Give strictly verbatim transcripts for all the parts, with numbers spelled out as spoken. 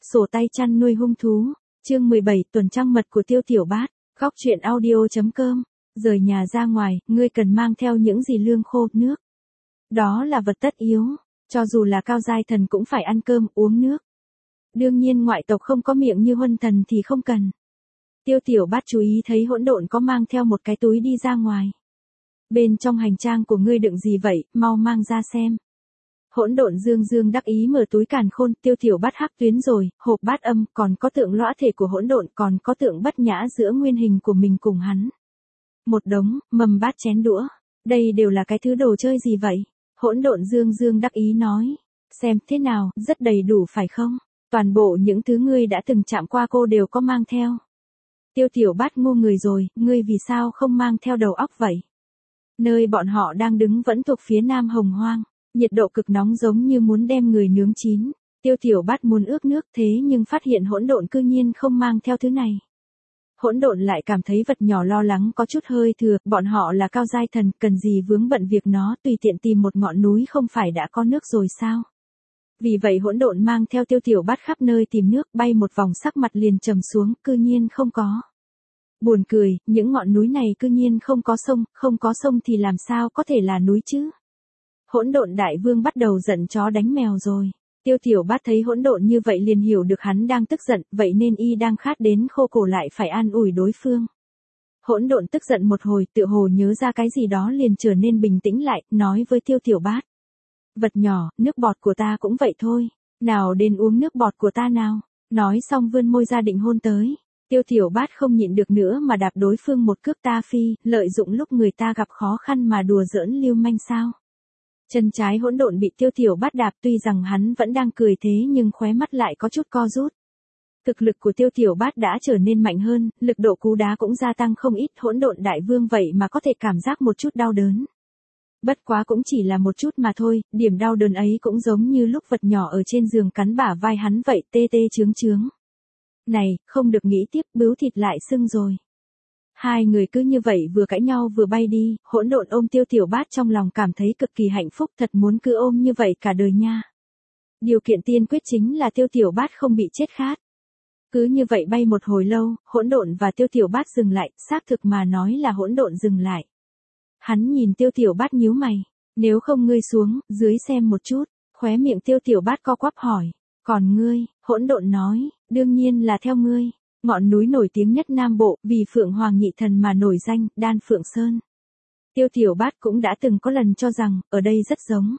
Sổ tay chăn nuôi hung thú, chương mười bảy tuần trăng mật của Tiêu Tiểu Bát, góc truyện audio.com, rời nhà ra ngoài, ngươi cần mang theo những gì lương khô, nước. Đó là vật tất yếu, cho dù là cao giai thần cũng phải ăn cơm, uống nước. Đương nhiên ngoại tộc không có miệng như huân thần thì không cần. Tiêu Tiểu Bát chú ý thấy hỗn độn có mang theo một cái túi đi ra ngoài. Bên trong hành trang của ngươi đựng gì vậy, mau mang ra xem. Hỗn độn dương dương đắc ý mở túi càn khôn, Tiêu Tiểu Bát hắc tuyến rồi, hộp bát âm, còn có tượng lõa thể của hỗn độn, còn có tượng bất nhã giữa nguyên hình của mình cùng hắn. Một đống, mâm bát chén đũa, đây đều là cái thứ đồ chơi gì vậy? Hỗn độn dương dương đắc ý nói, xem thế nào, rất đầy đủ phải không? Toàn bộ những thứ ngươi đã từng chạm qua cô đều có mang theo. Tiêu Tiểu Bát ngu người rồi, ngươi vì sao không mang theo đầu óc vậy? Nơi bọn họ đang đứng vẫn thuộc phía nam Hồng Hoang. Nhiệt độ cực nóng giống như muốn đem người nướng chín. Tiêu Tiểu Bát muốn ước nước thế nhưng phát hiện hỗn độn cư nhiên không mang theo thứ này. Hỗn độn lại cảm thấy vật nhỏ lo lắng có chút hơi thừa, bọn họ là cao giai thần, cần gì vướng bận việc nó, tùy tiện tìm một ngọn núi không phải đã có nước rồi sao? Vì vậy hỗn độn mang theo Tiêu Tiểu Bát khắp nơi tìm nước, bay một vòng sắc mặt liền trầm xuống, cư nhiên không có. Buồn cười, những ngọn núi này cư nhiên không có sông, không có sông thì làm sao có thể là núi chứ? Hỗn độn đại vương bắt đầu giận chó đánh mèo rồi. Tiêu Tiểu Bát thấy hỗn độn như vậy liền hiểu được hắn đang tức giận, vậy nên y đang khát đến khô cổ lại phải an ủi đối phương. Hỗn độn tức giận một hồi, tựa hồ nhớ ra cái gì đó liền trở nên bình tĩnh lại, nói với Tiêu Tiểu Bát. Vật nhỏ, nước bọt của ta cũng vậy thôi. Nào đến uống nước bọt của ta nào. Nói xong vươn môi ra định hôn tới. Tiêu Tiểu Bát không nhịn được nữa mà đạp đối phương một cước ta phi, lợi dụng lúc người ta gặp khó khăn mà đùa giỡn lưu manh sao. Chân trái hỗn độn bị Tiêu Tiểu Bát đạp, tuy rằng hắn vẫn đang cười thế nhưng khóe mắt lại có chút co rút. Thực lực của Tiêu Tiểu Bát đã trở nên mạnh hơn, lực độ cú đá cũng gia tăng không ít, hỗn độn đại vương vậy mà có thể cảm giác một chút đau đớn. Bất quá cũng chỉ là một chút mà thôi, điểm đau đớn ấy cũng giống như lúc vật nhỏ ở trên giường cắn bả vai hắn vậy, tê tê chướng chướng. Này, không được nghĩ tiếp, bướu thịt lại sưng rồi. Hai người cứ như vậy vừa cãi nhau vừa bay đi, hỗn độn ôm Tiêu Tiểu Bát trong lòng cảm thấy cực kỳ hạnh phúc, thật muốn cứ ôm như vậy cả đời nha. Điều kiện tiên quyết chính là Tiêu Tiểu Bát không bị chết khát. Cứ như vậy bay một hồi lâu, hỗn độn và Tiêu Tiểu Bát dừng lại, xác thực mà nói là hỗn độn dừng lại. Hắn nhìn Tiêu Tiểu Bát nhíu mày, nếu không ngươi xuống, dưới xem một chút, khóe miệng Tiêu Tiểu Bát co quắp hỏi, còn ngươi, hỗn độn nói, đương nhiên là theo ngươi. Ngọn núi nổi tiếng nhất Nam Bộ, vì Phượng Hoàng nhị thần mà nổi danh, Đan Phượng Sơn. Tiêu Tiểu Bát cũng đã từng có lần cho rằng, ở đây rất giống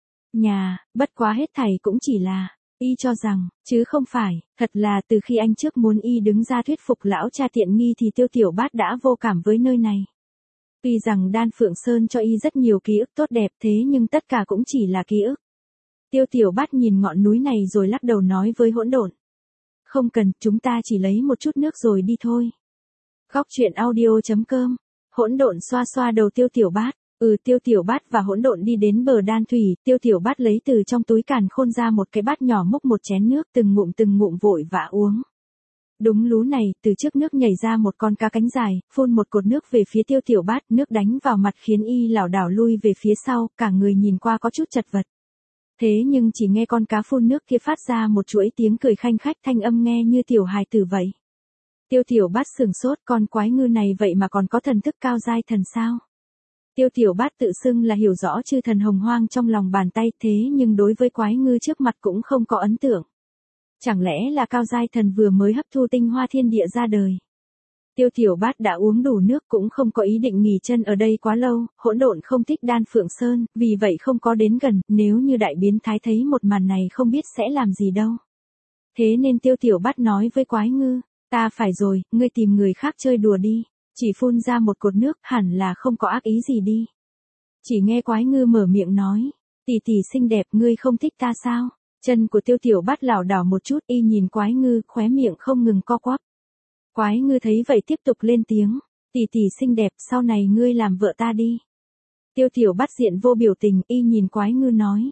nhà, bất quá hết thảy cũng chỉ là, y cho rằng, chứ không phải, thật là từ khi anh trước muốn y đứng ra thuyết phục lão cha tiện nghi thì Tiêu Tiểu Bát đã vô cảm với nơi này. Tuy rằng Đan Phượng Sơn cho y rất nhiều ký ức tốt đẹp thế nhưng tất cả cũng chỉ là ký ức. Tiêu Tiểu Bát nhìn ngọn núi này rồi lắc đầu nói với hỗn độn. Không cần, chúng ta chỉ lấy một chút nước rồi đi thôi. Góc truyện audio.com, hỗn độn xoa xoa đầu Tiêu Tiểu Bát. Ừ, Tiêu Tiểu Bát và hỗn độn đi đến bờ đan thủy, Tiêu Tiểu Bát lấy từ trong túi càn khôn ra một cái bát nhỏ múc một chén nước, từng ngụm từng ngụm vội vã uống. Đúng lú này, từ trước nước nhảy ra một con cá cánh dài, phun một cột nước về phía Tiêu Tiểu Bát, nước đánh vào mặt khiến y lảo đảo lui về phía sau, cả người nhìn qua có chút chật vật. Thế nhưng chỉ nghe con cá phun nước kia phát ra một chuỗi tiếng cười khanh khách, thanh âm nghe như tiểu hài tử vậy. Tiêu Tiểu Bát sừng sốt, con quái ngư này vậy mà còn có thần thức cao giai thần sao? Tiêu Tiểu Bát tự xưng là hiểu rõ chư thần hồng hoang trong lòng bàn tay, thế nhưng đối với quái ngư trước mặt cũng không có ấn tượng. Chẳng lẽ là cao giai thần vừa mới hấp thu tinh hoa thiên địa ra đời? Tiêu Tiểu Bát đã uống đủ nước cũng không có ý định nghỉ chân ở đây quá lâu, hỗn độn không thích Đan Phượng Sơn, vì vậy không có đến gần, nếu như đại biến thái thấy một màn này không biết sẽ làm gì đâu. Thế nên Tiêu Tiểu Bát nói với quái ngư, ta phải rồi, ngươi tìm người khác chơi đùa đi, chỉ phun ra một cột nước, hẳn là không có ác ý gì đi. Chỉ nghe quái ngư mở miệng nói, tỷ tỷ xinh đẹp, ngươi không thích ta sao? Chân của Tiêu Tiểu Bát lảo đảo một chút, y nhìn quái ngư, khóe miệng không ngừng co quắp. Quái ngư thấy vậy tiếp tục lên tiếng, tỷ tỷ xinh đẹp, sau này ngươi làm vợ ta đi. Tiêu Tiểu Bát diện vô biểu tình, y nhìn quái ngư nói.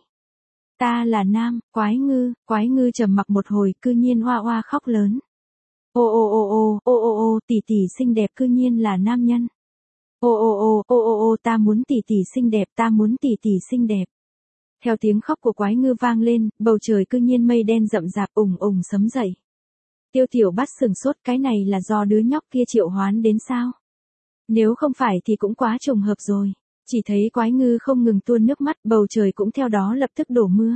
Ta là nam, quái ngư, quái ngư trầm mặc một hồi, cư nhiên hoa hoa khóc lớn. Ô ô ô ô, ô ô ô, tỷ tỷ xinh đẹp cư nhiên là nam nhân. Ô ô ô, ô ô ô, ta muốn tỷ tỷ xinh đẹp, ta muốn tỷ tỷ xinh đẹp. Theo tiếng khóc của quái ngư vang lên, bầu trời cư nhiên mây đen rậm rạp ùng ùng sấm dậy. Tiêu Tiểu Bát sừng sốt, cái này là do đứa nhóc kia triệu hoán đến sao? Nếu không phải thì cũng quá trùng hợp rồi. Chỉ thấy quái ngư không ngừng tuôn nước mắt, bầu trời cũng theo đó lập tức đổ mưa.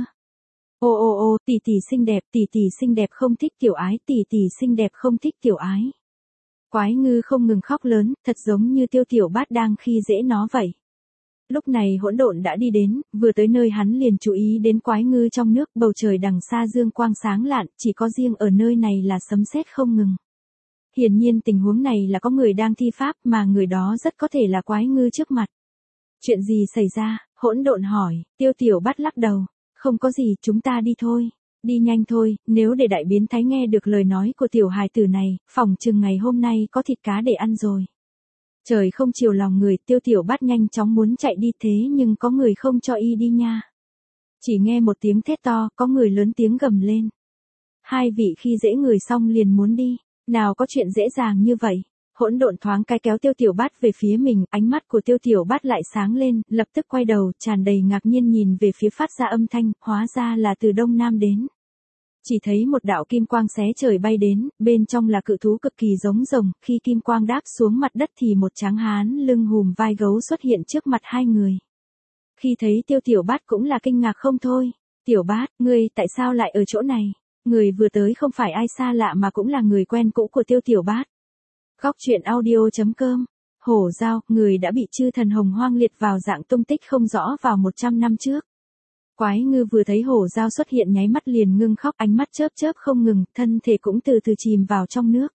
Ô ô ô, tỷ tỷ xinh đẹp, tỷ tỷ xinh đẹp không thích tiểu ái, tỷ tỷ xinh đẹp không thích tiểu ái. Quái ngư không ngừng khóc lớn, thật giống như Tiêu Tiểu Bát đang khi dễ nó vậy. Lúc này hỗn độn đã đi đến, vừa tới nơi hắn liền chú ý đến quái ngư trong nước, bầu trời đằng xa dương quang sáng lạn, chỉ có riêng ở nơi này là sấm sét không ngừng. Hiển nhiên tình huống này là có người đang thi pháp, mà người đó rất có thể là quái ngư trước mặt. Chuyện gì xảy ra? Hỗn độn hỏi. Tiêu Tiểu Bát lắc đầu. Không có gì, chúng ta đi thôi. Đi nhanh thôi, nếu để đại biến thái nghe được lời nói của tiểu hài tử này, phỏng chừng ngày hôm nay có thịt cá để ăn rồi. Trời không chiều lòng người, Tiêu Tiểu Bát nhanh chóng muốn chạy đi thế nhưng có người không cho y đi nha. Chỉ nghe một tiếng thét to, có người lớn tiếng gầm lên. Hai vị khi dễ người xong liền muốn đi, nào có chuyện dễ dàng như vậy. Hỗn độn thoáng cái kéo Tiêu Tiểu Bát về phía mình, ánh mắt của Tiêu Tiểu Bát lại sáng lên, lập tức quay đầu, tràn đầy ngạc nhiên nhìn về phía phát ra âm thanh, hóa ra là từ đông nam đến. Chỉ thấy một đạo kim quang xé trời bay đến, bên trong là cự thú cực kỳ giống rồng, khi kim quang đáp xuống mặt đất thì một tráng hán lưng hùm vai gấu xuất hiện trước mặt hai người. Khi thấy Tiêu Tiểu Bát cũng là kinh ngạc không thôi. Tiểu Bát, ngươi tại sao lại ở chỗ này? Người vừa tới không phải ai xa lạ mà cũng là người quen cũ của Tiêu Tiểu Bát. Góc truyện audio chấm com. Hổ Dao, người đã bị chư thần hồng hoang liệt vào dạng tung tích không rõ vào một trăm năm trước. Quái ngư vừa thấy Hổ Dao xuất hiện nháy mắt liền ngưng khóc, ánh mắt chớp chớp không ngừng, thân thể cũng từ từ chìm vào trong nước.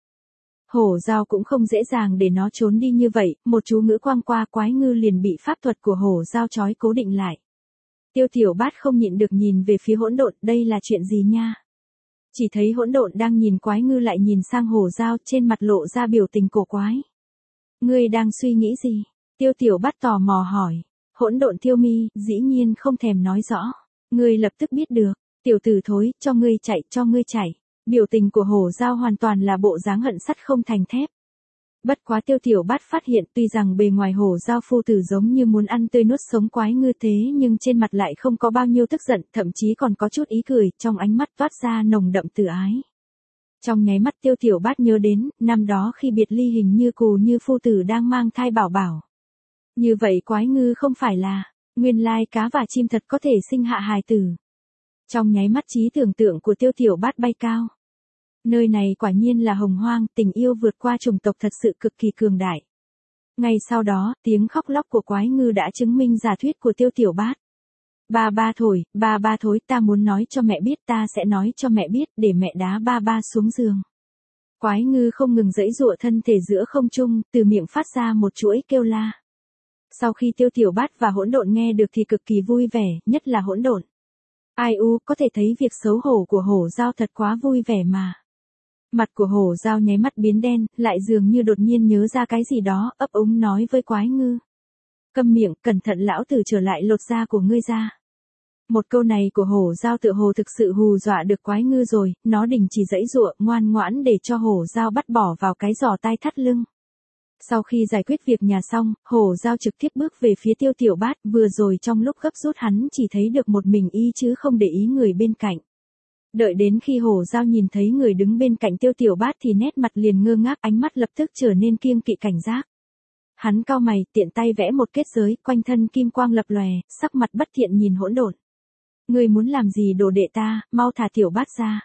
Hổ Dao cũng không dễ dàng để nó trốn đi như vậy, một chú ngữ quang qua quái ngư liền bị pháp thuật của Hổ Dao trói cố định lại. Tiêu Tiểu Bát không nhịn được nhìn về phía hỗn độn, đây là chuyện gì nha? Chỉ thấy hỗn độn đang nhìn quái ngư lại nhìn sang Hổ Dao, trên mặt lộ ra biểu tình cổ quái. Ngươi đang suy nghĩ gì? Tiêu Tiểu Bát tò mò hỏi. Hỗn độn thiêu mi, dĩ nhiên không thèm nói rõ. Ngươi lập tức biết được. Tiểu tử thối, cho ngươi chạy, cho ngươi chạy. Biểu tình của Hổ Dao hoàn toàn là bộ dáng hận sắt không thành thép. Bất quá Tiêu Tiểu Bát phát hiện tuy rằng bề ngoài Hổ Dao phu tử giống như muốn ăn tươi nuốt sống quái ngư thế nhưng trên mặt lại không có bao nhiêu tức giận, thậm chí còn có chút ý cười, trong ánh mắt toát ra nồng đậm từ ái. Trong nháy mắt Tiêu Tiểu Bát nhớ đến, năm đó khi biệt ly hình như cù như phu tử đang mang thai bảo bảo. Như vậy quái ngư không phải là, nguyên lai cá và chim thật có thể sinh hạ hài tử. Trong nháy mắt trí tưởng tượng của Tiêu Tiểu Bát bay cao. Nơi này quả nhiên là hồng hoang, tình yêu vượt qua chủng tộc thật sự cực kỳ cường đại. Ngay sau đó, tiếng khóc lóc của quái ngư đã chứng minh giả thuyết của Tiêu Tiểu Bát. Ba ba thổi, ba ba thối, ta muốn nói cho mẹ biết, ta sẽ nói cho mẹ biết, để mẹ đá ba ba xuống giường. Quái ngư không ngừng giãy giụa thân thể giữa không trung, từ miệng phát ra một chuỗi kêu la. Sau khi Tiêu Tiểu Bát và hỗn độn nghe được thì cực kỳ vui vẻ, nhất là hỗn độn. Ai u, có thể thấy việc xấu hổ của Hổ Dao thật quá vui vẻ mà. Mặt của Hổ Dao nháy mắt biến đen, lại dường như đột nhiên nhớ ra cái gì đó, ấp úng nói với quái ngư. Câm miệng, cẩn thận lão tử trở lại lột da của ngươi ra. Một câu này của Hổ Dao tựa hồ thực sự hù dọa được quái ngư rồi, nó đình chỉ giãy giụa, ngoan ngoãn để cho Hổ Dao bắt bỏ vào cái giò tai thắt lưng. Sau khi giải quyết việc nhà xong, Hổ Dao trực tiếp bước về phía Tiêu Tiểu Bát, vừa rồi trong lúc gấp rút hắn chỉ thấy được một mình y chứ không để ý người bên cạnh. Đợi đến khi Hổ Dao nhìn thấy người đứng bên cạnh Tiêu Tiểu Bát thì nét mặt liền ngơ ngác, ánh mắt lập tức trở nên kiêng kỵ cảnh giác. Hắn cau mày, tiện tay vẽ một kết giới, quanh thân kim quang lập lòe, sắc mặt bất thiện nhìn hỗn độn. Ngươi muốn làm gì đồ đệ ta, mau thả Tiểu Bát ra.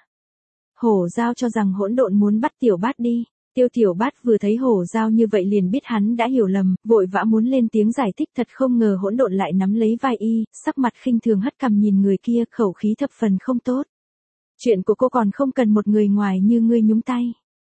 Hổ Dao cho rằng hỗn độn muốn bắt Tiểu Bát đi. Tiêu Tiểu Bát vừa thấy Hổ Dao như vậy liền biết hắn đã hiểu lầm, vội vã muốn lên tiếng giải thích, thật không ngờ hỗn độn lại nắm lấy vai y, sắc mặt khinh thường hất cằm nhìn người kia, khẩu khí thập phần không tốt. Chuyện của cô còn không cần một người ngoài như ngươi nhúng tay.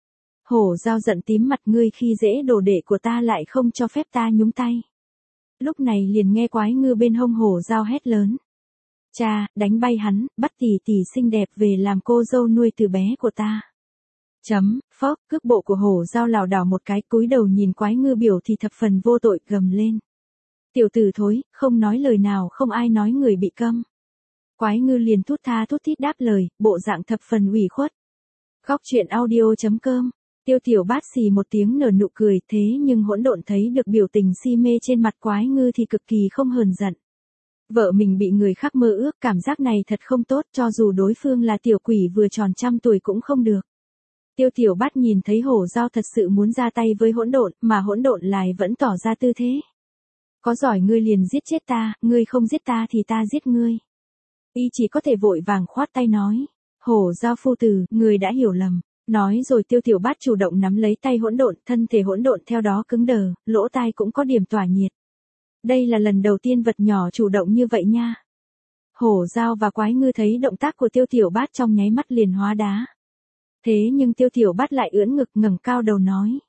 Hổ Dao giận tím mặt, ngươi khi dễ đồ đệ của ta lại không cho phép ta nhúng tay. Lúc này liền nghe quái ngư bên hông Hổ Dao hét lớn. Cha, đánh bay hắn, bắt tỷ tỷ xinh đẹp về làm cô dâu nuôi từ bé của ta. Chấm, phốc, cước bộ của Hổ Dao lảo đảo một cái, cúi đầu nhìn quái ngư biểu thì thập phần vô tội, gầm lên. Tiểu tử thối, không nói lời nào, không ai nói người bị câm. Quái ngư liền thút tha thút thít đáp lời, bộ dạng thập phần ủy khuất. Góc truyện audio chấm com. Tiêu Tiểu Bát xì một tiếng nở nụ cười, thế nhưng hỗn độn thấy được biểu tình si mê trên mặt quái ngư thì cực kỳ không hờn giận. Vợ mình bị người khác mơ ước, cảm giác này thật không tốt, cho dù đối phương là tiểu quỷ vừa tròn trăm tuổi cũng không được. Tiêu Tiểu Bát nhìn thấy Hổ Dao thật sự muốn ra tay với hỗn độn, mà hỗn độn lại vẫn tỏ ra tư thế. Có giỏi ngươi liền giết chết ta, ngươi không giết ta thì ta giết ngươi. Y chỉ có thể vội vàng khoát tay nói. Hổ Dao phu tử, ngươi đã hiểu lầm. Nói rồi Tiêu Tiểu Bát chủ động nắm lấy tay hỗn độn, thân thể hỗn độn theo đó cứng đờ, lỗ tai cũng có điểm tỏa nhiệt. Đây là lần đầu tiên vật nhỏ chủ động như vậy nha. Hổ Dao và Quái Ngư thấy động tác của Tiêu Tiểu Bát trong nháy mắt liền hóa đá. Thế nhưng Tiêu Tiểu Bát lại ưỡn ngực ngẩng cao đầu nói.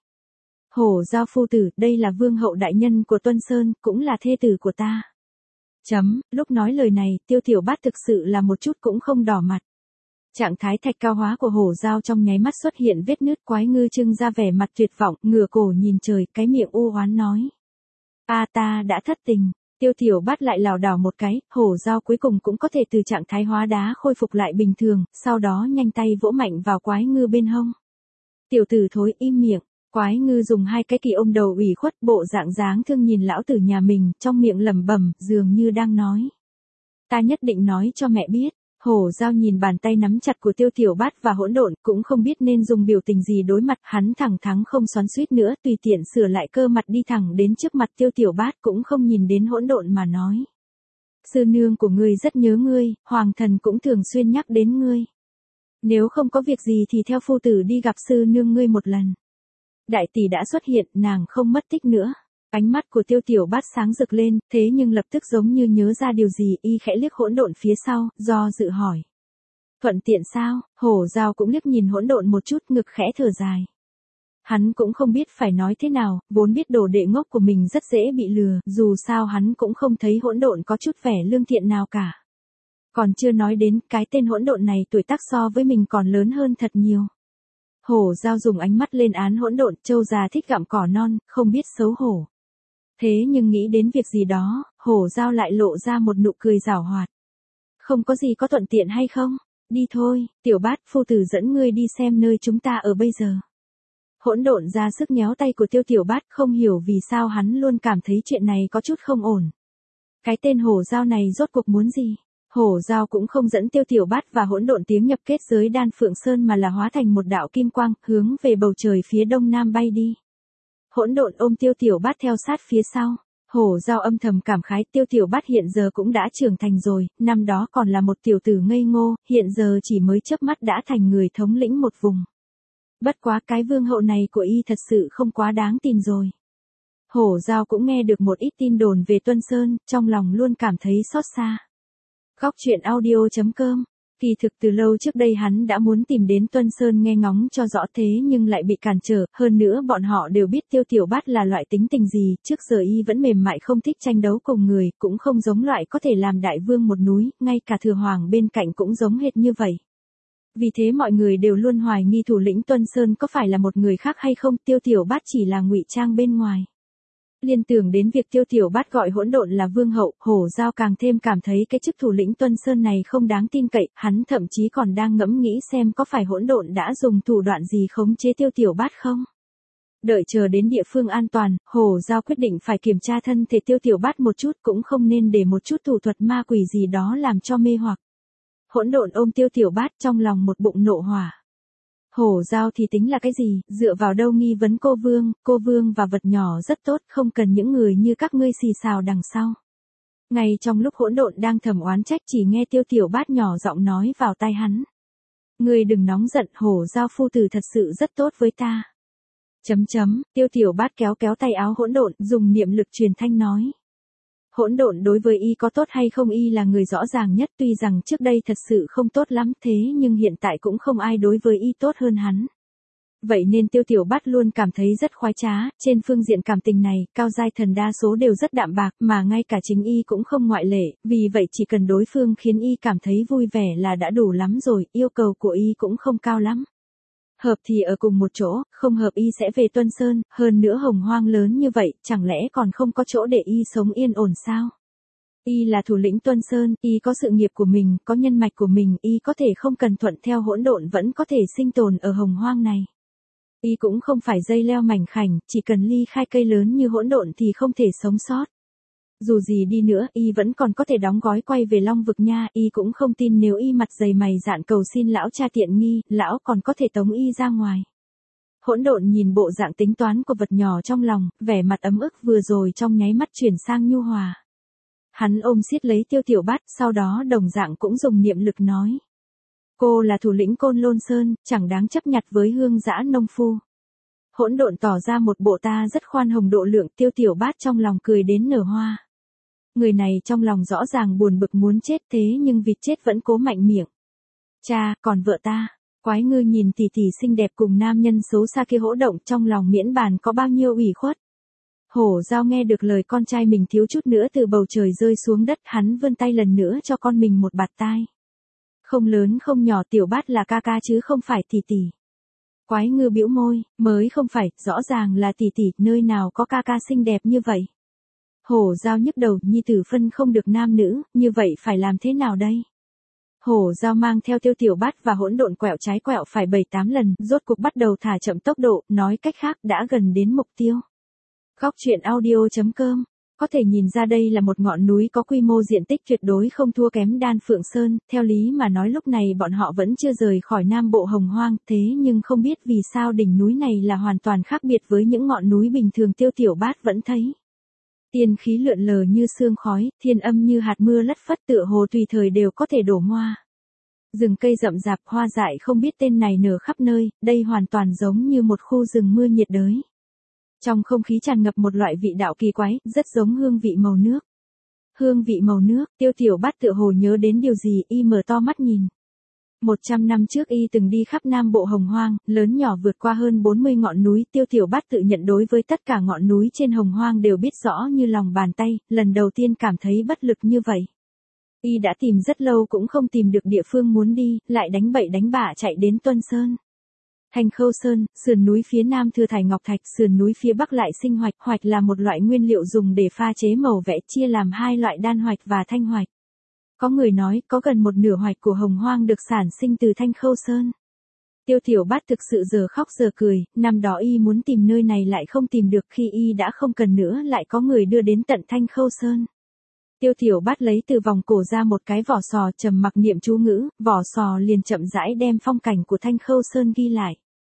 Hổ Dao phu tử, đây là vương hậu đại nhân của Tuân Sơn, cũng là thê tử của ta. Chấm, lúc nói lời này, Tiêu Tiểu Bát thực sự là một chút cũng không đỏ mặt. Trạng thái thạch cao hóa của Hổ Dao trong nháy mắt xuất hiện vết nứt. Quái Ngư trưng ra vẻ mặt tuyệt vọng, ngửa cổ nhìn trời, cái miệng u oán nói. A ta đã thất tình. Tiêu Tiểu Bát lại lảo đảo một cái, Hổ Dao cuối cùng cũng có thể từ trạng thái hóa đá khôi phục lại bình thường, sau đó nhanh tay vỗ mạnh vào Quái Ngư bên hông. Tiểu tử thối, im miệng. Quái Ngư dùng hai cái kỳ ôm đầu ủy khuất, bộ dạng dáng thương nhìn lão tử nhà mình, trong miệng lẩm bẩm, dường như đang nói. Ta nhất định nói cho mẹ biết. Hổ Dao nhìn bàn tay nắm chặt của Tiêu Tiểu Bát và hỗn độn, cũng không biết nên dùng biểu tình gì đối mặt, hắn thẳng thắn không xoắn xuýt nữa, tùy tiện sửa lại cơ mặt đi thẳng đến trước mặt Tiêu Tiểu Bát, cũng không nhìn đến hỗn độn mà nói. Sư nương của ngươi rất nhớ ngươi, hoàng thần cũng thường xuyên nhắc đến ngươi. Nếu không có việc gì thì theo phu tử đi gặp sư nương ngươi một lần. Đại tỷ đã xuất hiện, nàng không mất tích nữa. Ánh mắt của Tiêu Tiểu Bát sáng rực lên, thế nhưng lập tức giống như nhớ ra điều gì, y khẽ liếc hỗn độn phía sau, do dự hỏi. Thuận tiện sao? Hổ Dao cũng liếc nhìn hỗn độn một chút, ngực khẽ thở dài. Hắn cũng không biết phải nói thế nào, vốn biết đồ đệ ngốc của mình rất dễ bị lừa, dù sao hắn cũng không thấy hỗn độn có chút vẻ lương thiện nào cả. Còn chưa nói đến, cái tên hỗn độn này tuổi tác so với mình còn lớn hơn thật nhiều. Hổ Dao dùng ánh mắt lên án hỗn độn, trâu già thích gặm cỏ non, không biết xấu hổ. Thế nhưng nghĩ đến việc gì đó, Hổ Dao lại lộ ra một nụ cười giảo hoạt. Không có gì có thuận tiện hay không? Đi thôi, Tiểu Bát, phu tử dẫn ngươi đi xem nơi chúng ta ở bây giờ. Hỗn độn ra sức nhéo tay của Tiêu Tiểu Bát, không hiểu vì sao hắn luôn cảm thấy chuyện này có chút không ổn. Cái tên Hổ Dao này rốt cuộc muốn gì? Hổ Dao cũng không dẫn Tiêu Tiểu Bát và hỗn độn tiến nhập kết giới Đan Phượng Sơn mà là hóa thành một đạo kim quang, hướng về bầu trời phía đông nam bay đi. Hỗn độn ôm Tiêu Tiểu Bát theo sát phía sau. Hổ Dao âm thầm cảm khái, Tiêu Tiểu Bát hiện giờ cũng đã trưởng thành rồi, năm đó còn là một tiểu tử ngây ngô, hiện giờ chỉ mới chớp mắt đã thành người thống lĩnh một vùng. Bất quá cái vương hậu này của y thật sự không quá đáng tin rồi. Hổ Dao cũng nghe được một ít tin đồn về Tuân Sơn, trong lòng luôn cảm thấy xót xa. Góc truyện audio chấm com. Kỳ thực từ lâu trước đây hắn đã muốn tìm đến Tuân Sơn nghe ngóng cho rõ thế nhưng lại bị cản trở, hơn nữa bọn họ đều biết Tiêu Tiểu Bát là loại tính tình gì, trước giờ y vẫn mềm mại không thích tranh đấu cùng người, cũng không giống loại có thể làm đại vương một núi, ngay cả thừa hoàng bên cạnh cũng giống hệt như vậy. Vì thế mọi người đều luôn hoài nghi thủ lĩnh Tuân Sơn có phải là một người khác hay không, Tiêu Tiểu Bát chỉ là ngụy trang bên ngoài. Liên tưởng đến việc Tiêu Tiểu Bát gọi hỗn độn là vương hậu, Hổ Dao càng thêm cảm thấy cái chức thủ lĩnh Tuân Sơn này không đáng tin cậy, hắn thậm chí còn đang ngẫm nghĩ xem có phải hỗn độn đã dùng thủ đoạn gì khống chế Tiêu Tiểu Bát không. Đợi chờ đến địa phương an toàn, Hổ Dao quyết định phải kiểm tra thân thể Tiêu Tiểu Bát một chút, cũng không nên để một chút thủ thuật ma quỷ gì đó làm cho mê hoặc. Hỗn độn ôm Tiêu Tiểu Bát trong lòng một bụng nộ hỏa. Hổ Dao thì tính là cái gì, dựa vào đâu nghi vấn cô vương, cô vương và vật nhỏ rất tốt, không cần những người như các ngươi xì xào đằng sau. Ngay trong lúc hỗn độn đang thầm oán trách chỉ nghe Tiêu Tiểu Bát nhỏ giọng nói vào tai hắn. Ngươi đừng nóng giận, Hổ Dao phu tử thật sự rất tốt với ta. Chấm chấm, Tiêu Tiểu Bát kéo kéo tay áo hỗn độn, dùng niệm lực truyền thanh nói. Hỗn độn đối với y có tốt hay không y là người rõ ràng nhất, tuy rằng trước đây thật sự không tốt lắm thế nhưng hiện tại cũng không ai đối với y tốt hơn hắn. Vậy nên Tiêu Tiểu Bát luôn cảm thấy rất khoái trá, trên phương diện cảm tình này, cao giai thần đa số đều rất đạm bạc mà ngay cả chính y cũng không ngoại lệ, vì vậy chỉ cần đối phương khiến y cảm thấy vui vẻ là đã đủ lắm rồi, yêu cầu của y cũng không cao lắm. Hợp thì ở cùng một chỗ, không hợp y sẽ về Tuân Sơn, hơn nữa hồng hoang lớn như vậy, chẳng lẽ còn không có chỗ để y sống yên ổn sao? Y là thủ lĩnh Tuân Sơn, y có sự nghiệp của mình, có nhân mạch của mình, y có thể không cần thuận theo hỗn độn vẫn có thể sinh tồn ở hồng hoang này. Y cũng không phải dây leo mảnh khảnh, chỉ cần ly khai cây lớn như hỗn độn thì không thể sống sót. Dù gì đi nữa, y vẫn còn có thể đóng gói quay về Long Vực nha, y cũng không tin nếu y mặt dày mày dạn cầu xin lão cha tiện nghi, lão còn có thể tống y ra ngoài. Hỗn độn nhìn bộ dạng tính toán của vật nhỏ trong lòng, vẻ mặt ấm ức vừa rồi trong nháy mắt chuyển sang nhu hòa. Hắn ôm siết lấy Tiêu Tiểu Bát, sau đó đồng dạng cũng dùng niệm lực nói. Cô là thủ lĩnh Côn Lôn Sơn, chẳng đáng chấp nhặt với hương dã nông phu. Hỗn độn tỏ ra một bộ ta rất khoan hồng độ lượng, Tiêu Tiểu Bát trong lòng cười đến nở hoa. Người này trong lòng rõ ràng buồn bực muốn chết thế nhưng vịt chết vẫn cố mạnh miệng. Cha, còn vợ ta. Quái ngư nhìn tỷ tỷ xinh đẹp cùng nam nhân xấu xa kia hỗ động trong lòng miễn bàn có bao nhiêu ủy khuất. Hổ Giao nghe được lời con trai mình thiếu chút nữa từ bầu trời rơi xuống đất, hắn vươn tay lần nữa cho con mình một bạt tai. Không lớn không nhỏ, Tiểu Bát là ca ca chứ không phải tỷ tỷ. Quái ngư bĩu môi, mới không phải, rõ ràng là tỷ tỷ, nơi nào có ca ca xinh đẹp như vậy. Hổ Giao nhức đầu, nhi tử phân không được nam nữ, như vậy phải làm thế nào đây? Hổ Giao mang theo Tiêu Tiểu Bát và hỗn độn quẹo trái quẹo phải bảy tám lần, rốt cuộc bắt đầu thả chậm tốc độ, nói cách khác đã gần đến mục tiêu. Góc truyện audio chấm com. Có thể nhìn ra đây là một ngọn núi có quy mô diện tích tuyệt đối không thua kém Đan Phượng Sơn, theo lý mà nói lúc này bọn họ vẫn chưa rời khỏi Nam Bộ Hồng Hoang, thế nhưng không biết vì sao đỉnh núi này là hoàn toàn khác biệt với những ngọn núi bình thường Tiêu Tiểu Bát vẫn thấy. Tiên khí lượn lờ như sương khói, thiên âm như hạt mưa lất phất, tựa hồ tùy thời đều có thể đổ hoa. Rừng cây rậm rạp, hoa dại không biết tên này nở khắp nơi, đây hoàn toàn giống như một khu rừng mưa nhiệt đới. Trong không khí tràn ngập một loại vị đạo kỳ quái, rất giống hương vị màu nước. Hương vị màu nước, Tiêu Tiểu Bát tựa hồ nhớ đến điều gì, y mở to mắt nhìn. Một trăm năm trước y từng đi khắp Nam Bộ Hồng Hoang, lớn nhỏ vượt qua hơn bốn mươi ngọn núi, Tiêu Tiểu Bát tự nhận đối với tất cả ngọn núi trên Hồng Hoang đều biết rõ như lòng bàn tay, lần đầu tiên cảm thấy bất lực như vậy. Y đã tìm rất lâu cũng không tìm được địa phương muốn đi, lại đánh bậy đánh bạ chạy đến Tuân Sơn. Thanh Khâu Sơn, sườn núi phía nam thừa thải ngọc thạch, sườn núi phía bắc lại sinh hoạch, hoạch là một loại nguyên liệu dùng để pha chế màu vẽ, chia làm hai loại đan hoạch và thanh hoạch. Có người nói, có gần một nửa hoạch của Hồng Hoang được sản sinh từ Thanh Khâu Sơn. Tiêu Tiểu Bát thực sự giờ khóc giờ cười, năm đó y muốn tìm nơi này lại không tìm được, khi y đã không cần nữa lại có người đưa đến tận Thanh Khâu Sơn. Tiêu Tiểu Bát lấy từ vòng cổ ra một cái vỏ sò, trầm mặc niệm chú ngữ, vỏ sò liền chậm rãi đem phong cảnh của Thanh Khâu Sơn ghi lại.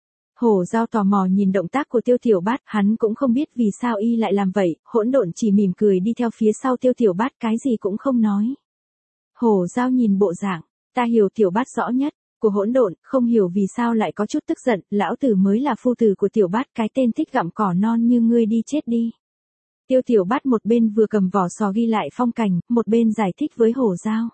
Hổ Giao tò mò nhìn động tác của Tiêu Tiểu Bát, hắn cũng không biết vì sao y lại làm vậy, hỗn độn chỉ mỉm cười đi theo phía sau Tiêu Tiểu Bát, cái gì cũng không nói. Hổ Giao nhìn bộ dạng, ta hiểu Tiểu Bát rõ nhất, của hỗn độn, không hiểu vì sao lại có chút tức giận, lão tử mới là phu tử của Tiểu Bát, cái tên thích gặm cỏ non như ngươi đi chết đi. Tiêu Tiểu Bát một bên vừa cầm vỏ sò ghi lại phong cảnh, một bên giải thích với Hổ Giao.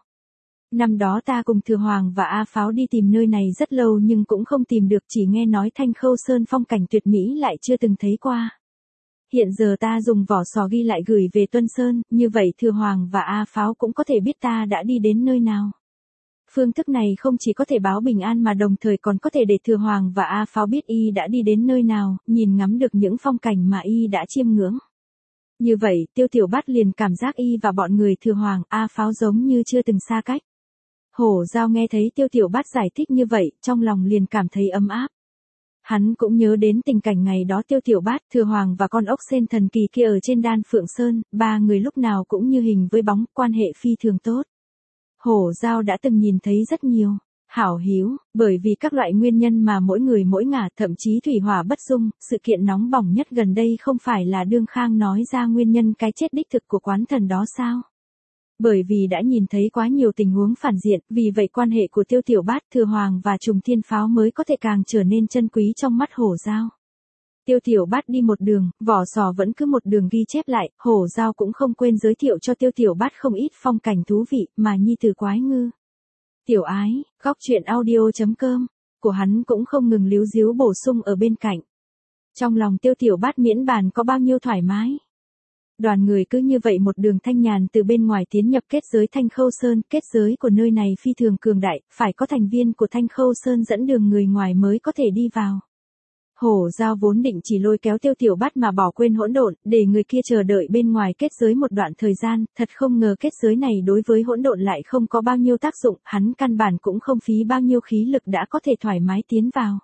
Năm đó ta cùng Thừa Hoàng và A Pháo đi tìm nơi này rất lâu nhưng cũng không tìm được, chỉ nghe nói Thanh Khâu Sơn phong cảnh tuyệt mỹ lại chưa từng thấy qua. Hiện giờ ta dùng vỏ sò ghi lại gửi về Tuân Sơn, như vậy Thừa Hoàng và A Pháo cũng có thể biết ta đã đi đến nơi nào. Phương thức này không chỉ có thể báo bình an mà đồng thời còn có thể để Thừa Hoàng và A Pháo biết y đã đi đến nơi nào, nhìn ngắm được những phong cảnh mà y đã chiêm ngưỡng. Như vậy, Tiêu Tiểu Bát liền cảm giác y và bọn người Thừa Hoàng, A Pháo giống như chưa từng xa cách. Hổ Giao nghe thấy Tiêu Tiểu Bát giải thích như vậy, trong lòng liền cảm thấy ấm áp. Hắn cũng nhớ đến tình cảnh ngày đó Tiêu Tiểu Bát, Thừa Hoàng và con ốc sên thần kỳ kia ở trên Đan Phượng Sơn, ba người lúc nào cũng như hình với bóng, quan hệ phi thường tốt. Hổ Giao đã từng nhìn thấy rất nhiều. Hảo hiếu, bởi vì các loại nguyên nhân mà mỗi người mỗi ngả, thậm chí thủy hỏa bất dung, sự kiện nóng bỏng nhất gần đây không phải là Đương Khang nói ra nguyên nhân cái chết đích thực của quán thần đó sao? Bởi vì đã nhìn thấy quá nhiều tình huống phản diện, vì vậy quan hệ của Tiêu Tiểu Bát, Thừa Hoàng và Trùng Thiên Pháo mới có thể càng trở nên chân quý trong mắt Hổ Giao. Tiêu Tiểu Bát đi một đường, vỏ sò vẫn cứ một đường ghi chép lại, Hổ Giao cũng không quên giới thiệu cho Tiêu Tiểu Bát không ít phong cảnh thú vị, mà nhi tử Quái Ngư. Tiểu Ái, góc truyện audio chấm com, của hắn cũng không ngừng líu díu bổ sung ở bên cạnh. Trong lòng Tiêu Tiểu Bát miễn bàn có bao nhiêu thoải mái. Đoàn người cứ như vậy một đường thanh nhàn từ bên ngoài tiến nhập kết giới Thanh Khâu Sơn, kết giới của nơi này phi thường cường đại, phải có thành viên của Thanh Khâu Sơn dẫn đường người ngoài mới có thể đi vào. Hổ Giao vốn định chỉ lôi kéo Tiêu Tiểu Bát mà bỏ quên hỗn độn, để người kia chờ đợi bên ngoài kết giới một đoạn thời gian, thật không ngờ kết giới này đối với hỗn độn lại không có bao nhiêu tác dụng, hắn căn bản cũng không phí bao nhiêu khí lực đã có thể thoải mái tiến vào.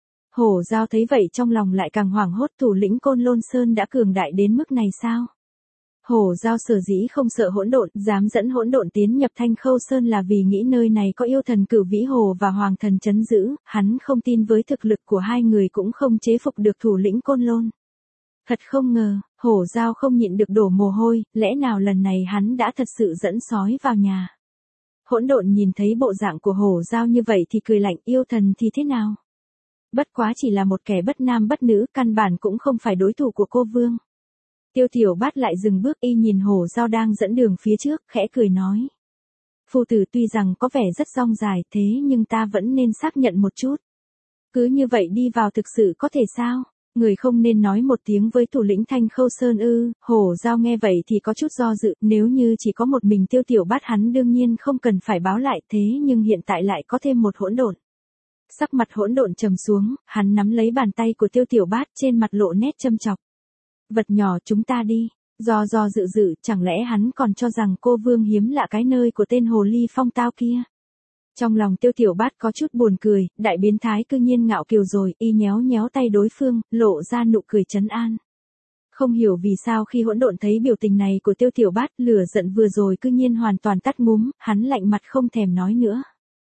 Hổ Giao thấy vậy trong lòng lại càng hoảng hốt, thủ lĩnh Côn Lôn Sơn đã cường đại đến mức này sao? Hổ Giao sở dĩ không sợ hỗn độn, dám dẫn hỗn độn tiến nhập Thanh Khâu Sơn là vì nghĩ nơi này có yêu thần Cửu Vĩ Hồ và Hoàng thần trấn giữ, hắn không tin với thực lực của hai người cũng không chế phục được thủ lĩnh Côn Lôn. Thật không ngờ, Hổ Giao không nhịn được đổ mồ hôi, lẽ nào lần này hắn đã thật sự dẫn sói vào nhà. Hỗn độn nhìn thấy bộ dạng của Hổ Giao như vậy thì cười lạnh, yêu thần thì thế nào? Bất quá chỉ là một kẻ bất nam bất nữ, căn bản cũng không phải đối thủ của cô Vương. Tiêu Tiểu Bát lại dừng bước, y nhìn Hổ Giao đang dẫn đường phía trước, khẽ cười nói. Phu tử tuy rằng có vẻ rất dong dài thế nhưng ta vẫn nên xác nhận một chút. Cứ như vậy đi vào thực sự có thể sao? Người không nên nói một tiếng với thủ lĩnh Thanh Khâu Sơn ư? Hổ Giao nghe vậy thì có chút do dự, nếu như chỉ có một mình Tiêu Tiểu Bát hắn đương nhiên không cần phải báo lại, thế nhưng hiện tại lại có thêm một hỗn độn. Sắc mặt hỗn độn trầm xuống, hắn nắm lấy bàn tay của Tiêu Tiểu Bát, trên mặt lộ nét châm chọc. Vật nhỏ, chúng ta đi. Do do dự dự, chẳng lẽ hắn còn cho rằng cô Vương hiếm lạ cái nơi của tên hồ ly phong tao kia. Trong lòng Tiêu Tiểu Bát có chút buồn cười, đại biến thái cư nhiên ngạo kiều rồi, y nhéo nhéo tay đối phương, lộ ra nụ cười trấn an. Không hiểu vì sao khi hỗn độn thấy biểu tình này của Tiêu Tiểu Bát, lửa giận vừa rồi cư nhiên hoàn toàn tắt ngúm, hắn lạnh mặt không thèm nói nữa.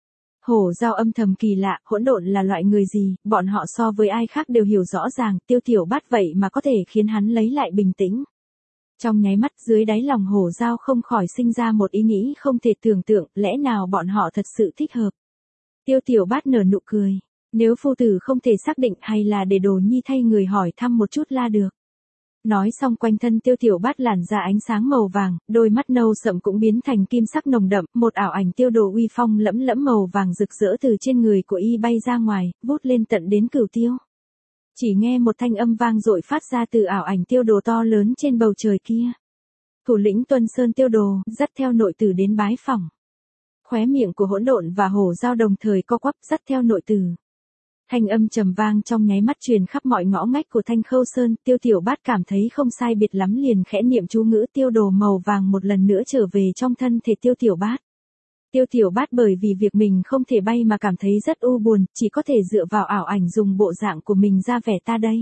Hổ Giao âm thầm kỳ lạ, hỗn độn là loại người gì, bọn họ so với ai khác đều hiểu rõ ràng, Tiêu Tiểu Bát vậy mà có thể khiến hắn lấy lại bình tĩnh. Trong nháy mắt dưới đáy lòng Hổ Giao không khỏi sinh ra một ý nghĩ không thể tưởng tượng, lẽ nào bọn họ thật sự thích hợp. Tiêu Tiểu Bát nở nụ cười, nếu phu tử không thể xác định hay là để Đồ Nhi thay người hỏi thăm một chút là được. Nói xong quanh thân Tiêu Tiểu Bát làn ra ánh sáng màu vàng, đôi mắt nâu sậm cũng biến thành kim sắc nồng đậm, một ảo ảnh tiêu đồ uy phong lẫm lẫm màu vàng rực rỡ từ trên người của y bay ra ngoài, vút lên tận đến Cửu Tiêu. Chỉ nghe một thanh âm vang dội phát ra từ ảo ảnh tiêu đồ to lớn trên bầu trời kia. Thủ lĩnh Tuân Sơn Tiêu Đồ, dắt theo nội tử đến bái phỏng. Khóe miệng của hỗn độn và Hổ Giao đồng thời co quắp, dắt theo nội tử. Thanh âm trầm vang trong nháy mắt truyền khắp mọi ngõ ngách của Thanh Khâu Sơn, Tiêu Tiểu Bát cảm thấy không sai biệt lắm liền khẽ niệm chú ngữ tiêu đồ màu vàng một lần nữa trở về trong thân thể Tiêu Tiểu Bát. Tiêu Tiểu Bát bởi vì việc mình không thể bay mà cảm thấy rất u buồn, chỉ có thể dựa vào ảo ảnh dùng bộ dạng của mình ra vẻ ta đây.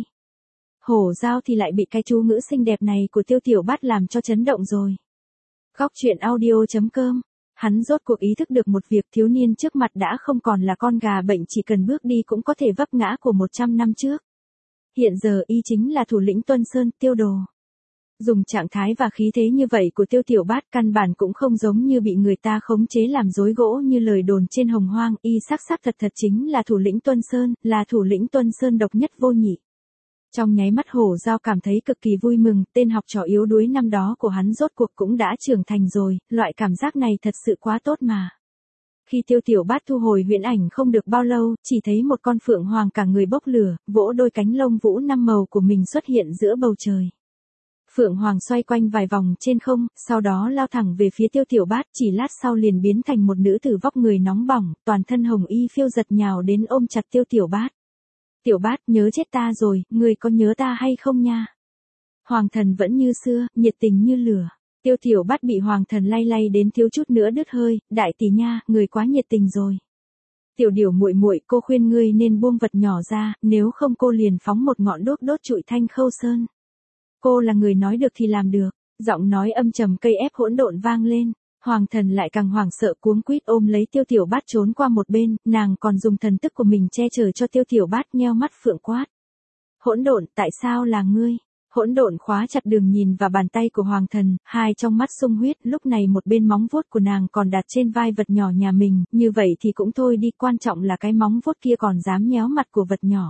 Hổ Giao thì lại bị cái chú ngữ xinh đẹp này của Tiêu Tiểu Bát làm cho chấn động rồi. Góc truyện audio chấm com. Hắn rốt cuộc ý thức được một việc, thiếu niên trước mặt đã không còn là con gà bệnh chỉ cần bước đi cũng có thể vấp ngã của một trăm năm trước. Hiện giờ y chính là thủ lĩnh Tuân Sơn, Tiêu Đồ. Dùng trạng thái và khí thế như vậy của Tiêu Tiểu Bát căn bản cũng không giống như bị người ta khống chế làm dối gỗ như lời đồn trên hồng hoang, y xác xác thật thật chính là thủ lĩnh Tuân Sơn, là thủ lĩnh Tuân Sơn độc nhất vô nhị. Trong nháy mắt Hổ Giao cảm thấy cực kỳ vui mừng, tên học trò yếu đuối năm đó của hắn rốt cuộc cũng đã trưởng thành rồi, loại cảm giác này thật sự quá tốt mà. Khi Tiêu Tiểu Bát thu hồi huyễn ảnh không được bao lâu, chỉ thấy một con phượng hoàng cả người bốc lửa, vỗ đôi cánh lông vũ năm màu của mình xuất hiện giữa bầu trời. Phượng hoàng xoay quanh vài vòng trên không, sau đó lao thẳng về phía Tiêu Tiểu Bát, chỉ lát sau liền biến thành một nữ tử vóc người nóng bỏng, toàn thân hồng y phiêu giật nhào đến ôm chặt Tiêu Tiểu Bát. Tiểu Bát, nhớ chết ta rồi, ngươi có nhớ ta hay không nha? Hoàng thần vẫn như xưa, nhiệt tình như lửa. Tiêu Tiểu Bát bị hoàng thần lay lay đến thiếu chút nữa đứt hơi, đại tỷ nha, người quá nhiệt tình rồi. Tiểu điểu muội muội, cô khuyên ngươi nên buông vật nhỏ ra, nếu không cô liền phóng một ngọn đuốc đốt trụi Thanh Khâu Sơn. Cô là người nói được thì làm được, giọng nói âm trầm cây ép hỗn độn vang lên. Hoàng thần lại càng hoảng sợ cuống quýt ôm lấy Tiêu Tiểu Bát trốn qua một bên, nàng còn dùng thần tức của mình che chở cho Tiêu Tiểu Bát, nheo mắt phượng quát. Hỗn độn, tại sao là ngươi? Hỗn độn khóa chặt đường nhìn và bàn tay của hoàng thần, hai trong mắt sung huyết, lúc này một bên móng vuốt của nàng còn đặt trên vai vật nhỏ nhà mình, như vậy thì cũng thôi đi, quan trọng là cái móng vuốt kia còn dám nhéo mặt của vật nhỏ.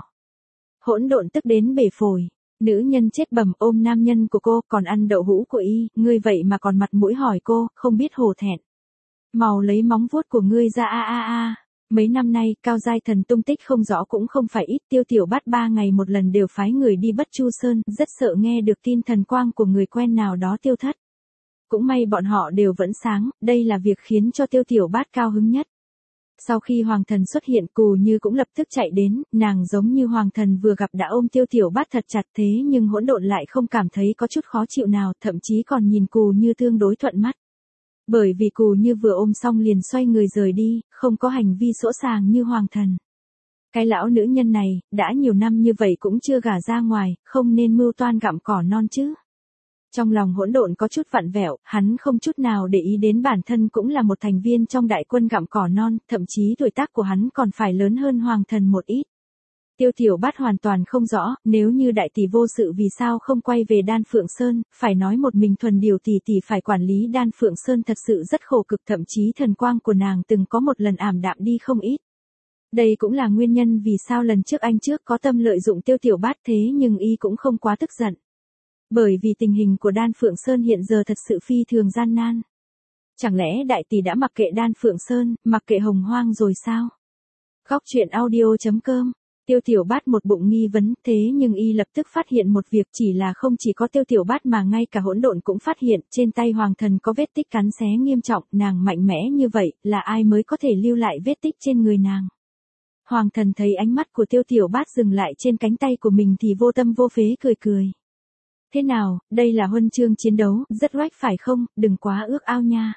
Hỗn độn tức đến bể phổi. Nữ nhân chết bầm ôm nam nhân của cô, còn ăn đậu hũ của y, ngươi vậy mà còn mặt mũi hỏi cô, không biết hổ thẹn. Mau lấy móng vuốt của ngươi ra a a a. Mấy năm nay, cao giai thần tung tích không rõ cũng không phải ít, Tiêu Tiểu Bát ba ngày một lần đều phái người đi Bất Chu Sơn, rất sợ nghe được tin thần quang của người quen nào đó tiêu thất. Cũng may bọn họ đều vẫn sáng, đây là việc khiến cho Tiêu Tiểu Bát cao hứng nhất. Sau khi hoàng thần xuất hiện, Cù Như cũng lập tức chạy đến, nàng giống như hoàng thần vừa gặp đã ôm Tiêu Tiểu Bát thật chặt, thế nhưng hỗn độn lại không cảm thấy có chút khó chịu nào, thậm chí còn nhìn Cù Như tương đối thuận mắt. Bởi vì Cù Như vừa ôm xong liền xoay người rời đi, không có hành vi sỗ sàng như hoàng thần. Cái lão nữ nhân này, đã nhiều năm như vậy cũng chưa gả ra ngoài, không nên mưu toan gặm cỏ non chứ. Trong lòng hỗn độn có chút vặn vẹo, hắn không chút nào để ý đến bản thân cũng là một thành viên trong đại quân gặm cỏ non, thậm chí tuổi tác của hắn còn phải lớn hơn Hoàng Thần một ít. Tiêu Tiểu Bát hoàn toàn không rõ, nếu như đại tỷ vô sự vì sao không quay về Đan Phượng Sơn, phải nói một mình thuần điều tỷ tỷ phải quản lý Đan Phượng Sơn thật sự rất khổ cực, thậm chí thần quang của nàng từng có một lần ảm đạm đi không ít. Đây cũng là nguyên nhân vì sao lần trước anh trước có tâm lợi dụng Tiêu Tiểu Bát thế nhưng y cũng không quá tức giận. Bởi vì tình hình của Đan Phượng Sơn hiện giờ thật sự phi thường gian nan. Chẳng lẽ đại tỷ đã mặc kệ Đan Phượng Sơn, mặc kệ Hồng Hoang rồi sao? Góc truyện audio chấm com. Tiêu Tiểu Bát một bụng nghi vấn, thế nhưng y lập tức phát hiện một việc, chỉ là không chỉ có Tiêu Tiểu Bát mà ngay cả hỗn độn cũng phát hiện, trên tay Hoàng Thần có vết tích cắn xé nghiêm trọng, nàng mạnh mẽ như vậy, là ai mới có thể lưu lại vết tích trên người nàng? Hoàng Thần thấy ánh mắt của Tiêu Tiểu Bát dừng lại trên cánh tay của mình thì vô tâm vô phế cười cười. Thế nào, đây là huân chương chiến đấu, rất oách phải không, đừng quá ước ao nha.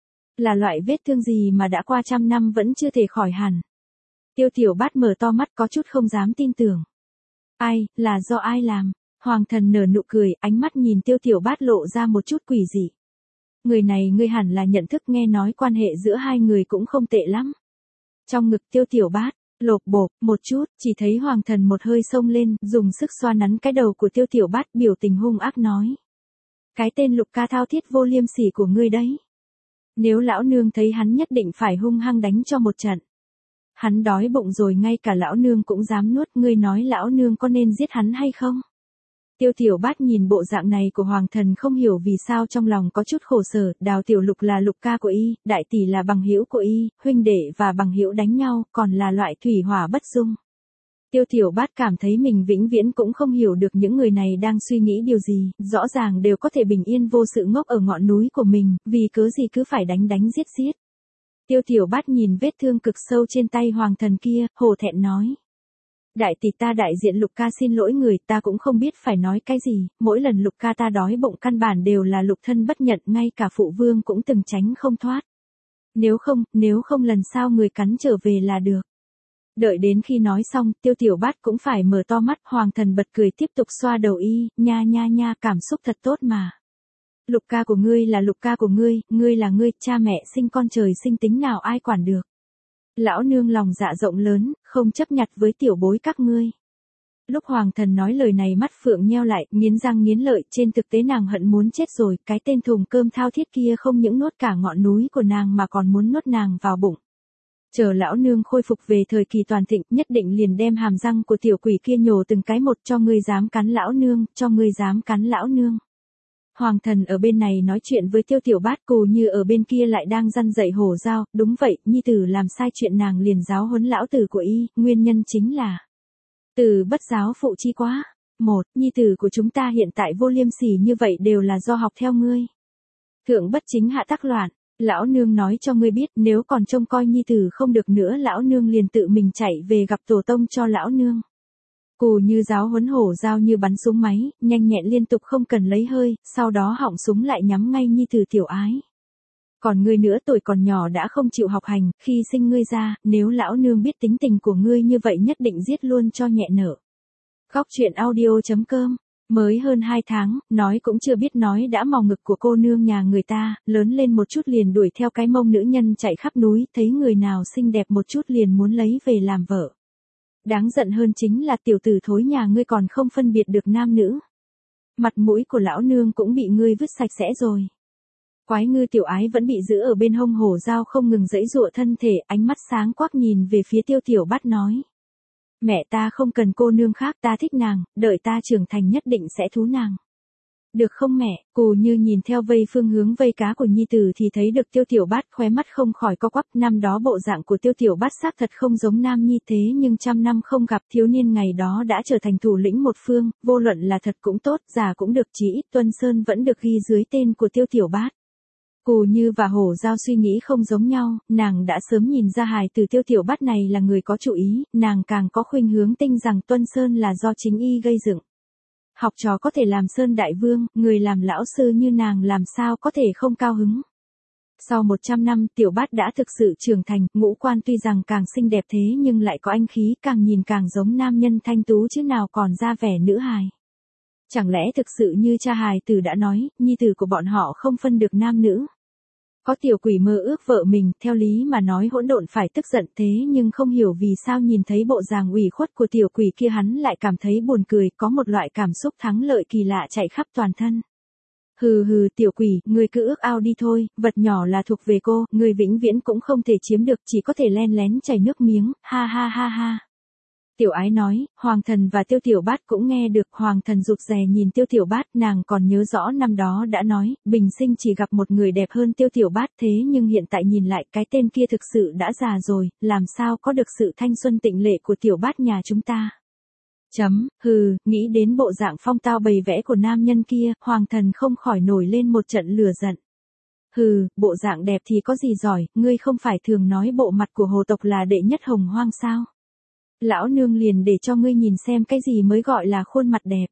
Là loại vết thương gì mà đã qua trăm năm vẫn chưa thể khỏi hẳn. Tiêu Tiểu Bát mở to mắt có chút không dám tin tưởng. Ai, là do ai làm? Hoàng Thần nở nụ cười, ánh mắt nhìn Tiêu Tiểu Bát lộ ra một chút quỷ dị. Người này ngươi hẳn là nhận thức, nghe nói quan hệ giữa hai người cũng không tệ lắm. Trong ngực Tiêu Tiểu Bát, lột bột, một chút, chỉ thấy Hoàng Thần một hơi xông lên, dùng sức xoa nắn cái đầu của Tiêu Tiểu Bát, biểu tình hung ác nói. Cái tên Lục Ca thao thiết vô liêm sỉ của ngươi đấy. Nếu lão nương thấy hắn nhất định phải hung hăng đánh cho một trận. Hắn đói bụng rồi ngay cả lão nương cũng dám nuốt, ngươi nói lão nương có nên giết hắn hay không? Tiêu Tiểu Bát nhìn bộ dạng này của Hoàng Thần không hiểu vì sao trong lòng có chút khổ sở, Đào Tiểu Lục là Lục Ca của y, đại tỷ là bằng hữu của y, huynh đệ và bằng hữu đánh nhau, còn là loại thủy hỏa bất dung. Tiêu Tiểu Bát cảm thấy mình vĩnh viễn cũng không hiểu được những người này đang suy nghĩ điều gì, rõ ràng đều có thể bình yên vô sự ngốc ở ngọn núi của mình, vì cớ gì cứ phải đánh đánh giết giết. Tiêu Tiểu Bát nhìn vết thương cực sâu trên tay Hoàng Thần kia, hổ thẹn nói. Đại tỷ ta đại diện Lục Ca xin lỗi người, ta cũng không biết phải nói cái gì, mỗi lần Lục Ca ta đói bụng căn bản đều là Lục thân bất nhận, ngay cả phụ vương cũng từng tránh không thoát. Nếu không, nếu không lần sau người cắn trở về là được. Đợi đến khi nói xong, Tiêu Tiểu Bát cũng phải mở to mắt, Hoàng Thần bật cười tiếp tục xoa đầu y, nha nha nha, cảm xúc thật tốt mà. Lục Ca của ngươi là Lục Ca của ngươi, ngươi là ngươi, cha mẹ sinh con trời sinh tính nào ai quản được. Lão nương lòng dạ rộng lớn, không chấp nhặt với tiểu bối các ngươi. Lúc Hoàng Thần nói lời này mắt phượng nheo lại, nghiến răng nghiến lợi, trên thực tế nàng hận muốn chết rồi, cái tên thùng cơm thao thiết kia không những nuốt cả ngọn núi của nàng mà còn muốn nuốt nàng vào bụng. Chờ lão nương khôi phục về thời kỳ toàn thịnh, nhất định liền đem hàm răng của tiểu quỷ kia nhổ từng cái một, cho ngươi dám cắn lão nương, cho ngươi dám cắn lão nương. Hoàng Thần ở bên này nói chuyện với Tiêu Tiểu Bát, Cù Như ở bên kia lại đang răn dạy hổ dao, đúng vậy, nhi tử làm sai chuyện nàng liền giáo huấn lão tử của y, nguyên nhân chính là từ bất giáo phụ chi quá. Một, nhi tử của chúng ta hiện tại vô liêm sỉ như vậy đều là do học theo ngươi. Thượng bất chính hạ tắc loạn, lão nương nói cho ngươi biết, nếu còn trông coi nhi tử không được nữa lão nương liền tự mình chạy về gặp tổ tông cho lão nương. Cù Như giáo huấn hổ dao như bắn súng máy, nhanh nhẹn liên tục không cần lấy hơi, sau đó họng súng lại nhắm ngay nhi tử Tiểu Ái. Còn ngươi nữa tuổi còn nhỏ đã không chịu học hành, khi sinh ngươi ra, nếu lão nương biết tính tình của ngươi như vậy nhất định giết luôn cho nhẹ nợ. Góc truyện audio chấm com. Mới hơn hai tháng, nói cũng chưa biết nói đã mò ngực của cô nương nhà người ta, lớn lên một chút liền đuổi theo cái mông nữ nhân chạy khắp núi, thấy người nào xinh đẹp một chút liền muốn lấy về làm vợ. Đáng giận hơn chính là tiểu tử thối nhà ngươi còn không phân biệt được nam nữ. Mặt mũi của lão nương cũng bị ngươi vứt sạch sẽ rồi. Quái ngư Tiểu Ái vẫn bị giữ ở bên hông hổ dao không ngừng giãy giụa thân thể, ánh mắt sáng quắc nhìn về phía Tiêu Tiểu Bát nói. Mẹ ta không cần cô nương khác, ta thích nàng, đợi ta trưởng thành nhất định sẽ thú nàng. Được không mẹ? Cù Như nhìn theo vây phương hướng vây cá của nhi tử thì thấy được Tiêu Tiểu Bát, khóe mắt không khỏi co quắp, năm đó bộ dạng của Tiêu Tiểu Bát xác thật không giống nam nhi, thế nhưng trăm năm không gặp thiếu niên ngày đó đã trở thành thủ lĩnh một phương, vô luận là thật cũng tốt, giả cũng được, chỉ ít Tuân Sơn vẫn được ghi dưới tên của Tiêu Tiểu Bát. Cù Như và hổ dao suy nghĩ không giống nhau, nàng đã sớm nhìn ra hài từ Tiêu Tiểu Bát này là người có chủ ý, nàng càng có khuynh hướng tin rằng Tuân Sơn là do chính y gây dựng. Học trò có thể làm Sơn Đại Vương, người làm lão sư như nàng làm sao có thể không cao hứng. Sau một trăm năm, Tiểu Bát đã thực sự trưởng thành, ngũ quan tuy rằng càng xinh đẹp thế nhưng lại có anh khí, càng nhìn càng giống nam nhân thanh tú chứ nào còn ra vẻ nữ hài. Chẳng lẽ thực sự như cha hài tử đã nói, nhi tử của bọn họ không phân được nam nữ. Có tiểu quỷ mơ ước vợ mình, theo lý mà nói hỗn độn phải tức giận thế nhưng không hiểu vì sao nhìn thấy bộ dạng ủy khuất của tiểu quỷ kia hắn lại cảm thấy buồn cười, có một loại cảm xúc thắng lợi kỳ lạ chạy khắp toàn thân. Hừ hừ tiểu quỷ, ngươi cứ ước ao đi thôi, vật nhỏ là thuộc về cô, ngươi vĩnh viễn cũng không thể chiếm được, chỉ có thể len lén chảy nước miếng, ha ha ha ha. Tiểu ái nói, Hoàng Thần và Tiêu Tiểu Bát cũng nghe được. Hoàng Thần rụt rè nhìn Tiêu Tiểu Bát, nàng còn nhớ rõ năm đó đã nói, bình sinh chỉ gặp một người đẹp hơn Tiêu Tiểu Bát, thế nhưng hiện tại nhìn lại cái tên kia thực sự đã già rồi, làm sao có được sự thanh xuân tịnh lệ của Tiểu Bát nhà chúng ta. Chấm, hừ, nghĩ đến bộ dạng phong tao bày vẽ của nam nhân kia, Hoàng Thần không khỏi nổi lên một trận lửa giận. Hừ, bộ dạng đẹp thì có gì giỏi, ngươi không phải thường nói bộ mặt của hồ tộc là đệ nhất hồng hoang sao? Lão nương liền để cho ngươi nhìn xem cái gì mới gọi là khuôn mặt đẹp.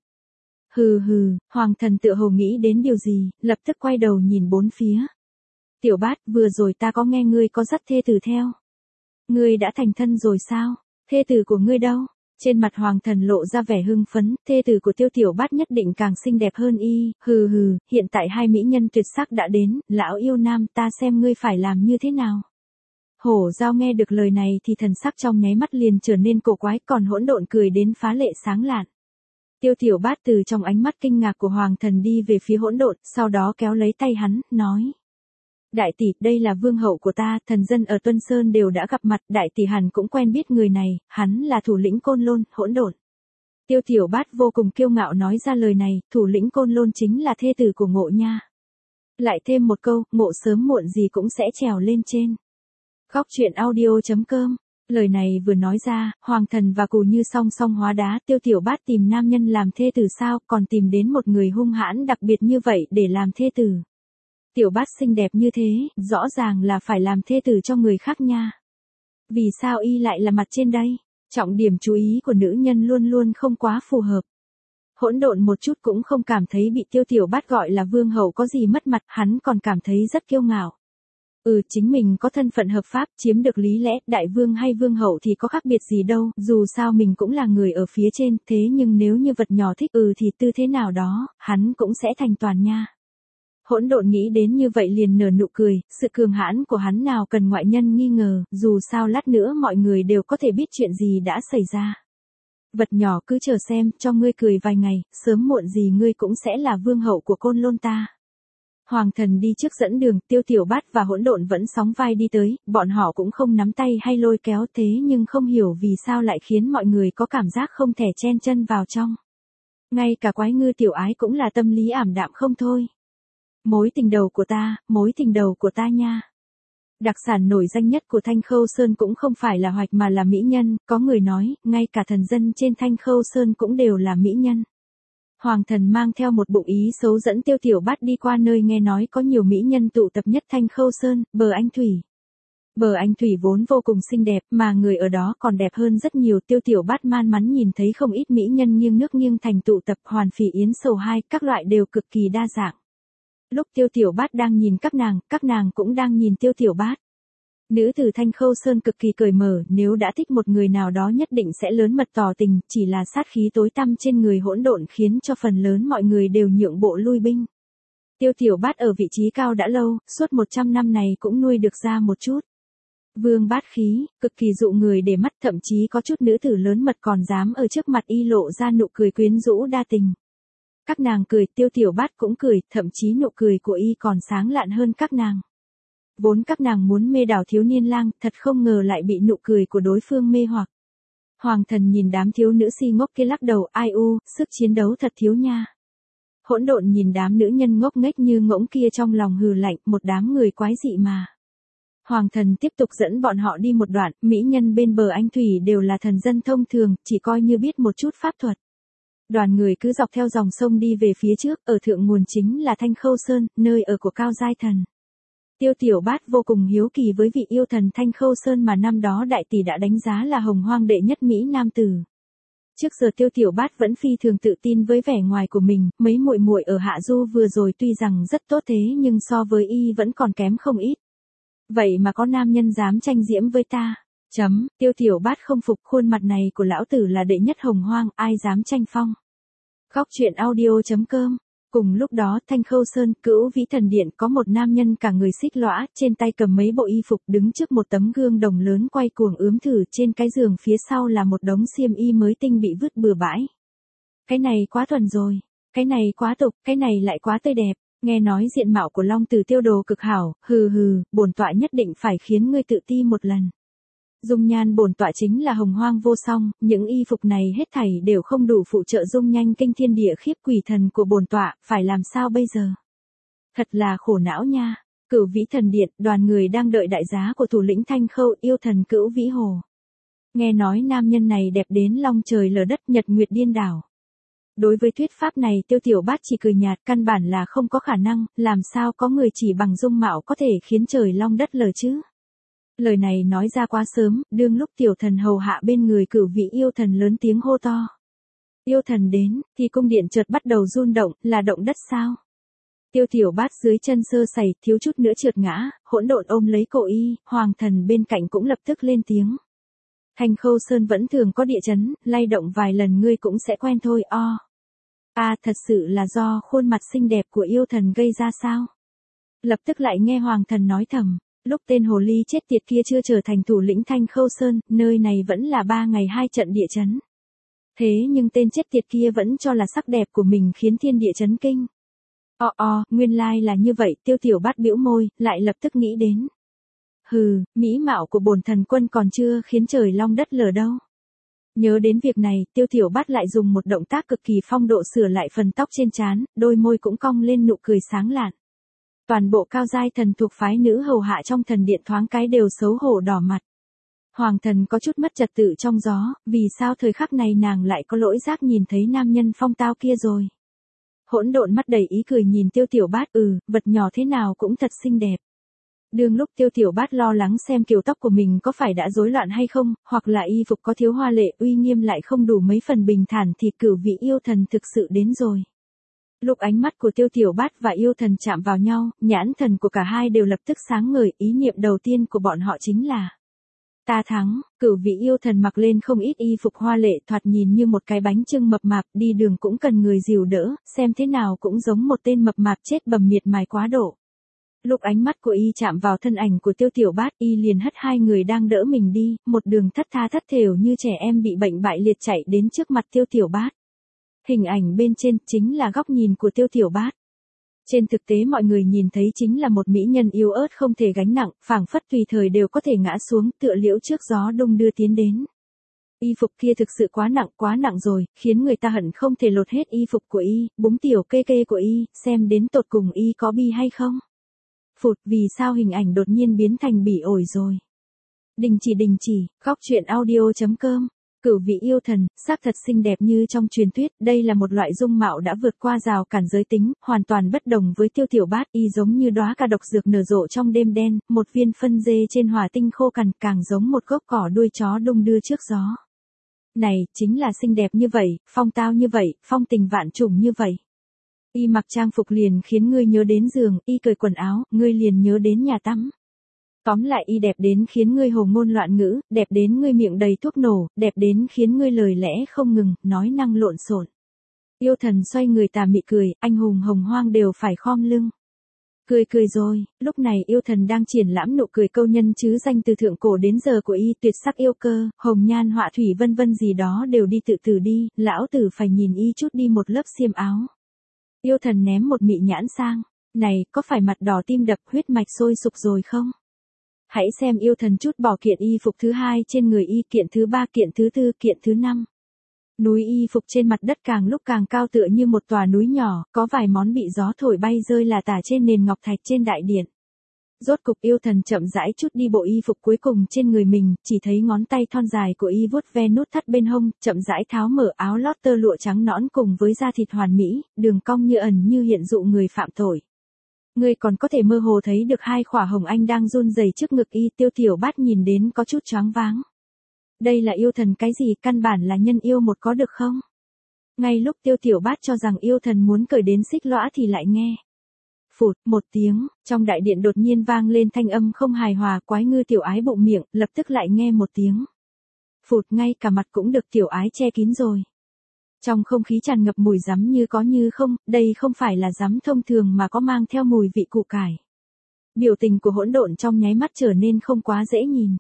Hừ hừ, Hoàng Thần tựa hồ nghĩ đến điều gì, lập tức quay đầu nhìn bốn phía. Tiểu Bát, vừa rồi ta có nghe ngươi có dắt thê tử theo. Ngươi đã thành thân rồi sao? Thê tử của ngươi đâu? Trên mặt Hoàng Thần lộ ra vẻ hưng phấn, thê tử của Tiêu Tiểu Bát nhất định càng xinh đẹp hơn y, hừ hừ, hiện tại hai mỹ nhân tuyệt sắc đã đến, lão yêu nam ta xem ngươi phải làm như thế nào. Hổ Giao nghe được lời này thì thần sắc trong nháy mắt liền trở nên cổ quái, còn hỗn độn cười đến phá lệ sáng lạn. Tiêu Tiểu Bát từ trong ánh mắt kinh ngạc của Hoàng Thần đi về phía hỗn độn, sau đó kéo lấy tay hắn, nói. Đại tỷ, đây là vương hậu của ta, thần dân ở Tuân Sơn đều đã gặp mặt, đại tỷ hẳn cũng quen biết người này, hắn là thủ lĩnh Côn Lôn, hỗn độn. Tiêu Tiểu Bát vô cùng kiêu ngạo nói ra lời này, thủ lĩnh Côn Lôn chính là thê tử của Ngộ Nha. Lại thêm một câu, Ngộ sớm muộn gì cũng sẽ trèo lên trên. Góc truyện audio chấm com. Lời này vừa nói ra, Hoàng Thần và Cù Như song song hóa đá, Tiêu Tiểu Bát tìm nam nhân làm thê tử sao, còn tìm đến một người hung hãn đặc biệt như vậy để làm thê tử. Tiểu Bát xinh đẹp như thế, rõ ràng là phải làm thê tử cho người khác nha. Vì sao y lại là mặt trên đây? Trọng điểm chú ý của nữ nhân luôn luôn không quá phù hợp. Hỗn độn một chút cũng không cảm thấy bị Tiêu Tiểu Bát gọi là vương hậu có gì mất mặt, hắn còn cảm thấy rất kiêu ngạo. Ừ, chính mình có thân phận hợp pháp, chiếm được lý lẽ, đại vương hay vương hậu thì có khác biệt gì đâu, dù sao mình cũng là người ở phía trên, thế nhưng nếu như vật nhỏ thích ừ thì tư thế nào đó, hắn cũng sẽ thành toàn nha. Hỗn độn nghĩ đến như vậy liền nở nụ cười, sự cường hãn của hắn nào cần ngoại nhân nghi ngờ, dù sao lát nữa mọi người đều có thể biết chuyện gì đã xảy ra. Vật nhỏ cứ chờ xem, cho ngươi cười vài ngày, sớm muộn gì ngươi cũng sẽ là vương hậu của Côn Lôn ta. Hoàng Thần đi trước dẫn đường, Tiêu Tiểu Bát và hỗn độn vẫn sóng vai đi tới, bọn họ cũng không nắm tay hay lôi kéo thế nhưng không hiểu vì sao lại khiến mọi người có cảm giác không thể chen chân vào trong. Ngay cả Quái Ngư Tiểu Ái cũng là tâm lý ảm đạm không thôi. Mối tình đầu của ta, mối tình đầu của ta nha. Đặc sản nổi danh nhất của Thanh Khâu Sơn cũng không phải là hoạch mà là mỹ nhân, có người nói, ngay cả thần dân trên Thanh Khâu Sơn cũng đều là mỹ nhân. Hoàng Thần mang theo một bụng ý xấu dẫn Tiêu Tiểu Bát đi qua nơi nghe nói có nhiều mỹ nhân tụ tập nhất Thanh Khâu Sơn, bờ Anh Thủy. Bờ Anh Thủy vốn vô cùng xinh đẹp, mà người ở đó còn đẹp hơn rất nhiều. Tiêu Tiểu Bát man mắn nhìn thấy không ít mỹ nhân nghiêng nước nghiêng thành tụ tập, hoàn phỉ yến sầu hai, các loại đều cực kỳ đa dạng. Lúc Tiêu Tiểu Bát đang nhìn các nàng, các nàng cũng đang nhìn Tiêu Tiểu Bát. Nữ tử Thanh Khâu Sơn cực kỳ cởi mở, nếu đã thích một người nào đó nhất định sẽ lớn mật tỏ tình, chỉ là sát khí tối tăm trên người hỗn độn khiến cho phần lớn mọi người đều nhượng bộ lui binh. Tiêu Tiểu Bát ở vị trí cao đã lâu, suốt một trăm năm này cũng nuôi được ra một chút vương bát khí, cực kỳ dụ người để mắt, thậm chí có chút nữ tử lớn mật còn dám ở trước mặt y lộ ra nụ cười quyến rũ đa tình. Các nàng cười, Tiêu Tiểu Bát cũng cười, thậm chí nụ cười của y còn sáng lạn hơn các nàng. Vốn các nàng muốn mê đảo thiếu niên lang, thật không ngờ lại bị nụ cười của đối phương mê hoặc. Hoàng Thần nhìn đám thiếu nữ si ngốc kia lắc đầu, ai u, sức chiến đấu thật thiếu nha. Hỗn độn nhìn đám nữ nhân ngốc nghếch như ngỗng kia trong lòng hừ lạnh, một đám người quái dị mà. Hoàng Thần tiếp tục dẫn bọn họ đi một đoạn, mỹ nhân bên bờ Anh Thủy đều là thần dân thông thường, chỉ coi như biết một chút pháp thuật. Đoàn người cứ dọc theo dòng sông đi về phía trước, ở thượng nguồn chính là Thanh Khâu Sơn, nơi ở của Cao Giai Thần. Tiêu Tiểu Bát vô cùng hiếu kỳ với vị yêu thần Thanh Khâu Sơn mà năm đó đại tỷ đã đánh giá là hồng hoang đệ nhất mỹ nam tử. Trước giờ Tiêu Tiểu Bát vẫn phi thường tự tin với vẻ ngoài của mình, mấy muội muội ở Hạ Du vừa rồi tuy rằng rất tốt thế nhưng so với y vẫn còn kém không ít. Vậy mà có nam nhân dám tranh diễm với ta. Chấm, Tiêu Tiểu Bát không phục, khuôn mặt này của lão tử là đệ nhất hồng hoang, ai dám tranh phong. Góc truyện audio.com. Cùng lúc đó Thanh Khâu Sơn, Cửu Vĩ Thần Điện có một nam nhân cả người xích lõa, trên tay cầm mấy bộ y phục đứng trước một tấm gương đồng lớn quay cuồng ướm thử, trên cái giường phía sau là một đống xiêm y mới tinh bị vứt bừa bãi. Cái này quá thuần rồi, cái này quá tục, cái này lại quá tươi đẹp. Nghe nói diện mạo của Long Tử Tiêu Đồ cực hảo, hừ hừ, bổn tọa nhất định phải khiến ngươi tự ti một lần. Dung nhan bổn tọa chính là hồng hoang vô song, những y phục này hết thảy đều không đủ phụ trợ dung nhanh kinh thiên địa khiếp quỷ thần của bổn tọa, phải làm sao bây giờ? Thật là khổ não nha. Cửu Vĩ Thần Điện, đoàn người đang đợi đại giá của thủ lĩnh Thanh Khâu, yêu thần Cửu Vĩ Hồ. Nghe nói nam nhân này đẹp đến long trời lở đất, nhật nguyệt điên đảo. Đối với thuyết pháp này Tiêu Tiểu Bát chỉ cười nhạt, căn bản là không có khả năng, làm sao có người chỉ bằng dung mạo có thể khiến trời long đất lở chứ? Lời này nói ra quá sớm, đương lúc tiểu thần hầu hạ bên người Cửu Vĩ yêu thần lớn tiếng hô to. Yêu thần đến, thì cung điện chợt bắt đầu run động, là động đất sao? Tiêu Tiểu Bát dưới chân sơ sẩy, thiếu chút nữa trượt ngã, hỗn độn ôm lấy cổ y, hoàng thần bên cạnh cũng lập tức lên tiếng. Thanh Khâu Sơn vẫn thường có địa chấn, lay động vài lần ngươi cũng sẽ quen thôi o. À thật sự là do khuôn mặt xinh đẹp của yêu thần gây ra sao? Lập tức lại nghe hoàng thần nói thầm. Lúc tên hồ ly chết tiệt kia chưa trở thành thủ lĩnh Thanh Khâu Sơn, nơi này vẫn là ba ngày hai trận địa chấn. Thế nhưng tên chết tiệt kia vẫn cho là sắc đẹp của mình khiến thiên địa chấn kinh. O o, nguyên lai là như vậy, Tiêu Tiểu Bát bĩu môi, lại lập tức nghĩ đến. Hừ, mỹ mạo của bổn thần quân còn chưa khiến trời long đất lở đâu. Nhớ đến việc này, Tiêu Tiểu Bát lại dùng một động tác cực kỳ phong độ sửa lại phần tóc trên trán, đôi môi cũng cong lên nụ cười sáng lạn. Toàn bộ cao giai thần thuộc phái nữ hầu hạ trong thần điện thoáng cái đều xấu hổ đỏ mặt. Hoàng thần có chút mất trật tự trong gió, vì sao thời khắc này nàng lại có lỗi giác nhìn thấy nam nhân phong tao kia rồi. Hỗn độn mắt đầy ý cười nhìn Tiêu Tiểu Bát, ừ, vật nhỏ thế nào cũng thật xinh đẹp. Đương lúc Tiêu Tiểu Bát lo lắng xem kiểu tóc của mình có phải đã rối loạn hay không, hoặc là y phục có thiếu hoa lệ, uy nghiêm lại không đủ mấy phần bình thản thì Cửu Vĩ yêu thần thực sự đến rồi. Lúc ánh mắt của Tiêu Tiểu Bát và yêu thần chạm vào nhau, nhãn thần của cả hai đều lập tức sáng ngời, ý niệm đầu tiên của bọn họ chính là ta thắng. Cửu Vĩ yêu thần mặc lên không ít y phục hoa lệ, thoạt nhìn như một cái bánh chưng mập mạp, đi đường cũng cần người dìu đỡ, xem thế nào cũng giống một tên mập mạp chết bầm miệt mài quá độ. Lúc ánh mắt của y chạm vào thân ảnh của Tiêu Tiểu Bát, y liền hất hai người đang đỡ mình đi, một đường thất tha thất thểu như trẻ em bị bệnh bại liệt chạy đến trước mặt Tiêu Tiểu Bát. Hình ảnh bên trên chính là góc nhìn của Tiêu Tiểu Bát. Trên thực tế mọi người nhìn thấy chính là một mỹ nhân yếu ớt không thể gánh nặng, phảng phất tùy thời đều có thể ngã xuống, tựa liễu trước gió đung đưa tiến đến. Y phục kia thực sự quá nặng, quá nặng rồi, khiến người ta hận không thể lột hết y phục của y, búng tiểu kê kê của y, xem đến tột cùng y có bi hay không. Phụt, vì sao hình ảnh đột nhiên biến thành bỉ ổi rồi. Đình chỉ đình chỉ, góc truyện audio.com. Cửu Vĩ yêu thần, xác thật xinh đẹp như trong truyền thuyết, đây là một loại dung mạo đã vượt qua rào cản giới tính, hoàn toàn bất đồng với Tiêu Tiểu Bát, y giống như đóa cà độc dược nở rộ trong đêm đen, một viên phân dê trên hỏa tinh khô cằn, càng giống một gốc cỏ đuôi chó đung đưa trước gió. Này, chính là xinh đẹp như vậy, phong tao như vậy, phong tình vạn trùng như vậy. Y mặc trang phục liền khiến ngươi nhớ đến giường, y cởi quần áo, ngươi liền nhớ đến nhà tắm. Tóm lại y đẹp đến khiến ngươi hồ ngôn loạn ngữ, đẹp đến ngươi miệng đầy thuốc nổ, đẹp đến khiến ngươi lời lẽ không ngừng, nói năng lộn xộn. Yêu thần xoay người tà mị cười, anh hùng hồng hoang đều phải khom lưng. Cười cười rồi, lúc này yêu thần đang triển lãm nụ cười câu nhân chứ danh từ thượng cổ đến giờ của y, tuyệt sắc yêu cơ, hồng nhan họa thủy vân vân gì đó đều đi tự tử đi, lão tử phải nhìn y chút đi một lớp xiêm áo. Yêu thần ném một mị nhãn sang, này, có phải mặt đỏ tim đập huyết mạch sôi sục rồi không? Hãy xem yêu thần chút bỏ kiện y phục thứ hai trên người y, kiện thứ ba, kiện thứ tư, kiện thứ năm. Núi y phục trên mặt đất càng lúc càng cao tựa như một tòa núi nhỏ, có vài món bị gió thổi bay rơi là tả trên nền ngọc thạch trên đại điện. Rốt cục yêu thần chậm rãi chút đi bộ y phục cuối cùng trên người mình, chỉ thấy ngón tay thon dài của y vuốt ve nút thắt bên hông, chậm rãi tháo mở áo lót tơ lụa trắng nõn cùng với da thịt hoàn mỹ, đường cong như ẩn như hiện dụ người phạm tội. Ngươi còn có thể mơ hồ thấy được hai khỏa hồng anh đang run rẩy trước ngực y. Tiêu Tiểu Bát nhìn đến có chút choáng váng. Đây là yêu thần cái gì, căn bản là nhân yêu một có được không? Ngay lúc Tiêu Tiểu Bát cho rằng yêu thần muốn cởi đến xích lõa thì lại nghe. Phụt, một tiếng, trong đại điện đột nhiên vang lên thanh âm không hài hòa, Quái Ngư tiểu ái bụng miệng, lập tức lại nghe một tiếng. Phụt, ngay cả mặt cũng được tiểu ái che kín rồi. Trong không khí tràn ngập mùi giấm như có như không, đây không phải là giấm thông thường mà có mang theo mùi vị củ cải. Biểu tình của Hỗn Độn trong nháy mắt trở nên không quá dễ nhìn.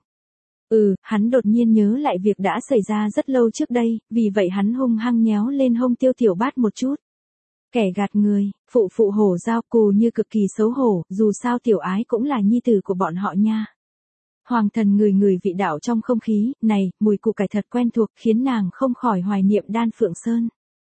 Ừ, hắn đột nhiên nhớ lại việc đã xảy ra rất lâu trước đây, vì vậy hắn hung hăng nhéo lên hông Tiêu Tiểu Bát một chút. Kẻ gạt người, phụ phụ hổ giao cù như cực kỳ xấu hổ, dù sao Tiểu Ái cũng là nhi tử của bọn họ nha. Hoàng thần ngửi ngửi vị đạo trong không khí, này, mùi củ cải thật quen thuộc, khiến nàng không khỏi hoài niệm Đan Phượng Sơn.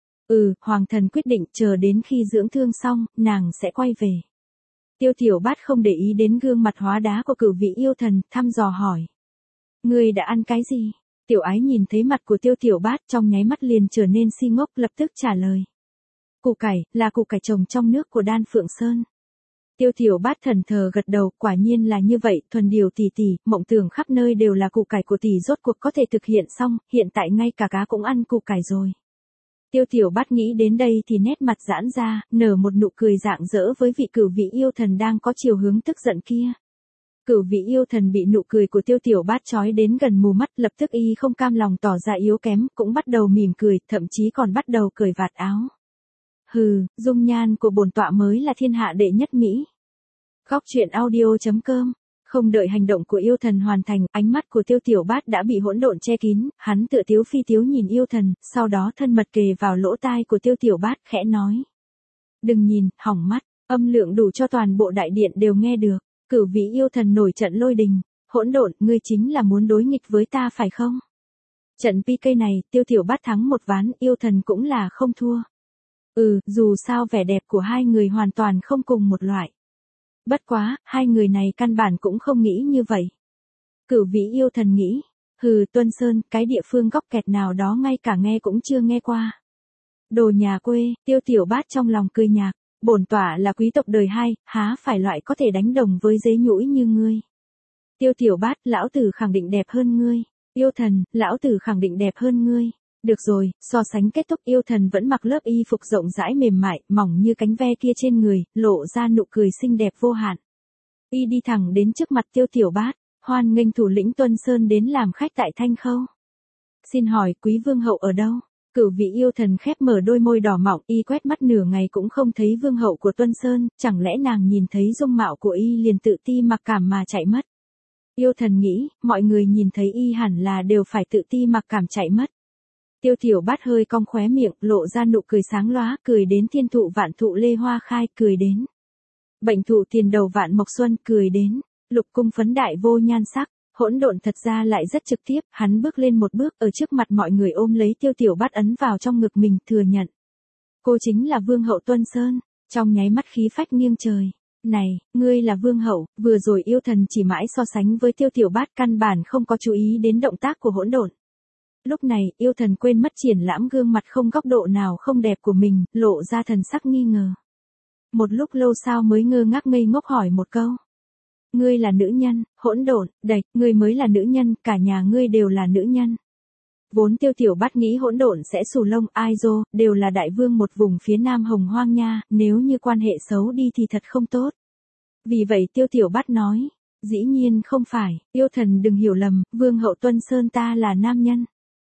Ừ, Hoàng thần quyết định chờ đến khi dưỡng thương xong, nàng sẽ quay về. Tiêu Tiểu Bát không để ý đến gương mặt hóa đá của Cửu Vị Yêu Thần, thăm dò hỏi. Ngươi đã ăn cái gì? Tiểu Ái nhìn thấy mặt của Tiêu Tiểu Bát trong nháy mắt liền trở nên si ngốc, lập tức trả lời. Củ cải, là củ cải trồng trong nước của Đan Phượng Sơn. Tiêu Tiểu Bát thần thờ gật đầu, quả nhiên là như vậy, thuần điều tỷ tỷ, mộng tưởng khắp nơi đều là củ cải của tỷ rốt cuộc có thể thực hiện xong, hiện tại ngay cả cá cũng ăn củ cải rồi. Tiêu Tiểu Bát nghĩ đến đây thì nét mặt giãn ra, nở một nụ cười rạng rỡ với vị Cửu Vị Yêu Thần đang có chiều hướng tức giận kia. Cửu Vị Yêu Thần bị nụ cười của Tiêu Tiểu Bát chói đến gần mù mắt, lập tức y không cam lòng tỏ ra yếu kém, cũng bắt đầu mỉm cười, thậm chí còn bắt đầu cởi vạt áo. Hừ, dung nhan của bổn tọa mới là thiên hạ đệ nhất mỹ. Góc truyện audio chấm com. Không đợi hành động của Yêu Thần hoàn thành, ánh mắt của Tiêu Tiểu Bát đã bị Hỗn Độn che kín, hắn tựa tiếu phi tiếu nhìn Yêu Thần, sau đó thân mật kề vào lỗ tai của Tiêu Tiểu Bát khẽ nói. Đừng nhìn, hỏng mắt, âm lượng đủ cho toàn bộ đại điện đều nghe được. Cửu Vị Yêu Thần nổi trận lôi đình. Hỗn Độn, ngươi chính là muốn đối nghịch với ta phải không? Trận pi ca này, Tiêu Tiểu Bát thắng một ván, Yêu Thần cũng là không thua. Ừ, dù sao vẻ đẹp của hai người hoàn toàn không cùng một loại. Bất quá, hai người này căn bản cũng không nghĩ như vậy. Cửu Vị Yêu Thần nghĩ, hừ, Tuân Sơn, cái địa phương góc kẹt nào đó ngay cả nghe cũng chưa nghe qua. Đồ nhà quê, Tiêu Tiểu Bát trong lòng cười nhạt, bổn tọa là quý tộc đời hai, há phải loại có thể đánh đồng với dế nhũi như ngươi. Tiêu Tiểu Bát, lão tử khẳng định đẹp hơn ngươi. Yêu Thần, lão tử khẳng định đẹp hơn ngươi. Được rồi, so sánh kết thúc, Yêu Thần vẫn mặc lớp y phục rộng rãi mềm mại, mỏng như cánh ve kia trên người, lộ ra nụ cười xinh đẹp vô hạn. Y đi thẳng đến trước mặt Tiêu Tiểu Bát, hoan nghênh thủ lĩnh Tuân Sơn đến làm khách tại Thanh Khâu. Xin hỏi quý vương hậu ở đâu? Cửu Vị Yêu Thần khép mở đôi môi đỏ mọng, y quét mắt nửa ngày cũng không thấy vương hậu của Tuân Sơn, chẳng lẽ nàng nhìn thấy dung mạo của y liền tự ti mặc cảm mà chạy mất? Yêu Thần nghĩ, mọi người nhìn thấy y hẳn là đều phải tự ti mặc cảm chạy mất. Tiêu Tiểu Bát hơi cong khóe miệng, lộ ra nụ cười sáng lóa, cười đến thiên thụ vạn thụ lê hoa khai, cười đến bệnh thụ tiền đầu vạn mộc xuân, cười đến lục cung phấn đại vô nhan sắc. Hỗn Độn thật ra lại rất trực tiếp, hắn bước lên một bước, ở trước mặt mọi người ôm lấy Tiêu Tiểu Bát ấn vào trong ngực mình, thừa nhận. Cô chính là vương hậu Tuân Sơn, trong nháy mắt khí phách nghiêng trời. Này, ngươi là vương hậu, vừa rồi Yêu Thần chỉ mãi so sánh với Tiêu Tiểu Bát, căn bản không có chú ý đến động tác của Hỗn Độn. Lúc này, Yêu Thần quên mất triển lãm gương mặt không góc độ nào không đẹp của mình, lộ ra thần sắc nghi ngờ. Một lúc lâu sau mới ngơ ngác ngây ngốc hỏi một câu. Ngươi là nữ nhân, Hỗn Độn, đẩy, ngươi mới là nữ nhân, cả nhà ngươi đều là nữ nhân. Vốn Tiêu Tiểu Bát nghĩ Hỗn Độn sẽ xù lông, ai dô, đều là đại vương một vùng phía nam hồng hoang nha, nếu như quan hệ xấu đi thì thật không tốt. Vì vậy Tiêu Tiểu Bát nói, dĩ nhiên không phải, Yêu Thần đừng hiểu lầm, vương hậu Tuân Sơn ta là nam nhân.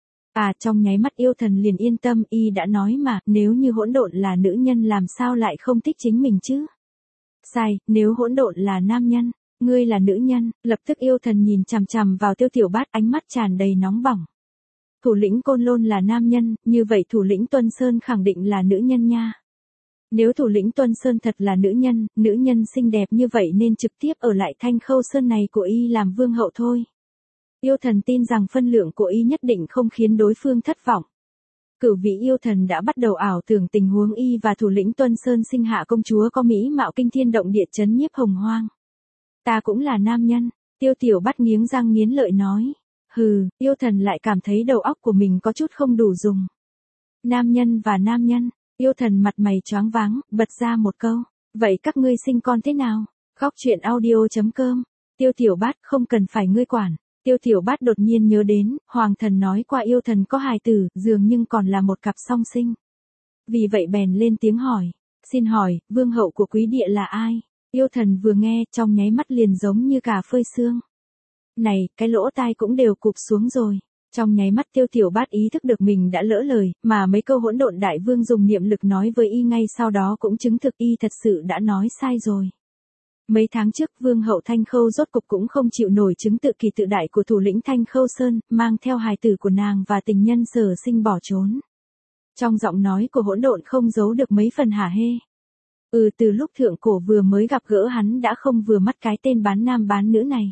À, trong nháy mắt Yêu Thần liền yên tâm, y đã nói mà, nếu như Hỗn Độn là nữ nhân làm sao lại không thích chính mình chứ? Sai, nếu Hỗn Độn là nam nhân, ngươi là nữ nhân. Lập tức Yêu Thần nhìn chằm chằm vào Tiêu Tiểu Bát, ánh mắt tràn đầy nóng bỏng. Thủ lĩnh Côn Lôn là nam nhân, như vậy thủ lĩnh Tuân Sơn khẳng định là nữ nhân nha. Nếu thủ lĩnh Tuân Sơn thật là nữ nhân, nữ nhân xinh đẹp như vậy nên trực tiếp ở lại Thanh Khâu Sơn này của y làm vương hậu thôi. Yêu Thần tin rằng phân lượng của y nhất định không khiến đối phương thất vọng. Cửu Vị Yêu Thần đã bắt đầu ảo tưởng tình huống y và thủ lĩnh Tuân Sơn sinh hạ công chúa có mỹ mạo kinh thiên động địa chấn nhiếp hồng hoang. Ta cũng là nam nhân, Tiêu Tiểu Bát nghiến răng nghiến lợi nói. Hừ, Yêu Thần lại cảm thấy đầu óc của mình có chút không đủ dùng. Nam nhân và nam nhân, Yêu Thần mặt mày choáng váng, bật ra một câu. Vậy các ngươi sinh con thế nào? Góc truyện audio chấm com. Tiêu Tiểu Bát, không cần phải ngươi quản. Tiêu Tiểu Bát đột nhiên nhớ đến, Hoàng Thần nói qua Yêu Thần có hài tử, dường nhưng còn là một cặp song sinh. Vì vậy bèn lên tiếng hỏi. Xin hỏi, vương hậu của quý địa là ai? Yêu Thần vừa nghe, trong nháy mắt liền giống như cả phơi xương. Này, cái lỗ tai cũng đều cụp xuống rồi. Trong nháy mắt Tiêu Tiểu Bát ý thức được mình đã lỡ lời, mà mấy câu hỗn độn đại vương dùng niệm lực nói với y ngay sau đó cũng chứng thực y thật sự đã nói sai rồi. Mấy tháng trước Vương hậu Thanh Khâu rốt cục cũng không chịu nổi chứng tự kỳ tự đại của thủ lĩnh Thanh Khâu Sơn, mang theo hài tử của nàng và tình nhân Sở Sinh bỏ trốn. Trong giọng nói của hỗn độn không giấu được mấy phần hả hê. Ừ, từ lúc thượng cổ vừa mới gặp gỡ hắn đã không vừa mắt cái tên bán nam bán nữ này.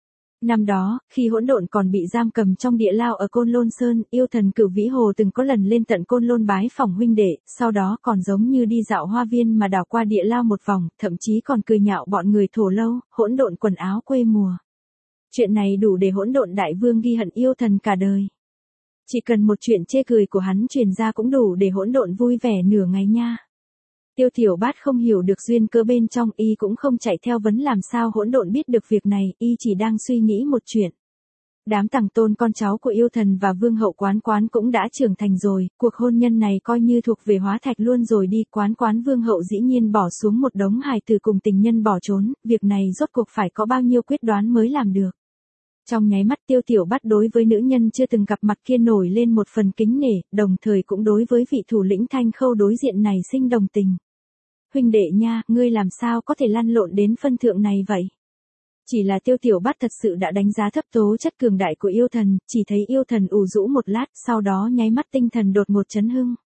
Năm đó, khi hỗn độn còn bị giam cầm trong địa lao ở Côn Lôn Sơn, yêu thần Cửu Vĩ Hồ từng có lần lên tận Côn Lôn bái phỏng huynh đệ, sau đó còn giống như đi dạo hoa viên mà đảo qua địa lao một vòng, thậm chí còn cười nhạo bọn người thổ lâu, hỗn độn quần áo quê mùa. Chuyện này đủ để hỗn độn đại vương ghi hận yêu thần cả đời. Chỉ cần một chuyện chê cười của hắn truyền ra cũng đủ để hỗn độn vui vẻ nửa ngày nha. Tiêu Tiểu Bát không hiểu được duyên cớ bên trong, y cũng không chạy theo vấn làm sao hỗn độn biết được việc này, y chỉ đang suy nghĩ một chuyện. Đám tằng tôn con cháu của yêu thần và vương hậu Quán Quán cũng đã trưởng thành rồi, cuộc hôn nhân này coi như thuộc về hóa thạch luôn rồi đi. Quán Quán vương hậu dĩ nhiên bỏ xuống một đống hài tử cùng tình nhân bỏ trốn, việc này rốt cuộc phải có bao nhiêu quyết đoán mới làm được. Trong nháy mắt Tiêu Tiểu Bát đối với nữ nhân chưa từng gặp mặt kia nổi lên một phần kính nể, đồng thời cũng đối với vị thủ lĩnh Thanh Khâu đối diện này sinh đồng tình. Huynh đệ nha, ngươi làm sao có thể lăn lộn đến phân thượng này vậy? Chỉ là Tiêu Tiểu Bát thật sự đã đánh giá thấp tố chất cường đại của yêu thần, chỉ thấy yêu thần ù rũ một lát, sau đó nháy mắt tinh thần đột ngột chấn hưng.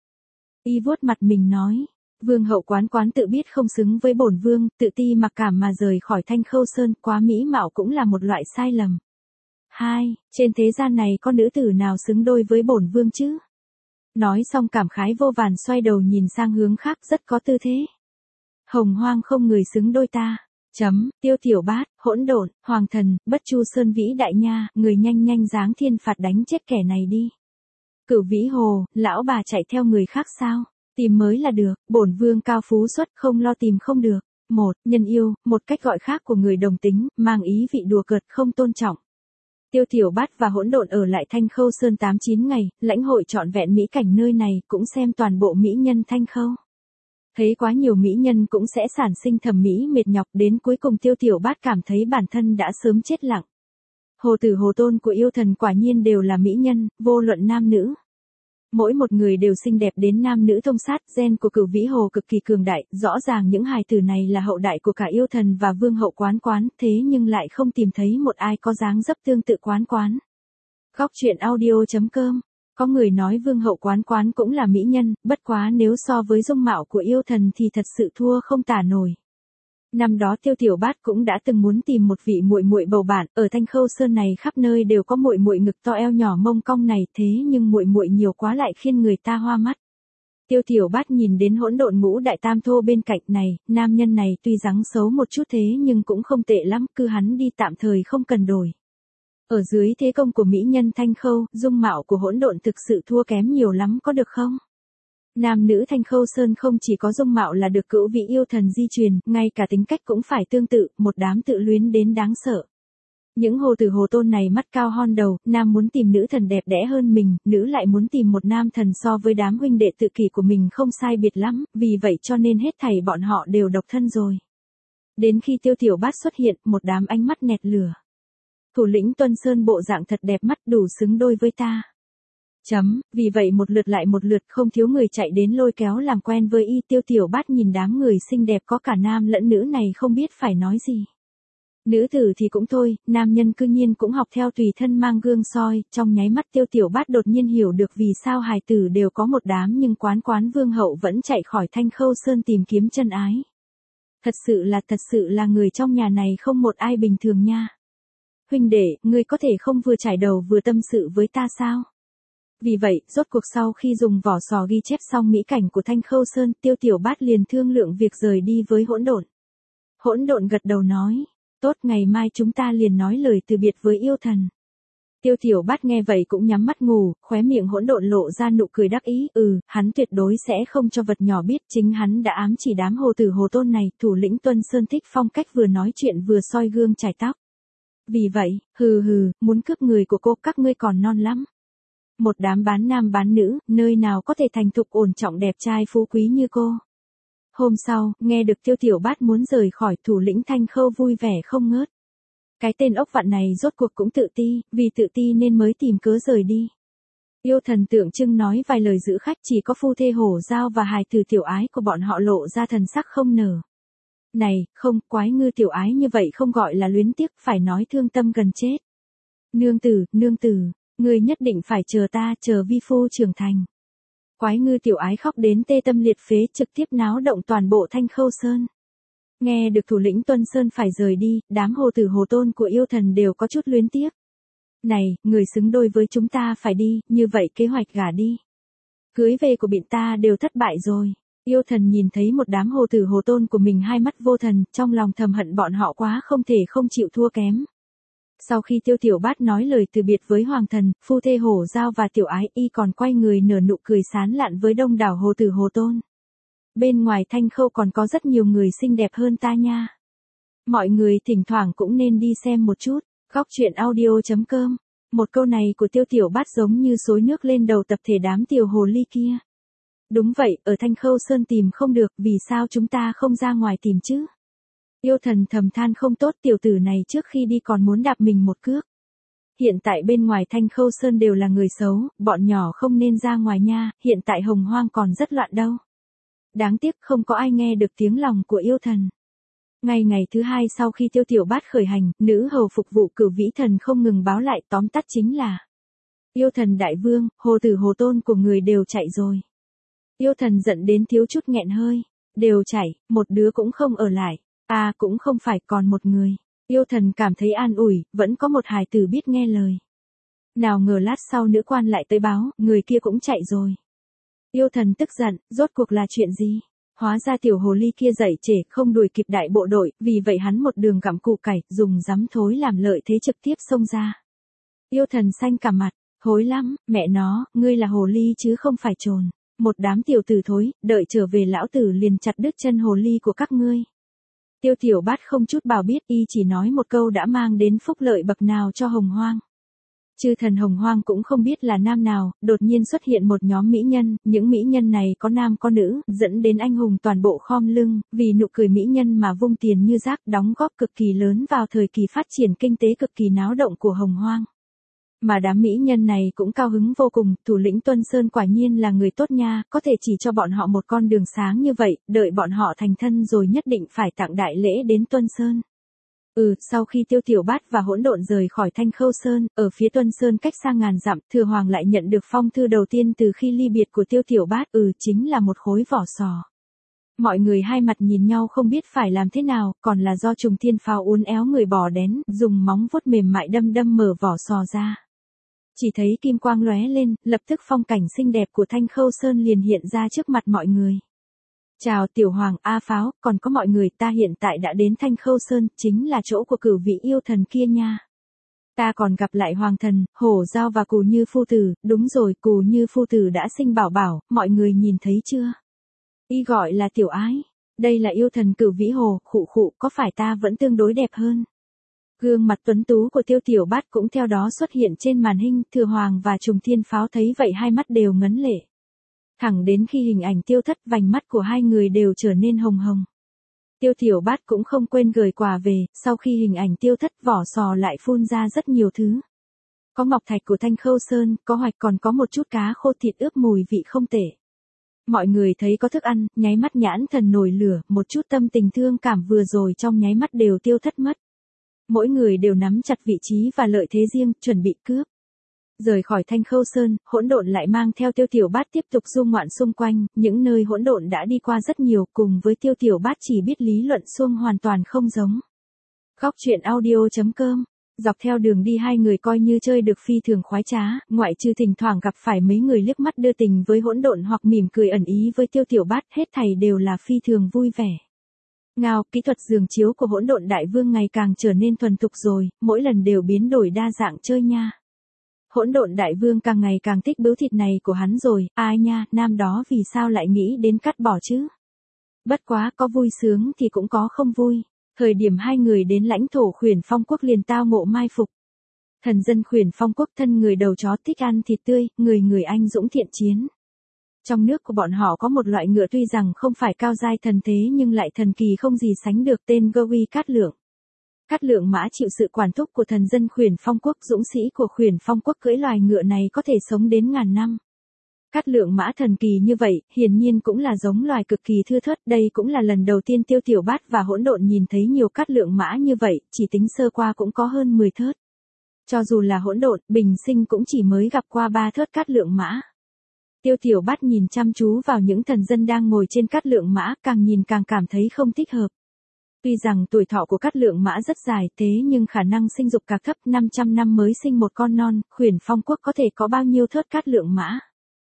Y vuốt mặt mình nói, Vương hậu Quán Quán tự biết không xứng với bổn vương, tự ti mặc cảm mà rời khỏi Thanh Khâu Sơn, quá mỹ mạo cũng là một loại sai lầm. Hai, trên thế gian này có nữ tử nào xứng đôi với bổn vương chứ? Nói xong cảm khái vô vàn xoay đầu nhìn sang hướng khác rất có tư thế. Hồng hoang không người xứng đôi ta. Chấm, Tiêu Tiểu Bát, hỗn độn, hoàng thần, Bất Chu Sơn vĩ đại nha, người nhanh nhanh giáng thiên phạt đánh chết kẻ này đi. Cửu Vĩ Hồ, lão bà chạy theo người khác sao? Tìm mới là được, bổn vương cao phú xuất không lo tìm không được. Một, nhân yêu, một cách gọi khác của người đồng tính, mang ý vị đùa cợt không tôn trọng. Tiêu Tiểu Bát và hỗn độn ở lại Thanh Khâu Sơn tám chín ngày, lãnh hội trọn vẹn mỹ cảnh nơi này, cũng xem toàn bộ mỹ nhân Thanh Khâu. Thấy quá nhiều mỹ nhân cũng sẽ sản sinh thẩm mỹ mệt nhọc, đến cuối cùng Tiêu Tiểu Bát cảm thấy bản thân đã sớm chết lặng. Hồ tử hồ tôn của yêu thần quả nhiên đều là mỹ nhân, vô luận nam nữ. Mỗi một người đều xinh đẹp đến nam nữ thông sát, gen của Cửu Vĩ Hồ cực kỳ cường đại, rõ ràng những hài tử này là hậu đại của cả yêu thần và vương hậu Quán Quán, thế nhưng lại không tìm thấy một ai có dáng dấp tương tự Quán Quán. Góc truyện audio chấm com. Có người nói vương hậu Quán Quán cũng là mỹ nhân, bất quá nếu so với dung mạo của yêu thần thì thật sự thua không tả nổi. Năm đó Tiêu Tiểu Bát cũng đã từng muốn tìm một vị muội muội bầu bạn, ở Thanh Khâu Sơn này khắp nơi đều có muội muội ngực to eo nhỏ mông cong này, thế nhưng muội muội nhiều quá lại khiến người ta hoa mắt. Tiêu Tiểu Bát nhìn đến hỗn độn ngũ đại tam thô bên cạnh này, nam nhân này tuy dáng xấu một chút thế nhưng cũng không tệ lắm, cứ hắn đi tạm thời không cần đổi. Ở dưới thế công của mỹ nhân Thanh Khâu, dung mạo của hỗn độn thực sự thua kém nhiều lắm, có được không? Nam nữ Thanh Khâu Sơn không chỉ có dung mạo là được cửu vị yêu thần di truyền, ngay cả tính cách cũng phải tương tự, một đám tự luyến đến đáng sợ. Những hồ tử hồ tôn này mắt cao hon đầu, nam muốn tìm nữ thần đẹp đẽ hơn mình, nữ lại muốn tìm một nam thần so với đám huynh đệ tự kỷ của mình không sai biệt lắm, vì vậy cho nên hết thảy bọn họ đều độc thân rồi. Đến khi Tiêu Tiểu Bát xuất hiện, một đám ánh mắt nẹt lửa. Thủ lĩnh Tuân Sơn bộ dạng thật đẹp mắt, đủ xứng đôi với ta. Chấm, vì vậy một lượt lại một lượt không thiếu người chạy đến lôi kéo làm quen với y. Tiêu Tiểu Bát nhìn đám người xinh đẹp có cả nam lẫn nữ này không biết phải nói gì. Nữ tử thì cũng thôi, nam nhân cư nhiên cũng học theo tùy thân mang gương soi, trong nháy mắt Tiêu Tiểu Bát đột nhiên hiểu được vì sao hài tử đều có một đám nhưng Quán Quán vương hậu vẫn chạy khỏi Thanh Khâu Sơn tìm kiếm chân ái. Thật sự là thật sự là người trong nhà này không một ai bình thường nha. Huynh đệ, ngươi có thể không vừa trải đầu vừa tâm sự với ta sao? Vì vậy, rốt cuộc sau khi dùng vỏ sò ghi chép xong mỹ cảnh của Thanh Khâu Sơn, Tiêu Tiểu Bát liền thương lượng việc rời đi với hỗn độn. Hỗn độn gật đầu nói, tốt, ngày mai chúng ta liền nói lời từ biệt với yêu thần. Tiêu Tiểu Bát nghe vậy cũng nhắm mắt ngủ, khóe miệng hỗn độn lộ ra nụ cười đắc ý, ừ, hắn tuyệt đối sẽ không cho vật nhỏ biết chính hắn đã ám chỉ đám hồ tử hồ tôn này. Thủ lĩnh Tuân Sơn thích phong cách vừa nói chuyện vừa soi gương chải tóc. Vì vậy, hừ hừ, muốn cướp người của cô các ngươi còn non lắm. Một đám bán nam bán nữ, nơi nào có thể thành thục ổn trọng đẹp trai phú quý như cô. Hôm sau, nghe được Tiêu Tiểu Bát muốn rời khỏi, thủ lĩnh Thanh Khâu vui vẻ không ngớt. Cái tên ốc vặn này rốt cuộc cũng tự ti, vì tự ti nên mới tìm cớ rời đi. Yêu thần tượng trưng nói vài lời giữ khách, chỉ có phu thê hổ giao và hài tử tiểu ái của bọn họ lộ ra thần sắc không nở. Này, không, quái ngư tiểu ái như vậy không gọi là luyến tiếc, phải nói thương tâm gần chết. Nương tử, nương tử, ngươi nhất định phải chờ ta, chờ vi phu trưởng thành. Quái ngư tiểu ái khóc đến tê tâm liệt phế, trực tiếp náo động toàn bộ Thanh Khâu Sơn. Nghe được thủ lĩnh Tuân Sơn phải rời đi, đám hồ tử hồ tôn của yêu thần đều có chút luyến tiếc. Này, người xứng đôi với chúng ta phải đi, như vậy kế hoạch gả đi. Cưới về của biện ta đều thất bại rồi. Yêu thần nhìn thấy một đám hồ tử hồ tôn của mình hai mắt vô thần, trong lòng thầm hận bọn họ quá không thể không chịu thua kém. Sau khi Tiêu Tiểu Bát nói lời từ biệt với hoàng thần, phu thê hổ giao và tiểu ái y còn quay người nở nụ cười sán lạn với đông đảo hồ tử hồ tôn. Bên ngoài Thanh Khâu còn có rất nhiều người xinh đẹp hơn ta nha. Mọi người thỉnh thoảng cũng nên đi xem một chút. Góc truyện audio chấm com. Một câu này của Tiêu Tiểu Bát giống như xối nước lên đầu tập thể đám tiểu hồ ly kia. Đúng vậy, ở Thanh Khâu Sơn tìm không được, vì sao chúng ta không ra ngoài tìm chứ? Yêu thần thầm than không tốt, tiểu tử này trước khi đi còn muốn đạp mình một cước. Hiện tại bên ngoài Thanh Khâu Sơn đều là người xấu, bọn nhỏ không nên ra ngoài nha, hiện tại hồng hoang còn rất loạn đâu. Đáng tiếc không có ai nghe được tiếng lòng của yêu thần. Ngày ngày thứ hai sau khi Tiêu Tiểu Bát khởi hành, nữ hầu phục vụ Cửu Vĩ Thần không ngừng báo lại, tóm tắt chính là yêu thần đại vương, hồ tử hồ tôn của người đều chạy rồi. Yêu thần giận đến thiếu chút nghẹn hơi, đều chạy, một đứa cũng không ở lại, à cũng không phải còn một người. Yêu thần cảm thấy an ủi, vẫn có một hài tử biết nghe lời. Nào ngờ lát sau nữ quan lại tới báo, người kia cũng chạy rồi. Yêu thần tức giận, rốt cuộc là chuyện gì? Hóa ra tiểu hồ ly kia dậy trễ không đuổi kịp đại bộ đội, vì vậy hắn một đường gặm củ cải, dùng giấm thối làm lợi thế trực tiếp xông ra. Yêu thần xanh cả mặt, hối lắm, mẹ nó, ngươi là hồ ly chứ không phải trồn. Một đám tiểu tử thối, đợi trở về lão tử liền chặt đứt chân hồ ly của các ngươi. Tiêu Tiểu Bát không chút bảo biết, y chỉ nói một câu đã mang đến phúc lợi bậc nào cho hồng hoang. Chư thần hồng hoang cũng không biết là nam nào, đột nhiên xuất hiện một nhóm mỹ nhân, những mỹ nhân này có nam có nữ, dẫn đến anh hùng toàn bộ khom lưng, vì nụ cười mỹ nhân mà vung tiền như rác, đóng góp cực kỳ lớn vào thời kỳ phát triển kinh tế cực kỳ náo động của hồng hoang. Mà đám mỹ nhân này cũng cao hứng vô cùng, thủ lĩnh Tuân Sơn quả nhiên là người tốt nha, có thể chỉ cho bọn họ một con đường sáng như vậy, đợi bọn họ thành thân rồi nhất định phải tặng đại lễ đến Tuân Sơn. Ừ, sau khi Tiêu Tiểu Bát và hỗn độn rời khỏi Thanh Khâu Sơn, ở phía Tuân Sơn cách xa ngàn dặm, Thừa Hoàng lại nhận được phong thư đầu tiên từ khi ly biệt của Tiêu Tiểu Bát, ừ chính là một khối vỏ sò. Mọi người hai mặt nhìn nhau không biết phải làm thế nào, còn là do Trùng Thiên Pháo uốn éo người bò đén, dùng móng vuốt mềm mại đâm đâm mở vỏ sò ra. Chỉ thấy kim quang lóe lên, lập tức phong cảnh xinh đẹp của Thanh Khâu Sơn liền hiện ra trước mặt mọi người. Chào Tiểu Hoàng, A Pháo, còn có mọi người, ta hiện tại đã đến Thanh Khâu Sơn, chính là chỗ của Cửu Vị yêu thần kia nha. Ta còn gặp lại Hoàng thần, Hổ Giao và Cù Như phu tử, đúng rồi, Cù Như phu tử đã sinh bảo bảo, mọi người nhìn thấy chưa? Y gọi là Tiểu Ái, đây là yêu thần Cửu Vĩ Hồ, khụ khụ, có phải ta vẫn tương đối đẹp hơn? Gương mặt tuấn tú của Tiêu Tiểu Bát cũng theo đó xuất hiện trên màn hình, Thừa Hoàng và Trùng Thiên Pháo thấy vậy hai mắt đều ngấn lệ. Thẳng đến khi hình ảnh tiêu thất, vành mắt của hai người đều trở nên hồng hồng. Tiêu Tiểu Bát cũng không quên gửi quà về, sau khi hình ảnh tiêu thất, vỏ sò lại phun ra rất nhiều thứ. Có ngọc thạch của Thanh Khâu Sơn, có hoạch, còn có một chút cá khô thịt ướp mùi vị không tệ. Mọi người thấy có thức ăn, nháy mắt nhãn thần nổi lửa, một chút tâm tình thương cảm vừa rồi trong nháy mắt đều tiêu thất mất. Mỗi người đều nắm chặt vị trí và lợi thế riêng, chuẩn bị cướp. Rời khỏi Thanh Khâu Sơn, hỗn độn lại mang theo Tiêu Tiểu Bát tiếp tục du ngoạn xung quanh, những nơi hỗn độn đã đi qua rất nhiều, cùng với Tiêu Tiểu Bát chỉ biết lý luận suông hoàn toàn không giống. Góc truyện audio chấm com. Dọc theo đường đi hai người coi như chơi được phi thường khoái trá, ngoại trừ thỉnh thoảng gặp phải mấy người liếc mắt đưa tình với hỗn độn hoặc mỉm cười ẩn ý với Tiêu Tiểu Bát, hết thảy đều là phi thường vui vẻ. Ngao, kỹ thuật giường chiếu của hỗn độn đại vương ngày càng trở nên thuần thục rồi, mỗi lần đều biến đổi đa dạng chơi nha. Hỗn độn đại vương càng ngày càng thích bướu thịt này của hắn rồi, ai nha, nam đó vì sao lại nghĩ đến cắt bỏ chứ? Bất quá, có vui sướng thì cũng có không vui. Thời điểm hai người đến lãnh thổ Khuyển Phong quốc liền tao ngộ mai phục. Thần dân Khuyển Phong quốc thân người đầu chó thích ăn thịt tươi, người người anh dũng thiện chiến. Trong nước của bọn họ có một loại ngựa tuy rằng không phải cao giai thần thế nhưng lại thần kỳ không gì sánh được, tên Gowi Cát Lượng. Cát Lượng Mã chịu sự quản thúc của thần dân Khuyển Phong Quốc, dũng sĩ của Khuyển Phong Quốc cưỡi loài ngựa này có thể sống đến ngàn năm. Cát Lượng Mã thần kỳ như vậy, hiển nhiên cũng là giống loài cực kỳ thưa thớt, đây cũng là lần đầu tiên Tiêu Tiểu Bát và Hỗn Độn nhìn thấy nhiều Cát Lượng Mã như vậy, chỉ tính sơ qua cũng có hơn mười thớt. Cho dù là Hỗn Độn, bình sinh cũng chỉ mới gặp qua ba thớt Cát Lượng Mã. Tiêu Tiểu Bát nhìn chăm chú vào những thần dân đang ngồi trên Cát Lượng Mã, càng nhìn càng cảm thấy không thích hợp. Tuy rằng tuổi thọ của Cát Lượng Mã rất dài, thế nhưng khả năng sinh dục càng thấp, năm trăm năm mới sinh một con non, Khuyển Phong Quốc có thể có bao nhiêu thớt Cát Lượng Mã?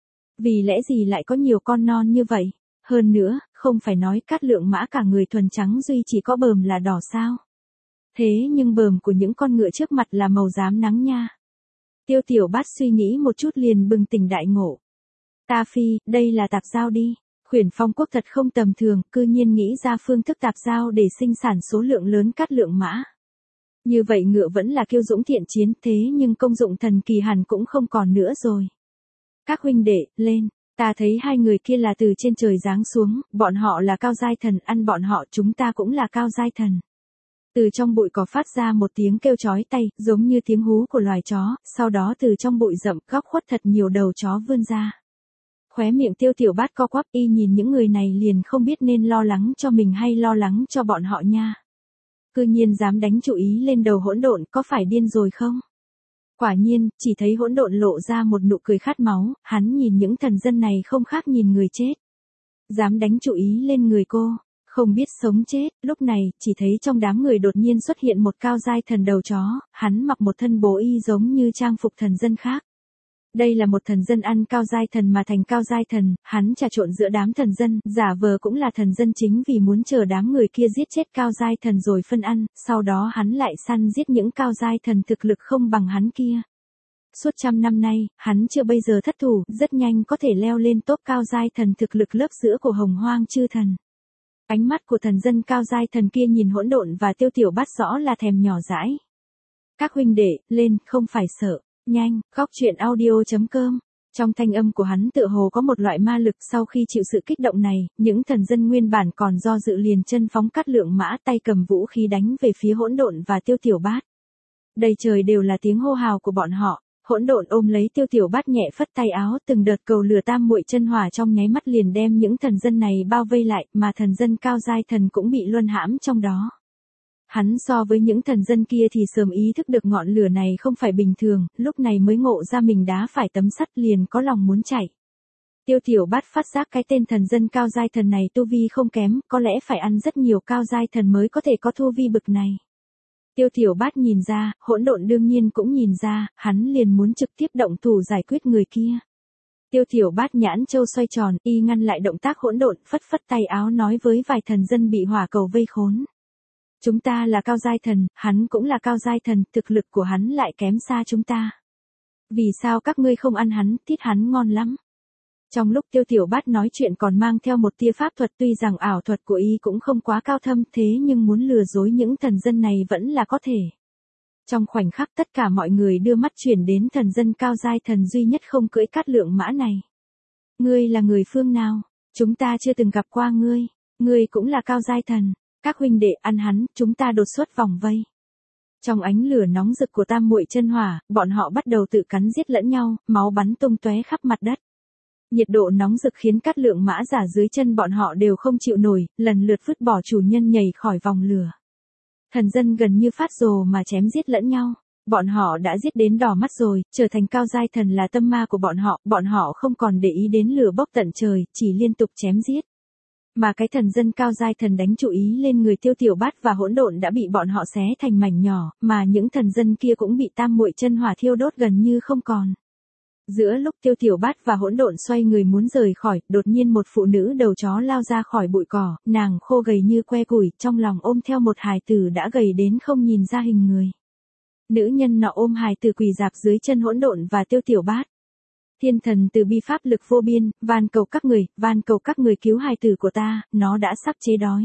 Vì lẽ gì lại có nhiều con non như vậy? Hơn nữa, không phải nói Cát Lượng Mã cả người thuần trắng duy chỉ có bờm là đỏ sao? Thế nhưng bờm của những con ngựa trước mặt là màu rám nắng nha. Tiêu Tiểu Bát suy nghĩ một chút liền bừng tỉnh đại ngộ. Ta phi, đây là tạp giao đi. Khuyển Phong Quốc thật không tầm thường, cư nhiên nghĩ ra phương thức tạp giao để sinh sản số lượng lớn Cát Lượng Mã. Như vậy ngựa vẫn là kiêu dũng thiện chiến, thế nhưng công dụng thần kỳ hẳn cũng không còn nữa rồi. Các huynh đệ, lên, ta thấy hai người kia là từ trên trời giáng xuống, bọn họ là cao giai thần, ăn bọn họ chúng ta cũng là cao giai thần. Từ trong bụi cỏ phát ra một tiếng kêu chói tai, giống như tiếng hú của loài chó, sau đó từ trong bụi rậm góc khuất thật nhiều đầu chó vươn ra. Khóe miệng Tiêu Tiểu Bát co quắp, y nhìn những người này liền không biết nên lo lắng cho mình hay lo lắng cho bọn họ nha. Cư nhiên dám đánh chủ ý lên đầu Hỗn Độn, có phải điên rồi không? Quả nhiên, chỉ thấy Hỗn Độn lộ ra một nụ cười khát máu, hắn nhìn những thần dân này không khác nhìn người chết. Dám đánh chủ ý lên người cô, không biết sống chết, lúc này, chỉ thấy trong đám người đột nhiên xuất hiện một cao giai thần đầu chó, hắn mặc một thân bố y giống như trang phục thần dân khác. Đây là một thần dân ăn cao giai thần mà thành cao giai thần, hắn trà trộn giữa đám thần dân, giả vờ cũng là thần dân chính vì muốn chờ đám người kia giết chết cao giai thần rồi phân ăn, sau đó hắn lại săn giết những cao giai thần thực lực không bằng hắn kia. Suốt trăm năm nay, hắn chưa bây giờ thất thủ, rất nhanh có thể leo lên top cao giai thần thực lực lớp giữa của Hồng Hoang chư thần. Ánh mắt của thần dân cao giai thần kia nhìn Hỗn Độn và Tiêu Tiểu Bát rõ là thèm nhỏ dãi. Các huynh đệ, lên, không phải sợ. Nhanh, góc truyện audio chấm com. Trong thanh âm của hắn tựa hồ có một loại ma lực, sau khi chịu sự kích động này, những thần dân nguyên bản còn do dự liền chân phóng Cát Lượng Mã, tay cầm vũ khí đánh về phía Hỗn Độn và Tiêu Tiểu Bát. Đầy trời đều là tiếng hô hào của bọn họ. Hỗn Độn ôm lấy Tiêu Tiểu Bát nhẹ phất tay áo, từng đợt cầu lửa tam muội chân hỏa trong nháy mắt liền đem những thần dân này bao vây lại, mà thần dân cao giai thần cũng bị luân hãm trong đó. Hắn so với những thần dân kia thì sớm ý thức được ngọn lửa này không phải bình thường, lúc này mới ngộ ra mình đá phải tấm sắt liền có lòng muốn chạy. Tiêu Tiểu Bát phát giác cái tên thần dân cao giai thần này tu vi không kém, có lẽ phải ăn rất nhiều cao giai thần mới có thể có tu vi bực này. Tiêu Tiểu Bát nhìn ra, Hỗn Độn đương nhiên cũng nhìn ra, hắn liền muốn trực tiếp động thủ giải quyết người kia. Tiêu Tiểu Bát nhãn châu xoay tròn, y ngăn lại động tác Hỗn Độn, phất phất tay áo nói với vài thần dân bị hỏa cầu vây khốn. Chúng ta là cao giai thần, hắn cũng là cao giai thần, thực lực của hắn lại kém xa chúng ta. Vì sao các ngươi không ăn hắn, thịt hắn ngon lắm. Trong lúc Tiêu Tiểu Bát nói chuyện còn mang theo một tia pháp thuật, tuy rằng ảo thuật của y cũng không quá cao thâm, thế nhưng muốn lừa dối những thần dân này vẫn là có thể. Trong khoảnh khắc tất cả mọi người đưa mắt chuyển đến thần dân cao giai thần duy nhất không cưỡi Cát Lượng Mã này. Ngươi là người phương nào? Chúng ta chưa từng gặp qua ngươi. Ngươi cũng là cao giai thần. Các huynh đệ ăn hắn, chúng ta đột xuất vòng vây. Trong ánh lửa nóng rực của tam muội chân hỏa, bọn họ bắt đầu tự cắn giết lẫn nhau, máu bắn tung tóe khắp mặt đất. Nhiệt độ nóng rực khiến Cát Lượng Mã giả dưới chân bọn họ đều không chịu nổi, lần lượt vứt bỏ chủ nhân nhảy khỏi vòng lửa. Thần dân gần như phát rồ mà chém giết lẫn nhau. Bọn họ đã giết đến đỏ mắt rồi, trở thành cao giai thần là tâm ma của bọn họ, bọn họ không còn để ý đến lửa bốc tận trời, chỉ liên tục chém giết. Mà cái thần dân cao giai thần đánh chủ ý lên người Tiêu Tiểu Bát và Hỗn Độn đã bị bọn họ xé thành mảnh nhỏ, mà những thần dân kia cũng bị tam muội chân hỏa thiêu đốt gần như không còn. Giữa lúc Tiêu Tiểu Bát và Hỗn Độn xoay người muốn rời khỏi, đột nhiên một phụ nữ đầu chó lao ra khỏi bụi cỏ, nàng khô gầy như que củi, trong lòng ôm theo một hài tử đã gầy đến không nhìn ra hình người. Nữ nhân nọ ôm hài tử quỳ rạp dưới chân Hỗn Độn và Tiêu Tiểu Bát. Thiên thần từ bi pháp lực vô biên, van cầu các người, van cầu các người cứu hài tử của ta, nó đã sắp chế đói.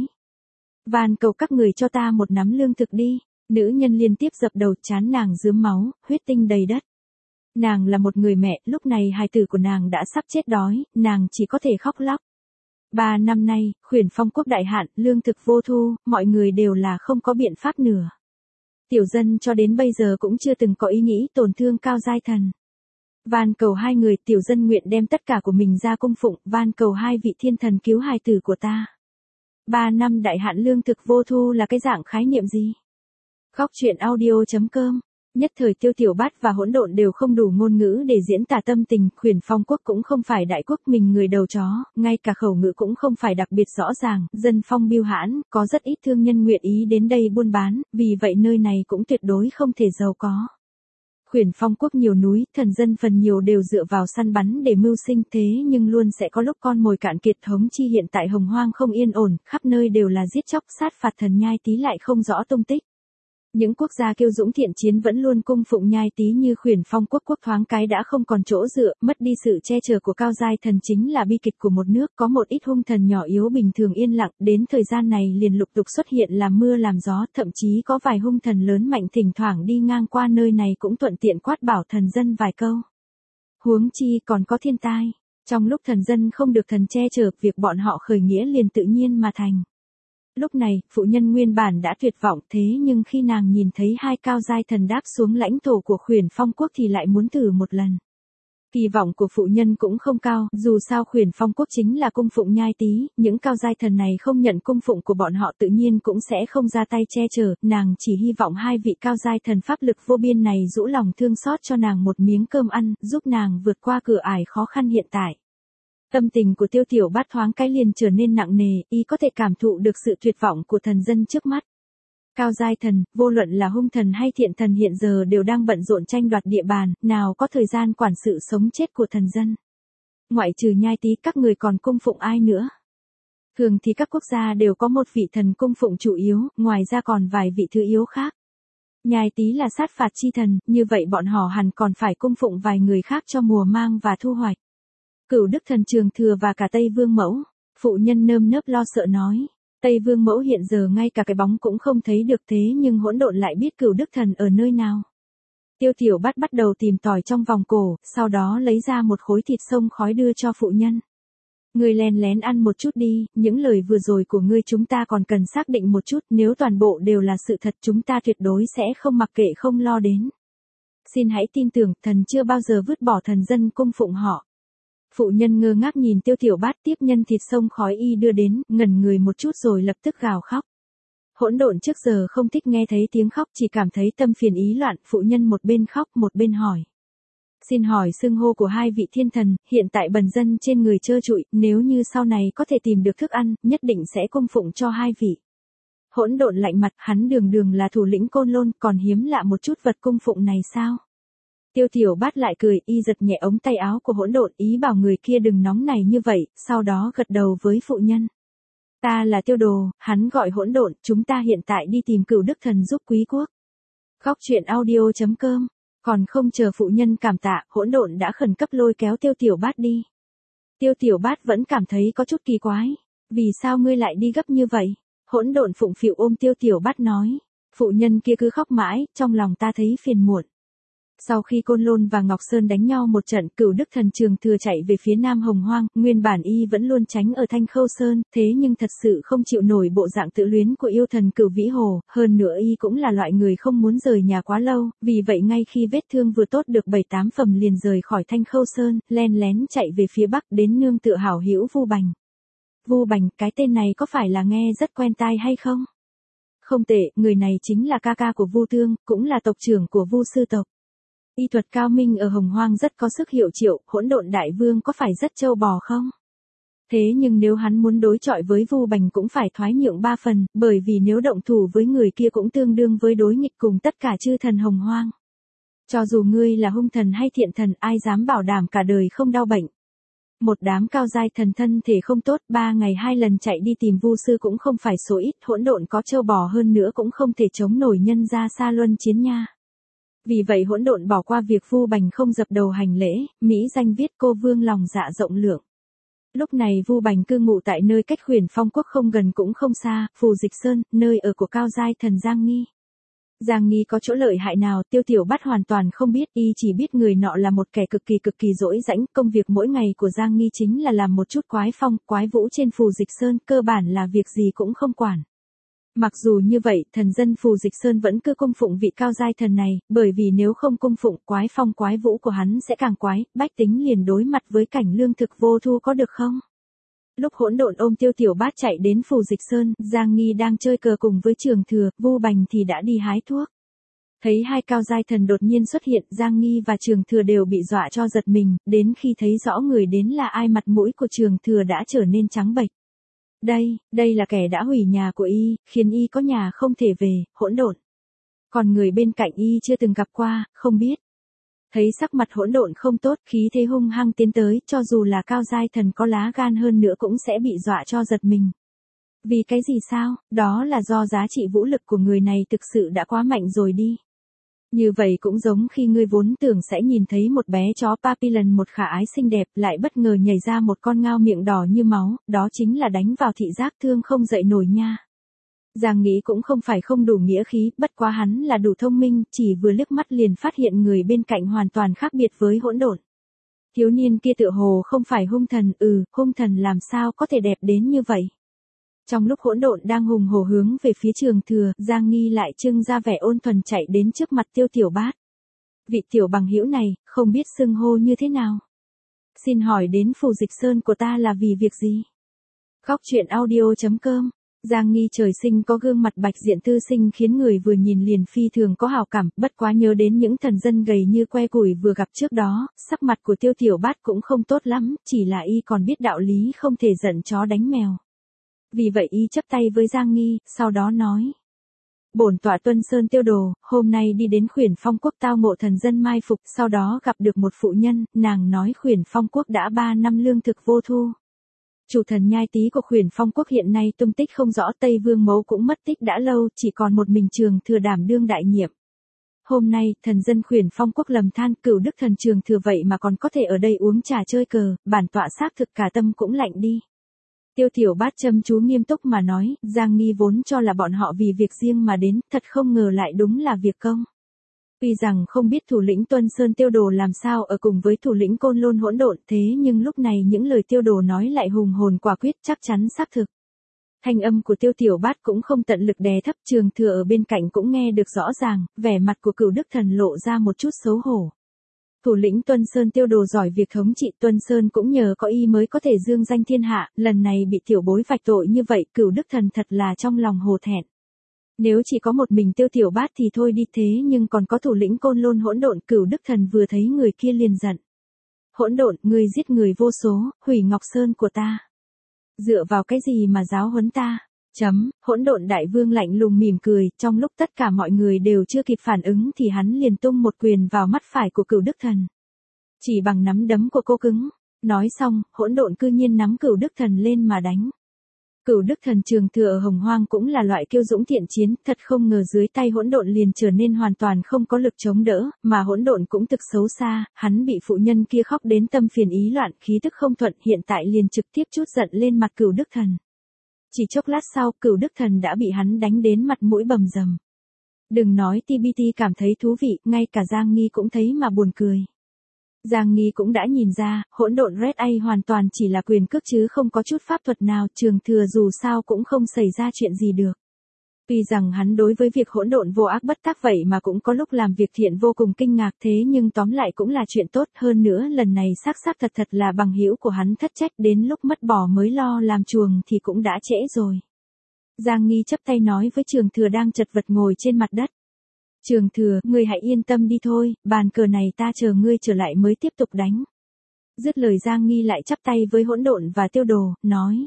Van cầu các người cho ta một nắm lương thực đi. Nữ nhân liên tiếp dập đầu, trán nàng rướm máu, huyết tinh đầy đất. Nàng là một người mẹ, lúc này hài tử của nàng đã sắp chết đói, nàng chỉ có thể khóc lóc. Ba năm nay, Khuyển Phong Quốc đại hạn, lương thực vô thu, mọi người đều là không có biện pháp nửa. Tiểu dân cho đến bây giờ cũng chưa từng có ý nghĩ tổn thương Cao Giai Thần. Van cầu hai người, tiểu dân nguyện đem tất cả của mình ra cung phụng, van cầu hai vị thiên thần cứu hài tử của ta. Ba năm đại hạn lương thực vô thu là cái dạng khái niệm gì? Khóc chuyện audio chấm com. Nhất thời Tiêu Tiểu Bát và Hỗn Độn đều không đủ ngôn ngữ để diễn tả tâm tình, Khuyển Phong quốc cũng không phải đại quốc mình người đầu chó, ngay cả khẩu ngữ cũng không phải đặc biệt rõ ràng, dân phong biêu hãn, có rất ít thương nhân nguyện ý đến đây buôn bán, vì vậy nơi này cũng tuyệt đối không thể giàu có. Khuyển Phong quốc nhiều núi, thần dân phần nhiều đều dựa vào săn bắn để mưu sinh, thế nhưng luôn sẽ có lúc con mồi cạn kiệt. Thống chi hiện tại Hồng Hoang không yên ổn, khắp nơi đều là giết chóc sát phạt, thần Nhai Tý lại không rõ tung tích. Những quốc gia kiêu dũng thiện chiến vẫn luôn cung phụng Nhai Tý như Khuyển Phong quốc, quốc thoáng cái đã không còn chỗ dựa, mất đi sự che chở của Cao Giai Thần chính là bi kịch của một nước. Có một ít hung thần nhỏ yếu bình thường yên lặng, đến thời gian này liền lục tục xuất hiện làm mưa làm gió, thậm chí có vài hung thần lớn mạnh thỉnh thoảng đi ngang qua nơi này cũng thuận tiện quát bảo thần dân vài câu. Huống chi còn có thiên tai, trong lúc thần dân không được thần che chở, việc bọn họ khởi nghĩa liền tự nhiên mà thành. Lúc này, phụ nhân nguyên bản đã tuyệt vọng, thế nhưng khi nàng nhìn thấy hai Cao Giai Thần đáp xuống lãnh thổ của Khuyển Phong quốc thì lại muốn thử một lần. Kỳ vọng của phụ nhân cũng không cao, dù sao Khuyển Phong quốc chính là cung phụng Nhai Tý, những Cao Giai Thần này không nhận cung phụng của bọn họ tự nhiên cũng sẽ không ra tay che chở, nàng chỉ hy vọng hai vị Cao Giai Thần pháp lực vô biên này rũ lòng thương xót cho nàng một miếng cơm ăn, giúp nàng vượt qua cửa ải khó khăn hiện tại. Tâm tình của Tiêu Tiểu Bát thoáng cái liền trở nên nặng nề, y có thể cảm thụ được sự tuyệt vọng của thần dân trước mắt. Cao Giai Thần, vô luận là hung thần hay thiện thần hiện giờ đều đang bận rộn tranh đoạt địa bàn, nào có thời gian quản sự sống chết của thần dân. Ngoại trừ Nhai Tý, các người còn cung phụng ai nữa? Thường thì các quốc gia đều có một vị thần cung phụng chủ yếu, ngoài ra còn vài vị thứ yếu khác. Nhai Tý là sát phạt chi thần, như vậy bọn họ hẳn còn phải cung phụng vài người khác cho mùa mang và thu hoạch. Cửu Đức Thần Trường Thừa và cả Tây Vương Mẫu, phụ nhân nơm nớp lo sợ nói. Tây Vương Mẫu hiện giờ ngay cả cái bóng cũng không thấy được, thế nhưng Hỗn Độn lại biết Cửu Đức Thần ở nơi nào. Tiêu Tiểu Bát bắt đầu tìm tòi trong vòng cổ, sau đó lấy ra một khối thịt sông khói đưa cho phụ nhân. Ngươi lén lén ăn một chút đi, những lời vừa rồi của ngươi chúng ta còn cần xác định một chút, nếu toàn bộ đều là sự thật chúng ta tuyệt đối sẽ không mặc kệ không lo đến. Xin hãy tin tưởng, thần chưa bao giờ vứt bỏ thần dân cung phụng họ. Phụ nhân ngơ ngác nhìn Tiêu Tiểu Bát tiếp nhân thịt sông khói y đưa đến, ngẩn người một chút rồi lập tức gào khóc. Hỗn Độn trước giờ không thích nghe thấy tiếng khóc, chỉ cảm thấy tâm phiền ý loạn, phụ nhân một bên khóc một bên hỏi. Xin hỏi xưng hô của hai vị thiên thần, hiện tại bần dân trên người trơ trụi, nếu như sau này có thể tìm được thức ăn, nhất định sẽ cung phụng cho hai vị. Hỗn Độn lạnh mặt, hắn đường đường là thủ lĩnh Côn Lôn, còn hiếm lạ một chút vật cung phụng này sao? Tiêu Tiểu Bát lại cười, y giật nhẹ ống tay áo của Hỗn Độn, ý bảo người kia đừng nóng này như vậy, sau đó gật đầu với phụ nhân. Ta là Tiêu Đồ, hắn gọi Hỗn Độn, chúng ta hiện tại đi tìm Cửu Đức Thần giúp quý quốc. Khóc chuyện audio chấm com. Còn không chờ phụ nhân cảm tạ, Hỗn Độn đã khẩn cấp lôi kéo Tiêu Tiểu Bát đi. Tiêu Tiểu Bát vẫn cảm thấy có chút kỳ quái. Vì sao ngươi lại đi gấp như vậy? Hỗn Độn phụng phịu ôm Tiêu Tiểu Bát nói. Phụ nhân kia cứ khóc mãi, trong lòng ta thấy phiền muộn. Sau khi Côn Lôn và Ngọc Sơn đánh nhau một trận, Cửu Đức Thần Trường Thừa chạy về phía Nam Hồng Hoang, nguyên bản y vẫn luôn tránh ở Thanh Khâu Sơn, thế nhưng thật sự không chịu nổi bộ dạng tự luyến của yêu thần Cửu Vĩ Hồ, hơn nữa y cũng là loại người không muốn rời nhà quá lâu, vì vậy ngay khi vết thương vừa tốt được bảy tám phẩm liền rời khỏi Thanh Khâu Sơn, len lén chạy về phía bắc đến nương tựa hảo hữu Vu Bành. Vu Bành, cái tên này có phải là nghe rất quen tai hay không? Không tệ, người này chính là ca ca của Vu Thương, cũng là tộc trưởng của Vu sư tộc. Y thuật cao minh ở Hồng Hoang rất có sức hiệu triệu, Hỗn Độn đại vương có phải rất trâu bò không? Thế nhưng nếu hắn muốn đối chọi với Vu Bành cũng phải thoái nhượng ba phần, bởi vì nếu động thủ với người kia cũng tương đương với đối nghịch cùng tất cả chư thần Hồng Hoang. Cho dù ngươi là hung thần hay thiện thần, ai dám bảo đảm cả đời không đau bệnh. Một đám Cao Giai Thần thân thể không tốt, ba ngày hai lần chạy đi tìm Vu sư cũng không phải số ít, Hỗn Độn có trâu bò hơn nữa cũng không thể chống nổi nhân ra xa luân chiến nha. Vì vậy Hỗn Độn bỏ qua việc Vu Bành không dập đầu hành lễ, mỹ danh viết cô vương lòng dạ rộng lượng. Lúc này Vu Bành cư ngụ tại nơi cách Khuyển Phong quốc không gần cũng không xa, Phù Dịch Sơn, nơi ở của Cao Giai Thần Giang Nghi. Giang Nghi có chỗ lợi hại nào, Tiêu Tiểu Bát hoàn toàn không biết, y chỉ biết người nọ là một kẻ cực kỳ cực kỳ dỗi rãnh, công việc mỗi ngày của Giang Nghi chính là làm một chút quái phong, quái vũ trên Phù Dịch Sơn, cơ bản là việc gì cũng không quản. Mặc dù như vậy, thần dân Phù Dịch Sơn vẫn cứ cung phụng vị cao giai thần này, bởi vì nếu không cung phụng, quái phong quái vũ của hắn sẽ càng quái, bách tính liền đối mặt với cảnh lương thực vô thu có được không? Lúc hỗn độn ôm Tiêu Tiểu Bát chạy đến Phù Dịch Sơn, Giang Nghi đang chơi cờ cùng với Trường Thừa, Vu Bành thì đã đi hái thuốc. Thấy hai cao giai thần đột nhiên xuất hiện, Giang Nghi và Trường Thừa đều bị dọa cho giật mình, đến khi thấy rõ người đến là ai mặt mũi của Trường Thừa đã trở nên trắng bệch. Đây, đây là kẻ đã hủy nhà của y, khiến y có nhà không thể về, hỗn độn. Còn người bên cạnh y chưa từng gặp qua, không biết. Thấy sắc mặt hỗn độn không tốt, khí thế hung hăng tiến tới, cho dù là cao giai thần có lá gan hơn nữa cũng sẽ bị dọa cho giật mình. Vì cái gì sao, đó là do giá trị vũ lực của người này thực sự đã quá mạnh rồi đi. Như vậy cũng giống khi ngươi vốn tưởng sẽ nhìn thấy một bé chó Papillon một khả ái xinh đẹp lại bất ngờ nhảy ra một con ngao miệng đỏ như máu, đó chính là đánh vào thị giác thương không dậy nổi nha. Giang nghĩ cũng không phải không đủ nghĩa khí, bất quá hắn là đủ thông minh, chỉ vừa liếc mắt liền phát hiện người bên cạnh hoàn toàn khác biệt với hỗn độn. Thiếu niên kia tựa hồ không phải hung thần, ừ, hung thần làm sao có thể đẹp đến như vậy. Trong lúc hỗn độn đang hùng hổ hướng về phía Trường Thừa, Giang Nghi lại trưng ra vẻ ôn thuần chạy đến trước mặt Tiêu Tiểu Bát. Vị tiểu bằng hữu này, không biết xưng hô như thế nào. Xin hỏi đến Phù Dịch Sơn của ta là vì việc gì? Góc truyện audio chấm com. Giang Nghi trời sinh có gương mặt bạch diện tư sinh khiến người vừa nhìn liền phi thường có hảo cảm, bất quá nhớ đến những thần dân gầy như que củi vừa gặp trước đó, sắc mặt của Tiêu Tiểu Bát cũng không tốt lắm, chỉ là y còn biết đạo lý không thể giận chó đánh mèo. Vì vậy y chắp tay với Giang Nghi, sau đó nói. Bổn tọa Tuân Sơn Tiêu Đồ, hôm nay đi đến Khuyển Phong Quốc tao ngộ thần dân mai phục, sau đó gặp được một phụ nhân, nàng nói Khuyển Phong Quốc đã ba năm lương thực vô thu. Chủ thần nhai tý của Khuyển Phong Quốc hiện nay tung tích không rõ, Tây Vương Mẫu cũng mất tích đã lâu, chỉ còn một mình Trường Thừa đảm đương đại nhiệm. Hôm nay, thần dân Khuyển Phong Quốc lầm than, cửu đức thần Trường Thừa vậy mà còn có thể ở đây uống trà chơi cờ, bản tọa xác thực cả tâm cũng lạnh đi. Tiêu Tiểu Bát chăm chú nghiêm túc mà nói, Giang Nghi vốn cho là bọn họ vì việc riêng mà đến, thật không ngờ lại đúng là việc công. Tuy rằng không biết thủ lĩnh Tuân Sơn Tiêu Đồ làm sao ở cùng với thủ lĩnh Côn Lôn hỗn độn, thế nhưng lúc này những lời Tiêu Đồ nói lại hùng hồn quả quyết, chắc chắn xác thực. Thanh âm của Tiêu Tiểu Bát cũng không tận lực đè thấp, Trường Thừa ở bên cạnh cũng nghe được rõ ràng, vẻ mặt của cửu đức thần lộ ra một chút xấu hổ. Thủ lĩnh Tuân Sơn Tiêu Đồ giỏi việc thống trị, Tuân Sơn cũng nhờ có y mới có thể dương danh thiên hạ, lần này bị tiểu bối vạch tội như vậy, cửu đức thần thật là trong lòng hổ thẹn. Nếu chỉ có một mình Tiêu Tiểu Bát thì thôi đi, thế nhưng còn có thủ lĩnh Côn Lôn hỗn độn, cửu đức thần vừa thấy người kia liền giận. Hỗn độn, ngươi giết người vô số, hủy Ngọc Sơn của ta. Dựa vào cái gì mà giáo huấn ta? Chấm, hỗn độn đại vương lạnh lùng mỉm cười, trong lúc tất cả mọi người đều chưa kịp phản ứng thì hắn liền tung một quyền vào mắt phải của cửu đức thần. Chỉ bằng nắm đấm của cô cứng. Nói xong, hỗn độn cư nhiên nắm cửu đức thần lên mà đánh. Cửu đức thần Trường Thừa ở Hồng Hoang cũng là loại kiêu dũng thiện chiến, thật không ngờ dưới tay hỗn độn liền trở nên hoàn toàn không có lực chống đỡ, mà hỗn độn cũng thực xấu xa, hắn bị phụ nhân kia khóc đến tâm phiền ý loạn, khí tức không thuận, hiện tại liền trực tiếp trút giận lên mặt cửu đức thần. Chỉ chốc lát sau, cửu đức thần đã bị hắn đánh đến mặt mũi bầm dầm. Đừng nói tê bê tê cảm thấy thú vị, ngay cả Giang Nghi cũng thấy mà buồn cười. Giang Nghi cũng đã nhìn ra, hỗn độn Red A hoàn toàn chỉ là quyền cước chứ không có chút pháp thuật nào, Trường Thừa dù sao cũng không xảy ra chuyện gì được. Tuy rằng hắn đối với việc hỗn độn vô ác bất tác vậy mà cũng có lúc làm việc thiện vô cùng kinh ngạc, thế nhưng tóm lại cũng là chuyện tốt, hơn nữa lần này xác xác thật thật là bằng hữu của hắn thất trách, đến lúc mất bỏ mới lo làm chuồng thì cũng đã trễ rồi. Giang Nghi chắp tay nói với Trường Thừa đang chật vật ngồi trên mặt đất. Trường Thừa, ngươi hãy yên tâm đi thôi, bàn cờ này ta chờ ngươi trở lại mới tiếp tục đánh. Dứt lời Giang Nghi lại chắp tay với hỗn độn và Tiêu Đồ, nói.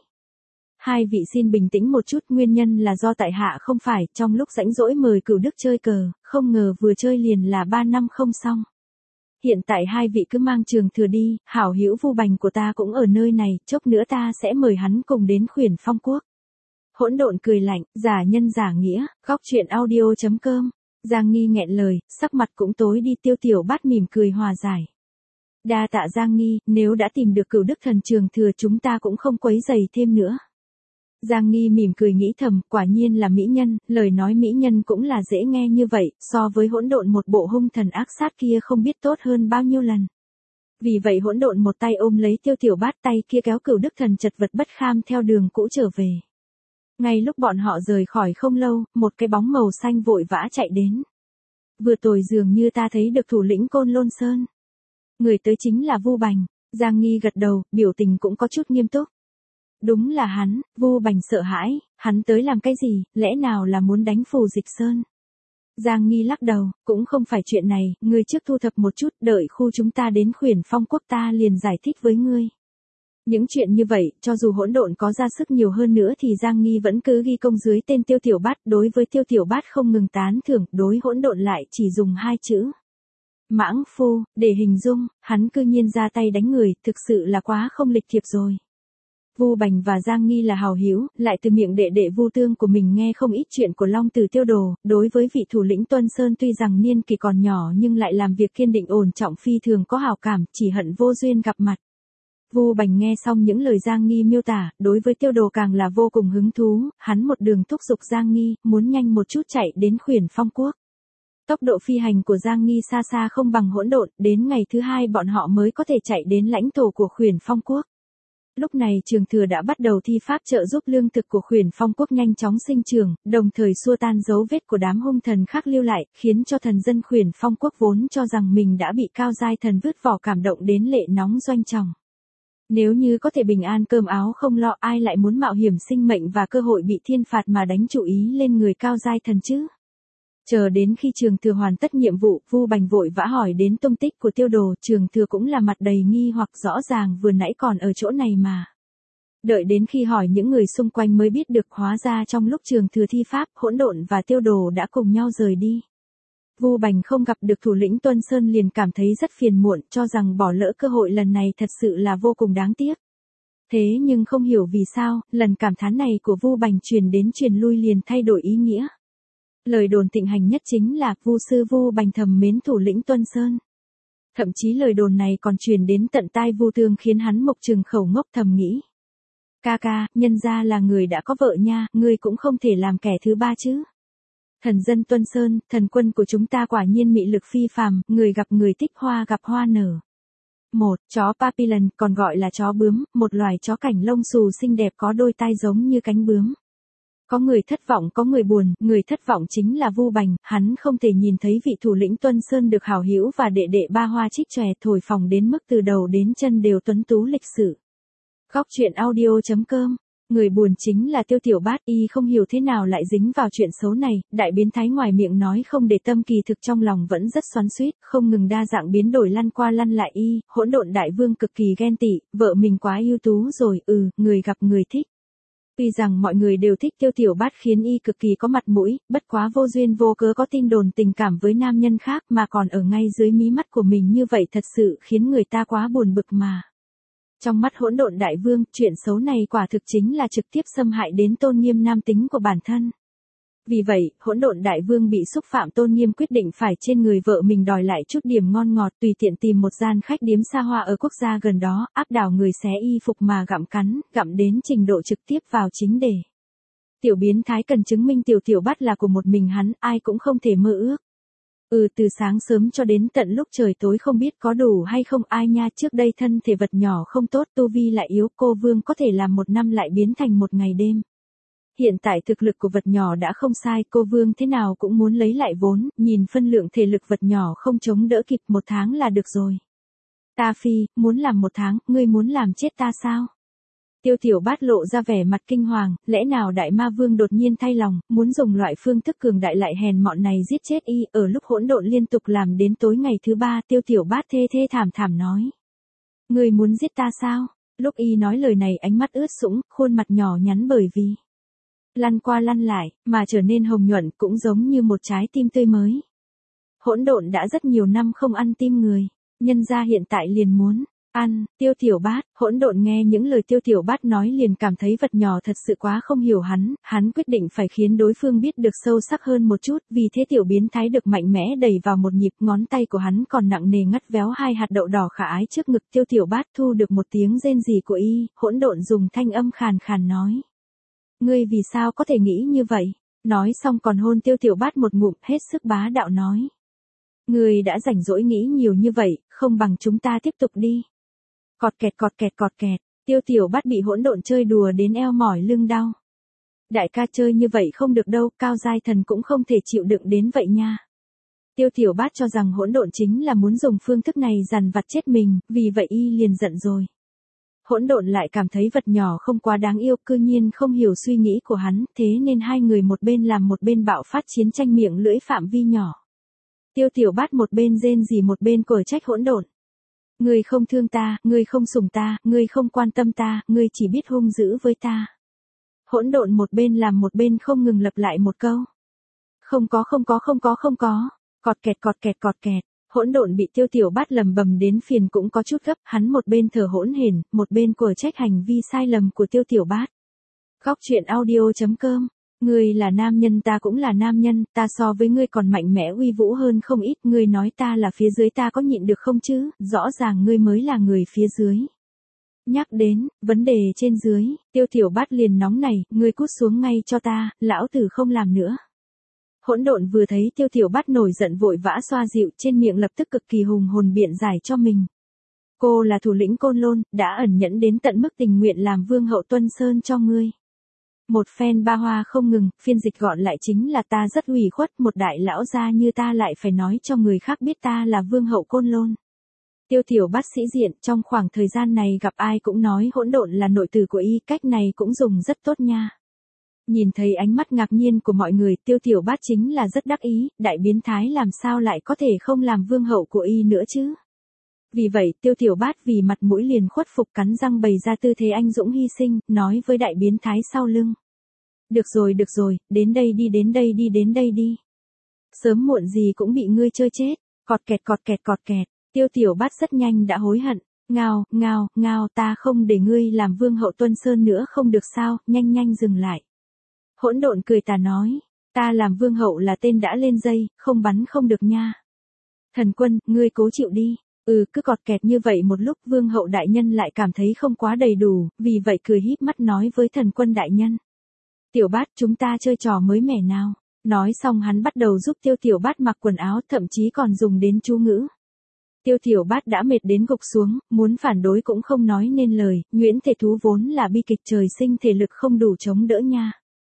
Hai vị xin bình tĩnh một chút, nguyên nhân là do tại hạ không phải, trong lúc rảnh rỗi mời cửu đức chơi cờ, không ngờ vừa chơi liền là ba năm không xong. Hiện tại hai vị cứ mang Trường Thừa đi, hảo hữu Vu Bành của ta cũng ở nơi này, chốc nữa ta sẽ mời hắn cùng đến Khuyển Phong Quốc. Hỗn độn cười lạnh, giả nhân giả nghĩa, góc truyện audio chấm com. Giang Nghi nghẹn lời, sắc mặt cũng tối đi. Tiêu Tiểu Bát mỉm cười hòa giải. Đa tạ Giang Nghi, nếu đã tìm được cửu đức thần Trường Thừa chúng ta cũng không quấy rầy thêm nữa. Giang Nghi mỉm cười nghĩ thầm, quả nhiên là mỹ nhân, lời nói mỹ nhân cũng là dễ nghe như vậy, so với hỗn độn một bộ hung thần ác sát kia không biết tốt hơn bao nhiêu lần. Vì vậy hỗn độn một tay ôm lấy Tiêu Tiểu Bát, tay kia kéo cửu đức thần chật vật bất kham theo đường cũ trở về. Ngay lúc bọn họ rời khỏi không lâu, một cái bóng màu xanh vội vã chạy đến. Vừa rồi dường như ta thấy được thủ lĩnh Côn Lôn Sơn. Người tới chính là Vu Bành. Giang Nghi gật đầu, biểu tình cũng có chút nghiêm túc. Đúng là hắn. Vu Bành sợ hãi, hắn tới làm cái gì, lẽ nào là muốn đánh Phù Dịch Sơn? Giang Nghi lắc đầu, cũng không phải chuyện này, ngươi trước thu thập một chút, đợi khu chúng ta đến Khuyển Phong Quốc ta liền giải thích với ngươi. Những chuyện như vậy, cho dù hỗn độn có ra sức nhiều hơn nữa thì Giang Nghi vẫn cứ ghi công dưới tên Tiêu Tiểu Bát, đối với Tiêu Tiểu Bát không ngừng tán thưởng, đối hỗn độn lại chỉ dùng hai chữ. Mãng phu, để hình dung, hắn cư nhiên ra tay đánh người, thực sự là quá không lịch thiệp rồi. Vu Bành và Giang Nghi là hảo hữu, lại từ miệng đệ đệ Vu Tương của mình nghe không ít chuyện của Long Tử Tiêu Đồ, đối với vị thủ lĩnh Tuân Sơn tuy rằng niên kỳ còn nhỏ nhưng lại làm việc kiên định ổn trọng phi thường có hảo cảm, chỉ hận vô duyên gặp mặt. Vu Bành nghe xong những lời Giang Nghi miêu tả, đối với Tiêu Đồ càng là vô cùng hứng thú, hắn một đường thúc giục Giang Nghi, muốn nhanh một chút chạy đến Khuyển Phong Quốc. Tốc độ phi hành của Giang Nghi xa xa không bằng hỗn độn, đến ngày thứ hai bọn họ mới có thể chạy đến lãnh thổ của Khuyển Phong Quốc. Lúc này Trường Thừa đã bắt đầu thi pháp trợ giúp lương thực của Khuyển Phong Quốc nhanh chóng sinh trưởng, đồng thời xua tan dấu vết của đám hung thần khác lưu lại, khiến cho thần dân Khuyển Phong Quốc vốn cho rằng mình đã bị cao giai thần vứt vỏ cảm động đến lệ nóng doanh tròng. Nếu như có thể bình an cơm áo không lo, ai lại muốn mạo hiểm sinh mệnh và cơ hội bị thiên phạt mà đánh chủ ý lên người cao giai thần chứ? Chờ đến khi Trường Thừa hoàn tất nhiệm vụ, Vu Bành vội vã hỏi đến tung tích của Tiêu Đồ, Trường Thừa cũng là mặt đầy nghi hoặc rõ ràng vừa nãy còn ở chỗ này mà. Đợi đến khi hỏi những người xung quanh mới biết được hóa ra trong lúc Trường Thừa thi pháp, hỗn độn và Tiêu Đồ đã cùng nhau rời đi. Vu Bành không gặp được thủ lĩnh Tuân Sơn liền cảm thấy rất phiền muộn, cho rằng bỏ lỡ cơ hội lần này thật sự là vô cùng đáng tiếc. Thế nhưng không hiểu vì sao, lần cảm thán này của Vu Bành truyền đến truyền lui liền thay đổi ý nghĩa. Lời đồn thịnh hành nhất chính là Vu sư Vu Bành thầm mến thủ lĩnh Tuân Sơn. Thậm chí lời đồn này còn truyền đến tận tai Vu Tương khiến hắn mộc trừng khẩu ngốc thầm nghĩ. Ca ca, nhân ra là người đã có vợ nha, ngươi cũng không thể làm kẻ thứ ba chứ. Thần dân Tuân Sơn, thần quân của chúng ta quả nhiên mị lực phi phàm, người gặp người thích hoa gặp hoa nở. Một, chó Papillon, còn gọi là chó bướm, một loài chó cảnh lông xù xinh đẹp có đôi tai giống như cánh bướm. Có người thất vọng có người buồn, người thất vọng chính là Vu Bành, hắn không thể nhìn thấy vị thủ lĩnh Tuân Sơn được hảo hữu và đệ đệ ba hoa trích chòe thổi phồng đến mức từ đầu đến chân đều tuấn tú lịch sự. Góc truyện audio chấm com. Người buồn chính là Tiêu Tiểu Bát, y không hiểu thế nào lại dính vào chuyện xấu này, đại biến thái ngoài miệng nói không để tâm kỳ thực trong lòng vẫn rất xoắn xuýt, không ngừng đa dạng biến đổi lăn qua lăn lại y, hỗn độn đại vương cực kỳ ghen tị, vợ mình quá ưu tú rồi, ừ, người gặp người thích. Tuy rằng mọi người đều thích Tiêu Tiểu Bát khiến y cực kỳ có mặt mũi, bất quá vô duyên vô cớ có tin đồn tình cảm với nam nhân khác mà còn ở ngay dưới mí mắt của mình như vậy thật sự khiến người ta quá buồn bực mà. Trong mắt hỗn độn đại vương, chuyện xấu này quả thực chính là trực tiếp xâm hại đến tôn nghiêm nam tính của bản thân. Vì vậy, hỗn độn đại vương bị xúc phạm tôn nghiêm quyết định phải trên người vợ mình đòi lại chút điểm ngon ngọt, tùy tiện tìm một gian khách điếm xa hoa ở quốc gia gần đó, áp đảo người xé y phục mà gặm cắn, gặm đến trình độ trực tiếp vào chính đề. Tiểu biến thái cần chứng minh Tiểu Tiểu Bát là của một mình hắn, ai cũng không thể mơ ước. Ừ, từ sáng sớm cho đến tận lúc trời tối không biết có đủ hay không, ai nha, trước đây thân thể vật nhỏ không tốt, tu vi lại yếu, cô vương có thể làm một năm lại biến thành một ngày đêm. Hiện tại thực lực của vật nhỏ đã không sai, cô vương thế nào cũng muốn lấy lại vốn, nhìn phân lượng thể lực vật nhỏ không chống đỡ kịp, một tháng là được rồi. Ta phi, muốn làm một tháng, ngươi muốn làm chết ta sao? Tiêu Tiểu Bát lộ ra vẻ mặt kinh hoàng, lẽ nào đại ma vương đột nhiên thay lòng, muốn dùng loại phương thức cường đại lại hèn mọn này giết chết y, ở lúc hỗn độn liên tục làm đến tối ngày thứ ba, Tiêu Tiểu Bát thê thê thảm thảm nói. Ngươi muốn giết ta sao? Lúc y nói lời này ánh mắt ướt sũng, khuôn mặt nhỏ nhắn bởi vì lăn qua lăn lại, mà trở nên hồng nhuận cũng giống như một trái tim tươi mới. Hỗn độn đã rất nhiều năm không ăn tim người, nhân ra hiện tại liền muốn ăn. Tiêu Tiểu Bát, hỗn độn nghe những lời Tiêu Tiểu Bát nói liền cảm thấy vật nhỏ thật sự quá không hiểu hắn, hắn quyết định phải khiến đối phương biết được sâu sắc hơn một chút, vì thế tiểu biến thái được mạnh mẽ đẩy vào một nhịp, ngón tay của hắn còn nặng nề ngắt véo hai hạt đậu đỏ khả ái trước ngực. Tiêu Tiểu Bát thu được một tiếng rên rỉ của y, hỗn độn dùng thanh âm khàn khàn nói. Ngươi vì sao có thể nghĩ như vậy? Nói xong còn hôn Tiêu Tiểu Bát một ngụm, hết sức bá đạo nói. Ngươi đã rảnh rỗi nghĩ nhiều như vậy, không bằng chúng ta tiếp tục đi. Cọt kẹt cọt kẹt cọt kẹt, Tiêu Tiểu Bát bị hỗn độn chơi đùa đến eo mỏi lưng đau. Đại ca chơi như vậy không được đâu, Cao Giai Thần cũng không thể chịu đựng đến vậy nha. Tiêu Tiểu Bát cho rằng hỗn độn chính là muốn dùng phương thức này dằn vặt chết mình, vì vậy y liền giận rồi. Hỗn độn lại cảm thấy vật nhỏ không quá đáng yêu, cư nhiên không hiểu suy nghĩ của hắn, thế nên hai người một bên làm một bên bạo phát chiến tranh miệng lưỡi phạm vi nhỏ. Tiêu Tiểu Bát một bên rên rỉ một bên cở trách hỗn độn. Ngươi không thương ta, ngươi không sủng ta, ngươi không quan tâm ta, ngươi chỉ biết hung dữ với ta. Hỗn độn một bên làm một bên không ngừng lặp lại một câu. Không có không có không có không có, cọt kẹt cọt kẹt cọt kẹt. Hỗn độn bị Tiêu Tiểu Bát lầm bầm đến phiền cũng có chút gấp, hắn một bên thở hỗn hển, một bên cở trách hành vi sai lầm của Tiêu Tiểu Bát. Góc truyện audio chấm com. Ngươi là nam nhân, ta cũng là nam nhân, ta so với ngươi còn mạnh mẽ uy vũ hơn không ít, ngươi nói ta là phía dưới ta có nhịn được không chứ, rõ ràng ngươi mới là người phía dưới. Nhắc đến, vấn đề trên dưới, Tiêu Tiểu Bát liền nóng này, ngươi cút xuống ngay cho ta, lão tử không làm nữa. Hỗn độn vừa thấy Tiêu Tiểu Bát nổi giận vội vã xoa dịu, trên miệng lập tức cực kỳ hùng hồn biện giải cho mình. Cô là thủ lĩnh Côn Lôn, đã ẩn nhẫn đến tận mức tình nguyện làm vương hậu Tuân Sơn cho ngươi. Một phen ba hoa không ngừng, phiên dịch gọn lại chính là ta rất ủy khuất, một đại lão gia như ta lại phải nói cho người khác biết ta là vương hậu Côn Lôn. Tiêu Tiểu Bát sĩ diện, trong khoảng thời gian này gặp ai cũng nói hỗn độn là nội tử của y, cách này cũng dùng rất tốt nha. Nhìn thấy ánh mắt ngạc nhiên của mọi người, Tiêu Tiểu Bát chính là rất đắc ý, đại biến thái làm sao lại có thể không làm vương hậu của y nữa chứ. Vì vậy, Tiêu Tiểu Bát vì mặt mũi liền khuất phục cắn răng bày ra tư thế anh dũng hy sinh, nói với đại biến thái sau lưng. Được rồi được rồi, đến đây đi đến đây đi đến đây đi. Sớm muộn gì cũng bị ngươi chơi chết, cọt kẹt cọt kẹt cọt kẹt. Tiêu Tiểu Bát rất nhanh đã hối hận, ngao, ngao, ngao, ta không để ngươi làm vương hậu Tuân Sơn nữa không được sao, nhanh nhanh dừng lại. Hỗn độn cười tà nói, ta làm vương hậu là tên đã lên dây, không bắn không được nha. Thần Quân, ngươi cố chịu đi. Ừ, cứ cọt kẹt như vậy một lúc vương hậu đại nhân lại cảm thấy không quá đầy đủ, vì vậy cười híp mắt nói với Thần Quân đại nhân. Tiểu Bát, chúng ta chơi trò mới mẻ nào. Nói xong hắn bắt đầu giúp Tiêu Tiểu Bát mặc quần áo, thậm chí còn dùng đến chú ngữ. Tiêu Tiểu Bát đã mệt đến gục xuống, muốn phản đối cũng không nói nên lời, nhuyễn thể thú vốn là bi kịch trời sinh thể lực không đủ chống đỡ nha.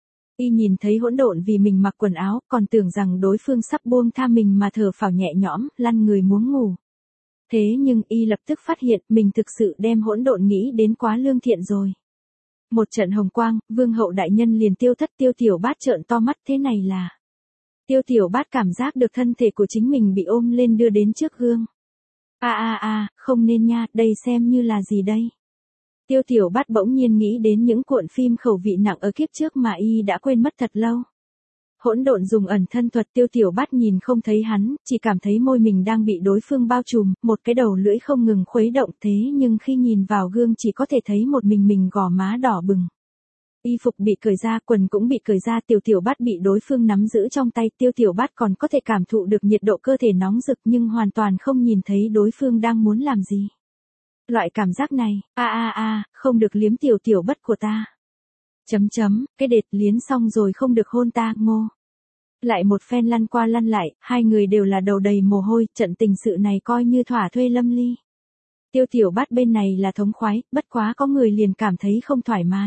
Y nhìn thấy hỗn độn vì mình mặc quần áo, còn tưởng rằng đối phương sắp buông tha mình mà thở phào nhẹ nhõm, lăn người muốn ngủ. Thế nhưng Y lập tức phát hiện mình thực sự đem hỗn độn nghĩ đến quá lương thiện rồi. Một trận hồng quang, vương hậu đại nhân liền tiêu thất. Tiêu Tiểu Bát trợn to mắt, thế này là. Tiêu Tiểu Bát cảm giác được thân thể của chính mình bị ôm lên đưa đến trước gương. A a a, không nên nha, đây xem như là gì đây? Tiêu Tiểu Bát bỗng nhiên nghĩ đến những cuộn phim khẩu vị nặng ở kiếp trước mà y đã quên mất thật lâu. Hỗn độn dùng ẩn thân thuật, Tiêu Tiểu Bát nhìn không thấy hắn, chỉ cảm thấy môi mình đang bị đối phương bao trùm, một cái đầu lưỡi không ngừng khuấy động, thế nhưng khi nhìn vào gương chỉ có thể thấy một mình mình gò má đỏ bừng. Y phục bị cởi ra, quần cũng bị cởi ra, Tiêu Tiểu Bát bị đối phương nắm giữ trong tay, Tiêu Tiểu Bát còn có thể cảm thụ được nhiệt độ cơ thể nóng rực nhưng hoàn toàn không nhìn thấy đối phương đang muốn làm gì. Loại cảm giác này, a a a, không được liếm Tiểu Tiểu Bất của ta. Chấm chấm, cái đệt liếm xong rồi không được hôn ta, ngô. Lại một phen lăn qua lăn lại, hai người đều là đầu đầy mồ hôi, trận tình sự này coi như thỏa thuê lâm ly. Tiêu Tiểu Bát bên này là thống khoái, bất quá có người liền cảm thấy không thoải mái.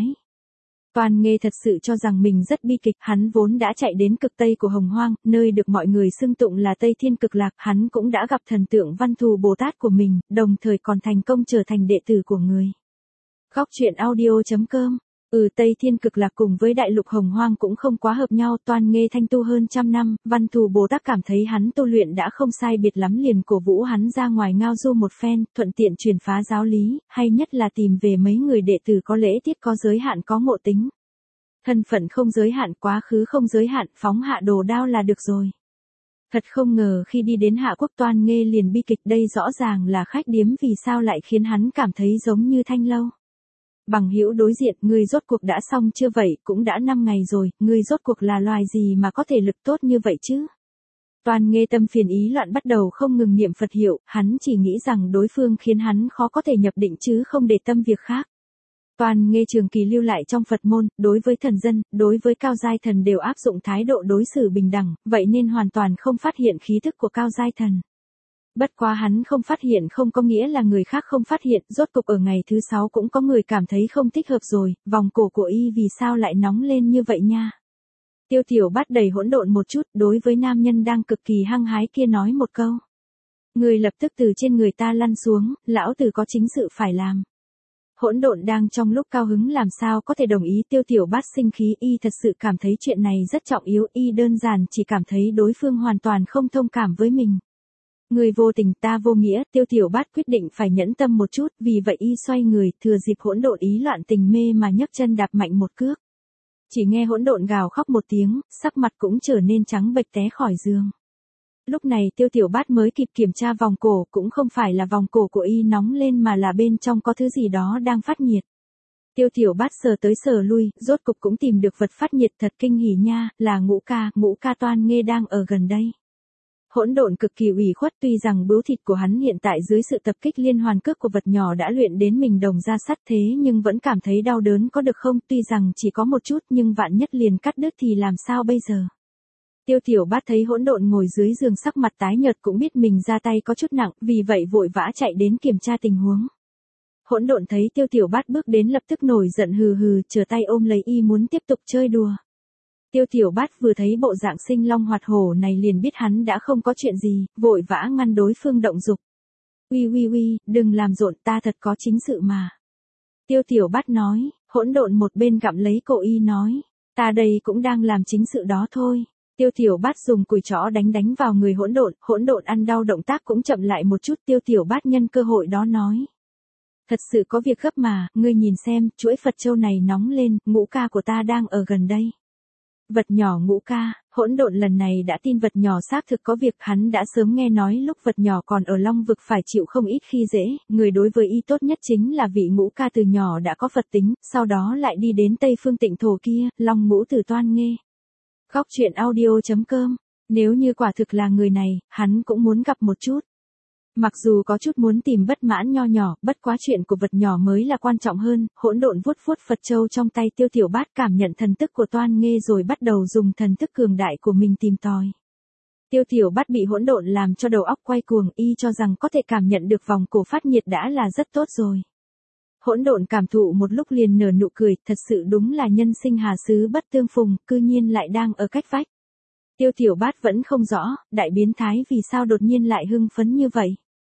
Toàn Nghê thật sự cho rằng mình rất bi kịch, hắn vốn đã chạy đến cực Tây của Hồng Hoang, nơi được mọi người xưng tụng là Tây Thiên Cực Lạc, hắn cũng đã gặp thần tượng Văn Thù Bồ Tát của mình, đồng thời còn thành công trở thành đệ tử của người. Góc truyện audio chấm com. Ừ, Tây Thiên Cực Lạc cùng với Đại Lục Hồng Hoang cũng không quá hợp nhau, Toàn Nghê thanh tu hơn trăm năm, Văn Thù Bồ Tát cảm thấy hắn tu luyện đã không sai biệt lắm liền cổ vũ hắn ra ngoài ngao du một phen, thuận tiện truyền phá giáo lý, hay nhất là tìm về mấy người đệ tử có lễ tiết có giới hạn có ngộ tính. Thân phận không giới hạn, quá khứ không giới hạn, phóng hạ đồ đao là được rồi. Thật không ngờ khi đi đến Hạ Quốc Toàn Nghê liền bi kịch, đây rõ ràng là khách điếm, vì sao lại khiến hắn cảm thấy giống như Thanh Lâu. Bằng hữu đối diện, ngươi rốt cuộc đã xong chưa vậy, cũng đã năm ngày rồi, ngươi rốt cuộc là loài gì mà có thể lực tốt như vậy chứ? Toàn Nghê tâm phiền ý loạn bắt đầu không ngừng niệm Phật hiệu, hắn chỉ nghĩ rằng đối phương khiến hắn khó có thể nhập định chứ không để tâm việc khác. Toàn Nghê trường kỳ lưu lại trong Phật môn, đối với thần dân, đối với cao giai thần đều áp dụng thái độ đối xử bình đẳng, vậy nên hoàn toàn không phát hiện khí thức của cao giai thần. Bất quá hắn không phát hiện không có nghĩa là người khác không phát hiện, rốt cục ở ngày thứ sáu cũng có người cảm thấy không thích hợp rồi, vòng cổ của y vì sao lại nóng lên như vậy nha. Tiêu Tiểu Bát đầy hỗn độn một chút, đối với nam nhân đang cực kỳ hăng hái kia nói một câu. Người lập tức từ trên người ta lăn xuống, lão tử có chính sự phải làm. Hỗn độn đang trong lúc cao hứng làm sao có thể đồng ý. Tiêu Tiểu Bát sinh khí, y thật sự cảm thấy chuyện này rất trọng yếu, y đơn giản chỉ cảm thấy đối phương hoàn toàn không thông cảm với mình. Người vô tình ta vô nghĩa, Tiêu Tiểu Bát quyết định phải nhẫn tâm một chút, vì vậy y xoay người, thừa dịp hỗn độn ý loạn tình mê mà nhấc chân đạp mạnh một cước. Chỉ nghe hỗn độn gào khóc một tiếng, sắc mặt cũng trở nên trắng bệch té khỏi giường. Lúc này Tiêu Tiểu Bát mới kịp kiểm tra vòng cổ, cũng không phải là vòng cổ của y nóng lên mà là bên trong có thứ gì đó đang phát nhiệt. Tiêu Tiểu Bát sờ tới sờ lui, rốt cục cũng tìm được vật phát nhiệt, thật kinh hỉ nha, là Ngũ Ca, Ngũ Ca Toan Nghê đang ở gần đây. Hỗn độn cực kỳ ủy khuất, tuy rằng bướu thịt của hắn hiện tại dưới sự tập kích liên hoàn cước của vật nhỏ đã luyện đến mình đồng ra sắt thế nhưng vẫn cảm thấy đau đớn có được không, tuy rằng chỉ có một chút nhưng vạn nhất liền cắt đứt thì làm sao bây giờ. Tiêu Tiểu Bát thấy hỗn độn ngồi dưới giường sắc mặt tái nhợt cũng biết mình ra tay có chút nặng, vì vậy vội vã chạy đến kiểm tra tình huống. Hỗn độn thấy Tiêu Tiểu Bát bước đến lập tức nổi giận hừ hừ, trở tay ôm lấy y muốn tiếp tục chơi đùa. Tiêu Tiểu Bát vừa thấy bộ dạng sinh long hoạt hổ này liền biết hắn đã không có chuyện gì, vội vã ngăn đối phương động dục. Uy uy uy, đừng làm rộn, ta thật có chính sự mà. Tiêu Tiểu Bát nói, hỗn độn một bên gặm lấy cổ y nói, ta đây cũng đang làm chính sự đó thôi. Tiêu Tiểu Bát dùng cùi chỏ đánh đánh vào người hỗn độn, hỗn độn ăn đau động tác cũng chậm lại một chút. Tiêu Tiểu Bát nhân cơ hội đó nói. Thật sự có việc gấp mà, ngươi nhìn xem, chuỗi Phật châu này nóng lên, Ngũ Ca của ta đang ở gần đây. Vật nhỏ Ngũ Ca, hỗn độn lần này đã tin vật nhỏ xác thực có việc, hắn đã sớm nghe nói lúc vật nhỏ còn ở Long Vực phải chịu không ít khi dễ, người đối với y tốt nhất chính là vị Ngũ Ca từ nhỏ đã có Phật tính, sau đó lại đi đến Tây Phương Tịnh Thổ kia, Long Ngũ Tử Toan Nghê. Góc truyện audio.com, nếu như quả thực là người này, hắn cũng muốn gặp một chút. Mặc dù có chút muốn tìm bất mãn nho nhỏ, bất quá chuyện của vật nhỏ mới là quan trọng hơn. Hỗn độn vuốt vuốt Phật châu trong tay Tiêu Tiểu Bát, cảm nhận thần thức của Toan Nghê rồi bắt đầu dùng thần thức cường đại của mình tìm tòi. Tiêu Tiểu Bát bị hỗn độn làm cho đầu óc quay cuồng, y cho rằng có thể cảm nhận được vòng cổ phát nhiệt đã là rất tốt rồi. Hỗn độn cảm thụ một lúc liền nở nụ cười, thật sự đúng là nhân sinh hà xứ bất tương phùng, cư nhiên lại đang ở cách vách. Tiêu Tiểu Bát vẫn không rõ, đại biến thái vì sao đột nhiên lại hưng phấn như vậy.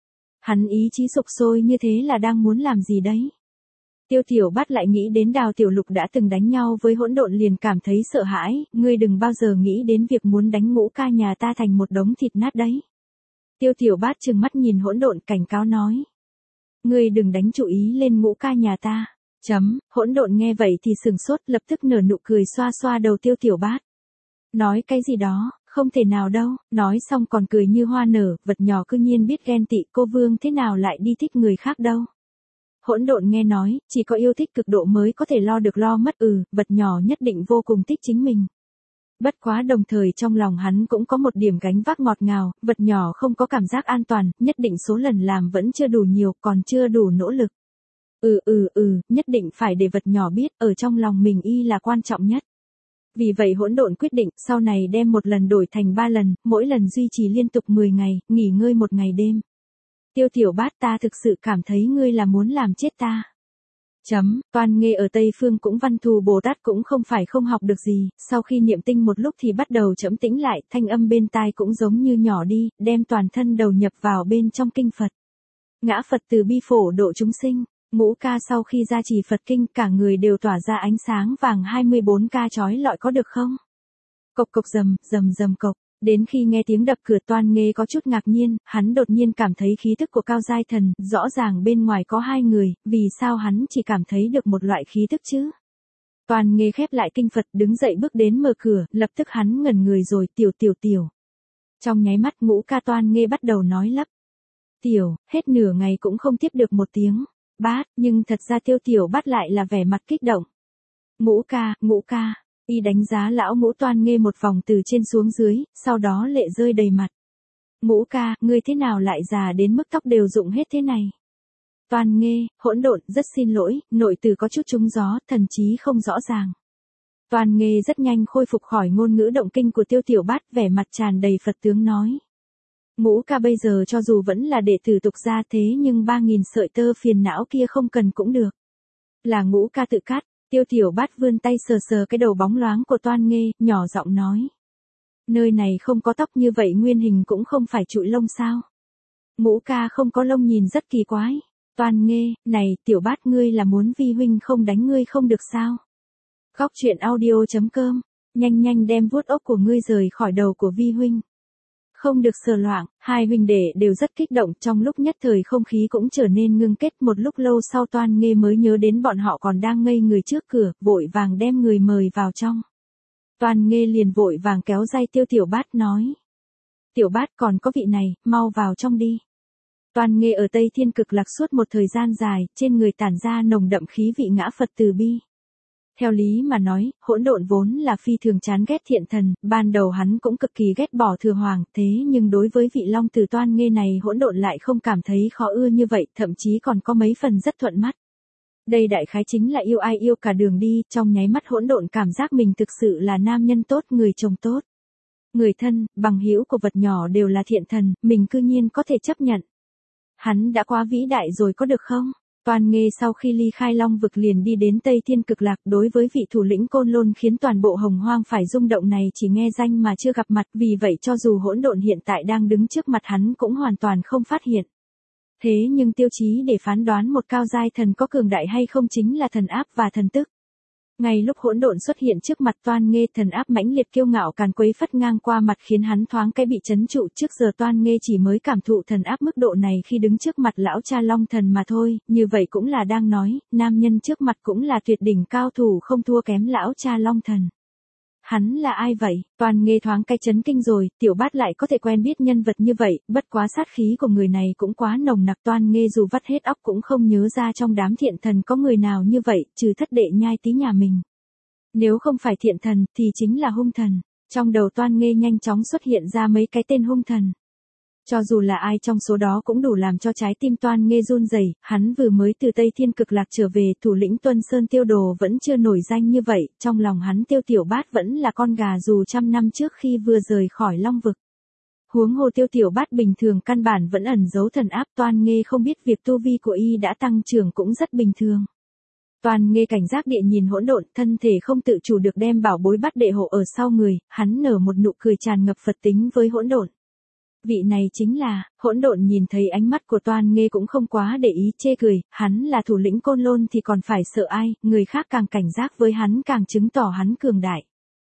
Hắn ý chí sục sôi như thế là đang muốn làm gì đấy? Tiêu Tiểu Bát lại nghĩ đến Đào Tiểu Lục đã từng đánh nhau với hỗn độn liền cảm thấy sợ hãi, ngươi đừng bao giờ nghĩ đến việc muốn đánh Ngũ Ca nhà ta thành một đống thịt nát đấy. Tiêu Tiểu Bát trừng mắt nhìn hỗn độn cảnh cáo nói. Ngươi đừng đánh chú ý lên Ngũ Ca nhà ta. Chấm, hỗn độn nghe vậy thì sừng sốt, lập tức nở nụ cười xoa xoa đầu Tiêu Tiểu Bát. Nói cái gì đó, không thể nào đâu, nói xong còn cười như hoa nở, vật nhỏ cư nhiên biết ghen tị, cô Vương thế nào lại đi thích người khác đâu. Hỗn độn nghe nói, chỉ có yêu thích cực độ mới có thể lo được lo mất, ừ, vật nhỏ nhất định vô cùng thích chính mình. Bất quá đồng thời trong lòng hắn cũng có một điểm gánh vác ngọt ngào, vật nhỏ không có cảm giác an toàn, nhất định số lần làm vẫn chưa đủ nhiều, còn chưa đủ nỗ lực. Ừ ừ ừ, nhất định phải để vật nhỏ biết, ở trong lòng mình y là quan trọng nhất. Vì vậy hỗn độn quyết định, sau này đem một lần đổi thành ba lần, mỗi lần duy trì liên tục mười ngày, nghỉ ngơi một ngày đêm. Tiêu Tiểu Bát, ta thực sự cảm thấy ngươi là muốn làm chết ta. Chấm, Toan Nghê ở Tây Phương cũng Văn Thù Bồ Tát cũng không phải không học được gì, sau khi niệm tinh một lúc thì bắt đầu trẫm tĩnh lại, thanh âm bên tai cũng giống như nhỏ đi, đem toàn thân đầu nhập vào bên trong kinh Phật. Ngã Phật từ bi phổ độ chúng sinh. Ngũ Ca sau khi ra trì Phật kinh cả người đều tỏa ra ánh sáng vàng hai mươi bốn ca chói lọi có được không? Cộc cộc rầm, rầm rầm cộc, đến khi nghe tiếng đập cửa Toan Nghê có chút ngạc nhiên, hắn đột nhiên cảm thấy khí tức của Cao Giai Thần, rõ ràng bên ngoài có hai người, vì sao hắn chỉ cảm thấy được một loại khí tức chứ? Toan Nghê khép lại kinh Phật đứng dậy bước đến mở cửa, lập tức hắn ngẩn người rồi, tiểu tiểu tiểu. Trong nháy mắt Ngũ Ca Toan Nghê bắt đầu nói lắp. Tiểu, hết nửa ngày cũng không tiếp được một tiếng. Bát, nhưng thật ra Tiêu Tiểu Bát lại là vẻ mặt kích động. Ngũ Ca, Ngũ Ca, y đánh giá lão Ngũ Toan Nghê một vòng từ trên xuống dưới, sau đó lệ rơi đầy mặt. Ngũ Ca, ngươi thế nào lại già đến mức tóc đều rụng hết thế này? Toan Nghê, hỗn độn, rất xin lỗi, nội từ có chút trúng gió, thần trí không rõ ràng. Toan Nghê rất nhanh khôi phục khỏi ngôn ngữ động kinh của Tiêu Tiểu Bát, vẻ mặt tràn đầy Phật tướng nói. Ngũ ca bây giờ cho dù vẫn là đệ tử tục gia thế nhưng ba nghìn sợi tơ phiền não kia không cần cũng được. Là ngũ ca tự cắt, Tiêu Tiểu Bát vươn tay sờ sờ cái đầu bóng loáng của Toan Nghê, nhỏ giọng nói. Nơi này không có tóc như vậy nguyên hình cũng không phải trụi lông sao. Ngũ ca không có lông nhìn rất kỳ quái. Toan Nghê, này, Tiểu Bát ngươi là muốn Vi huynh không đánh ngươi không được sao? Góc truyện audio chấm com, nhanh nhanh đem vuốt ốc của ngươi rời khỏi đầu của Vi huynh. Không được sờ loạn, hai huynh đệ đều rất kích động, trong lúc nhất thời không khí cũng trở nên ngưng kết. Một lúc lâu sau Toan Nghê mới nhớ đến bọn họ còn đang ngây người trước cửa, vội vàng đem người mời vào trong. Toan Nghê liền vội vàng kéo dây Tiêu Tiểu Bát nói. Tiểu Bát còn có vị này, mau vào trong đi. Toan Nghê ở Tây Thiên Cực Lạc suốt một thời gian dài, trên người tản ra nồng đậm khí vị ngã Phật từ bi. Theo lý mà nói, hỗn độn vốn là phi thường chán ghét thiện thần, ban đầu hắn cũng cực kỳ ghét bỏ Thừa Hoàng, thế nhưng đối với vị Long Tử Toan Nghê này hỗn độn lại không cảm thấy khó ưa như vậy, thậm chí còn có mấy phần rất thuận mắt. Đây đại khái chính là yêu ai yêu cả đường đi, trong nháy mắt hỗn độn cảm giác mình thực sự là nam nhân tốt, người chồng tốt. Người thân, bằng hữu của vật nhỏ đều là thiện thần, mình cư nhiên có thể chấp nhận. Hắn đã quá vĩ đại rồi có được không? Toan Nghê sau khi ly khai Long vực liền đi đến Tây Thiên Cực Lạc, đối với vị thủ lĩnh Côn Lôn khiến toàn bộ Hồng Hoang phải rung động này chỉ nghe danh mà chưa gặp mặt, vì vậy cho dù hỗn độn hiện tại đang đứng trước mặt hắn cũng hoàn toàn không phát hiện. Thế nhưng tiêu chí để phán đoán một cao giai thần có cường đại hay không chính là thần áp và thần tức. Ngay lúc hỗn độn xuất hiện trước mặt Toan Nghê, thần áp mãnh liệt kiêu ngạo càn quấy phất ngang qua mặt khiến hắn thoáng cái bị chấn trụ. Trước giờ Toan Nghê chỉ mới cảm thụ thần áp mức độ này khi đứng trước mặt lão cha Long Thần mà thôi, như vậy cũng là đang nói, nam nhân trước mặt cũng là tuyệt đỉnh cao thủ không thua kém lão cha Long Thần. Hắn là ai vậy? Toan Nghê thoáng cái chấn kinh rồi, Tiểu Bát lại có thể quen biết nhân vật như vậy, bất quá sát khí của người này cũng quá nồng nặc. Toan Nghê dù vắt hết óc cũng không nhớ ra trong đám thiện thần có người nào như vậy, trừ thất đệ nhai tí nhà mình. Nếu không phải thiện thần, thì chính là hung thần. Trong đầu Toan Nghê nhanh chóng xuất hiện ra mấy cái tên hung thần. Cho dù là ai trong số đó cũng đủ làm cho trái tim Toan Nghê run rẩy. Hắn vừa mới từ Tây Thiên Cực Lạc trở về, thủ lĩnh Tuân Sơn Tiêu Đồ vẫn chưa nổi danh như vậy, trong lòng hắn Tiêu Tiểu Bát vẫn là con gà dù trăm năm trước khi vừa rời khỏi Long vực. Huống hồ Tiêu Tiểu Bát bình thường căn bản vẫn ẩn giấu thần áp, Toan Nghê không biết việc tu vi của y đã tăng trưởng cũng rất bình thường. Toan Nghê cảnh giác địa nhìn hỗn độn, thân thể không tự chủ được đem bảo bối Bát đệ hộ ở sau người, hắn nở một nụ cười tràn ngập Phật tính với hỗn độn. Vị này chính là, hỗn độn nhìn thấy ánh mắt của Toan Nghê cũng không quá để ý, chê cười, hắn là thủ lĩnh Côn Lôn thì còn phải sợ ai, người khác càng cảnh giác với hắn càng chứng tỏ hắn cường đại.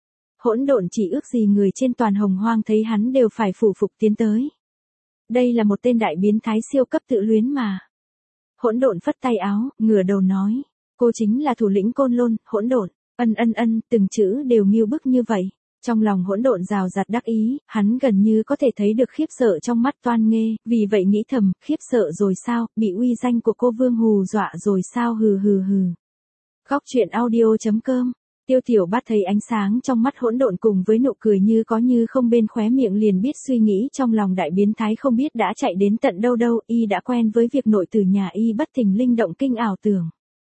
Hỗn độn chỉ ước gì người trên toàn Hồng Hoang thấy hắn đều phải phủ phục tiến tới. Đây là một tên đại biến thái siêu cấp tự luyến mà. Hỗn độn phất tay áo, ngửa đầu nói, cô chính là thủ lĩnh Côn Lôn. Hỗn độn, ân ân ân, từng chữ đều nghiêu bức như vậy. Trong lòng hỗn độn rào rạt đắc ý, hắn gần như có thể thấy được khiếp sợ trong mắt Toan Nghê, vì vậy nghĩ thầm, khiếp sợ rồi sao, bị uy danh của cô Vương hù dọa rồi sao, hừ hừ hừ. Góc truyện audio chấm com, Tiêu Tiểu Bát thấy ánh sáng trong mắt hỗn độn cùng với nụ cười như có như không bên khóe miệng liền biết suy nghĩ trong lòng đại biến thái không biết đã chạy đến tận đâu đâu, y đã quen với việc nội tử nhà y bất thình linh động kinh ảo tưởng.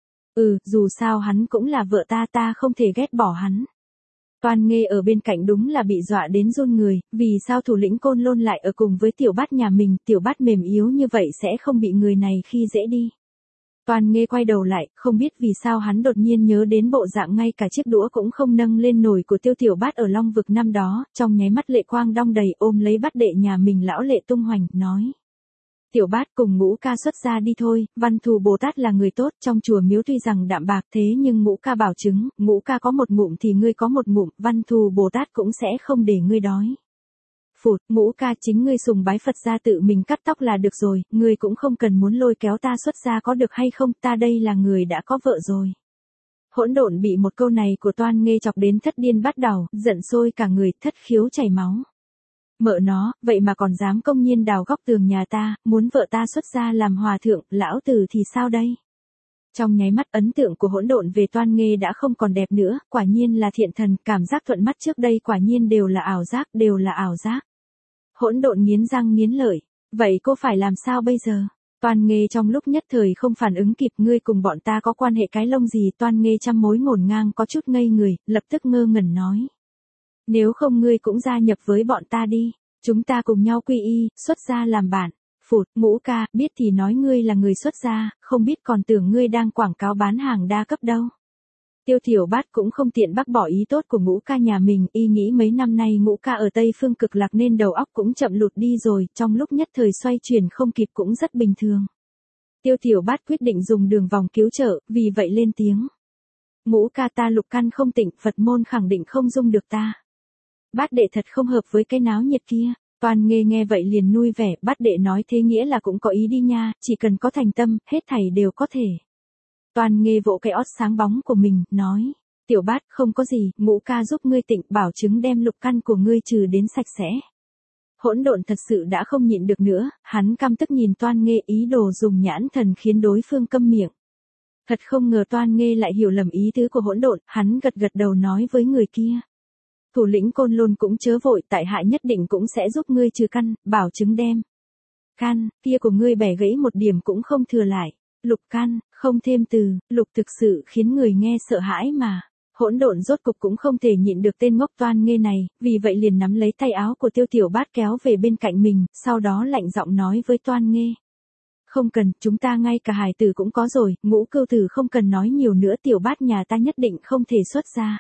Ừ, dù sao hắn cũng là vợ ta, ta không thể ghét bỏ hắn. Toan Nghê ở bên cạnh đúng là bị dọa đến run người, vì sao thủ lĩnh Côn Lôn lại ở cùng với Tiểu Bát nhà mình, Tiểu Bát mềm yếu như vậy sẽ không bị người này khi dễ đi. Toan Nghê quay đầu lại, không biết vì sao hắn đột nhiên nhớ đến bộ dạng ngay cả chiếc đũa cũng không nâng lên nổi của Tiêu Tiểu Bát ở Long vực năm đó, trong nháy mắt lệ quang đong đầy ôm lấy Bát đệ nhà mình lão lệ tung hoành, nói. Tiểu Bát cùng Ngũ ca xuất ra đi thôi, Văn Thù Bồ Tát là người tốt, trong chùa miếu tuy rằng đạm bạc thế nhưng Ngũ ca bảo chứng, Ngũ ca có một ngụm thì ngươi có một ngụm, Văn Thù Bồ Tát cũng sẽ không để ngươi đói. Phụt, Ngũ ca chính ngươi sùng bái Phật ra tự mình cắt tóc là được rồi, ngươi cũng không cần muốn lôi kéo ta xuất ra có được hay không, ta đây là người đã có vợ rồi. Hỗn độn bị một câu này của Toan Nghê chọc đến thất điên bắt đầu, giận sôi cả người, thất khiếu chảy máu. Mợ nó, vậy mà còn dám công nhiên đào góc tường nhà ta, muốn vợ ta xuất gia làm hòa thượng, lão tử thì sao đây? Trong nháy mắt ấn tượng của hỗn độn về Toan Nghê đã không còn đẹp nữa, quả nhiên là thiện thần, cảm giác thuận mắt trước đây quả nhiên đều là ảo giác, đều là ảo giác. Hỗn độn nghiến răng nghiến lợi, vậy cô phải làm sao bây giờ? Toan Nghê trong lúc nhất thời không phản ứng kịp, ngươi cùng bọn ta có quan hệ cái lông gì? Toan Nghê trăm mối ngổn ngang có chút ngây người, lập tức ngơ ngẩn nói. Nếu không ngươi cũng gia nhập với bọn ta đi. Chúng ta cùng nhau quy y, xuất gia làm bạn. Phụt, Ngũ ca, biết thì nói ngươi là người xuất gia, không biết còn tưởng ngươi đang quảng cáo bán hàng đa cấp đâu. Tiêu Tiểu Bát cũng không tiện bác bỏ ý tốt của Ngũ ca nhà mình, y nghĩ mấy năm nay Ngũ ca ở Tây Phương Cực Lạc nên đầu óc cũng chậm lụt đi rồi, trong lúc nhất thời xoay chuyển không kịp cũng rất bình thường. Tiêu Tiểu Bát quyết định dùng đường vòng cứu trợ, vì vậy lên tiếng. Ngũ ca, ta lục căn không tịnh, Phật môn khẳng định không dung được ta. Bát đệ thật không hợp với cái náo nhiệt kia. Toàn Nghê nghe vậy liền nuôi vẻ, Bát đệ nói thế nghĩa là cũng có ý đi nha, chỉ cần có thành tâm, hết thảy đều có thể. Toàn Nghê vỗ cái ót sáng bóng của mình, nói, Tiểu Bát không có gì, Ngũ ca giúp ngươi tịnh, bảo chứng đem lục căn của ngươi trừ đến sạch sẽ. Hỗn Độn thật sự đã không nhịn được nữa, hắn căm tức nhìn Toan Nghê, ý đồ dùng nhãn thần khiến đối phương câm miệng. Thật không ngờ Toan Nghê lại hiểu lầm ý tứ của Hỗn Độn, hắn gật gật đầu nói với người kia. Thủ lĩnh Côn Lôn cũng chớ vội, tại hạ nhất định cũng sẽ giúp ngươi trừ căn, bảo chứng đem căn kia của ngươi bẻ gãy một điểm cũng không thừa lại. Lục căn, không thêm từ, lục thực sự khiến người nghe sợ hãi mà. Hỗn Độn rốt cục cũng không thể nhịn được tên ngốc Toan Nghê này, vì vậy liền nắm lấy tay áo của Tiêu Tiểu Bát kéo về bên cạnh mình, sau đó lạnh giọng nói với Toan Nghê. Không cần, chúng ta ngay cả hài tử cũng có rồi, Ngũ cưu tử không cần nói nhiều nữa, Tiểu Bát nhà ta nhất định không thể xuất ra.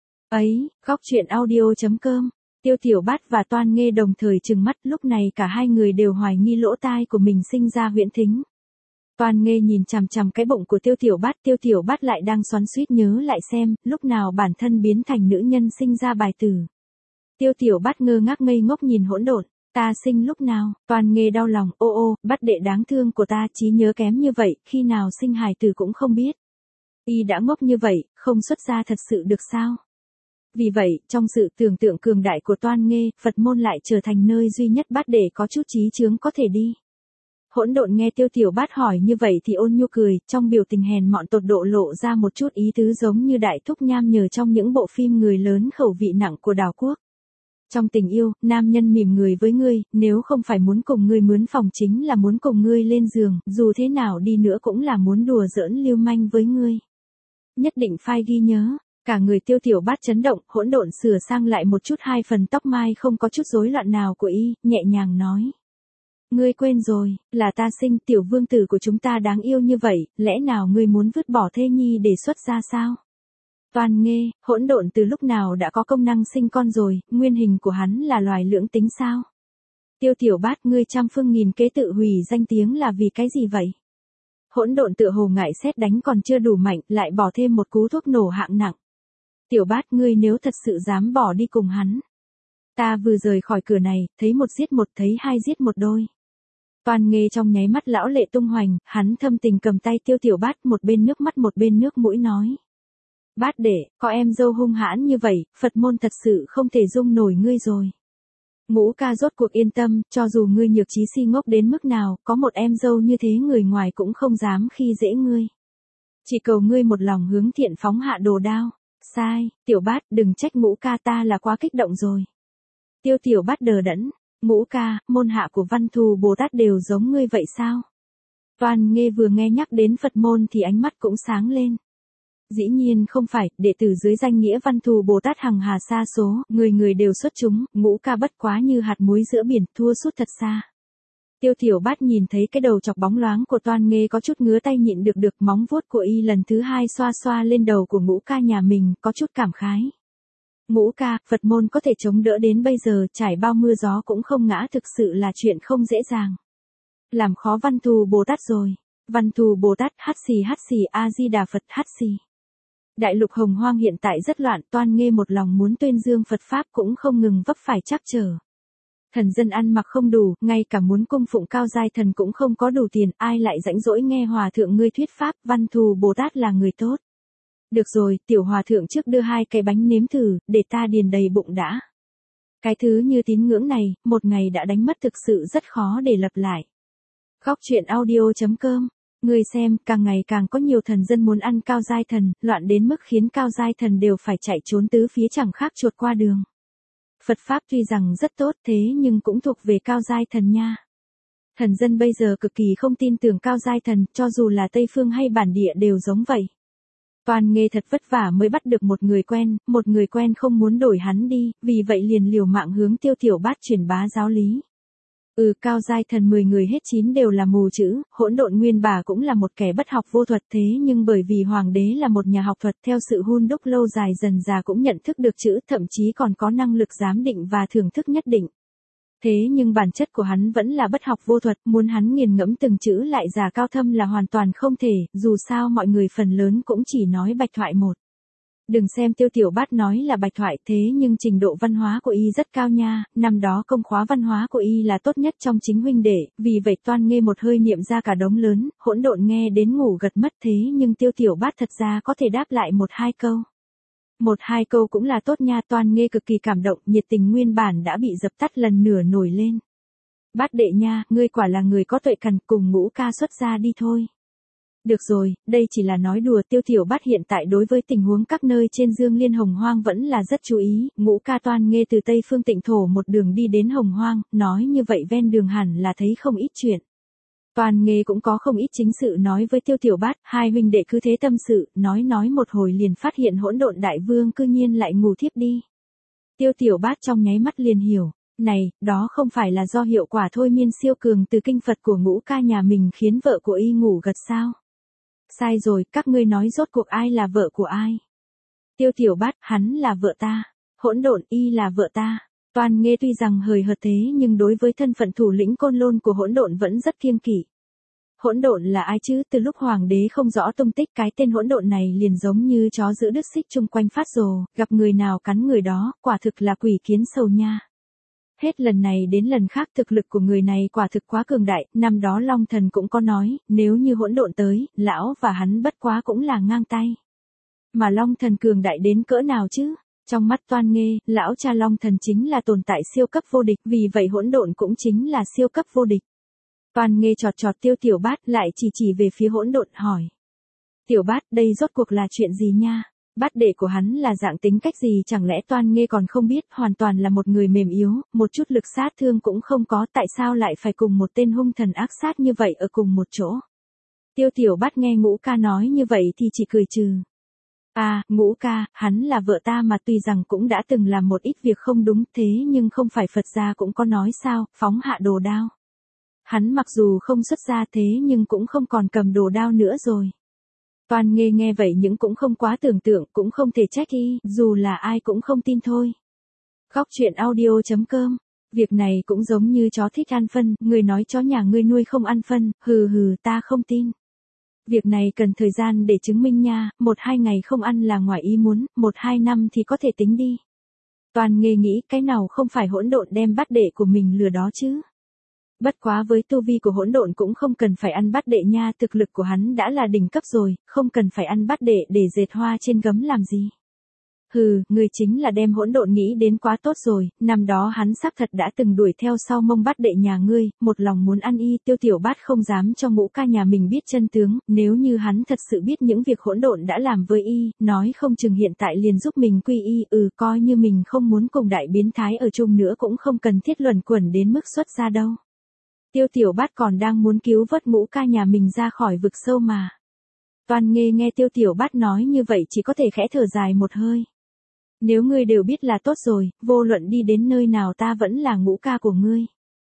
Ấy, góc truyện audio chấm com. Tiêu Tiểu Bát và Toan Nghê đồng thời trừng mắt, lúc này cả hai người đều hoài nghi lỗ tai của mình sinh ra huyễn thính. Toan Nghê nhìn chằm chằm cái bụng của Tiêu Tiểu Bát, Tiêu Tiểu Bát lại đang xoắn xuýt nhớ lại xem, lúc nào bản thân biến thành nữ nhân sinh ra bài tử. Tiêu Tiểu Bát ngơ ngác ngây ngốc nhìn Hỗn Độn, ta sinh lúc nào? Toan Nghê đau lòng, ô ô, Bát đệ đáng thương của ta, trí nhớ kém như vậy, khi nào sinh hài tử cũng không biết. Y đã ngốc như vậy, không xuất gia thật sự được sao? Vì vậy, trong sự tưởng tượng cường đại của Toan Nghê, Phật môn lại trở thành nơi duy nhất Bát đệ có chút trí chướng có thể đi. Hỗn Độn nghe Tiêu Tiểu Bát hỏi như vậy thì ôn nhu cười, trong biểu tình hèn mọn tột độ lộ ra một chút ý tứ giống như đại thúc nham nhở trong những bộ phim người lớn khẩu vị nặng của đảo quốc. Trong tình yêu, nam nhân mỉm người với ngươi, nếu không phải muốn cùng ngươi mướn phòng chính là muốn cùng ngươi lên giường, dù thế nào đi nữa cũng là muốn đùa giỡn lưu manh với ngươi. Nhất định phải ghi nhớ. Cả người Tiêu Tiểu Bát chấn động, Hỗn Độn sửa sang lại một chút hai phần tóc mai không có chút rối loạn nào của y, nhẹ nhàng nói. Ngươi quên rồi, là ta sinh, tiểu vương tử của chúng ta đáng yêu như vậy, lẽ nào ngươi muốn vứt bỏ thê nhi để xuất ra sao? Toan Nghê, Hỗn Độn từ lúc nào đã có công năng sinh con rồi, nguyên hình của hắn là loài lưỡng tính sao? Tiêu Tiểu Bát, ngươi trăm phương nghìn kế tự hủy danh tiếng là vì cái gì vậy? Hỗn Độn tựa hồ ngại sét đánh còn chưa đủ mạnh, lại bỏ thêm một cú thuốc nổ hạng nặng. Tiểu Bát, ngươi nếu thật sự dám bỏ đi cùng hắn. Ta vừa rời khỏi cửa này, thấy một giết một, thấy hai giết một đôi. Toan Nghê trong nháy mắt lão lệ tung hoành, hắn thâm tình cầm tay Tiêu Tiểu Bát, một bên nước mắt một bên nước mũi nói. Bát đệ, có em dâu hung hãn như vậy, Phật môn thật sự không thể dung nổi ngươi rồi. Ngũ ca rốt cuộc yên tâm, cho dù ngươi nhược trí si ngốc đến mức nào, có một em dâu như thế người ngoài cũng không dám khi dễ ngươi. Chỉ cầu ngươi một lòng hướng thiện phóng hạ đồ đao. Sai, Tiểu Bát, đừng trách Ngũ ca, ta là quá kích động rồi. Tiêu Tiểu Bát đờ đẫn. Ngũ ca, môn hạ của Văn Thù Bồ Tát đều giống ngươi vậy sao? Toan Nghê vừa nghe nhắc đến Phật môn thì ánh mắt cũng sáng lên. Dĩ nhiên không phải, đệ tử dưới danh nghĩa Văn Thù Bồ Tát hằng hà sa số, người người đều xuất chúng, Ngũ ca bất quá như hạt muối giữa biển, thua sút thật xa. Tiêu Tiểu Bát nhìn thấy cái đầu chọc bóng loáng của Toan Nghê có chút ngứa tay nhịn được được, móng vuốt của y lần thứ hai xoa xoa lên đầu của Ngũ ca nhà mình, có chút cảm khái. Ngũ ca, Phật môn có thể chống đỡ đến bây giờ, trải bao mưa gió cũng không ngã, thực sự là chuyện không dễ dàng. Làm khó Văn Thù Bồ Tát rồi. Văn Thù Bồ Tát, hát xì hát xì, A Di Đà Phật, hát xì. Đại lục Hồng Hoang hiện tại rất loạn, Toan Nghê một lòng muốn tuyên dương Phật Pháp cũng không ngừng vấp phải trắc trở. Thần dân ăn mặc không đủ, ngay cả muốn cung phụng cao giai thần cũng không có đủ tiền, ai lại rảnh rỗi nghe hòa thượng ngươi thuyết Pháp, Văn Thù Bồ Tát là người tốt. Được rồi, tiểu hòa thượng trước đưa hai cái bánh nếm thử, để ta điền đầy bụng đã. Cái thứ như tín ngưỡng này, một ngày đã đánh mất thực sự rất khó để lập lại. Góc truyện audio chấm com. Người xem, càng ngày càng có nhiều thần dân muốn ăn cao giai thần, loạn đến mức khiến cao giai thần đều phải chạy trốn tứ phía chẳng khác chuột qua đường. Phật Pháp tuy rằng rất tốt thế nhưng cũng thuộc về cao giai thần nha. Thần dân bây giờ cực kỳ không tin tưởng cao giai thần, cho dù là Tây Phương hay bản địa đều giống vậy. Toan Nghê thật vất vả mới bắt được một người quen, một người quen không muốn đổi hắn đi, vì vậy liền liều mạng hướng Tiêu Tiểu Bát truyền bá giáo lý. Ừ, cao giai thần mười người hết chín đều là mù chữ, Hỗn Độn Nguyên Bà cũng là một kẻ bất học vô thuật, thế nhưng bởi vì hoàng đế là một nhà học thuật, theo sự hun đúc lâu dài dần già cũng nhận thức được chữ, thậm chí còn có năng lực giám định và thưởng thức nhất định. Thế nhưng bản chất của hắn vẫn là bất học vô thuật, muốn hắn nghiền ngẫm từng chữ lại già cao thâm là hoàn toàn không thể, dù sao mọi người phần lớn cũng chỉ nói bạch thoại một. Đừng xem Tiêu Tiểu Bát nói là bạch thoại, thế nhưng trình độ văn hóa của y rất cao nha, năm đó công khóa văn hóa của y là tốt nhất trong chính huynh đệ, vì vậy Toan Nghê một hơi niệm ra cả đống lớn, Hỗn Độn nghe đến ngủ gật mất, thế nhưng Tiêu Tiểu Bát thật ra có thể đáp lại một hai câu. Một hai câu cũng là tốt nha. Toan Nghê cực kỳ cảm động, nhiệt tình nguyên bản đã bị dập tắt lần nửa nổi lên. Bát đệ nha, ngươi quả là người có tuệ cằn, cùng Ngũ ca xuất ra đi thôi. Được rồi, đây chỉ là nói đùa. Tiêu Tiểu Bát hiện tại đối với tình huống các nơi trên Dương Liên Hồng Hoang vẫn là rất chú ý. Ngũ ca Toan Nghê từ Tây Phương Tịnh Thổ một đường đi đến Hồng Hoang, nói như vậy ven đường hẳn là thấy không ít chuyện. Toan Nghê cũng có không ít chính sự nói với Tiêu Tiểu Bát, hai huynh đệ cứ thế tâm sự, nói nói một hồi liền phát hiện Hỗn Độn Đại Vương cư nhiên lại ngủ thiếp đi. Tiêu Tiểu Bát trong nháy mắt liền hiểu, này, đó không phải là do hiệu quả thôi miên siêu cường từ kinh Phật của Ngũ ca nhà mình khiến vợ của y ngủ gật sao? Sai rồi, các ngươi nói rốt cuộc ai là vợ của ai? Tiêu Tiểu Bát, hắn là vợ ta. Hỗn Độn, y là vợ ta. Toan Nghê tuy rằng hời hợt thế nhưng đối với thân phận thủ lĩnh Côn Lôn của Hỗn Độn vẫn rất kiêng kỵ. Hỗn Độn là ai chứ? Từ lúc hoàng đế không rõ tung tích, cái tên Hỗn Độn này liền giống như chó giữ đứt xích chung quanh phát rồ, gặp người nào cắn người đó, quả thực là quỷ kiến sầu nha. Hết lần này đến lần khác thực lực của người này quả thực quá cường đại, năm đó Long Thần cũng có nói, nếu như Hỗn Độn tới, lão và hắn bất quá cũng là ngang tay. Mà Long Thần cường đại đến cỡ nào chứ? Trong mắt Toan Nghê, lão cha Long Thần chính là tồn tại siêu cấp vô địch, vì vậy Hỗn Độn cũng chính là siêu cấp vô địch. Toan Nghê chọt chọt Tiêu Tiểu Bát, lại chỉ chỉ về phía Hỗn Độn hỏi. Tiểu Bát, đây rốt cuộc là chuyện gì nha? Bát đệ của hắn là dạng tính cách gì chẳng lẽ Toan Nghê còn không biết, hoàn toàn là một người mềm yếu, một chút lực sát thương cũng không có, tại sao lại phải cùng một tên hung thần ác sát như vậy ở cùng một chỗ? Tiêu Tiểu Bát nghe Ngũ ca nói như vậy thì chỉ cười trừ. À, Ngũ ca, hắn là vợ ta mà, tuy rằng cũng đã từng làm một ít việc không đúng, thế nhưng không phải Phật gia cũng có nói sao, phóng hạ đồ đao. Hắn mặc dù không xuất gia thế nhưng cũng không còn cầm đồ đao nữa rồi. Toan Nghê nghe vậy nhưng cũng không quá tưởng tượng, cũng không thể trách y, dù là ai cũng không tin thôi. Khóc chuyện audio chấm com. Việc này cũng giống như chó thích ăn phân, người nói chó nhà ngươi nuôi không ăn phân, hừ hừ, ta không tin. Việc này cần thời gian để chứng minh nha, một hai ngày không ăn là ngoài ý muốn, một hai năm thì có thể tính đi. Toan Nghê nghĩ cái nào không phải Hỗn Độn đem bát đệ của mình lừa đó chứ. Bất quá với tu vi của Hỗn Độn cũng không cần phải ăn bát đệ nha, thực lực của hắn đã là đỉnh cấp rồi, không cần phải ăn bát đệ để dệt hoa trên gấm làm gì. Hừ, người chính là đem Hỗn Độn nghĩ đến quá tốt rồi, năm đó hắn xác thật đã từng đuổi theo sau mông bát đệ nhà ngươi, một lòng muốn ăn y. Tiêu Tiểu Bát không dám cho Ngũ ca nhà mình biết chân tướng, nếu như hắn thật sự biết những việc Hỗn Độn đã làm với y, nói không chừng hiện tại liền giúp mình quy y, ừ coi như mình không muốn cùng đại biến thái ở chung nữa cũng không cần thiết luẩn quẩn đến mức xuất ra đâu. Tiêu Tiểu Bát còn đang muốn cứu vớt Ngũ ca nhà mình ra khỏi vực sâu mà. Toan Nghê nghe Tiêu Tiểu Bát nói như vậy chỉ có thể khẽ thở dài một hơi. Nếu ngươi đều biết là tốt rồi, vô luận đi đến nơi nào ta vẫn là Ngũ ca của ngươi.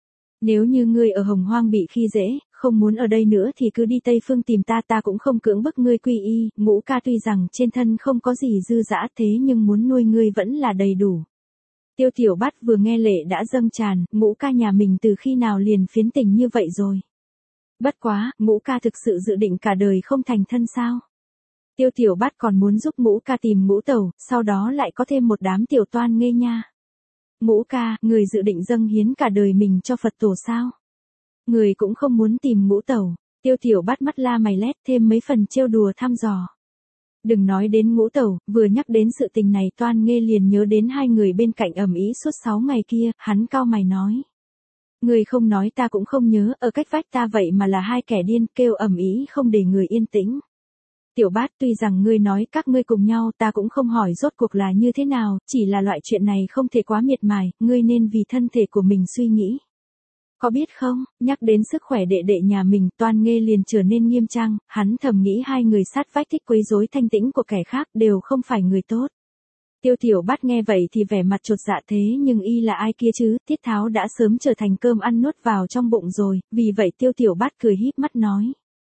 Nếu như ngươi ở Hồng Hoang bị khi dễ, không muốn ở đây nữa thì cứ đi Tây Phương tìm ta, ta cũng không cưỡng bức ngươi quy y. Ngũ ca tuy rằng trên thân không có gì dư dã thế nhưng muốn nuôi ngươi vẫn là đầy đủ. Tiêu Tiểu Bát vừa nghe lệ đã dâng tràn, Ngũ ca nhà mình từ khi nào liền phiến tình như vậy rồi. Bất quá, Ngũ ca thực sự dự định cả đời không thành thân sao? Tiêu Tiểu Bát còn muốn giúp Ngũ ca tìm Ngũ tẩu, sau đó lại có thêm một đám tiểu Toan Nghê nha. Ngũ ca, người dự định dâng hiến cả đời mình cho Phật tổ sao? Người cũng không muốn tìm Ngũ tẩu. Tiêu Tiểu Bát mắt la mày lét thêm mấy phần trêu đùa thăm dò. Đừng nói đến Ngũ tẩu, vừa nhắc đến sự tình này Toan Nghê liền nhớ đến hai người bên cạnh ầm ĩ suốt sáu ngày kia, hắn cau mày nói. Người không nói ta cũng không nhớ, ở cách vách ta vậy mà là hai kẻ điên kêu ầm ĩ không để người yên tĩnh. Tiểu Bát, tuy rằng ngươi nói các ngươi cùng nhau ta cũng không hỏi rốt cuộc là như thế nào, chỉ là loại chuyện này không thể quá miệt mài, ngươi nên vì thân thể của mình suy nghĩ. Có biết không, nhắc đến sức khỏe đệ đệ nhà mình, Toan Nghê liền trở nên nghiêm trang, hắn thầm nghĩ hai người sát vách thích quấy rối thanh tĩnh của kẻ khác đều không phải người tốt. Tiêu Tiểu Bát nghe vậy thì vẻ mặt chột dạ thế nhưng y là ai kia chứ, Tiết Tháo đã sớm trở thành cơm ăn nuốt vào trong bụng rồi, vì vậy Tiêu Tiểu Bát cười híp mắt nói.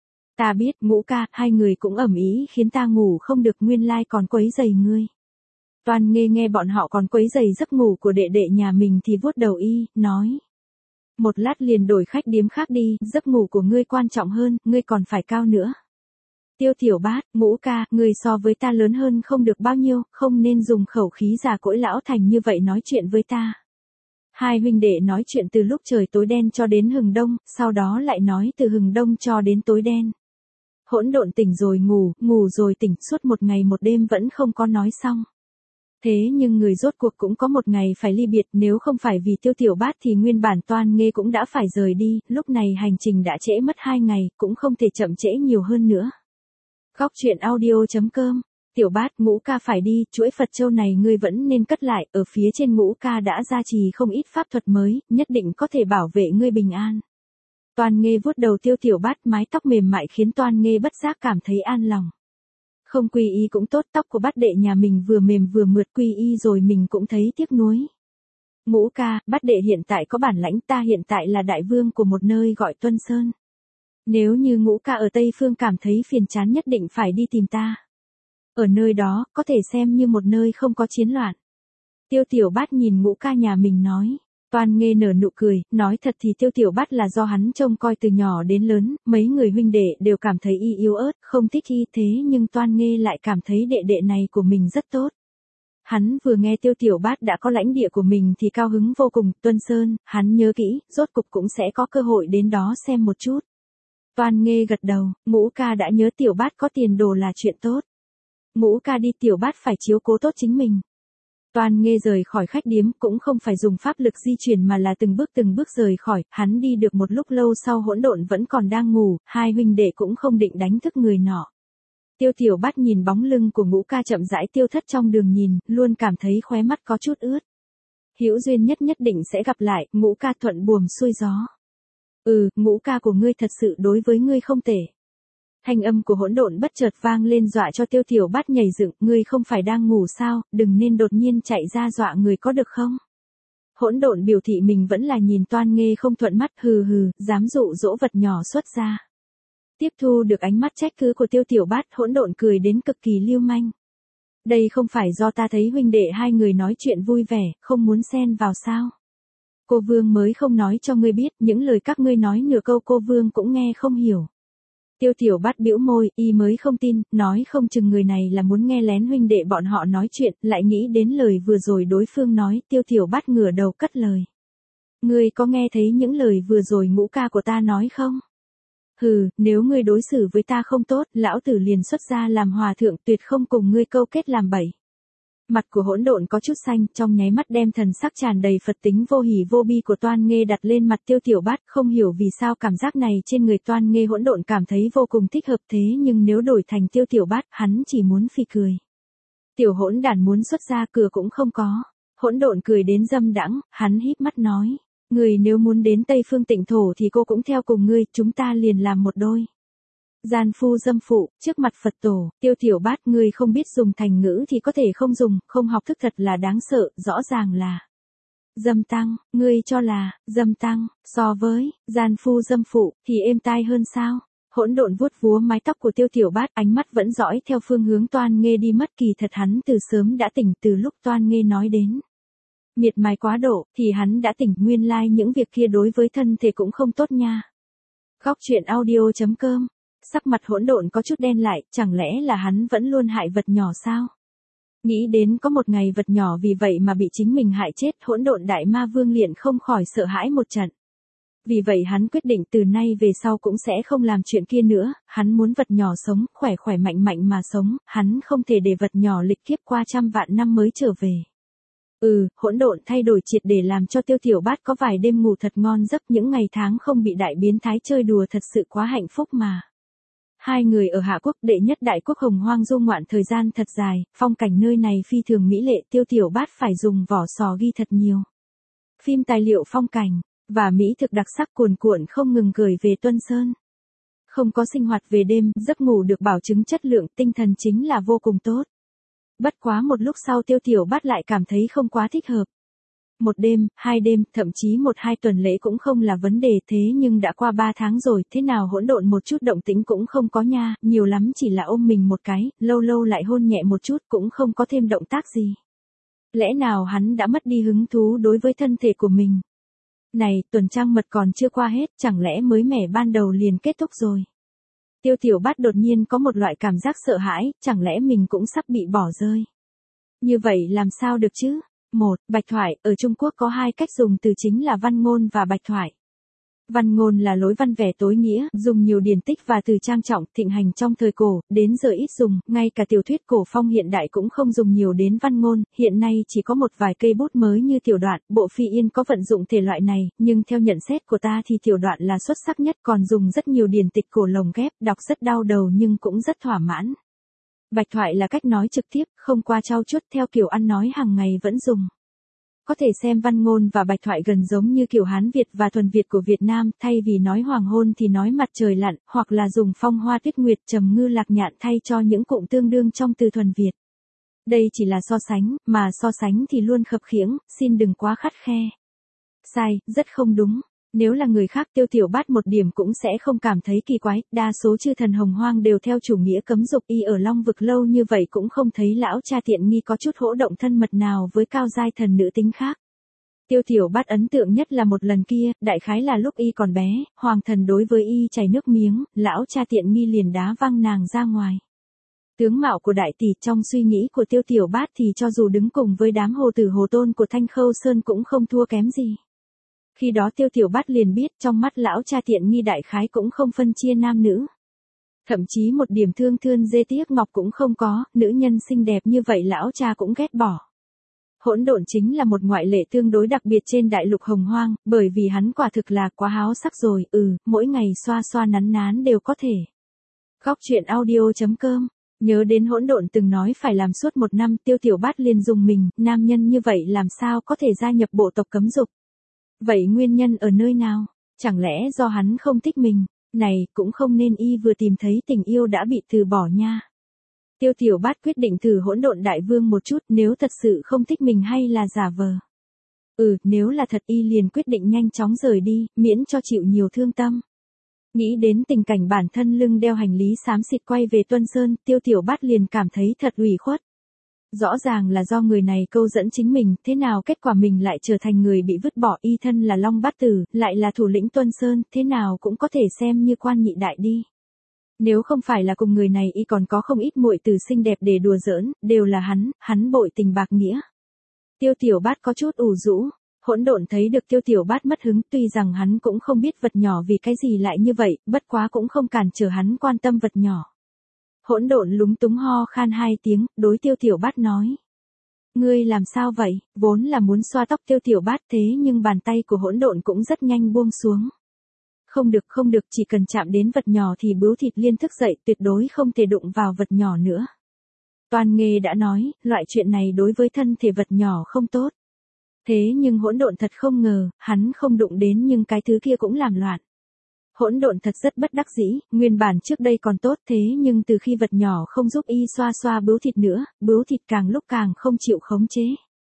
Ta biết, Ngũ ca, hai người cũng ầm ĩ khiến ta ngủ không được, nguyên lai còn quấy rầy ngươi. Toan Nghê nghe bọn họ còn quấy rầy giấc ngủ của đệ đệ nhà mình thì vuốt đầu y, nói. Một lát liền đổi khách điếm khác đi, giấc ngủ của ngươi quan trọng hơn, ngươi còn phải cao nữa. Tiêu Tiểu Bát, Ngũ ca, ngươi so với ta lớn hơn không được bao nhiêu, không nên dùng khẩu khí già cỗi lão thành như vậy nói chuyện với ta. Hai huynh đệ nói chuyện từ lúc trời tối đen cho đến hừng đông, sau đó lại nói từ hừng đông cho đến tối đen. Hỗn độn tỉnh rồi ngủ, ngủ rồi tỉnh, suốt một ngày một đêm vẫn không có nói xong. Thế nhưng người rốt cuộc cũng có một ngày phải ly biệt, nếu không phải vì Tiêu Tiểu Bát thì nguyên bản Toan Nghê cũng đã phải rời đi, lúc này hành trình đã trễ mất hai ngày, cũng không thể chậm trễ nhiều hơn nữa. Góc truyện audio chấm com. Tiểu Bát, Ngũ ca phải đi, chuỗi Phật châu này ngươi vẫn nên cất lại, ở phía trên Ngũ ca đã gia trì không ít pháp thuật mới, nhất định có thể bảo vệ ngươi bình an. Toan Nghê vuốt đầu Tiêu Tiểu Bát, mái tóc mềm mại khiến Toan Nghê bất giác cảm thấy an lòng. Không quy y cũng tốt, tóc của Bát đệ nhà mình vừa mềm vừa mượt, quy y rồi mình cũng thấy tiếc nuối. Ngũ ca, Bát đệ hiện tại có bản lãnh, ta hiện tại là đại vương của một nơi gọi Tuân Sơn. Nếu như Ngũ ca ở Tây Phương cảm thấy phiền chán nhất định phải đi tìm ta. Ở nơi đó, có thể xem như một nơi không có chiến loạn. Tiêu Tiểu Bát nhìn Ngũ ca nhà mình nói. Toan Nghê nở nụ cười, nói thật thì Tiêu Tiểu Bát là do hắn trông coi từ nhỏ đến lớn, mấy người huynh đệ đều cảm thấy y yếu ớt, không thích y, thế nhưng Toan Nghê lại cảm thấy đệ đệ này của mình rất tốt. Hắn vừa nghe Tiêu Tiểu Bát đã có lãnh địa của mình thì cao hứng vô cùng, Tuân Sơn, hắn nhớ kỹ, rốt cục cũng sẽ có cơ hội đến đó xem một chút. Toan Nghê gật đầu, Ngũ ca đã nhớ Tiểu Bát có tiền đồ là chuyện tốt. Ngũ ca đi, Tiểu Bát phải chiếu cố tốt chính mình. Toan Nghê rời khỏi khách điếm cũng không phải dùng pháp lực di chuyển mà là từng bước từng bước rời khỏi, hắn đi được một lúc lâu sau Hỗn Độn vẫn còn đang ngủ, hai huynh đệ cũng không định đánh thức người nọ. Tiêu Tiểu Bát nhìn bóng lưng của Ngũ ca chậm rãi tiêu thất trong đường nhìn, luôn cảm thấy khóe mắt có chút ướt. Hữu duyên nhất nhất định sẽ gặp lại, Ngũ ca thuận buồm xuôi gió. Ừ, Ngũ ca của ngươi thật sự đối với ngươi không tệ. Thanh âm của Hỗn Độn bất chợt vang lên dọa cho Tiêu Tiểu Bát nhảy dựng, ngươi không phải đang ngủ sao, đừng nên đột nhiên chạy ra dọa người có được không? Hỗn Độn biểu thị mình vẫn là nhìn Toan Nghê không thuận mắt, hừ hừ, dám dụ dỗ vật nhỏ xuất ra. Tiếp thu được ánh mắt trách cứ của Tiêu Tiểu Bát, Hỗn Độn cười đến cực kỳ lưu manh. Đây không phải do ta thấy huynh đệ hai người nói chuyện vui vẻ, không muốn xen vào sao? Cô Vương mới không nói cho ngươi biết, những lời các ngươi nói nửa câu cô Vương cũng nghe không hiểu. Tiêu Tiểu Bát bĩu môi, y mới không tin, nói không chừng người này là muốn nghe lén huynh đệ bọn họ nói chuyện, lại nghĩ đến lời vừa rồi đối phương nói, Tiêu Tiểu Bát ngửa đầu cất lời. Ngươi có nghe thấy những lời vừa rồi Ngũ ca của ta nói không? Hừ, nếu ngươi đối xử với ta không tốt, lão tử liền xuất ra làm hòa thượng, tuyệt không cùng ngươi câu kết làm bậy. Mặt của Hỗn Độn có chút xanh, trong nháy mắt đem thần sắc tràn đầy Phật tính vô hỉ vô bi của Toan Nghê đặt lên mặt Tiêu Tiểu Bát, không hiểu vì sao cảm giác này trên người Toan Nghê Hỗn Độn cảm thấy vô cùng thích hợp, thế nhưng nếu đổi thành Tiêu Tiểu Bát, hắn chỉ muốn phì cười. Tiểu hỗn đản muốn xuất ra cửa cũng không có. Hỗn Độn cười đến dâm đãng, hắn híp mắt nói, người nếu muốn đến Tây Phương Tịnh Thổ thì cô cũng theo cùng ngươi, chúng ta liền làm một đôi. Gian phu dâm phụ, trước mặt Phật tổ, Tiêu Tiểu Bát, ngươi không biết dùng thành ngữ thì có thể không dùng, không học thức thật là đáng sợ, rõ ràng là dâm tăng, ngươi cho là dâm tăng, so với gian phu dâm phụ thì êm tai hơn sao? Hỗn Độn vuốt vúa mái tóc của Tiêu Tiểu Bát, ánh mắt vẫn dõi theo phương hướng Toan Nghê đi mất, kỳ thật hắn từ sớm đã tỉnh từ lúc Toan Nghê nói đến miệt mài quá độ, thì hắn đã tỉnh, nguyên lai like những việc kia đối với thân thể cũng không tốt nha. Góc truyện audio chấm com. Sắc mặt Hỗn Độn có chút đen lại, chẳng lẽ là hắn vẫn luôn hại vật nhỏ sao? Nghĩ đến có một ngày vật nhỏ vì vậy mà bị chính mình hại chết, Hỗn Độn Đại Ma Vương liền không khỏi sợ hãi một trận. Vì vậy hắn quyết định từ nay về sau cũng sẽ không làm chuyện kia nữa, hắn muốn vật nhỏ sống, khỏe khỏe mạnh mạnh mà sống, hắn không thể để vật nhỏ lịch kiếp qua trăm vạn năm mới trở về. Ừ, Hỗn Độn thay đổi triệt để làm cho Tiêu Tiểu Bát có vài đêm ngủ thật ngon giấc, những ngày tháng không bị đại biến thái chơi đùa thật sự quá hạnh phúc mà. Hai người ở Hạ Quốc, đệ nhất đại quốc Hồng Hoang du ngoạn thời gian thật dài, phong cảnh nơi này phi thường mỹ lệ, Tiêu Tiểu Bát phải dùng vỏ sò ghi thật nhiều phim tài liệu phong cảnh. và mỹ thực đặc sắc cuồn cuộn không ngừng gửi về Tuân Sơn. Không có sinh hoạt về đêm, giấc ngủ được bảo chứng chất lượng, tinh thần chính là vô cùng tốt. Bất quá một lúc sau Tiêu Tiểu Bát lại cảm thấy không quá thích hợp. Một đêm, hai đêm, thậm chí một hai tuần lễ cũng không là vấn đề, thế nhưng đã qua ba tháng rồi, thế nào hỗn độn một chút động tĩnh cũng không có nha, nhiều lắm chỉ là ôm mình một cái, lâu lâu lại hôn nhẹ một chút cũng không có thêm động tác gì. Lẽ nào hắn đã mất đi hứng thú đối với thân thể của mình? Này, tuần trăng mật còn chưa qua hết, chẳng lẽ mới mẻ ban đầu liền kết thúc rồi? Tiêu Tiểu Bát đột nhiên có một loại cảm giác sợ hãi, chẳng lẽ mình cũng sắp bị bỏ rơi? Như vậy làm sao được chứ? Một, bạch thoại, ở Trung Quốc có hai cách dùng từ chính là văn ngôn và bạch thoại. Văn ngôn là lối văn vẻ tối nghĩa, dùng nhiều điển tích và từ trang trọng, thịnh hành trong thời cổ, đến giờ ít dùng, ngay cả tiểu thuyết cổ phong hiện đại cũng không dùng nhiều đến văn ngôn, hiện nay chỉ có một vài cây bút mới như tiểu đoạn, bộ Phi Yên có vận dụng thể loại này, nhưng theo nhận xét của ta thì tiểu đoạn là xuất sắc nhất, còn dùng rất nhiều điển tịch cổ lồng ghép, đọc rất đau đầu nhưng cũng rất thỏa mãn. Bạch thoại là cách nói trực tiếp, không qua trau chuốt theo kiểu ăn nói hàng ngày vẫn dùng. Có thể xem văn ngôn và bạch thoại gần giống như kiểu Hán Việt và thuần Việt của Việt Nam, thay vì nói hoàng hôn thì nói mặt trời lặn, hoặc là dùng phong hoa tuyết nguyệt trầm ngư lạc nhạn thay cho những cụm tương đương trong từ thuần Việt. Đây chỉ là so sánh, mà so sánh thì luôn khập khiễng, xin đừng quá khắt khe. Sai, rất không đúng. Nếu là người khác Tiêu Tiểu Bát một điểm cũng sẽ không cảm thấy kỳ quái, đa số chư thần hồng hoang đều theo chủ nghĩa cấm dục, y ở Long Vực lâu như vậy cũng không thấy lão cha tiện nghi có chút hỗ động thân mật nào với cao giai thần nữ tính khác. Tiêu Tiểu Bát ấn tượng nhất là một lần kia, đại khái là lúc y còn bé, hoàng thần đối với y chảy nước miếng, lão cha tiện nghi liền đá văng nàng ra ngoài. Tướng mạo của đại tỷ trong suy nghĩ của Tiêu Tiểu Bát thì cho dù đứng cùng với đám hồ tử hồ tôn của Thanh Khâu Sơn cũng không thua kém gì. Khi đó Tiêu Tiểu Bát liền biết trong mắt lão cha tiện nghi đại khái cũng không phân chia nam nữ. Thậm chí một điểm thương thương dê tiếc ngọc cũng không có, nữ nhân xinh đẹp như vậy lão cha cũng ghét bỏ. Hỗn độn chính là một ngoại lệ tương đối đặc biệt trên đại lục hồng hoang, bởi vì hắn quả thực là quá háo sắc rồi, ừ, mỗi ngày xoa xoa nắn nán đều có thể. Góc truyện audio chấm com. Nhớ đến hỗn độn từng nói phải làm suốt một năm, Tiêu Tiểu Bát liền dùng mình, nam nhân như vậy làm sao có thể gia nhập bộ tộc cấm dục. Vậy nguyên nhân ở nơi nào? Chẳng lẽ do hắn không thích mình? Này, cũng không nên y vừa tìm thấy tình yêu đã bị từ bỏ nha. Tiêu Tiểu Bát quyết định thử hỗn độn đại vương một chút, nếu thật sự không thích mình hay là giả vờ. Ừ, nếu là thật y liền quyết định nhanh chóng rời đi, miễn cho chịu nhiều thương tâm. Nghĩ đến tình cảnh bản thân lưng đeo hành lý xám xịt quay về Tuân Sơn, Tiêu Tiểu Bát liền cảm thấy thật ủy khuất. Rõ ràng là do người này câu dẫn chính mình, thế nào kết quả mình lại trở thành người bị vứt bỏ, y thân là Long Bát Tử, lại là thủ lĩnh Tuân Sơn, thế nào cũng có thể xem như quan nhị đại đi. Nếu không phải là cùng người này y còn có không ít muội tử xinh đẹp để đùa giỡn, đều là hắn, hắn bội tình bạc nghĩa. Tiêu Tiểu Bát có chút ủ rũ. Hỗn độn thấy được Tiêu Tiểu Bát mất hứng, tuy rằng hắn cũng không biết vật nhỏ vì cái gì lại như vậy, bất quá cũng không cản trở hắn quan tâm vật nhỏ. Hỗn độn lúng túng ho khan hai tiếng, đối Tiêu Tiểu Bát nói. Ngươi làm sao vậy? Vốn là muốn xoa tóc Tiêu Tiểu Bát thế nhưng bàn tay của hỗn độn cũng rất nhanh buông xuống. Không được không được, chỉ cần chạm đến vật nhỏ thì bướu thịt liên thức dậy, tuyệt đối không thể đụng vào vật nhỏ nữa. Toàn Nghê đã nói, loại chuyện này đối với thân thể vật nhỏ không tốt. Thế nhưng hỗn độn thật không ngờ, hắn không đụng đến nhưng cái thứ kia cũng làm loạn. Hỗn độn thật rất bất đắc dĩ, nguyên bản trước đây còn tốt thế nhưng từ khi vật nhỏ không giúp y xoa xoa bướu thịt nữa, bướu thịt càng lúc càng không chịu khống chế.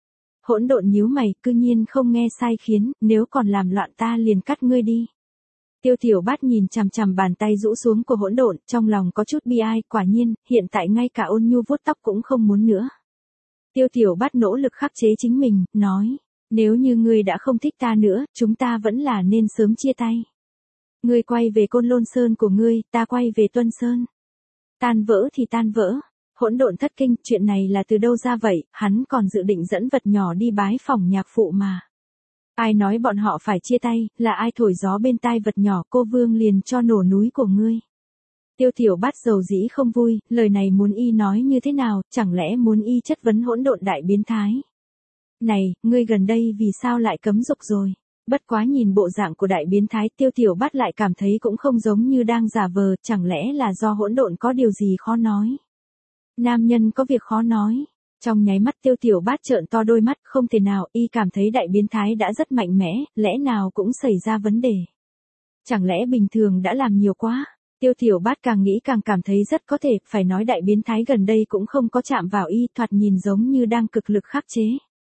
Hỗn độn nhíu mày, cư nhiên không nghe sai khiến, nếu còn làm loạn ta liền cắt ngươi đi. Tiêu Tiểu Bát nhìn chằm chằm bàn tay rũ xuống của hỗn độn, trong lòng có chút bi ai, quả nhiên, hiện tại ngay cả ôn nhu vuốt tóc cũng không muốn nữa. Tiêu Tiểu Bát nỗ lực khắc chế chính mình, nói, nếu như ngươi đã không thích ta nữa, chúng ta vẫn là nên sớm chia tay. Ngươi quay về Côn Lôn Sơn của ngươi, ta quay về Tuân Sơn. Tan vỡ thì tan vỡ. Hỗn độn thất kinh, chuyện này là từ đâu ra vậy, hắn còn dự định dẫn vật nhỏ đi bái phỏng nhạc phụ mà. Ai nói bọn họ phải chia tay, là ai thổi gió bên tai vật nhỏ, cô vương liền cho nổ núi của ngươi. Tiêu Tiểu Bát dầu dĩ không vui, lời này muốn y nói như thế nào, chẳng lẽ muốn y chất vấn hỗn độn đại biến thái. Này, ngươi gần đây vì sao lại cấm dục rồi? Bất quá nhìn bộ dạng của đại biến thái, Tiêu Tiểu Bát lại cảm thấy cũng không giống như đang giả vờ, chẳng lẽ là do hỗn độn có điều gì khó nói. Nam nhân có việc khó nói. Trong nháy mắt Tiêu Tiểu Bát trợn to đôi mắt, không thể nào, y cảm thấy đại biến thái đã rất mạnh mẽ, lẽ nào cũng xảy ra vấn đề. Chẳng lẽ bình thường đã làm nhiều quá? Tiêu Tiểu Bát càng nghĩ càng cảm thấy rất có thể, phải nói đại biến thái gần đây cũng không có chạm vào y, thoạt nhìn giống như đang cực lực khắc chế.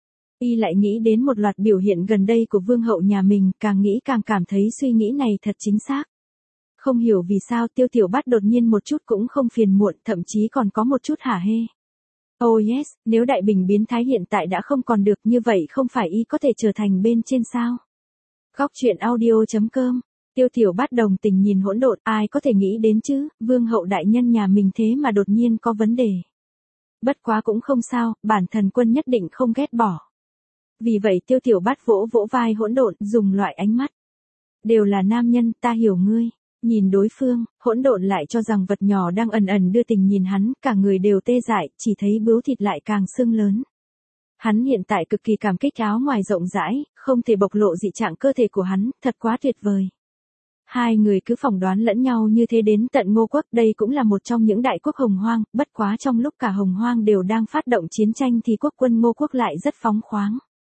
Y lại nghĩ đến một loạt biểu hiện gần đây của vương hậu nhà mình, càng nghĩ càng cảm thấy suy nghĩ này thật chính xác. Không hiểu vì sao Tiêu Tiểu Bát đột nhiên một chút cũng không phiền muộn, thậm chí còn có một chút hả hê. Oh yes, nếu đại bình biến thái hiện tại đã không còn được như vậy không phải y có thể trở thành bên trên sao? Góc truyện audio chấm com. Tiêu Tiểu Bát đồng tình nhìn Hỗn Độn, ai có thể nghĩ đến chứ, vương hậu đại nhân nhà mình thế mà đột nhiên có vấn đề. Bất quá cũng không sao, bản thần quân nhất định không ghét bỏ. Vì vậy Tiêu Tiểu Bát vỗ vỗ vai Hỗn Độn, dùng loại ánh mắt. Đều là nam nhân, ta hiểu ngươi. Nhìn đối phương, Hỗn Độn lại cho rằng vật nhỏ đang ẩn ẩn đưa tình nhìn hắn, cả người đều tê dại, chỉ thấy bướu thịt lại càng sưng lớn. Hắn hiện tại cực kỳ cảm kích, áo ngoài rộng rãi, không thể bộc lộ dị trạng cơ thể của hắn, thật quá tuyệt vời. Hai người cứ phỏng đoán lẫn nhau như thế đến tận Ngô Quốc, đây cũng là một trong những đại quốc hồng hoang, bất quá trong lúc cả hồng hoang đều đang phát động chiến tranh thì quốc quân Ngô Quốc lại rất phóng khoáng.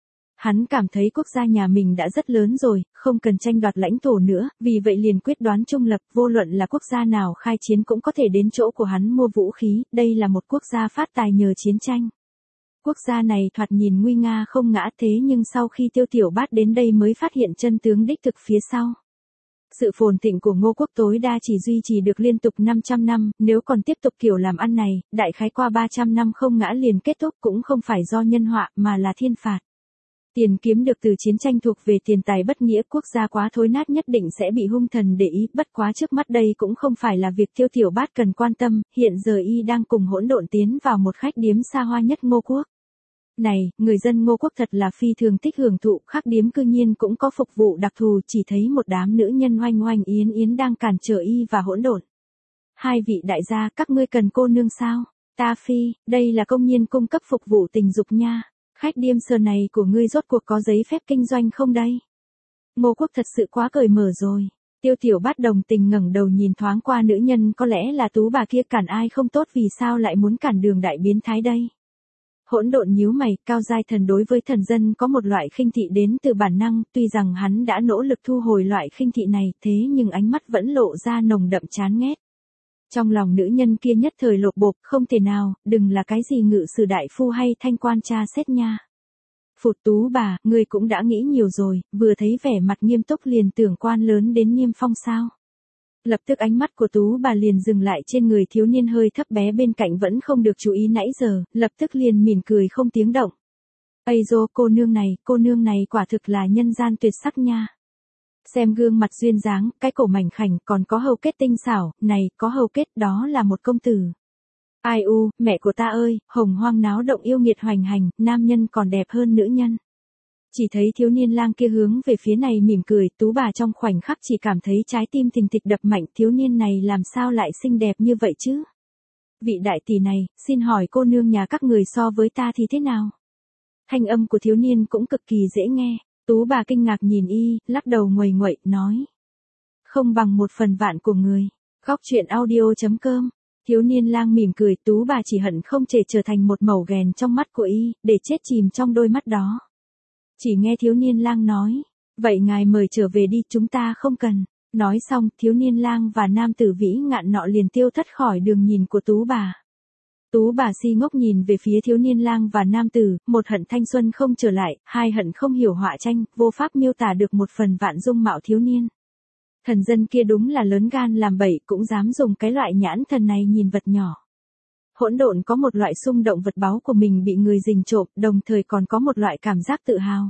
Hắn cảm thấy quốc gia nhà mình đã rất lớn rồi, không cần tranh đoạt lãnh thổ nữa, vì vậy liền quyết đoán trung lập, vô luận là quốc gia nào khai chiến cũng có thể đến chỗ của hắn mua vũ khí, đây là một quốc gia phát tài nhờ chiến tranh. Quốc gia này thoạt nhìn nguy nga không ngã, thế nhưng sau khi Tiêu Tiểu Bát đến đây mới phát hiện chân tướng đích thực phía sau. Sự phồn thịnh của Ngô Quốc tối đa chỉ duy trì được liên tục năm trăm năm, nếu còn tiếp tục kiểu làm ăn này, đại khái qua ba trăm năm không ngã liền kết thúc, cũng không phải do nhân họa mà là thiên phạt. Tiền kiếm được từ chiến tranh thuộc về tiền tài bất nghĩa, quốc gia quá thối nát nhất định sẽ bị hung thần để ý, bất quá trước mắt đây cũng không phải là việc Tiêu Tiểu Bát cần quan tâm, hiện giờ y đang cùng Hỗn Độn tiến vào một khách điếm xa hoa nhất Ngô Quốc. Này, người dân Ngô Quốc thật là phi thường thích hưởng thụ, khách điếm cư nhiên cũng có phục vụ đặc thù, chỉ thấy một đám nữ nhân oanh oanh yến yến đang cản trở y và Hỗn Độn. Hai vị đại gia, các ngươi cần cô nương sao? Ta phi, đây là công nhân cung cấp phục vụ tình dục nha. Khách điếm sờ này của ngươi rốt cuộc có giấy phép kinh doanh không đây? Ngô Quốc thật sự quá cởi mở rồi. Tiêu Tiểu Bát đồng tình ngẩng đầu nhìn thoáng qua nữ nhân, có lẽ là tú bà kia cản ai không tốt, vì sao lại muốn cản đường đại biến thái đây? Hỗn Độn nhíu mày, cao giai thần đối với thần dân có một loại khinh thị đến từ bản năng, tuy rằng hắn đã nỗ lực thu hồi loại khinh thị này, thế nhưng ánh mắt vẫn lộ ra nồng đậm chán ghét. Trong lòng nữ nhân kia nhất thời lột bột, không thể nào, đừng là cái gì ngự sử đại phu hay thanh quan tra xét nha. Phụt tú bà, ngươi cũng đã nghĩ nhiều rồi, vừa thấy vẻ mặt nghiêm túc liền tưởng quan lớn đến Niêm Phong sao. Lập tức ánh mắt của tú bà liền dừng lại trên người thiếu niên hơi thấp bé bên cạnh vẫn không được chú ý nãy giờ, lập tức liền mỉm cười không tiếng động. Ây dô, cô nương này, cô nương này quả thực là nhân gian tuyệt sắc nha. Xem gương mặt duyên dáng, cái cổ mảnh khảnh, còn có hầu kết tinh xảo, này, có hầu kết, đó là một công tử. Ai u, mẹ của ta ơi, hồng hoang náo động yêu nghiệt hoành hành, nam nhân còn đẹp hơn nữ nhân. Chỉ thấy thiếu niên lang kia hướng về phía này mỉm cười, tú bà trong khoảnh khắc chỉ cảm thấy trái tim thình thịch đập mạnh, thiếu niên này làm sao lại xinh đẹp như vậy chứ? Vị đại tỷ này, xin hỏi cô nương nhà các người so với ta thì thế nào? Thanh âm của thiếu niên cũng cực kỳ dễ nghe. Tú bà kinh ngạc nhìn y, lắc đầu nguầy nguậy, nói. Không bằng một phần vạn của người. Góc truyện audio chấm com. Thiếu niên lang mỉm cười, tú bà chỉ hận không thể trở thành một mẩu ghèn trong mắt của y, để chết chìm trong đôi mắt đó. Chỉ nghe thiếu niên lang nói. Vậy ngài mời trở về đi, chúng ta không cần. Nói xong, thiếu niên lang và nam tử vĩ ngạn nọ liền tiêu thất khỏi đường nhìn của tú bà. Tú bà si ngốc nhìn về phía thiếu niên lang và nam tử, một hận thanh xuân không trở lại, hai hận không hiểu họa tranh, vô pháp miêu tả được một phần vạn dung mạo thiếu niên. Thần dân kia đúng là lớn gan làm bậy, cũng dám dùng cái loại nhãn thần này nhìn vật nhỏ. Hỗn Độn có một loại xung động vật báu của mình bị người rình trộm, đồng thời còn có một loại cảm giác tự hào.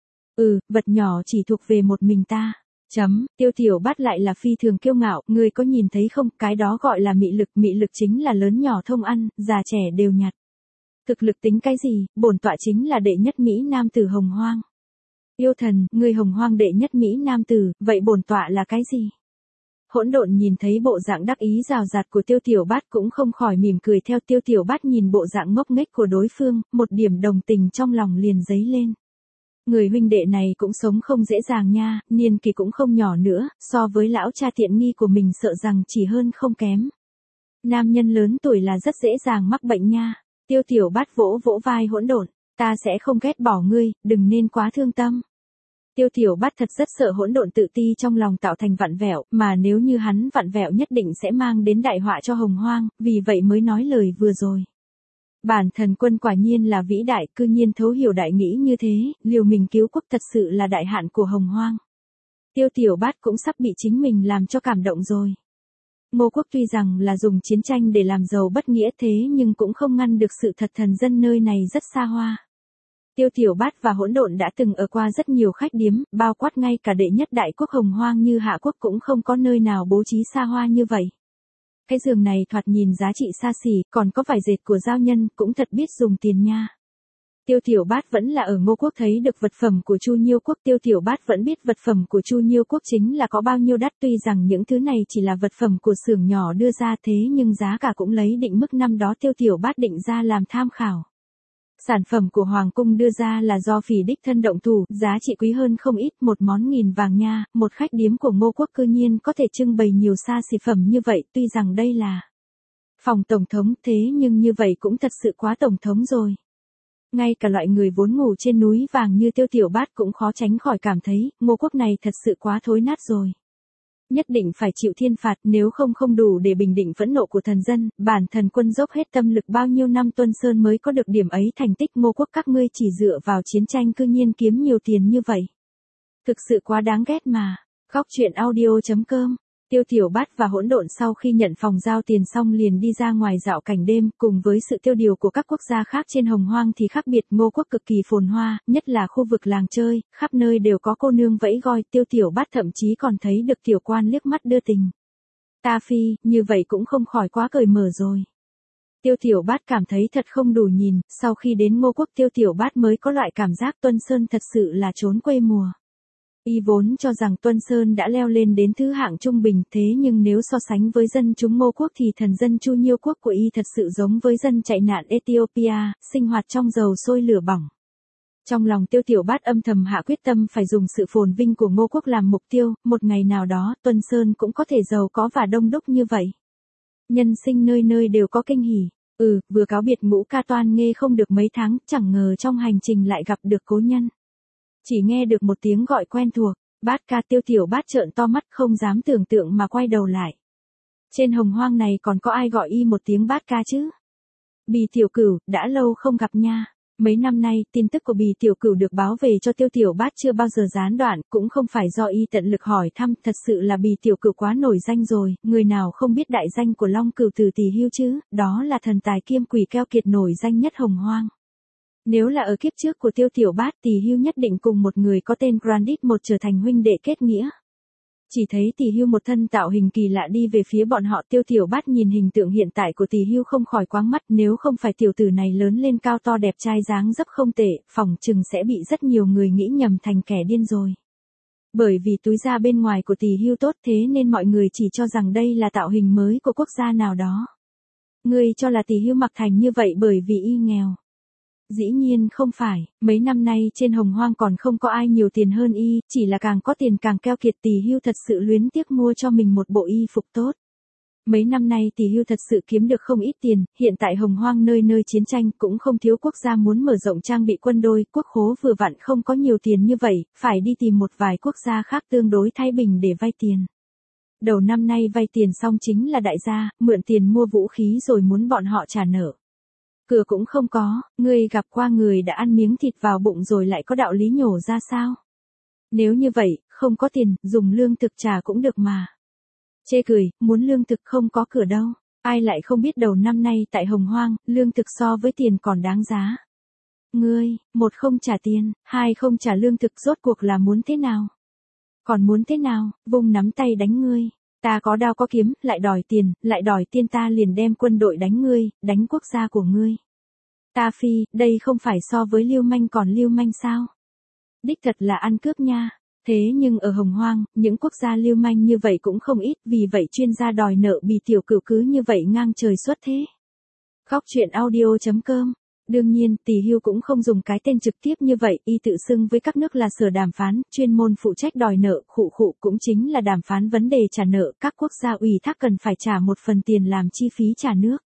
Ừ, vật nhỏ chỉ thuộc về một mình ta. Chấm, Tiêu Tiểu Bát lại là phi thường kiêu ngạo, ngươi có nhìn thấy không, cái đó gọi là mị lực, mị lực chính là lớn nhỏ thông ăn, già trẻ đều nhặt. Thực lực tính cái gì, bổn tọa chính là đệ nhất Mỹ nam tử hồng hoang. Yêu thần, ngươi hồng hoang đệ nhất Mỹ nam tử, vậy bổn tọa là cái gì? Hỗn Độn nhìn thấy bộ dạng đắc ý rào rạt của Tiêu Tiểu Bát cũng không khỏi mỉm cười theo. Tiêu Tiểu Bát nhìn bộ dạng ngốc nghếch của đối phương, một điểm đồng tình trong lòng liền dấy lên. Người huynh đệ này cũng sống không dễ dàng nha, niên kỳ cũng không nhỏ nữa, so với lão cha tiện nghi của mình sợ rằng chỉ hơn không kém. Nam nhân lớn tuổi là rất dễ dàng mắc bệnh nha. Tiêu Tiểu Bát vỗ vỗ vai Hỗn Độn, ta sẽ không ghét bỏ ngươi, đừng nên quá thương tâm. Tiêu Tiểu Bát thật rất sợ Hỗn Độn tự ti trong lòng tạo thành vặn vẹo, mà nếu như hắn vặn vẹo nhất định sẽ mang đến đại họa cho Hồng Hoang, vì vậy mới nói lời vừa rồi. Bản thần quân quả nhiên là vĩ đại, cư nhiên thấu hiểu đại nghĩ như thế, liều mình cứu quốc thật sự là đại hạn của Hồng Hoang. Tiêu Tiểu Bát cũng sắp bị chính mình làm cho cảm động rồi. Ngô quốc tuy rằng là dùng chiến tranh để làm giàu bất nghĩa thế nhưng cũng không ngăn được sự thật thần dân nơi này rất xa hoa. Tiêu Tiểu Bát và Hỗn Độn đã từng ở qua rất nhiều khách điếm, bao quát ngay cả đệ nhất đại quốc Hồng Hoang như Hạ Quốc cũng không có nơi nào bố trí xa hoa như vậy. Cái giường này thoạt nhìn giá trị xa xỉ, còn có vải dệt của giao nhân, cũng thật biết dùng tiền nha. Tiêu Tiểu Bát vẫn là ở Ngô quốc thấy được vật phẩm của Chu Nhiêu quốc. Tiêu Tiểu Bát vẫn biết vật phẩm của Chu Nhiêu quốc chính là có bao nhiêu đắt, tuy rằng những thứ này chỉ là vật phẩm của xưởng nhỏ đưa ra thế nhưng giá cả cũng lấy định mức năm đó Tiêu Tiểu Bát định ra làm tham khảo. Sản phẩm của Hoàng cung đưa ra là do Phỉ đích thân động thủ, giá trị quý hơn không ít, một món nghìn vàng nha, một khách điếm của Ngô quốc cư nhiên có thể trưng bày nhiều xa xỉ phẩm như vậy, tuy rằng đây là phòng tổng thống thế nhưng như vậy cũng thật sự quá tổng thống rồi. Ngay cả loại người vốn ngủ trên núi vàng như Tiêu Tiểu Bát cũng khó tránh khỏi cảm thấy, Ngô quốc này thật sự quá thối nát rồi. Nhất định phải chịu thiên phạt, nếu không không đủ để bình định phẫn nộ của thần dân, bản thần quân dốc hết tâm lực bao nhiêu năm Tuân Sơn mới có được điểm ấy thành tích. Ngô quốc các ngươi chỉ dựa vào chiến tranh cư nhiên kiếm nhiều tiền như vậy. Thực sự quá đáng ghét mà. Khóc chuyện audio chấm com. Tiêu Tiểu Bát và Hỗn Độn sau khi nhận phòng giao tiền xong liền đi ra ngoài dạo cảnh đêm, cùng với sự tiêu điều của các quốc gia khác trên Hồng Hoang thì khác biệt. Ngô quốc cực kỳ phồn hoa, nhất là khu vực làng chơi, khắp nơi đều có cô nương vẫy gọi. Tiêu Tiểu Bát thậm chí còn thấy được tiểu quan liếc mắt đưa tình. Ta phi, như vậy cũng không khỏi quá cởi mở rồi. Tiêu Tiểu Bát cảm thấy thật không đủ nhìn, sau khi đến Ngô quốc Tiêu Tiểu Bát mới có loại cảm giác Tuân Sơn thật sự là trốn quê mùa. Y vốn cho rằng Tuân Sơn đã leo lên đến thứ hạng trung bình, thế nhưng nếu so sánh với dân chúng Ngô quốc thì thần dân Chu Nhiêu quốc của Y thật sự giống với dân chạy nạn Ethiopia, sinh hoạt trong dầu sôi lửa bỏng. Trong lòng Tiêu Tiểu Bát âm thầm hạ quyết tâm phải dùng sự phồn vinh của Ngô quốc làm mục tiêu, một ngày nào đó Tuân Sơn cũng có thể giàu có và đông đúc như vậy. Nhân sinh nơi nơi đều có kinh hỉ. Ừ, vừa cáo biệt Ngũ Ca Toan Nghê không được mấy tháng, chẳng ngờ trong hành trình lại gặp được cố nhân. Chỉ nghe được một tiếng gọi quen thuộc, Bát ca. Tiêu Tiểu Bát trợn to mắt không dám tưởng tượng mà quay đầu lại. Trên Hồng Hoang này còn có ai gọi y một tiếng Bát ca chứ? Bì Tiểu Cửu, đã lâu không gặp nha. Mấy năm nay, tin tức của Bì Tiểu Cửu được báo về cho Tiêu Tiểu Bát chưa bao giờ gián đoạn, cũng không phải do y tận lực hỏi thăm, thật sự là Bì Tiểu Cửu quá nổi danh rồi, người nào không biết đại danh của Long Cửu Tử Tỳ Hưu chứ, đó là thần tài kiêm quỷ keo kiệt nổi danh nhất Hồng Hoang. Nếu là ở kiếp trước của Tiêu Tiểu Bát, Tỳ Hưu nhất định cùng một người có tên Grandit một trở thành huynh đệ kết nghĩa. Chỉ thấy Tỳ Hưu một thân tạo hình kỳ lạ đi về phía bọn họ. Tiêu Tiểu Bát nhìn hình tượng hiện tại của Tỳ Hưu không khỏi quáng mắt, nếu không phải tiểu tử này lớn lên cao to đẹp trai dáng dấp không tệ, phỏng chừng sẽ bị rất nhiều người nghĩ nhầm thành kẻ điên rồi. Bởi vì túi da bên ngoài của Tỳ Hưu tốt thế nên mọi người chỉ cho rằng đây là tạo hình mới của quốc gia nào đó. Ngươi cho là Tỳ Hưu mặc thành như vậy bởi vì y nghèo. Dĩ nhiên không phải, mấy năm nay trên Hồng Hoang còn không có ai nhiều tiền hơn y, chỉ là càng có tiền càng keo kiệt. Tỳ Hưu thật sự luyến tiếc mua cho mình một bộ y phục tốt. Mấy năm nay Tỳ Hưu thật sự kiếm được không ít tiền, hiện tại Hồng Hoang nơi nơi chiến tranh cũng không thiếu quốc gia muốn mở rộng trang bị quân đội, quốc khố vừa vặn không có nhiều tiền như vậy, phải đi tìm một vài quốc gia khác tương đối thái bình để vay tiền. Đầu năm nay vay tiền xong chính là đại gia, mượn tiền mua vũ khí rồi muốn bọn họ trả nợ. Cửa cũng không có, ngươi gặp qua người đã ăn miếng thịt vào bụng rồi lại có đạo lý nhổ ra sao? Nếu như vậy, không có tiền, dùng lương thực trả cũng được mà. Chê cười, muốn lương thực không có cửa đâu. Ai lại không biết đầu năm nay tại Hồng Hoang, lương thực so với tiền còn đáng giá. Ngươi, một không trả tiền, hai không trả lương thực, rốt cuộc là muốn thế nào? Còn muốn thế nào, vung nắm tay đánh ngươi. Ta có đao có kiếm, lại đòi tiền, lại đòi tiền, ta liền đem quân đội đánh ngươi, đánh quốc gia của ngươi. Ta phi, đây không phải so với lưu manh còn lưu manh sao? Đích thật là ăn cướp nha. Thế nhưng ở Hồng Hoang, những quốc gia lưu manh như vậy cũng không ít, vì vậy chuyên gia đòi nợ Bì Tiểu Cửu cứ như vậy ngang trời xuất thế. Khóc chuyện audio chấm com. Đương nhiên, Tỳ Hưu cũng không dùng cái tên trực tiếp như vậy, y tự xưng với các nước là sở đàm phán, chuyên môn phụ trách đòi nợ, khụ khụ cũng chính là đàm phán vấn đề trả nợ, các quốc gia ủy thác cần phải trả một phần tiền làm chi phí trả nước.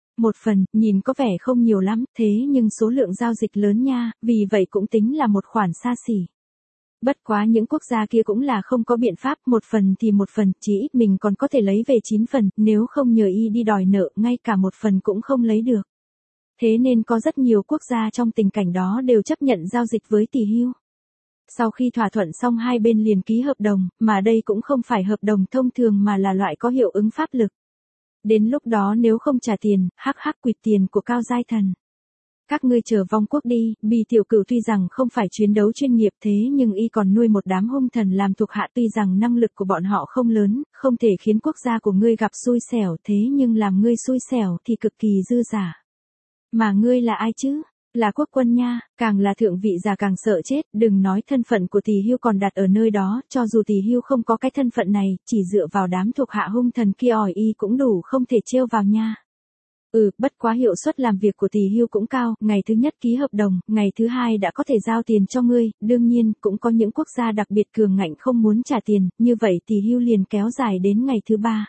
Một phần, nhìn có vẻ không nhiều lắm, thế nhưng số lượng giao dịch lớn nha, vì vậy cũng tính là một khoản xa xỉ. Bất quá những quốc gia kia cũng là không có biện pháp, một phần thì một phần, chỉ ít mình còn có thể lấy về chín phần, nếu không nhờ y đi đòi nợ, ngay cả một phần cũng không lấy được. Thế nên có rất nhiều quốc gia trong tình cảnh đó đều chấp nhận giao dịch với tỷ hưu. Sau khi thỏa thuận xong hai bên liền ký hợp đồng, mà đây cũng không phải hợp đồng thông thường mà là loại có hiệu ứng pháp lực. Đến lúc đó nếu không trả tiền, hắc hắc quỵt tiền của Cao Giai Thần. Các ngươi chờ vong quốc đi, Bì tiểu cửu tuy rằng không phải chiến đấu chuyên nghiệp thế nhưng y còn nuôi một đám hung thần làm thuộc hạ, tuy rằng năng lực của bọn họ không lớn, không thể khiến quốc gia của ngươi gặp xui xẻo, thế nhưng làm ngươi xui xẻo thì cực kỳ dư giả. Mà ngươi là ai chứ? Là quốc quân nha, càng là thượng vị già càng sợ chết, đừng nói thân phận của tỷ hưu còn đặt ở nơi đó, cho dù tỷ hưu không có cái thân phận này, chỉ dựa vào đám thuộc hạ hung thần kia ỏi y cũng đủ không thể trêu vào nha. Ừ, bất quá hiệu suất làm việc của tỷ hưu cũng cao, ngày thứ nhất ký hợp đồng, ngày thứ hai đã có thể giao tiền cho ngươi, đương nhiên, cũng có những quốc gia đặc biệt cường ngạnh không muốn trả tiền, như vậy tỷ hưu liền kéo dài đến ngày thứ ba.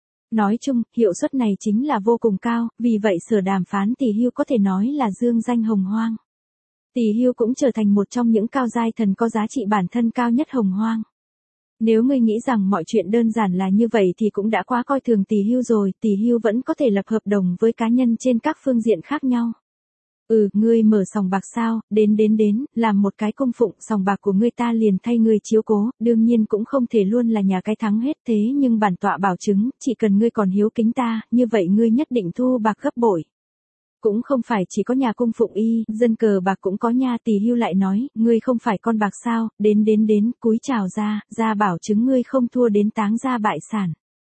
Nói chung, hiệu suất này chính là vô cùng cao, vì vậy sở đàm phán tỷ hưu có thể nói là dương danh hồng hoang. Tỷ hưu cũng trở thành một trong những cao giai thần có giá trị bản thân cao nhất hồng hoang. Nếu ngươi nghĩ rằng mọi chuyện đơn giản là như vậy thì cũng đã quá coi thường tỷ hưu rồi, tỷ hưu vẫn có thể lập hợp đồng với cá nhân trên các phương diện khác nhau. Ừ, ngươi mở sòng bạc sao, đến đến đến, làm một cái cung phụng, sòng bạc của ngươi ta liền thay ngươi chiếu cố, đương nhiên cũng không thể luôn là nhà cái thắng hết thế nhưng bản tọa bảo chứng, chỉ cần ngươi còn hiếu kính ta, như vậy ngươi nhất định thu bạc gấp bội. Cũng không phải chỉ có nhà cung phụng y, dân cờ bạc cũng có nha. Tỷ hưu lại nói, ngươi không phải con bạc sao, đến đến đến, cúi chào ra, ra bảo chứng ngươi không thua đến táng ra bại sản.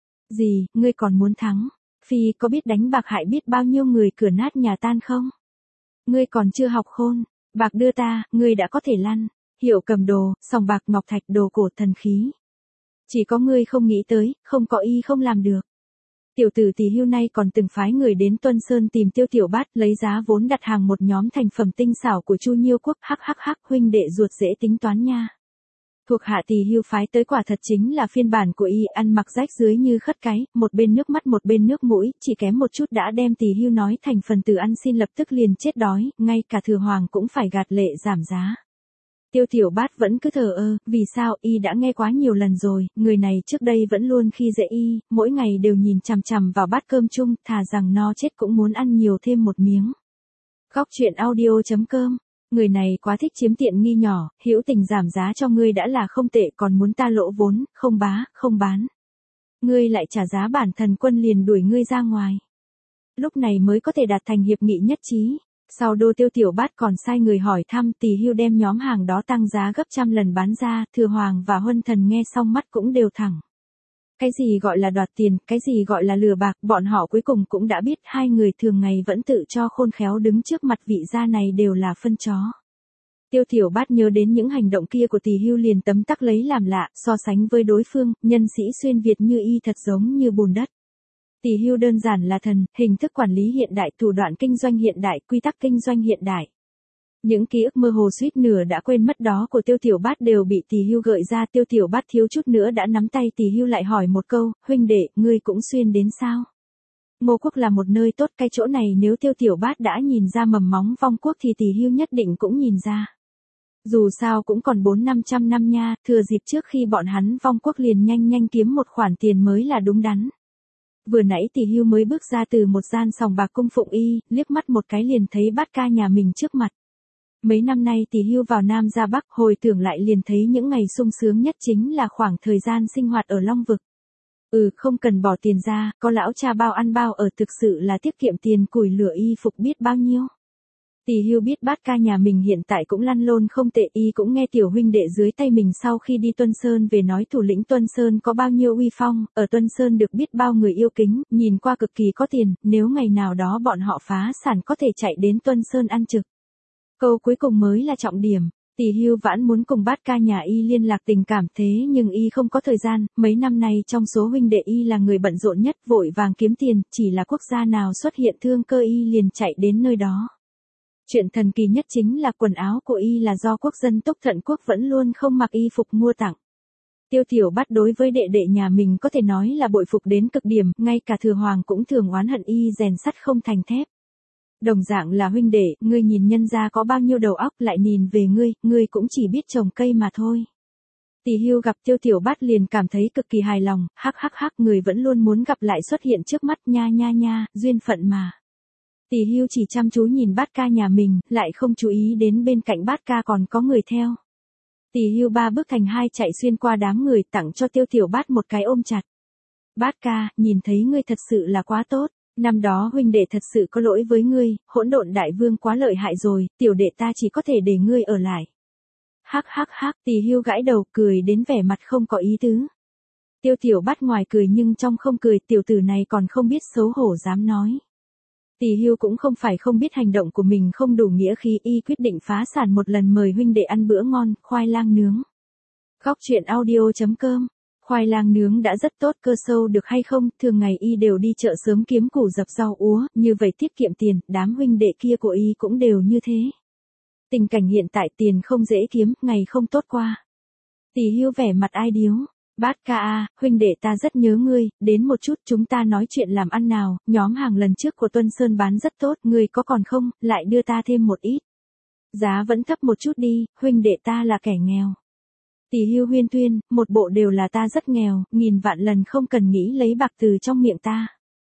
Gì, ngươi còn muốn thắng? Phi có biết đánh bạc hại biết bao nhiêu người cửa nát nhà tan không? Ngươi còn chưa học khôn, bạc đưa ta, ngươi đã có thể lăn. Hiệu cầm đồ, sòng bạc ngọc thạch đồ cổ thần khí. Chỉ có ngươi không nghĩ tới, không có y không làm được. Tiểu tử tỷ hưu này còn từng phái người đến Tuân Sơn tìm Tiêu Tiểu Bát, lấy giá vốn đặt hàng một nhóm thành phẩm tinh xảo của Chu Nhiêu Quốc, hắc hắc hắc, huynh đệ ruột dễ tính toán nha. Thuộc hạ tỷ hưu phái tới quả thật chính là phiên bản của y, ăn mặc rách dưới như khất cái, một bên nước mắt một bên nước mũi, chỉ kém một chút đã đem tỷ hưu nói thành phần tử ăn xin lập tức liền chết đói, ngay cả thừa hoàng cũng phải gạt lệ giảm giá. Tiêu Tiểu Bát vẫn cứ thờ ơ, vì sao, y đã nghe quá nhiều lần rồi, người này trước đây vẫn luôn khi dễ y, mỗi ngày đều nhìn chằm chằm vào bát cơm chung, thà rằng no chết cũng muốn ăn nhiều thêm một miếng. Góc truyện audio chấm com, người này quá thích chiếm tiện nghi nhỏ, hữu tình giảm giá cho ngươi đã là không tệ còn muốn ta lỗ vốn, không bá, không bán. Ngươi lại trả giá bản thần quân liền đuổi ngươi ra ngoài. Lúc này mới có thể đạt thành hiệp nghị nhất trí. Sau đô Tiêu Tiểu Bát còn sai người hỏi thăm, tỷ hưu đem nhóm hàng đó tăng giá gấp trăm lần bán ra, thừa hoàng và huân thần nghe xong mắt cũng đều thẳng. Cái gì gọi là đoạt tiền, cái gì gọi là lừa bạc, bọn họ cuối cùng cũng đã biết hai người thường ngày vẫn tự cho khôn khéo đứng trước mặt vị gia này đều là phân chó. Tiêu Tiểu Bát nhớ đến những hành động kia của tỷ hưu liền tấm tắc lấy làm lạ, so sánh với đối phương, nhân sĩ xuyên Việt như y thật giống như bùn đất. Tỷ hưu đơn giản là thần, hình thức quản lý hiện đại, thủ đoạn kinh doanh hiện đại, quy tắc kinh doanh hiện đại. Những ký ức mơ hồ suýt nửa đã quên mất đó của Tiêu Tiểu Bát đều bị tỷ hưu gợi ra. Tiêu Tiểu Bát thiếu chút nữa đã nắm tay tỷ hưu lại hỏi một câu, huynh đệ, ngươi cũng xuyên đến sao? Ngô Quốc là một nơi tốt, cái chỗ này nếu Tiêu Tiểu Bát đã nhìn ra mầm móng vong quốc thì tỷ hưu nhất định cũng nhìn ra. Dù sao cũng còn bốn năm trăm năm nha, thừa dịp trước khi bọn hắn vong quốc liền nhanh nhanh kiếm một khoản tiền mới là đúng đắn. Vừa nãy tỷ hưu mới bước ra từ một gian sòng bạc cung phụng y, liếc mắt một cái liền thấy Bát ca nhà mình trước mặt. Mấy năm nay tỷ hưu vào Nam ra Bắc, hồi tưởng lại liền thấy những ngày sung sướng nhất chính là khoảng thời gian sinh hoạt ở Long Vực. Ừ, không cần bỏ tiền ra, có lão cha bao ăn bao ở, thực sự là tiết kiệm tiền củi lửa y phục biết bao nhiêu. Tỷ hưu biết Bát ca nhà mình hiện tại cũng lăn lôn không tệ, y cũng nghe tiểu huynh đệ dưới tay mình sau khi đi Tuân Sơn về nói thủ lĩnh Tuân Sơn có bao nhiêu uy phong, ở Tuân Sơn được biết bao người yêu kính, nhìn qua cực kỳ có tiền, nếu ngày nào đó bọn họ phá sản có thể chạy đến Tuân Sơn ăn trực. Câu cuối cùng mới là trọng điểm. Tỷ hưu vãn muốn cùng Bát ca nhà y liên lạc tình cảm thế nhưng y không có thời gian, mấy năm nay trong số huynh đệ y là người bận rộn nhất, vội vàng kiếm tiền, chỉ là quốc gia nào xuất hiện thương cơ y liền chạy đến nơi đó. Chuyện thần kỳ nhất chính là quần áo của y là do quốc dân Túc Thận Quốc vẫn luôn không mặc y phục mua tặng. Tiêu Tiểu Bát đối với đệ đệ nhà mình có thể nói là bội phục đến cực điểm, ngay cả Thừa Hoàng cũng thường oán hận y rèn sắt không thành thép. Đồng dạng là huynh đệ, ngươi nhìn nhân gia có bao nhiêu đầu óc, lại nhìn về ngươi, ngươi cũng chỉ biết trồng cây mà thôi. Tỷ Hưu gặp Tiêu Tiểu Bát liền cảm thấy cực kỳ hài lòng, hắc hắc hắc, người vẫn luôn muốn gặp lại xuất hiện trước mắt, nha nha nha, duyên phận mà. Tỷ Hưu chỉ chăm chú nhìn Bát ca nhà mình, lại không chú ý đến bên cạnh Bát ca còn có người theo. Tỷ Hưu ba bước thành hai chạy xuyên qua đám người, tặng cho Tiêu Tiểu Bát một cái ôm chặt. Bát ca, nhìn thấy ngươi thật sự là quá tốt, năm đó huynh đệ thật sự có lỗi với ngươi, hỗn độn đại vương quá lợi hại rồi, tiểu đệ ta chỉ có thể để ngươi ở lại. Hắc hắc hắc, Tỷ Hưu gãi đầu, cười đến vẻ mặt không có ý tứ. Tiêu Tiểu Bát ngoài cười nhưng trong không cười, tiểu tử này còn không biết xấu hổ dám nói. Tỷ Hưu cũng không phải không biết hành động của mình không đủ nghĩa khí, y quyết định phá sản một lần mời huynh đệ ăn bữa ngon, khoai lang nướng. Góc truyện audio chấm com. Khoai lang nướng đã rất tốt, cơ sâu được hay không, thường ngày y đều đi chợ sớm kiếm củ dập rau úa, như vậy tiết kiệm tiền, đám huynh đệ kia của y cũng đều như thế. Tình cảnh hiện tại tiền không dễ kiếm, ngày không tốt qua. Tỷ Hưu vẻ mặt ai điếu. Bát ca a, huynh đệ ta rất nhớ ngươi, đến một chút chúng ta nói chuyện làm ăn nào, nhóm hàng lần trước của Tuân Sơn bán rất tốt, ngươi có còn không, lại đưa ta thêm một ít. Giá vẫn thấp một chút đi, huynh đệ ta là kẻ nghèo. Tỷ Hưu huyên tuyên, một bộ đều là ta rất nghèo, nghìn vạn lần không cần nghĩ lấy bạc từ trong miệng ta.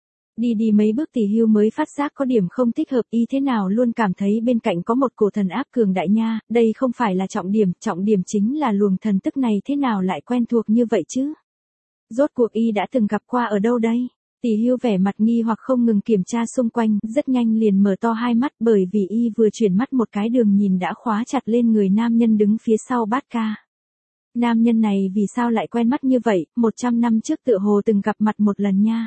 Đi đi mấy bước Tỷ Hưu mới phát giác có điểm không thích hợp, y thế nào luôn cảm thấy bên cạnh có một cổ thần áp cường đại nha, đây không phải là trọng điểm, trọng điểm chính là luồng thần tức này thế nào lại quen thuộc như vậy chứ. Rốt cuộc y đã từng gặp qua ở đâu đây? Tỷ Hưu vẻ mặt nghi hoặc không ngừng kiểm tra xung quanh, rất nhanh liền mở to hai mắt bởi vì y vừa chuyển mắt một cái đường nhìn đã khóa chặt lên người nam nhân đứng phía sau Bát ca. Nam nhân này vì sao lại quen mắt như vậy, một trăm năm trước tựa hồ từng gặp mặt một lần nha.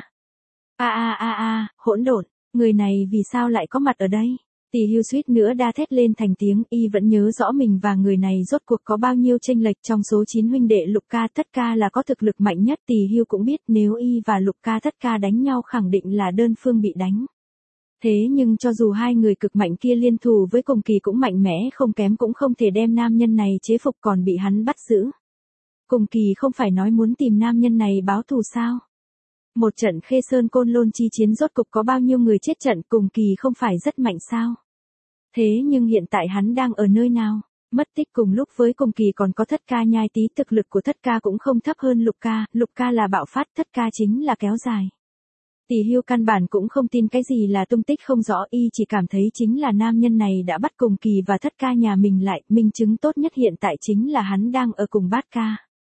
A a a a, hỗn độn, người này vì sao lại có mặt ở đây? Tỷ Hưu suýt nữa đa thét lên thành tiếng, y vẫn nhớ rõ mình và người này rốt cuộc có bao nhiêu chênh lệch, trong số chín huynh đệ Lục ca Thất ca là có thực lực mạnh nhất, Tỷ Hưu cũng biết nếu y và Lục ca Thất ca đánh nhau khẳng định là đơn phương bị đánh. Thế nhưng cho dù hai người cực mạnh kia liên thủ với Cùng Kỳ cũng mạnh mẽ không kém cũng không thể đem nam nhân này chế phục, còn bị hắn bắt giữ. Cùng Kỳ không phải nói muốn tìm nam nhân này báo thù sao? Một trận Khê Sơn Côn Lôn chi chiến rốt cục có bao nhiêu người chết trận, Cùng Kỳ không phải rất mạnh sao? Thế nhưng hiện tại hắn đang ở nơi nào? Mất tích cùng lúc với Cùng Kỳ còn có Thất ca nhai tí, thực lực của Thất ca cũng không thấp hơn Lục ca, Lục ca là bạo phát, Thất ca chính là kéo dài. Tỷ Hưu căn bản cũng không tin cái gì là tung tích không rõ, y chỉ cảm thấy chính là nam nhân này đã bắt Cùng Kỳ và Thất ca nhà mình lại, minh chứng tốt nhất hiện tại chính là hắn đang ở cùng Bát ca.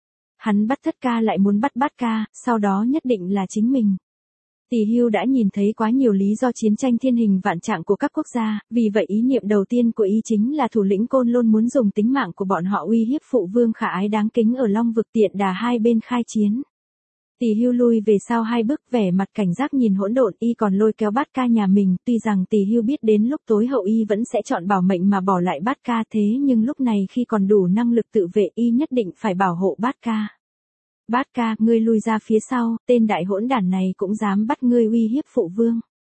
Hắn bắt Thất ca lại muốn bắt Bát ca, sau đó nhất định là chính mình. Tỷ Hưu đã nhìn thấy quá nhiều lý do chiến tranh thiên hình vạn trạng của các quốc gia, vì vậy ý niệm đầu tiên của y chính là thủ lĩnh Côn Lôn muốn dùng tính mạng của bọn họ uy hiếp phụ vương khả ái đáng kính ở Long vực, tiện đà hai bên khai chiến. Tỷ Hưu lui về sau hai bước, vẻ mặt cảnh giác nhìn hỗn độn, y còn lôi kéo Bát ca nhà mình, tuy rằng Tỷ Hưu biết đến lúc tối hậu y vẫn sẽ chọn bảo mệnh mà bỏ lại Bát ca, thế nhưng lúc này khi còn đủ năng lực tự vệ y nhất định phải bảo hộ Bát ca. Bát ca, ngươi lui ra phía sau, tên đại hỗn đản này cũng dám bắt ngươi uy hiếp phụ vương.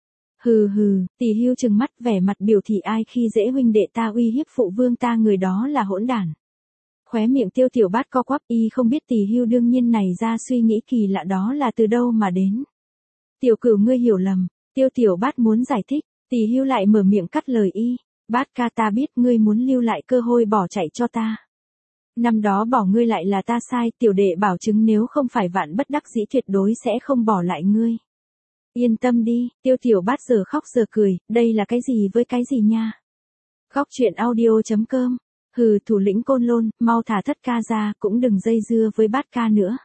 Hừ hừ, Tỷ Hưu trừng mắt vẻ mặt biểu thị ai khi dễ huynh đệ ta uy hiếp phụ vương ta, người đó là hỗn đản. Khóe miệng Tiêu Tiểu Bát co quắp, y không biết Tỷ Hưu đương nhiên này ra suy nghĩ kỳ lạ đó là từ đâu mà đến. Tiểu Cửu ngươi hiểu lầm, Tiêu Tiểu Bát muốn giải thích, Tỷ Hưu lại mở miệng cắt lời y. Bát ca, ta biết ngươi muốn lưu lại cơ hội bỏ chạy cho ta. Năm đó bỏ ngươi lại là ta sai, tiểu đệ bảo chứng nếu không phải vạn bất đắc dĩ tuyệt đối sẽ không bỏ lại ngươi. Yên tâm đi, Tiêu Tiểu Bát giờ khóc giờ cười, đây là cái gì với cái gì nha. Góc truyện audio chấm com. Hừ, thủ lĩnh Côn Lôn, mau thả Thất ca ra, cũng đừng dây dưa với Bát ca nữa.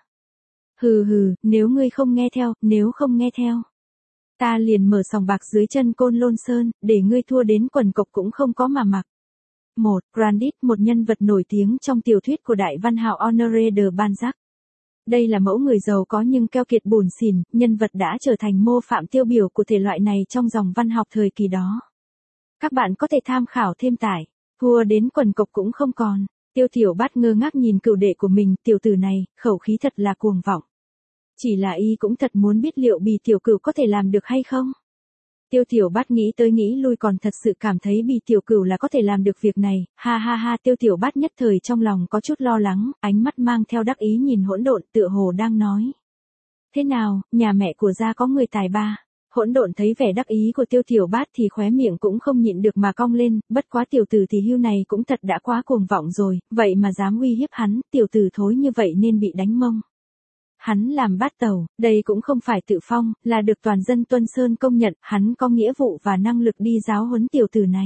Hừ hừ, nếu ngươi không nghe theo, nếu không nghe theo. Ta liền mở sòng bạc dưới chân Côn Lôn Sơn, để ngươi thua đến quần cộc cũng không có mà mặc. một. Grandit, một nhân vật nổi tiếng trong tiểu thuyết của đại văn hào Honoré de Balzac. Đây là mẫu người giàu có nhưng keo kiệt bủn xỉn, nhân vật đã trở thành mô phạm tiêu biểu của thể loại này trong dòng văn học thời kỳ đó. Các bạn có thể tham khảo thêm tại, thua đến quần cộc cũng không còn. Tiêu Tiểu Bát ngơ ngác nhìn cựu đệ của mình, tiểu tử này, khẩu khí thật là cuồng vọng. Chỉ là y cũng thật muốn biết liệu Bì tiểu cửu có thể làm được hay không. Tiêu Tiểu Bát nghĩ tới nghĩ lui còn thật sự cảm thấy Bì Tiểu Cửu là có thể làm được việc này, ha ha ha, Tiêu Tiểu Bát nhất thời trong lòng có chút lo lắng, ánh mắt mang theo đắc ý nhìn Hỗn Độn, tựa hồ đang nói. Thế nào, nhà mẹ của gia có người tài ba? Hỗn Độn thấy vẻ đắc ý của Tiêu Tiểu Bát thì khóe miệng cũng không nhịn được mà cong lên, bất quá tiểu tử Tỷ Hưu này cũng thật đã quá cuồng vọng rồi, vậy mà dám uy hiếp hắn, tiểu tử thối như vậy nên bị đánh mông. Hắn làm bát tàu, đây cũng không phải tự phong, là được toàn dân Tuân Sơn công nhận, hắn có nghĩa vụ và năng lực đi giáo huấn tiểu tử này.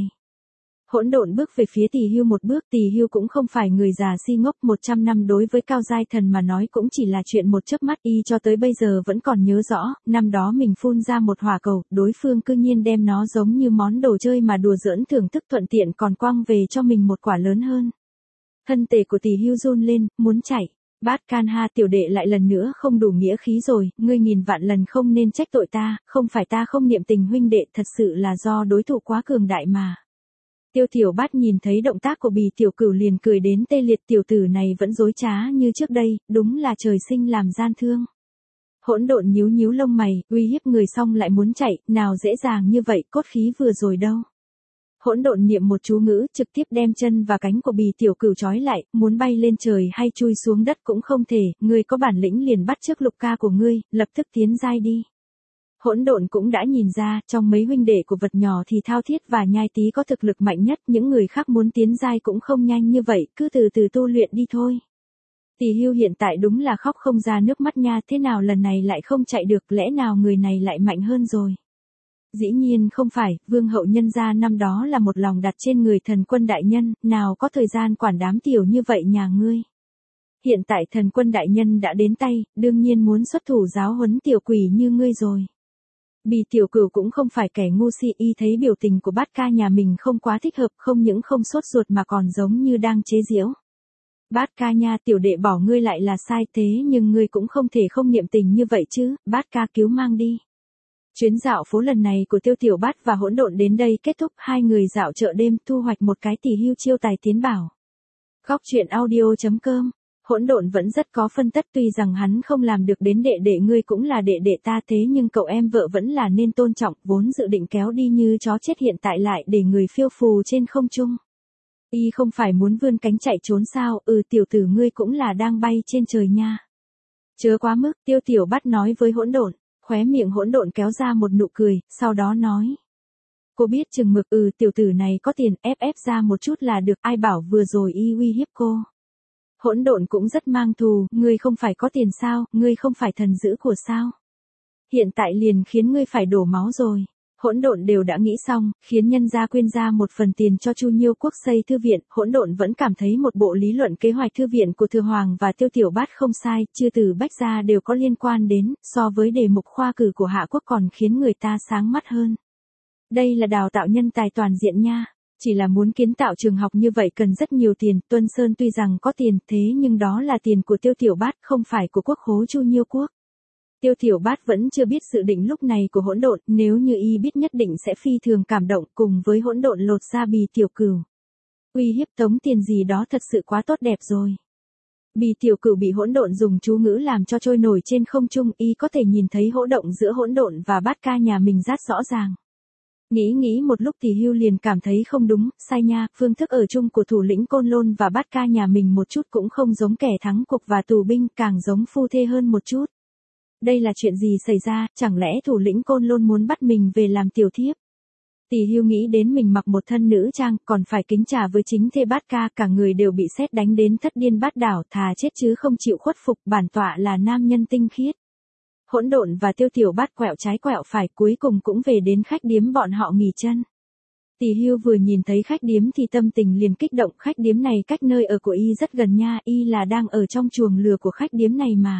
Hỗn Độn bước về phía Tỷ Hưu một bước, Tỷ Hưu cũng không phải người già si ngốc, một trăm năm đối với Cao Giai Thần mà nói cũng chỉ là chuyện một chớp mắt, y cho tới bây giờ vẫn còn nhớ rõ, năm đó mình phun ra một hỏa cầu, đối phương cư nhiên đem nó giống như món đồ chơi mà đùa giỡn thưởng thức, thuận tiện còn quăng về cho mình một quả lớn hơn. Thân thể của Tỷ Hưu run lên, muốn chạy. Bát Can ha, tiểu đệ lại lần nữa không đủ nghĩa khí rồi, ngươi nghìn vạn lần không nên trách tội ta, không phải ta không niệm tình huynh đệ, thật sự là do đối thủ quá cường đại mà. Tiêu Tiểu Bát nhìn thấy động tác của Bì Tiểu Cửu liền cười đến tê liệt, tiểu tử này vẫn dối trá như trước đây, đúng là trời sinh làm gian thương. Hỗn Độn nhíu nhíu lông mày, uy hiếp người xong lại muốn chạy, nào dễ dàng như vậy, cốt khí vừa rồi đâu. Hỗn Độn niệm một chú ngữ, trực tiếp đem chân và cánh của Bì Tiểu Cửu trói lại, muốn bay lên trời hay chui xuống đất cũng không thể, ngươi có bản lĩnh liền bắt trước lục ca của ngươi, lập tức tiến giai đi. Hỗn Độn cũng đã nhìn ra, trong mấy huynh đệ của vật nhỏ thì Thao Thiết và Nhai Tý có thực lực mạnh nhất, những người khác muốn tiến giai cũng không nhanh như vậy, cứ từ từ tu luyện đi thôi. Tỷ Hưu hiện tại đúng là khóc không ra nước mắt nha, thế nào lần này lại không chạy được, lẽ nào người này lại mạnh hơn rồi. Dĩ nhiên không phải, vương hậu nhân gia năm đó là một lòng đặt trên người thần quân đại nhân, nào có thời gian quản đám tiểu như vậy nhà ngươi. Hiện tại thần quân đại nhân đã đến tay, đương nhiên muốn xuất thủ giáo huấn tiểu quỷ như ngươi rồi. Bì Tiểu Cửu cũng không phải kẻ ngu si, y thấy biểu tình của Bát ca nhà mình không quá thích hợp, không những không sốt ruột mà còn giống như đang chế giễu. Bát ca nha, tiểu đệ bỏ ngươi lại là sai, thế nhưng ngươi cũng không thể không niệm tình như vậy chứ, Bát ca cứu mang đi. Chuyến dạo phố lần này của Tiêu Tiểu Bát và Hỗn Độn đến đây kết thúc, hai người dạo chợ đêm thu hoạch một cái Tỷ Hưu chiêu tài tiến bảo. Góc truyện audio chấm com. Hỗn Độn vẫn rất có phân tất, tuy rằng hắn không làm được đến đệ đệ ngươi cũng là đệ đệ ta, thế nhưng cậu em vợ vẫn là nên tôn trọng, vốn dự định kéo đi như chó chết hiện tại lại để người phiêu phù trên không trung. Y không phải muốn vươn cánh chạy trốn sao, ừ tiểu tử ngươi cũng là đang bay trên trời nha. Chớ quá mức, Tiêu Tiểu Bát nói với Hỗn Độn, khóe miệng Hỗn Độn kéo ra một nụ cười, sau đó nói. Cô biết chừng mực, ừ tiểu tử này có tiền, ép ép ra một chút là được, ai bảo vừa rồi y uy hiếp cô. Hỗn Độn cũng rất mang thù, ngươi không phải có tiền sao, ngươi không phải thần dữ của sao. Hiện tại liền khiến ngươi phải đổ máu rồi. Hỗn Độn đều đã nghĩ xong, khiến nhân gia quyên ra một phần tiền cho Chu Nhiêu Quốc xây thư viện, Hỗn Độn vẫn cảm thấy một bộ lý luận kế hoạch thư viện của Thừa Hoàng và Tiêu Tiểu Bát không sai, chư từ bách gia đều có liên quan đến, so với đề mục khoa cử của Hạ Quốc còn khiến người ta sáng mắt hơn. Đây là đào tạo nhân tài toàn diện nha. Chỉ là muốn kiến tạo trường học như vậy cần rất nhiều tiền, Tuân Sơn tuy rằng có tiền, thế nhưng đó là tiền của Tiêu Tiểu Bát, không phải của quốc khố Chu Nhiêu Quốc. Tiêu Tiểu Bát vẫn chưa biết dự định lúc này của Hỗn Độn, nếu như y biết nhất định sẽ phi thường cảm động, cùng với Hỗn Độn lột ra Bì Tiểu Cửu. Uy hiếp tống tiền gì đó thật sự quá tốt đẹp rồi. Bì Tiểu Cửu bị Hỗn Độn dùng chú ngữ làm cho trôi nổi trên không trung, y có thể nhìn thấy hỗ động giữa Hỗn Độn và Bát ca nhà mình rất rõ ràng. Nghĩ nghĩ một lúc thì Hưu liền cảm thấy không đúng, sai nha, phương thức ở chung của thủ lĩnh Côn Lôn và Bát ca nhà mình một chút cũng không giống kẻ thắng cuộc và tù binh, càng giống phu thê hơn một chút. Đây là chuyện gì xảy ra, chẳng lẽ thủ lĩnh Côn Lôn muốn bắt mình về làm tiểu thiếp? Tỷ Hưu nghĩ đến mình mặc một thân nữ trang, còn phải kính trả với chính thê Bát ca, cả người đều bị sét đánh đến thất điên bát đảo, thà chết chứ không chịu khuất phục, bản tọa là nam nhân tinh khiết. Hỗn Độn và Tiêu Tiểu Bát quẹo trái quẹo phải, cuối cùng cũng về đến khách điếm bọn họ nghỉ chân. Tỷ Hưu vừa nhìn thấy khách điếm thì tâm tình liền kích động, khách điếm này cách nơi ở của y rất gần nha, y là đang ở trong chuồng lừa của khách điếm này mà.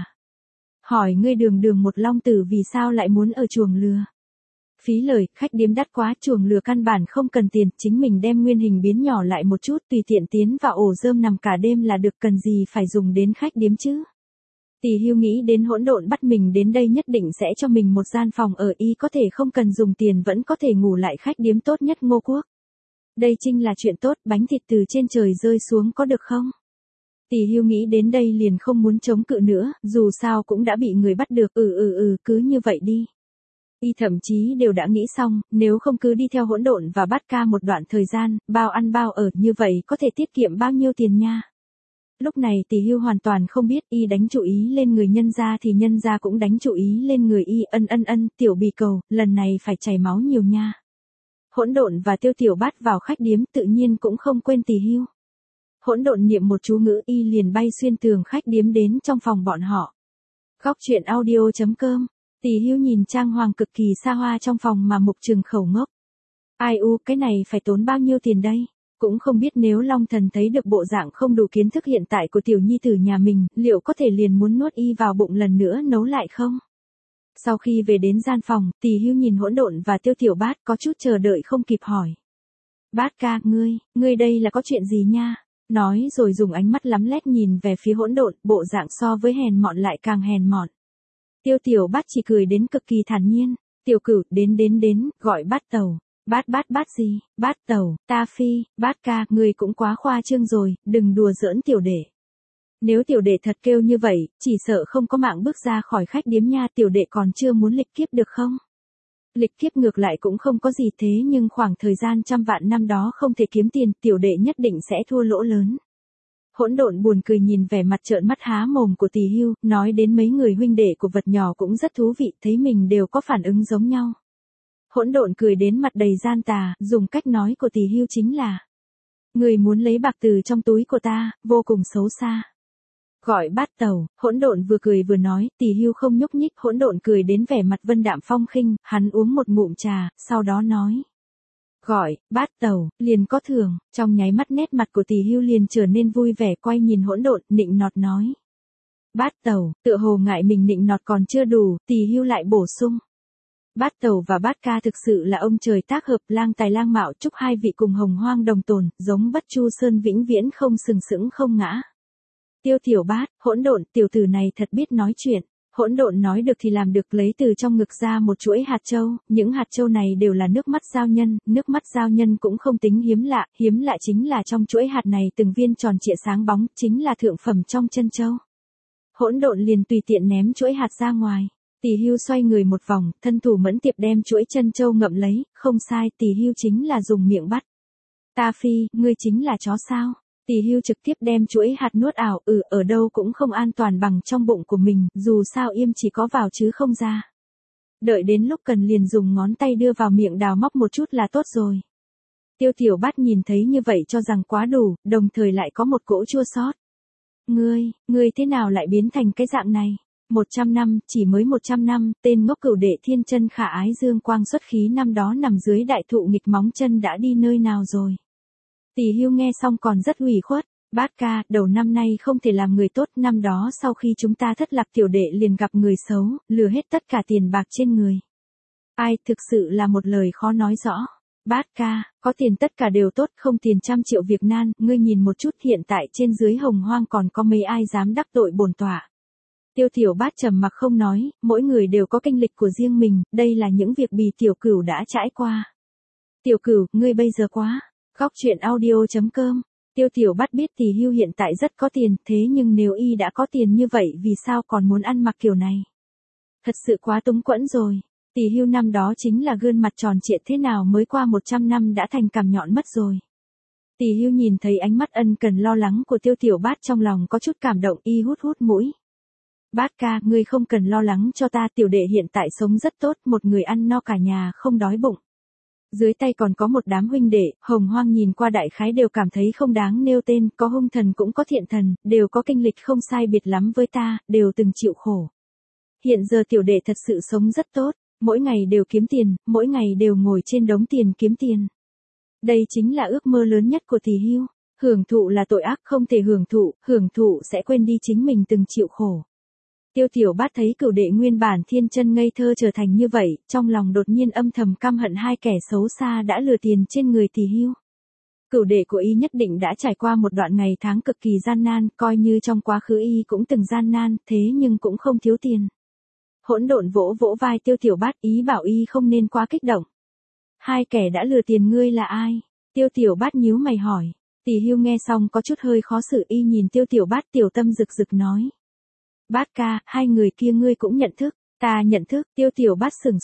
Hỏi ngươi Đường Đường một long tử vì sao lại muốn ở chuồng lừa? Phí lời, khách điếm đắt quá, chuồng lừa căn bản không cần tiền, chính mình đem nguyên hình biến nhỏ lại một chút, tùy tiện tiến vào ổ rơm nằm cả đêm là được, cần gì phải dùng đến khách điếm chứ? Tỷ Hưu nghĩ đến Hỗn Độn bắt mình đến đây nhất định sẽ cho mình một gian phòng ở, y có thể không cần dùng tiền vẫn có thể ngủ lại khách điếm tốt nhất Ngô Quốc. Đây chính là chuyện tốt, bánh thịt từ trên trời rơi xuống có được không? Tỷ Hưu nghĩ đến đây liền không muốn chống cự nữa, dù sao cũng đã bị người bắt được, ừ ừ ừ cứ như vậy đi. Y thậm chí đều đã nghĩ xong, nếu không cứ đi theo hỗn độn và bát ca một đoạn thời gian, bao ăn bao ở như vậy có thể tiết kiệm bao nhiêu tiền nha. Lúc này Tỷ Hưu hoàn toàn không biết Y đánh chủ ý lên người nhân gia thì nhân gia cũng đánh chủ ý lên người Y, ân ân ân, tiểu bì cầu, lần này phải chảy máu nhiều nha. Hỗn độn và Tiêu Tiểu Bát vào khách điếm tự nhiên cũng không quên Tỷ Hưu. Hỗn độn niệm một chú ngữ Y liền bay xuyên tường khách điếm đến trong phòng bọn họ. Góc truyện audio chấm com. Tỷ Hưu nhìn trang hoàng cực kỳ xa hoa trong phòng mà Mục Trừng khẩu ngốc. Ai u, cái này phải tốn bao nhiêu tiền đây? Cũng không biết nếu Long Thần thấy được bộ dạng không đủ kiến thức hiện tại của tiểu nhi tử nhà mình, liệu có thể liền muốn nuốt Y vào bụng lần nữa nấu lại không? Sau khi về đến gian phòng, Tỷ Hưu nhìn hỗn độn và Tiêu Tiểu Bát có chút chờ đợi không kịp hỏi. Bát ca, ngươi, ngươi đây là có chuyện gì nha? Nói rồi dùng ánh mắt lắm lét nhìn về phía hỗn độn, bộ dạng so với hèn mọn lại càng hèn mọn. Tiêu Tiểu Bát chỉ cười đến cực kỳ thản nhiên. Tiểu Cửu, đến đến đến, gọi Bát Tàu. Bát bát bát gì, Bát Tàu, ta phi, Bát ca, ngươi cũng quá khoa trương rồi, đừng đùa giỡn tiểu đệ. Nếu tiểu đệ thật kêu như vậy, chỉ sợ không có mạng bước ra khỏi khách điếm nha, tiểu đệ còn chưa muốn lịch kiếp được không? Lịch kiếp ngược lại cũng không có gì thế nhưng khoảng thời gian trăm vạn năm đó không thể kiếm tiền, tiểu đệ nhất định sẽ thua lỗ lớn. Hỗn độn buồn cười nhìn vẻ mặt trợn mắt há mồm của Tỷ Hưu, nói đến mấy người huynh đệ của vật nhỏ cũng rất thú vị, thấy mình đều có phản ứng giống nhau. Hỗn độn cười đến mặt đầy gian tà, dùng cách nói của Tỷ Hưu chính là: người muốn lấy bạc từ trong túi của ta, vô cùng xấu xa. Gọi Bát Tàu, hỗn độn vừa cười vừa nói, Tỷ Hưu không nhúc nhích, hỗn độn cười đến vẻ mặt vân đạm phong khinh, hắn uống một ngụm trà, sau đó nói: gọi Bát Tàu, liền có thưởng. Trong nháy mắt nét mặt của Tỷ Hưu liền trở nên vui vẻ, quay nhìn hỗn độn, nịnh nọt nói: Bát Tàu, tựa hồ ngại mình nịnh nọt còn chưa đủ, Tỷ Hưu lại bổ sung: Bát Tàu và Bát ca thực sự là ông trời tác hợp, lang tài lang mạo, chúc hai vị cùng hồng hoang đồng tồn, giống Bất Chu Sơn vĩnh viễn không sừng sững không ngã. Tiêu Tiểu Bát, hỗn độn, tiểu tử này thật biết nói chuyện. Hỗn độn nói được thì làm được, lấy từ trong ngực ra một chuỗi hạt châu, những hạt châu này đều là nước mắt giao nhân, nước mắt giao nhân cũng không tính hiếm lạ, hiếm lạ chính là trong chuỗi hạt này từng viên tròn trịa sáng bóng, chính là thượng phẩm trong chân châu. Hỗn độn liền tùy tiện ném chuỗi hạt ra ngoài. Tỷ Hưu xoay người một vòng, thân thủ mẫn tiệp đem chuỗi chân châu ngậm lấy, không sai, Tỷ Hưu chính là dùng miệng bắt. Ta phi, ngươi chính là chó sao? Tỷ Hưu trực tiếp đem chuỗi hạt nuốt ảo, ừ, ở đâu cũng không an toàn bằng trong bụng của mình, dù sao im chỉ có vào chứ không ra. Đợi đến lúc cần liền dùng ngón tay đưa vào miệng đào móc một chút là tốt rồi. Tiêu Tiểu Bát nhìn thấy như vậy cho rằng quá đủ, đồng thời lại có một cỗ chua xót. Ngươi, ngươi thế nào lại biến thành cái dạng này? Một trăm năm, chỉ mới một trăm năm, tên ngốc Cửu Đệ Thiên Chân khả ái dương quang xuất khí năm đó nằm dưới đại thụ nghịch móng chân đã đi nơi nào rồi? Tỷ Hưu nghe xong còn rất ủy khuất, Bát ca, đầu năm nay không thể làm người tốt, năm đó sau khi chúng ta thất lạc tiểu đệ liền gặp người xấu, lừa hết tất cả tiền bạc trên người. Ai, thực sự là một lời khó nói rõ. Bát ca, có tiền tất cả đều tốt, không tiền trăm triệu việc nan, ngươi nhìn một chút hiện tại trên dưới hồng hoang còn có mấy ai dám đắc tội bổn tọa. Tiêu Tiểu Bát trầm mặc không nói, mỗi người đều có kinh lịch của riêng mình, đây là những việc bì Tiểu Cửu đã trải qua. Tiểu Cửu, ngươi bây giờ quá. Góc truyện audio chấm com. Tiêu Tiểu Bát biết Tỷ Hưu hiện tại rất có tiền, thế nhưng nếu y đã có tiền như vậy vì sao còn muốn ăn mặc kiểu này? Thật sự quá túng quẫn rồi. Tỷ Hưu năm đó chính là gương mặt tròn trịa thế nào mới qua một trăm năm đã thành cằm nhọn mất rồi. Tỷ Hưu nhìn thấy ánh mắt ân cần lo lắng của Tiêu Tiểu Bát trong lòng có chút cảm động, y hút hút mũi. Bát ca, ngươi không cần lo lắng cho ta, tiểu đệ hiện tại sống rất tốt, một người ăn no cả nhà không đói bụng. Dưới tay còn có một đám huynh đệ, hồng hoang nhìn qua đại khái đều cảm thấy không đáng nêu tên, có hung thần cũng có thiện thần, đều có kinh lịch không sai biệt lắm với ta, đều từng chịu khổ. Hiện giờ tiểu đệ thật sự sống rất tốt, mỗi ngày đều kiếm tiền, mỗi ngày đều ngồi trên đống tiền kiếm tiền. Đây chính là ước mơ lớn nhất của Tỷ Hưu, hưởng thụ là tội ác, không thể hưởng thụ, hưởng thụ sẽ quên đi chính mình từng chịu khổ. Tiêu Tiểu Bát thấy Cửu Đệ nguyên bản thiên chân ngây thơ trở thành như vậy, trong lòng đột nhiên âm thầm căm hận hai kẻ xấu xa đã lừa tiền trên người Tỷ Hưu. Cửu Đệ của y nhất định đã trải qua một đoạn ngày tháng cực kỳ gian nan, coi như trong quá khứ y cũng từng gian nan, thế nhưng cũng không thiếu tiền. Hỗn độn vỗ vỗ vai Tiêu Tiểu Bát, ý bảo y không nên quá kích động. Hai kẻ đã lừa tiền ngươi là ai? Tiêu Tiểu Bát nhíu mày hỏi. Tỷ Hưu nghe xong có chút hơi khó xử, y nhìn Tiêu Tiểu Bát tiểu tâm rực rực nói. Bát ca, hai người kia ngươi cũng nhận thức, ta nhận thức, Tiêu Tiểu Bát sừng sốt,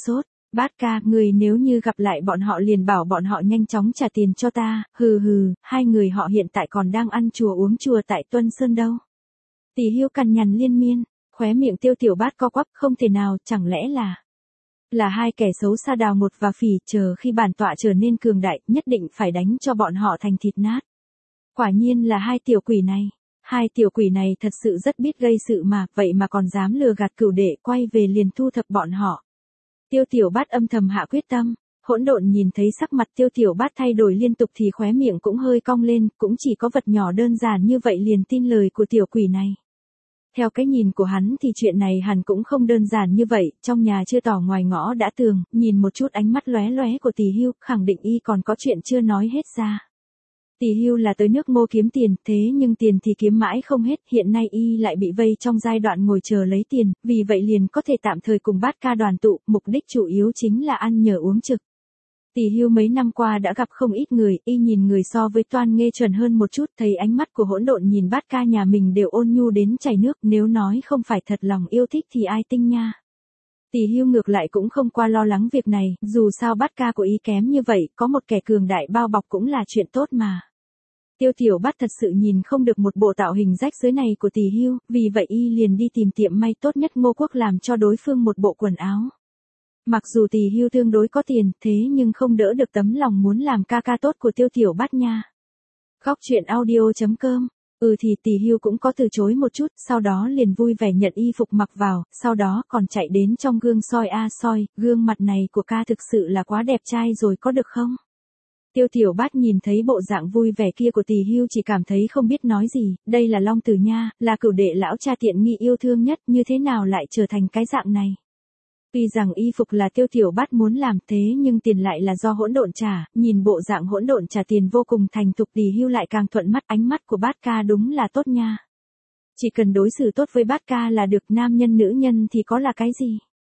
Bát ca, người nếu như gặp lại bọn họ liền bảo bọn họ nhanh chóng trả tiền cho ta, hừ hừ, hai người họ hiện tại còn đang ăn chùa uống chùa tại Tuân Sơn đâu. Tỷ Hiêu cằn nhằn liên miên, khóe miệng Tiêu Tiểu Bát co quắp, không thể nào, chẳng lẽ là... Là hai kẻ xấu xa Đào Một và Phỉ, chờ khi bản tọa trở nên cường đại, nhất định phải đánh cho bọn họ thành thịt nát. Quả nhiên là hai tiểu quỷ này. Hai tiểu quỷ này thật sự rất biết gây sự mà, vậy mà còn dám lừa gạt cửu đệ, quay về liền thu thập bọn họ. Tiêu Tiểu Bát âm thầm hạ quyết tâm. Hỗn Độn nhìn thấy sắc mặt Tiêu Tiểu Bát thay đổi liên tục thì khóe miệng cũng hơi cong lên, cũng chỉ có vật nhỏ đơn giản như vậy liền tin lời của tiểu quỷ này. Theo cái nhìn của hắn thì chuyện này hẳn cũng không đơn giản như vậy, trong nhà chưa tỏ ngoài ngõ đã tường, nhìn một chút ánh mắt lóe lóe của Tỷ Hiêu, khẳng định y còn có chuyện chưa nói hết ra. Tỷ Hiêu là tới nước Ngô kiếm tiền, thế nhưng tiền thì kiếm mãi không hết, hiện nay y lại bị vây trong giai đoạn ngồi chờ lấy tiền, vì vậy liền có thể tạm thời cùng Bát ca đoàn tụ, mục đích chủ yếu chính là ăn nhờ uống trực. Tỷ Hiêu mấy năm qua đã gặp không ít người, y nhìn người so với Toan Nghê chuẩn hơn một chút, thấy ánh mắt của Hỗn Độn nhìn Bát ca nhà mình đều ôn nhu đến chảy nước, nếu nói không phải thật lòng yêu thích thì ai tin nha. Tỷ Hiêu ngược lại cũng không qua lo lắng việc này, dù sao Bát ca của y kém như vậy, có một kẻ cường đại bao bọc cũng là chuyện tốt mà. Tiêu Tiểu Bát thật sự nhìn không được một bộ tạo hình rách rưới này của Tỷ Hiêu, vì vậy y liền đi tìm tiệm may tốt nhất Ngô Quốc làm cho đối phương một bộ quần áo. Mặc dù Tỷ Hiêu tương đối có tiền, thế nhưng không đỡ được tấm lòng muốn làm ca ca tốt của Tiêu Tiểu Bát nha. Góc truyện audio chấm com. Ừ thì Tỷ Hiêu cũng có từ chối một chút, sau đó liền vui vẻ nhận y phục mặc vào, sau đó còn chạy đến trong gương soi a soi, gương mặt này của ca thực sự là quá đẹp trai rồi có được không? Tiêu Tiểu Bát nhìn thấy bộ dạng vui vẻ kia của Tỷ Hiêu chỉ cảm thấy không biết nói gì, đây là Long Tử nha, là cửu đệ lão cha tiện nghi yêu thương nhất, như thế nào lại trở thành cái dạng này? Tuy rằng y phục là Tiêu Tiểu Bát muốn làm thế nhưng tiền lại là do Hỗn Độn trả, nhìn bộ dạng Hỗn Độn trả tiền vô cùng thành thục, Tỷ Hiêu lại càng thuận mắt, ánh mắt của Bát ca đúng là tốt nha. Chỉ cần đối xử tốt với Bát ca là được, nam nhân nữ nhân thì có là cái gì?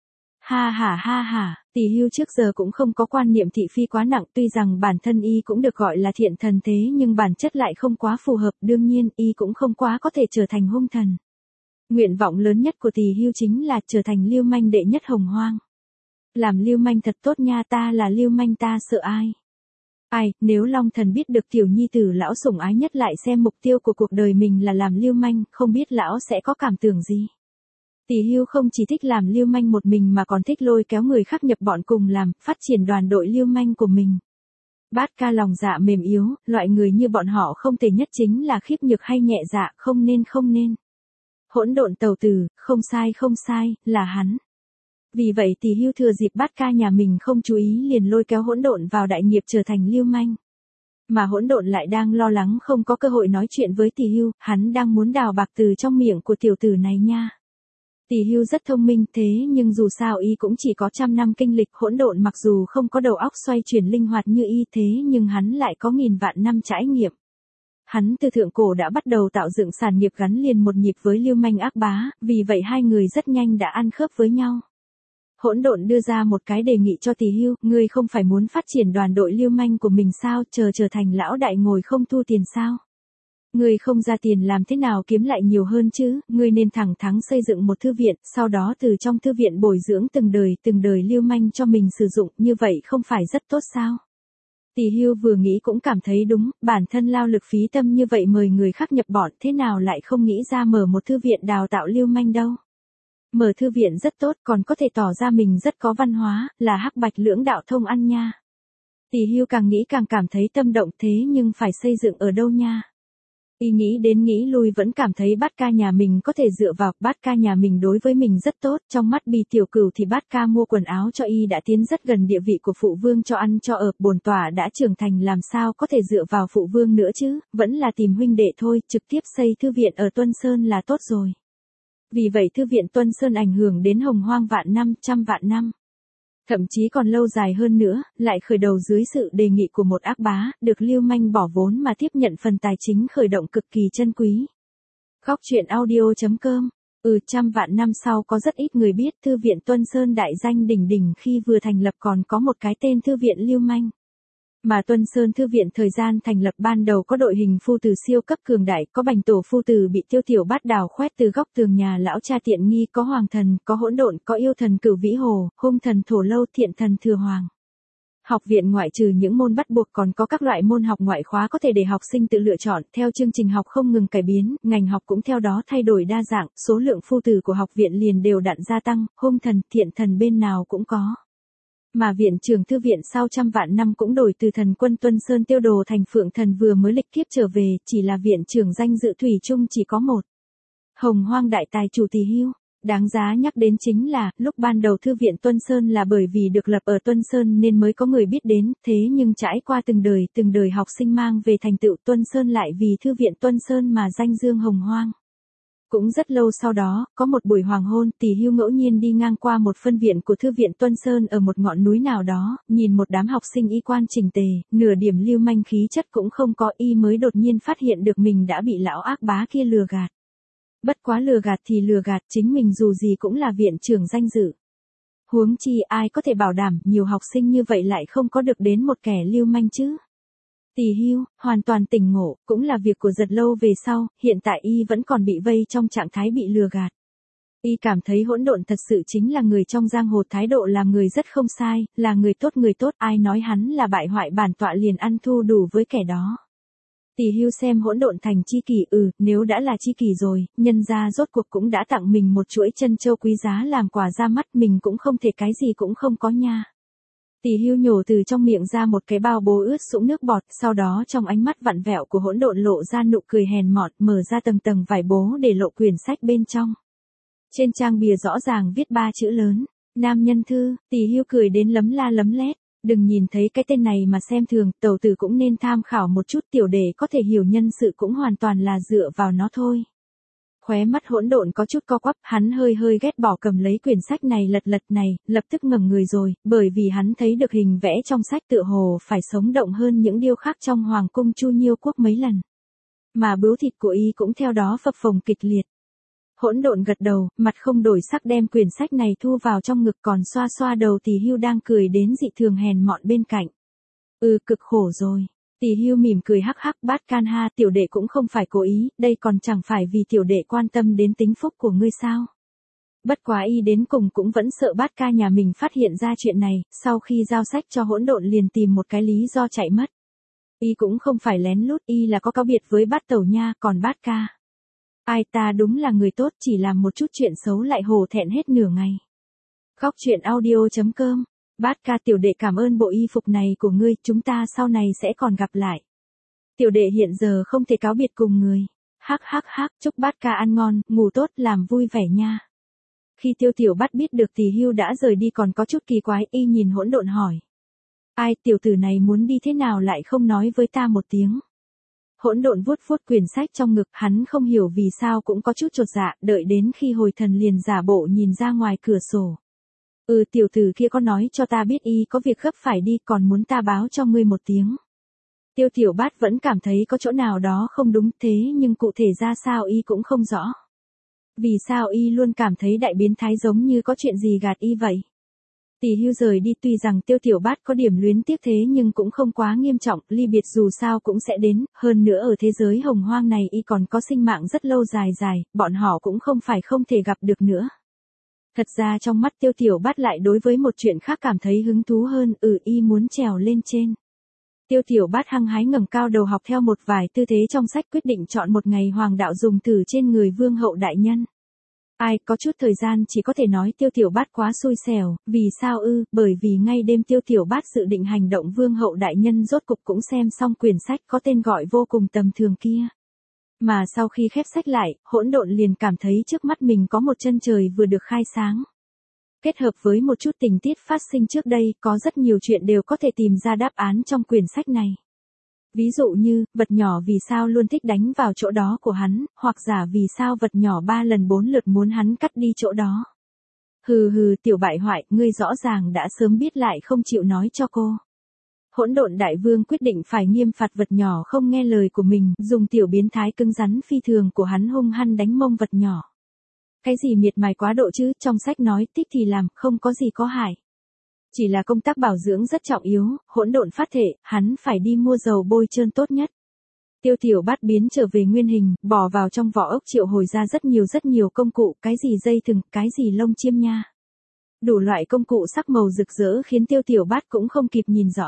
Ha ha ha ha, Tỷ Hiêu trước giờ cũng không có quan niệm thị phi quá nặng, tuy rằng bản thân y cũng được gọi là thiện thần thế nhưng bản chất lại không quá phù hợp, đương nhiên y cũng không quá có thể trở thành hung thần. Nguyện vọng lớn nhất của Tỷ Hiêu chính là trở thành lưu manh đệ nhất hồng hoang. Làm lưu manh thật tốt nha, ta là lưu manh ta sợ ai. Ai, nếu Long Thần biết được tiểu nhi tử lão sủng ái nhất lại xem mục tiêu của cuộc đời mình là làm lưu manh, không biết lão sẽ có cảm tưởng gì. Tỷ Hiêu không chỉ thích làm lưu manh một mình mà còn thích lôi kéo người khác nhập bọn cùng làm, phát triển đoàn đội lưu manh của mình. Bát ca lòng dạ mềm yếu, loại người như bọn họ không thể nhất chính là khiếp nhược hay nhẹ dạ, không nên không nên. Hỗn Độn tàu tử, không sai không sai, là hắn. Vì vậy Tỷ Hiêu thừa dịp Bát ca nhà mình không chú ý liền lôi kéo Hỗn Độn vào đại nghiệp trở thành lưu manh. Mà Hỗn Độn lại đang lo lắng không có cơ hội nói chuyện với Tỷ Hiêu, hắn đang muốn đào bạc từ trong miệng của tiểu tử này nha. Tỷ Hiêu rất thông minh thế nhưng dù sao y cũng chỉ có trăm năm kinh lịch, Hỗn Độn mặc dù không có đầu óc xoay chuyển linh hoạt như y thế nhưng hắn lại có nghìn vạn năm trải nghiệm. Hắn từ thượng cổ đã bắt đầu tạo dựng sản nghiệp gắn liền một nhịp với lưu manh ác bá, vì vậy hai người rất nhanh đã ăn khớp với nhau. Hỗn Độn đưa ra một cái đề nghị cho Tỷ Hiêu, ngươi không phải muốn phát triển đoàn đội lưu manh của mình sao, chờ trở thành lão đại ngồi không thu tiền sao? Ngươi không ra tiền làm thế nào kiếm lại nhiều hơn chứ, ngươi nên thẳng thắn xây dựng một thư viện, sau đó từ trong thư viện bồi dưỡng từng đời từng đời lưu manh cho mình sử dụng, như vậy không phải rất tốt sao? Tỷ Hiêu vừa nghĩ cũng cảm thấy đúng, bản thân lao lực phí tâm như vậy mời người khác nhập bọn, thế nào lại không nghĩ ra mở một thư viện đào tạo lưu manh đâu. Mở thư viện rất tốt, còn có thể tỏ ra mình rất có văn hóa, là hắc bạch lưỡng đạo thông ăn nha. Tỷ Hiêu càng nghĩ càng cảm thấy tâm động, thế nhưng phải xây dựng ở đâu nha. Y nghĩ đến nghĩ lui vẫn cảm thấy Bát ca nhà mình có thể dựa vào, Bát ca nhà mình đối với mình rất tốt, trong mắt Bì tiểu cửu thì Bát ca mua quần áo cho y đã tiến rất gần địa vị của phụ vương, cho ăn cho ở, bổn tỏa đã trưởng thành làm sao có thể dựa vào phụ vương nữa chứ, vẫn là tìm huynh đệ thôi, trực tiếp xây thư viện ở Tuân Sơn là tốt rồi. Vì vậy thư viện Tuân Sơn ảnh hưởng đến hồng hoang vạn năm, trăm vạn năm. Thậm chí còn lâu dài hơn nữa, lại khởi đầu dưới sự đề nghị của một ác bá, được lưu manh bỏ vốn mà tiếp nhận phần tài chính khởi động cực kỳ chân quý. Góc truyện audio chấm com. Ừ, trăm vạn năm sau có rất ít người biết thư viện Tuân Sơn đại danh đỉnh đỉnh khi vừa thành lập còn có một cái tên thư viện lưu manh. Mà Tuân Sơn Thư viện thời gian thành lập ban đầu có đội hình phu tử siêu cấp cường đại, có bành tổ phu tử bị Tiêu Tiểu Bát đào khoét từ góc tường nhà lão cha tiện nghi, có hoàng thần, có hỗn độn, có yêu thần Cửu Vĩ Hồ, hung thần Thổ Lâu, thiện thần Thừa Hoàng. Học viện ngoại trừ những môn bắt buộc còn có các loại môn học ngoại khóa có thể để học sinh tự lựa chọn, theo chương trình học không ngừng cải biến, ngành học cũng theo đó thay đổi đa dạng, số lượng phu tử của học viện liền đều đặn gia tăng, hung thần, thiện thần bên nào cũng có. Mà viện trưởng thư viện sau trăm vạn năm cũng đổi từ thần quân Tuân Sơn Tiêu Đồ thành Phượng Thần vừa mới lịch kiếp trở về, chỉ là viện trưởng danh dự thủy chung chỉ có một. Hồng Hoang đại tài chủ Tỳ Hưu. Đáng giá nhắc đến chính là, lúc ban đầu thư viện Tuân Sơn là bởi vì được lập ở Tuân Sơn nên mới có người biết đến, thế nhưng trải qua từng đời, từng đời học sinh mang về thành tựu Tuân Sơn lại vì thư viện Tuân Sơn mà danh dương hồng hoang. Cũng rất lâu sau đó, có một buổi hoàng hôn, Tỳ Hưu ngẫu nhiên đi ngang qua một phân viện của thư viện Tuân Sơn ở một ngọn núi nào đó, nhìn một đám học sinh y quan chỉnh tề, nửa điểm lưu manh khí chất cũng không có, y mới đột nhiên phát hiện được mình đã bị lão ác bá kia lừa gạt. Bất quá lừa gạt thì lừa gạt, chính mình dù gì cũng là viện trưởng danh dự. Huống chi ai có thể bảo đảm nhiều học sinh như vậy lại không có được đến một kẻ lưu manh chứ. Tỳ Hưu, hoàn toàn tỉnh ngộ, cũng là việc của Giật Lâu về sau, hiện tại y vẫn còn bị vây trong trạng thái bị lừa gạt. Y cảm thấy hỗn độn thật sự chính là người trong giang hồ, thái độ làm người rất không sai, là người tốt người tốt, ai nói hắn là bại hoại bản tọa liền ăn thu đủ với kẻ đó. Tỳ Hưu xem hỗn độn thành chi kỷ, ừ, nếu đã là chi kỷ rồi, nhân gia rốt cuộc cũng đã tặng mình một chuỗi chân châu quý giá làm quà ra mắt, mình cũng không thể cái gì cũng không có nha. Tỳ Hưu nhổ từ trong miệng ra một cái bao bố ướt sũng nước bọt, sau đó trong ánh mắt vặn vẹo của hỗn độn lộ ra nụ cười hèn mọn, mở ra tầng tầng vải bố để lộ quyển sách bên trong. Trên trang bìa rõ ràng viết ba chữ lớn, Nam Nhân Thư. Tỳ Hưu cười đến lấm la lấm lét. Đừng nhìn thấy cái tên này mà xem thường, tẩu tử cũng nên tham khảo một chút, tiểu đệ có thể hiểu nhân sự cũng hoàn toàn là dựa vào nó thôi. Khóe mắt hỗn độn có chút co quắp, hắn hơi hơi ghét bỏ cầm lấy quyển sách này lật lật này, lập tức ngẩng người rồi, bởi vì hắn thấy được hình vẽ trong sách tựa hồ phải sống động hơn những điêu khắc trong hoàng cung Chu Nhiêu quốc mấy lần. Mà bướu thịt của y cũng theo đó phập phồng kịch liệt. Hỗn độn gật đầu, mặt không đổi sắc đem quyển sách này thu vào trong ngực, còn xoa xoa đầu Tỳ Hưu đang cười đến dị thường hèn mọn bên cạnh. Ừ, cực khổ rồi. Tỳ Hưu mỉm cười hắc hắc, Bát Can ha, tiểu đệ cũng không phải cố ý, đây còn chẳng phải vì tiểu đệ quan tâm đến tính phúc của ngươi sao. Bất quá y đến cùng cũng vẫn sợ Bát Ca nhà mình phát hiện ra chuyện này, sau khi giao sách cho hỗn độn liền tìm một cái lý do chạy mất. Y cũng không phải lén lút, y là có cáo biệt với Bát Tẩu nha, còn Bát Ca. Ai, ta đúng là người tốt, chỉ làm một chút chuyện xấu lại hổ thẹn hết nửa ngày. Góc truyện audio chấm com. Bát Ca, tiểu đệ cảm ơn bộ y phục này của ngươi, chúng ta sau này sẽ còn gặp lại. Tiểu đệ hiện giờ không thể cáo biệt cùng người. Hắc hắc hắc, chúc Bát Ca ăn ngon, ngủ tốt, làm vui vẻ nha. Khi Tiêu Tiểu Bát biết được Tỳ Hưu đã rời đi còn có chút kỳ quái, y nhìn hỗn độn hỏi. Ai, tiểu tử này muốn đi thế nào lại không nói với ta một tiếng. Hỗn độn vuốt vuốt quyển sách trong ngực, hắn không hiểu vì sao cũng có chút chột dạ, đợi đến khi hồi thần liền giả bộ nhìn ra ngoài cửa sổ. Ừ, tiểu tử kia có nói cho ta biết y có việc gấp phải đi, còn muốn ta báo cho ngươi một tiếng. Tiêu Tiểu Bát vẫn cảm thấy có chỗ nào đó không đúng, thế nhưng cụ thể ra sao y cũng không rõ. Vì sao y luôn cảm thấy đại biến thái giống như có chuyện gì gạt y vậy? Tỳ Hưu rời đi, tuy rằng Tiêu Tiểu Bát có điểm luyến tiếc thế nhưng cũng không quá nghiêm trọng, ly biệt dù sao cũng sẽ đến, hơn nữa ở thế giới hồng hoang này y còn có sinh mạng rất lâu dài dài, bọn họ cũng không phải không thể gặp được nữa. Thật ra trong mắt Tiêu Tiểu Bát lại đối với một chuyện khác cảm thấy hứng thú hơn, ừ, y muốn trèo lên trên. Tiêu Tiểu Bát hăng hái ngẩng cao đầu học theo một vài tư thế trong sách, quyết định chọn một ngày hoàng đạo dùng thử trên người vương hậu đại nhân. Ai, có chút thời gian chỉ có thể nói Tiêu Tiểu Bát quá xui xẻo, vì sao ư, bởi vì ngay đêm Tiêu Tiểu Bát dự định hành động vương hậu đại nhân rốt cục cũng xem xong quyển sách có tên gọi vô cùng tầm thường kia. Mà sau khi khép sách lại, hỗn độn liền cảm thấy trước mắt mình có một chân trời vừa được khai sáng. Kết hợp với một chút tình tiết phát sinh trước đây, có rất nhiều chuyện đều có thể tìm ra đáp án trong quyển sách này. Ví dụ như, vật nhỏ vì sao luôn thích đánh vào chỗ đó của hắn, hoặc giả vì sao vật nhỏ ba lần bốn lượt muốn hắn cắt đi chỗ đó. Hừ hừ, tiểu bại hoại, ngươi rõ ràng đã sớm biết lại không chịu nói cho cô. Hỗn độn đại vương quyết định phải nghiêm phạt vật nhỏ không nghe lời của mình, dùng tiểu biến thái cứng rắn phi thường của hắn hung hăng đánh mông vật nhỏ. Cái gì miệt mài quá độ chứ, trong sách nói thích thì làm, không có gì có hại. Chỉ là công tác bảo dưỡng rất trọng yếu, hỗn độn phát thể, hắn phải đi mua dầu bôi trơn tốt nhất. Tiêu Tiểu Bát biến trở về nguyên hình, bỏ vào trong vỏ ốc triệu hồi ra rất nhiều rất nhiều công cụ, cái gì dây thừng, cái gì lông chim nha. Đủ loại công cụ sắc màu rực rỡ khiến Tiêu Tiểu Bát cũng không kịp nhìn rõ.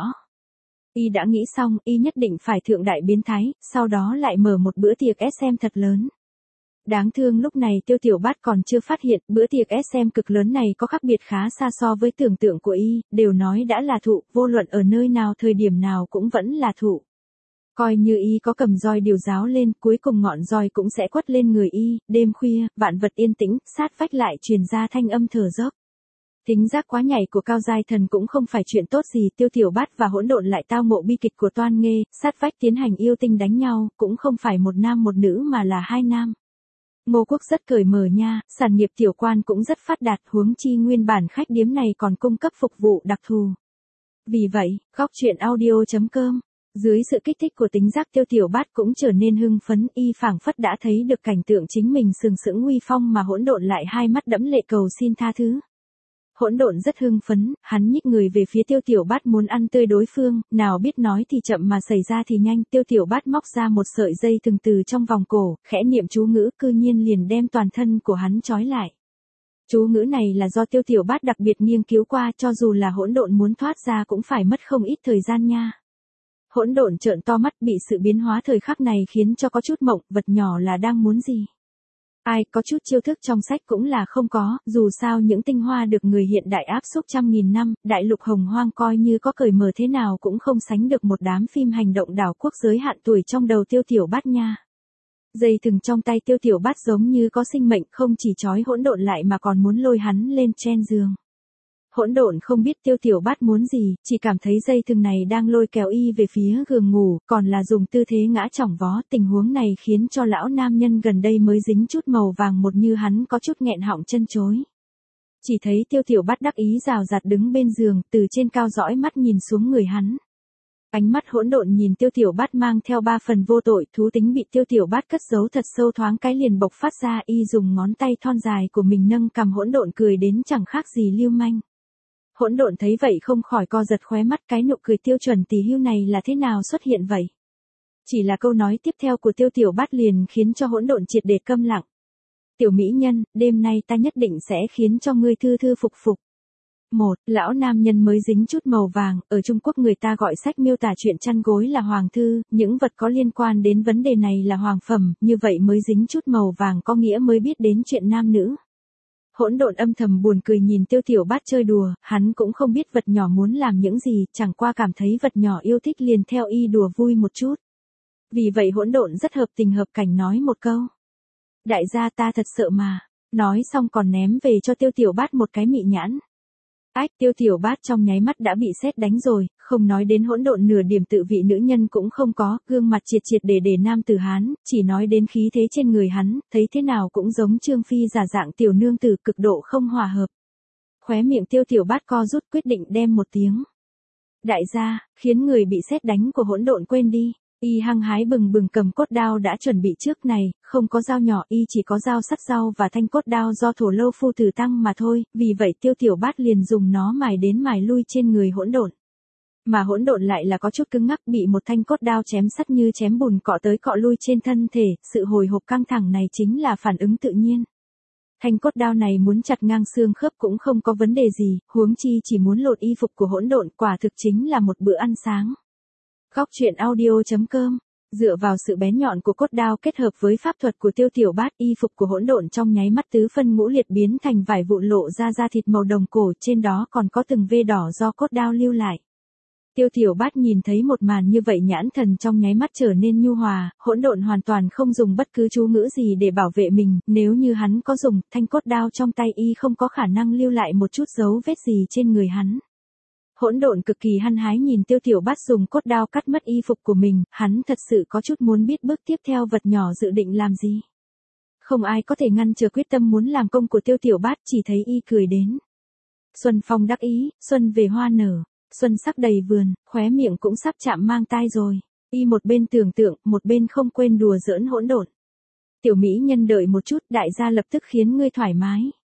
Y đã nghĩ xong, y nhất định phải thượng đại biến thái, sau đó lại mở một bữa tiệc ét em thật lớn. Đáng thương lúc này Tiêu Tiểu Bát còn chưa phát hiện, bữa tiệc ét em cực lớn này có khác biệt khá xa so với tưởng tượng của y, đều nói đã là thụ, vô luận ở nơi nào thời điểm nào cũng vẫn là thụ. Coi như y có cầm roi điều giáo lên, cuối cùng ngọn roi cũng sẽ quất lên người y, đêm khuya, vạn vật yên tĩnh, sát vách lại truyền ra thanh âm thở dốc. Tính giác quá nhảy của Cao Giai Thần cũng không phải chuyện tốt gì, Tiêu Tiểu Bát và hỗn độn lại tao ngộ bi kịch của Toan Nghê, sát vách tiến hành yêu tinh đánh nhau, cũng không phải một nam một nữ mà là hai nam. Ngô Quốc rất cởi mở nha, sản nghiệp tiểu quan cũng rất phát đạt, huống chi nguyên bản khách điếm này còn cung cấp phục vụ đặc thù. Vì vậy, góc truyện audio chấm com, dưới sự kích thích của tính giác Tiêu Tiểu Bát cũng trở nên hưng phấn, y phảng phất đã thấy được cảnh tượng chính mình sừng sững uy phong mà hỗn độn lại hai mắt đẫm lệ cầu xin tha thứ. Hỗn độn rất hưng phấn, hắn nhích người về phía Tiêu Tiểu Bát muốn ăn tươi đối phương, nào biết nói thì chậm mà xảy ra thì nhanh, Tiêu Tiểu Bát móc ra một sợi dây thừng từ trong vòng cổ, khẽ niệm chú ngữ, cư nhiên liền đem toàn thân của hắn trói lại. Chú ngữ này là do Tiêu Tiểu Bát đặc biệt nghiên cứu qua, cho dù là hỗn độn muốn thoát ra cũng phải mất không ít thời gian nha. Hỗn độn trợn to mắt, bị sự biến hóa thời khắc này khiến cho có chút mộng, vật nhỏ là đang muốn gì? Ai, có chút chiêu thức trong sách cũng là không có, dù sao những tinh hoa được người hiện đại áp xúc trăm nghìn năm, đại lục hồng hoang coi như có cởi mở thế nào cũng không sánh được một đám phim hành động đảo quốc giới hạn tuổi trong đầu Tiêu Tiểu Bát nha. Dây thừng trong tay Tiêu Tiểu Bát giống như có sinh mệnh, không chỉ trói hỗn độn lại mà còn muốn lôi hắn lên trên giường. Hỗn độn không biết Tiêu Tiểu Bát muốn gì, chỉ cảm thấy dây thừng này đang lôi kéo y về phía giường ngủ, còn là dùng tư thế ngã chỏng vó, tình huống này khiến cho lão nam nhân gần đây mới dính chút màu vàng một như hắn có chút nghẹn họng chân chối. Chỉ thấy Tiêu Tiểu Bát đắc ý rào rạt đứng bên giường, từ trên cao dõi mắt nhìn xuống người hắn. Ánh mắt hỗn độn nhìn Tiêu Tiểu Bát mang theo ba phần vô tội, thú tính bị Tiêu Tiểu Bát cất giấu thật sâu thoáng cái liền bộc phát ra, y dùng ngón tay thon dài của mình nâng cằm hỗn độn cười đến chẳng khác gì lưu manh. Hỗn độn thấy vậy không khỏi co giật khóe mắt, cái nụ cười tiêu chuẩn tỷ hưu này là thế nào xuất hiện vậy? Chỉ là câu nói tiếp theo của Tiêu Tiểu Bát liền khiến cho hỗn độn triệt để câm lặng. Tiểu mỹ nhân, đêm nay ta nhất định sẽ khiến cho ngươi thư thư phục phục. Một, lão nam nhân mới dính chút màu vàng, ở Trung Quốc người ta gọi sách miêu tả chuyện chăn gối là hoàng thư, những vật có liên quan đến vấn đề này là hoàng phẩm, như vậy mới dính chút màu vàng có nghĩa mới biết đến chuyện nam nữ. Hỗn độn âm thầm buồn cười nhìn Tiêu Tiểu Bát chơi đùa, hắn cũng không biết vật nhỏ muốn làm những gì, chẳng qua cảm thấy vật nhỏ yêu thích liền theo y đùa vui một chút. Vì vậy hỗn độn rất hợp tình hợp cảnh nói một câu. Đại gia ta thật sợ mà, nói xong còn ném về cho Tiêu Tiểu Bát một cái mị nhãn. Ách, Tiêu Tiểu Bát trong nháy mắt đã bị sét đánh rồi, không nói đến hỗn độn nửa điểm tự vị nữ nhân cũng không có, gương mặt triệt triệt để để nam tử Hán, chỉ nói đến khí thế trên người hắn, thấy thế nào cũng giống Trương Phi giả dạng tiểu nương tử cực độ không hòa hợp. Khóe miệng Tiêu Tiểu Bát co rút quyết định đem một tiếng. Đại gia, khiến người bị sét đánh của hỗn độn quên đi. Y hăng hái bừng bừng cầm cốt đao đã chuẩn bị trước này, không có dao nhỏ, y chỉ có dao sắt dao và thanh cốt đao do Thổ Lâu phu tử tăng mà thôi, vì vậy Tiêu Tiểu Bát liền dùng nó mài đến mài lui trên người hỗn độn. Mà hỗn độn lại là có chút cứng ngắc, bị một thanh cốt đao chém sắt như chém bùn cọ tới cọ lui trên thân thể, sự hồi hộp căng thẳng này chính là phản ứng tự nhiên. Thanh cốt đao này muốn chặt ngang xương khớp cũng không có vấn đề gì, huống chi chỉ muốn lột y phục của hỗn độn, quả thực chính là một bữa ăn sáng. Góc truyện audio chấm com, dựa vào sự bén nhọn của cốt đao kết hợp với pháp thuật của Tiêu Tiểu Bát, y phục của hỗn độn trong nháy mắt tứ phân ngũ liệt biến thành vải vụn lộ ra da thịt màu đồng cổ, trên đó còn có từng vết đỏ do cốt đao lưu lại. Tiêu Tiểu Bát nhìn thấy một màn như vậy nhãn thần trong nháy mắt trở nên nhu hòa, hỗn độn hoàn toàn không dùng bất cứ chú ngữ gì để bảo vệ mình, nếu như hắn có dùng, thanh cốt đao trong tay y không có khả năng lưu lại một chút dấu vết gì trên người hắn. Hỗn độn cực kỳ hăng hái nhìn Tiêu Tiểu Bát dùng cốt đao cắt mất y phục của mình, hắn thật sự có chút muốn biết bước tiếp theo vật nhỏ dự định làm gì. Không ai có thể ngăn trở quyết tâm muốn làm công của Tiêu Tiểu Bát, chỉ thấy y cười đến. Xuân phong đắc ý, xuân về hoa nở, xuân sắc đầy vườn, khóe miệng cũng sắp chạm mang tai rồi. Y một bên tưởng tượng, một bên không quên đùa giỡn hỗn độn. Tiểu mỹ nhân đợi một chút, đại gia lập tức khiến ngươi thoải mái.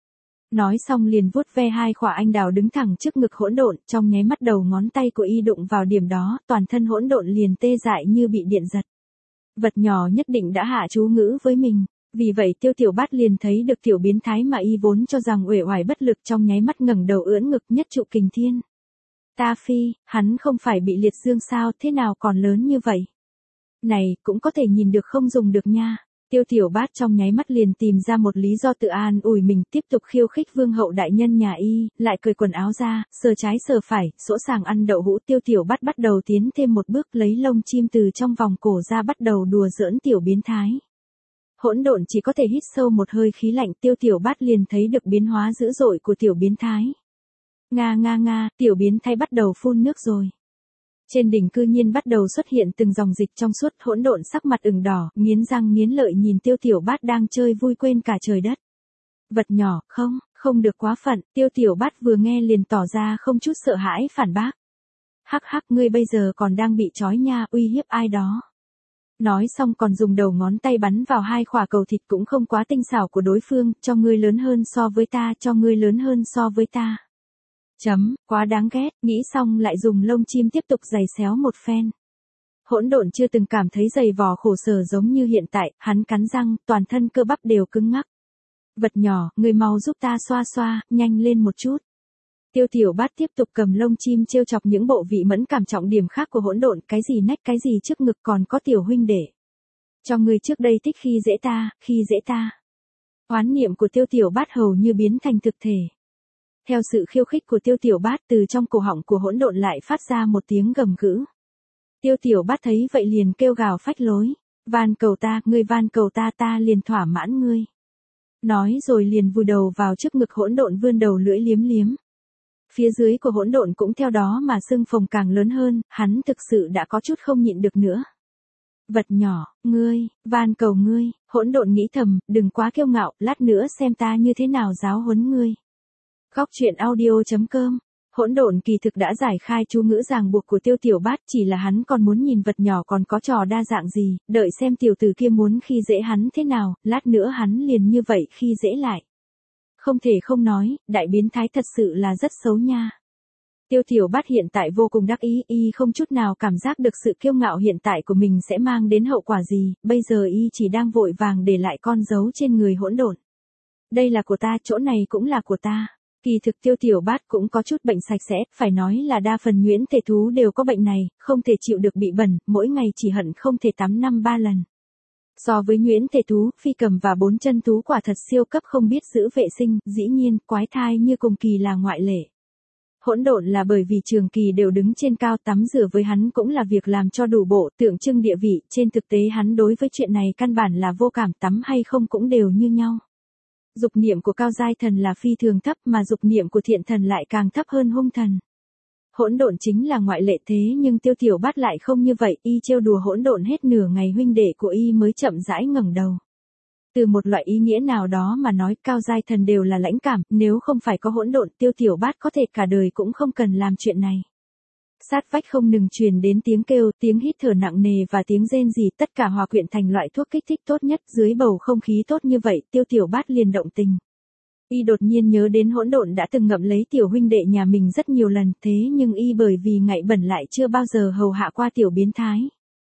Nói xong liền vuốt ve hai khỏa anh đào đứng thẳng trước ngực hỗn độn, trong nháy mắt đầu ngón tay của y đụng vào điểm đó, toàn thân hỗn độn liền tê dại như bị điện giật. Vật nhỏ nhất định đã hạ chú ngữ với mình, vì vậy Tiêu Tiểu Bát liền thấy được tiểu biến thái mà y vốn cho rằng uể oải bất lực trong nháy mắt ngẩng đầu ưỡn ngực nhất trụ kình thiên. Ta phi, hắn không phải bị liệt dương sao, thế nào còn lớn như vậy? Này, cũng có thể nhìn được không dùng được nha. Tiêu Tiểu Bát trong nháy mắt liền tìm ra một lý do tự an ủi mình, tiếp tục khiêu khích vương hậu đại nhân nhà y, lại cởi quần áo ra, sờ trái sờ phải, sỗ sàng ăn đậu hũ. Tiêu Tiểu Bát bắt đầu tiến thêm một bước, lấy lông chim từ trong vòng cổ ra bắt đầu đùa giỡn tiểu biến thái. Hỗn độn chỉ có thể hít sâu một hơi khí lạnh, Tiêu Tiểu Bát liền thấy được biến hóa dữ dội của tiểu biến thái. Nga nga nga, tiểu biến thái bắt đầu phun nước rồi. Trên đỉnh cư nhiên bắt đầu xuất hiện từng dòng dịch trong suốt, hỗn độn sắc mặt ửng đỏ, nghiến răng nghiến lợi nhìn Tiêu Tiểu Bát đang chơi vui quên cả trời đất. Vật nhỏ, không, không được quá phận, Tiêu Tiểu Bát vừa nghe liền tỏ ra không chút sợ hãi phản bác. Hắc hắc, ngươi bây giờ còn đang bị trói nha, uy hiếp ai đó. Nói xong còn dùng đầu ngón tay bắn vào hai khỏa cầu thịt cũng không quá tinh xảo của đối phương, cho ngươi lớn hơn so với ta, cho ngươi lớn hơn so với ta. Chấm, quá đáng ghét, nghĩ xong lại dùng lông chim tiếp tục giày xéo một phen. Hỗn độn chưa từng cảm thấy dày vò khổ sở giống như hiện tại, hắn cắn răng, toàn thân cơ bắp đều cứng ngắc. Vật nhỏ, người mau giúp ta xoa xoa, nhanh lên một chút. Tiêu Tiểu Bát tiếp tục cầm lông chim trêu chọc những bộ vị mẫn cảm trọng điểm khác của hỗn độn, cái gì nách cái gì trước ngực còn có tiểu huynh đệ. Cho người trước đây thích khi dễ ta, khi dễ ta. Oán niệm của Tiêu Tiểu Bát hầu như biến thành thực thể. Theo sự khiêu khích của Tiêu Tiểu Bát, từ trong cổ họng của hỗn độn lại phát ra một tiếng gầm gừ. Tiêu Tiểu Bát thấy vậy liền kêu gào phách lối, van cầu ta, ngươi van cầu ta, ta liền thỏa mãn ngươi. Nói rồi liền vùi đầu vào trước ngực hỗn độn vươn đầu lưỡi liếm liếm. Phía dưới của hỗn độn cũng theo đó mà sưng phồng càng lớn hơn, hắn thực sự đã có chút không nhịn được nữa. Vật nhỏ, ngươi, van cầu ngươi, hỗn độn nghĩ thầm, đừng quá kiêu ngạo, lát nữa xem ta như thế nào giáo huấn ngươi. Góc truyện audio chấm com. Hỗn độn kỳ thực đã giải khai chú ngữ ràng buộc của Tiêu Tiểu Bát, chỉ là hắn còn muốn nhìn vật nhỏ còn có trò đa dạng gì, đợi xem tiểu tử kia muốn khi dễ hắn thế nào, lát nữa hắn liền như vậy khi dễ lại. Không thể không nói, đại biến thái thật sự là rất xấu nha. Tiêu Tiểu Bát hiện tại vô cùng đắc ý, y không chút nào cảm giác được sự kiêu ngạo hiện tại của mình sẽ mang đến hậu quả gì, bây giờ y chỉ đang vội vàng để lại con dấu trên người hỗn độn. Đây là của ta, chỗ này cũng là của ta. Kỳ thực Tiêu Tiểu Bát cũng có chút bệnh sạch sẽ, phải nói là đa phần nhuyễn thể thú đều có bệnh này, không thể chịu được bị bẩn, mỗi ngày chỉ hận không thể tắm năm ba lần. So với nhuyễn thể thú, phi cầm và bốn chân thú quả thật siêu cấp không biết giữ vệ sinh, dĩ nhiên, quái thai như cùng kỳ là ngoại lệ. Hỗn độn là bởi vì trường kỳ đều đứng trên cao, tắm rửa với hắn cũng là việc làm cho đủ bộ, tượng trưng địa vị, trên thực tế hắn đối với chuyện này căn bản là vô cảm, tắm hay không cũng đều như nhau. Dục niệm của cao giai thần là phi thường thấp mà dục niệm của thiện thần lại càng thấp hơn hung thần. Hỗn độn chính là ngoại lệ thế nhưng Tiêu Tiểu Bát lại không như vậy, y trêu đùa hỗn độn hết nửa ngày huynh đệ của y mới chậm rãi ngẩng đầu. Từ một loại ý nghĩa nào đó mà nói cao giai thần đều là lãnh cảm, nếu không phải có hỗn độn Tiêu Tiểu Bát có thể cả đời cũng không cần làm chuyện này. Sát vách không ngừng truyền đến tiếng kêu, tiếng hít thở nặng nề và tiếng rên rỉ, tất cả hòa quyện thành loại thuốc kích thích tốt nhất, dưới bầu không khí tốt như vậy, Tiêu Tiểu Bát liền động tình. Y đột nhiên nhớ đến hỗn độn đã từng ngậm lấy tiểu huynh đệ nhà mình rất nhiều lần, thế nhưng y bởi vì ngại bẩn lại chưa bao giờ hầu hạ qua tiểu biến thái.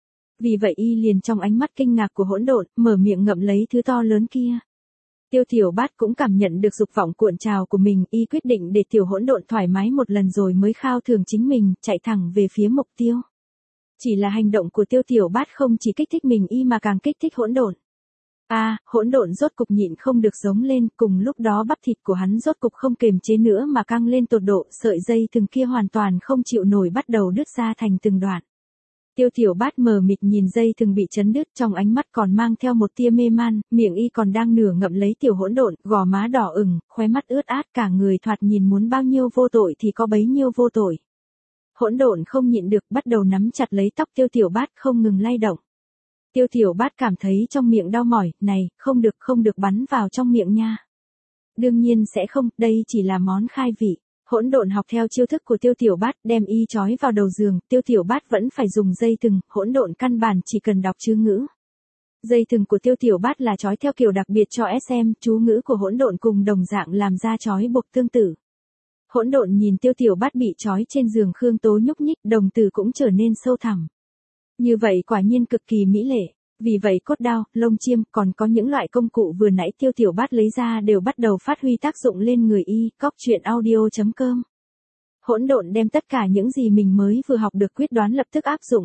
Vì vậy y liền trong ánh mắt kinh ngạc của hỗn độn, mở miệng ngậm lấy thứ to lớn kia. Tiêu Tiểu Bát cũng cảm nhận được dục vọng cuộn trào của mình, y quyết định để tiểu hỗn độn thoải mái một lần rồi mới khao thưởng chính mình, chạy thẳng về phía mục tiêu. Chỉ là hành động của Tiêu Tiểu Bát không chỉ kích thích mình y mà càng kích thích hỗn độn. A, à, hỗn độn rốt cục nhịn không được giống lên, cùng lúc đó bắp thịt của hắn rốt cục không kềm chế nữa mà căng lên tột độ, sợi dây thừng kia hoàn toàn không chịu nổi bắt đầu đứt ra thành từng đoạn. Tiêu Tiểu Bát mờ mịt nhìn dây thừng bị chấn đứt, trong ánh mắt còn mang theo một tia mê man, miệng y còn đang nửa ngậm lấy tiểu hỗn độn, gò má đỏ ửng, khóe mắt ướt át, cả người thoạt nhìn muốn bao nhiêu vô tội thì có bấy nhiêu vô tội. Hỗn độn không nhịn được bắt đầu nắm chặt lấy tóc Tiêu Tiểu Bát không ngừng lay động. Tiêu Tiểu Bát cảm thấy trong miệng đau mỏi, này, không được không được bắn vào trong miệng nha. Đương nhiên sẽ không, đây chỉ là món khai vị. Hỗn độn học theo chiêu thức của Tiêu Tiểu Bát, đem y trói vào đầu giường, Tiêu Tiểu Bát vẫn phải dùng dây thừng, hỗn độn căn bản chỉ cần đọc chữ ngữ. Dây thừng của Tiêu Tiểu Bát là trói theo kiểu đặc biệt cho ét em, chú ngữ của hỗn độn cùng đồng dạng làm ra trói buộc tương tự. Hỗn độn nhìn Tiêu Tiểu Bát bị trói trên giường Khương Tố nhúc nhích, đồng tử cũng trở nên sâu thẳm. Như vậy quả nhiên cực kỳ mỹ lệ. Vì vậy cốt đao, lông chiêm, còn có những loại công cụ vừa nãy Tiêu Tiểu Bát lấy ra đều bắt đầu phát huy tác dụng lên người y. Cóc truyện audio chấm com. Hỗn độn đem tất cả những gì mình mới vừa học được quyết đoán lập tức áp dụng.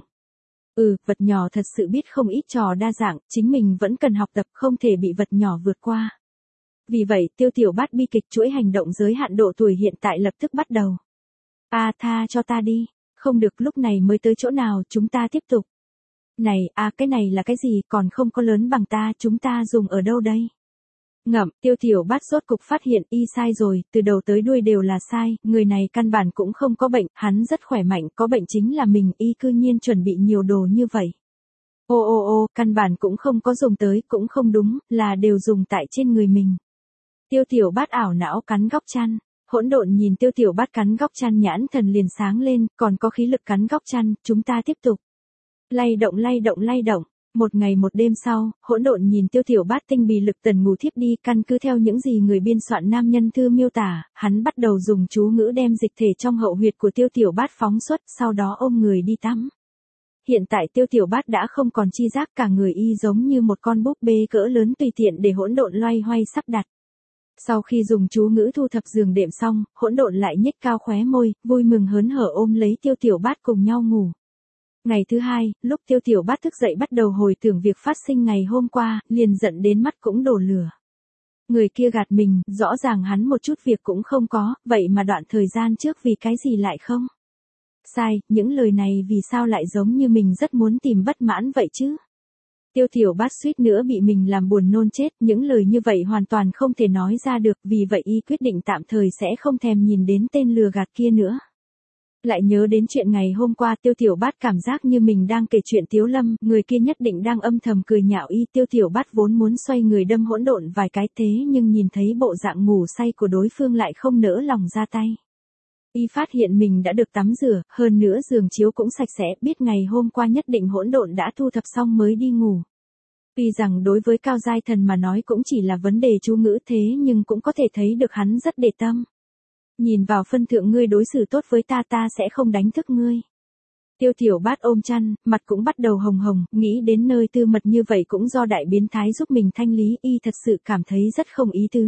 Ừ, vật nhỏ thật sự biết không ít trò đa dạng, chính mình vẫn cần học tập, không thể bị vật nhỏ vượt qua. Vì vậy, Tiêu Tiểu Bát bi kịch chuỗi hành động giới hạn độ tuổi hiện tại lập tức bắt đầu. A à, tha cho ta đi, không được, lúc này mới tới chỗ nào, chúng ta tiếp tục. Này, à cái này là cái gì, còn không có lớn bằng ta, chúng ta dùng ở đâu đây? Ngậm, Tiêu Tiểu Bát rốt cục phát hiện y sai rồi, từ đầu tới đuôi đều là sai, người này căn bản cũng không có bệnh, hắn rất khỏe mạnh, có bệnh chính là mình, y cư nhiên chuẩn bị nhiều đồ như vậy. Ô ô ô, căn bản cũng không có dùng tới, cũng không đúng, là đều dùng tại trên người mình. Tiêu Tiểu Bát ảo não cắn góc chăn, hỗn độn nhìn Tiêu Tiểu Bát cắn góc chăn nhãn thần liền sáng lên, còn có khí lực cắn góc chăn, chúng ta tiếp tục. Lay động lay động lay động. Một ngày một đêm sau, hỗn độn nhìn Tiêu Tiểu Bát tinh bì lực tần ngủ thiếp đi, căn cứ theo những gì người biên soạn nam nhân thư miêu tả, hắn bắt đầu dùng chú ngữ đem dịch thể trong hậu huyệt của Tiêu Tiểu Bát phóng xuất, sau đó ôm người đi tắm. Hiện tại Tiêu Tiểu Bát đã không còn chi giác, cả người y giống như một con búp bê cỡ lớn tùy tiện để hỗn độn loay hoay sắp đặt. Sau khi dùng chú ngữ thu thập giường đệm xong, hỗn độn lại nhếch cao khóe môi, vui mừng hớn hở ôm lấy Tiêu Tiểu Bát cùng nhau ngủ. Ngày thứ hai, lúc Tiêu Tiểu Bát thức dậy bắt đầu hồi tưởng việc phát sinh ngày hôm qua, liền giận đến mắt cũng đổ lửa. Người kia gạt mình, rõ ràng hắn một chút việc cũng không có, vậy mà đoạn thời gian trước vì cái gì lại không? Sai, những lời này vì sao lại giống như mình rất muốn tìm bất mãn vậy chứ? Tiêu Tiểu Bát suýt nữa bị mình làm buồn nôn chết, những lời như vậy hoàn toàn không thể nói ra được, vì vậy y quyết định tạm thời sẽ không thèm nhìn đến tên lừa gạt kia nữa. Lại nhớ đến chuyện ngày hôm qua, Tiêu Tiểu Bát cảm giác như mình đang kể chuyện Tiếu Lâm, người kia nhất định đang âm thầm cười nhạo y. Tiêu Tiểu Bát vốn muốn xoay người đâm hỗn độn vài cái, thế nhưng nhìn thấy bộ dạng ngủ say của đối phương lại không nỡ lòng ra tay. Y phát hiện mình đã được tắm rửa, hơn nữa giường chiếu cũng sạch sẽ, biết ngày hôm qua nhất định hỗn độn đã thu thập xong mới đi ngủ. Tuy rằng đối với Cao Giai Thần mà nói cũng chỉ là vấn đề chú ngữ, thế nhưng cũng có thể thấy được hắn rất để tâm. Nhìn vào phân thượng ngươi đối xử tốt với ta, ta sẽ không đánh thức ngươi. Tiêu Tiểu Bát ôm chăn, mặt cũng bắt đầu hồng hồng, nghĩ đến nơi tư mật như vậy cũng do đại biến thái giúp mình thanh lý, y thật sự cảm thấy rất không ý tứ.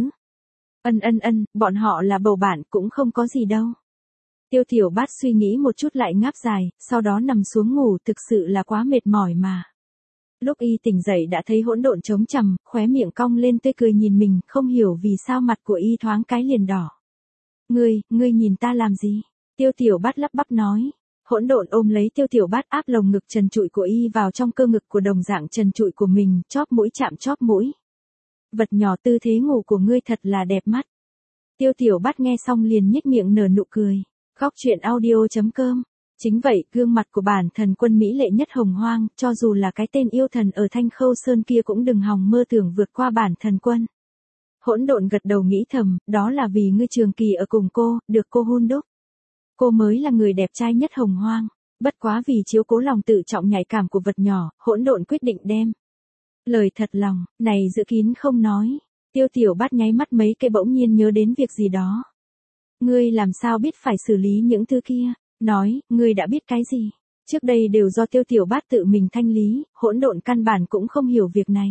Ân ân ân, bọn họ là bầu bạn, cũng không có gì đâu. Tiêu Tiểu Bát suy nghĩ một chút lại ngáp dài, sau đó nằm xuống ngủ, thực sự là quá mệt mỏi mà. Lúc y tỉnh dậy đã thấy hỗn độn trống trầm, khóe miệng cong lên tươi cười nhìn mình, không hiểu vì sao mặt của y thoáng cái liền đỏ. Ngươi, ngươi nhìn ta làm gì? Tiêu Tiểu Bát lắp bắp nói. Hỗn độn ôm lấy Tiêu Tiểu Bát áp lồng ngực trần trụi của y vào trong cơ ngực của đồng dạng trần trụi của mình, chóp mũi chạm chóp mũi. Vật nhỏ, tư thế ngủ của ngươi thật là đẹp mắt. Tiêu Tiểu Bát nghe xong liền nhếch miệng nở nụ cười. Cóc truyện audio chấm com. Chính vậy, gương mặt của bản thần quân mỹ lệ nhất hồng hoang, cho dù là cái tên yêu thần ở Thanh Khâu Sơn kia cũng đừng hòng mơ tưởng vượt qua bản thần quân. Hỗn độn gật đầu nghĩ thầm, đó là vì ngươi trường kỳ ở cùng cô, được cô hun đúc. Cô mới là người đẹp trai nhất hồng hoang. Bất quá vì chiếu cố lòng tự trọng nhạy cảm của vật nhỏ, hỗn độn quyết định đem lời thật lòng này giữ kín không nói. Tiêu Tiểu Bát nháy mắt mấy cái bỗng nhiên nhớ đến việc gì đó. Ngươi làm sao biết phải xử lý những thứ kia? Nói, ngươi đã biết cái gì? Trước đây đều do Tiêu Tiểu Bát tự mình thanh lý, hỗn độn căn bản cũng không hiểu việc này.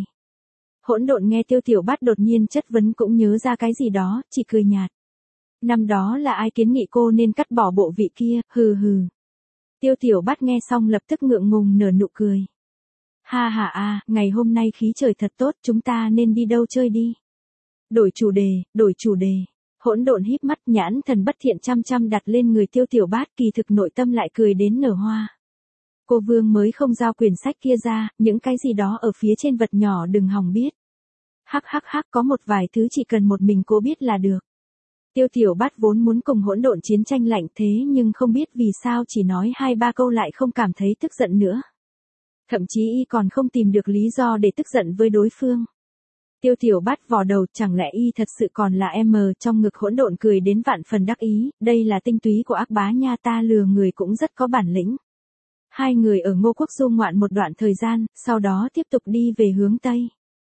Hỗn độn nghe Tiêu Tiểu Bát đột nhiên chất vấn cũng nhớ ra cái gì đó, chỉ cười nhạt. Năm đó là ai kiến nghị cô nên cắt bỏ bộ vị kia, hừ hừ. Tiêu Tiểu Bát nghe xong lập tức ngượng ngùng nở nụ cười. Ha ha a, ngày hôm nay khí trời thật tốt, chúng ta nên đi đâu chơi đi. Đổi chủ đề, đổi chủ đề. Hỗn độn híp mắt, nhãn thần bất thiện chăm chăm đặt lên người Tiêu Tiểu Bát, kỳ thực nội tâm lại cười đến nở hoa. Cô Vương mới không giao quyển sách kia ra, những cái gì đó ở phía trên vật nhỏ đừng hòng biết. Hắc hắc hắc, có một vài thứ chỉ cần một mình cô biết là được. Tiêu Tiểu Bát vốn muốn cùng hỗn độn chiến tranh lạnh, thế nhưng không biết vì sao chỉ nói hai ba câu lại không cảm thấy tức giận nữa. Thậm chí y còn không tìm được lý do để tức giận với đối phương. Tiêu Tiểu Bát vò đầu, chẳng lẽ y thật sự còn là em, trong ngực hỗn độn cười đến vạn phần đắc ý, đây là tinh túy của ác bá nha, ta lừa người cũng rất có bản lĩnh. Hai người ở Ngô Quốc du ngoạn một đoạn thời gian, sau đó tiếp tục đi về hướng Tây.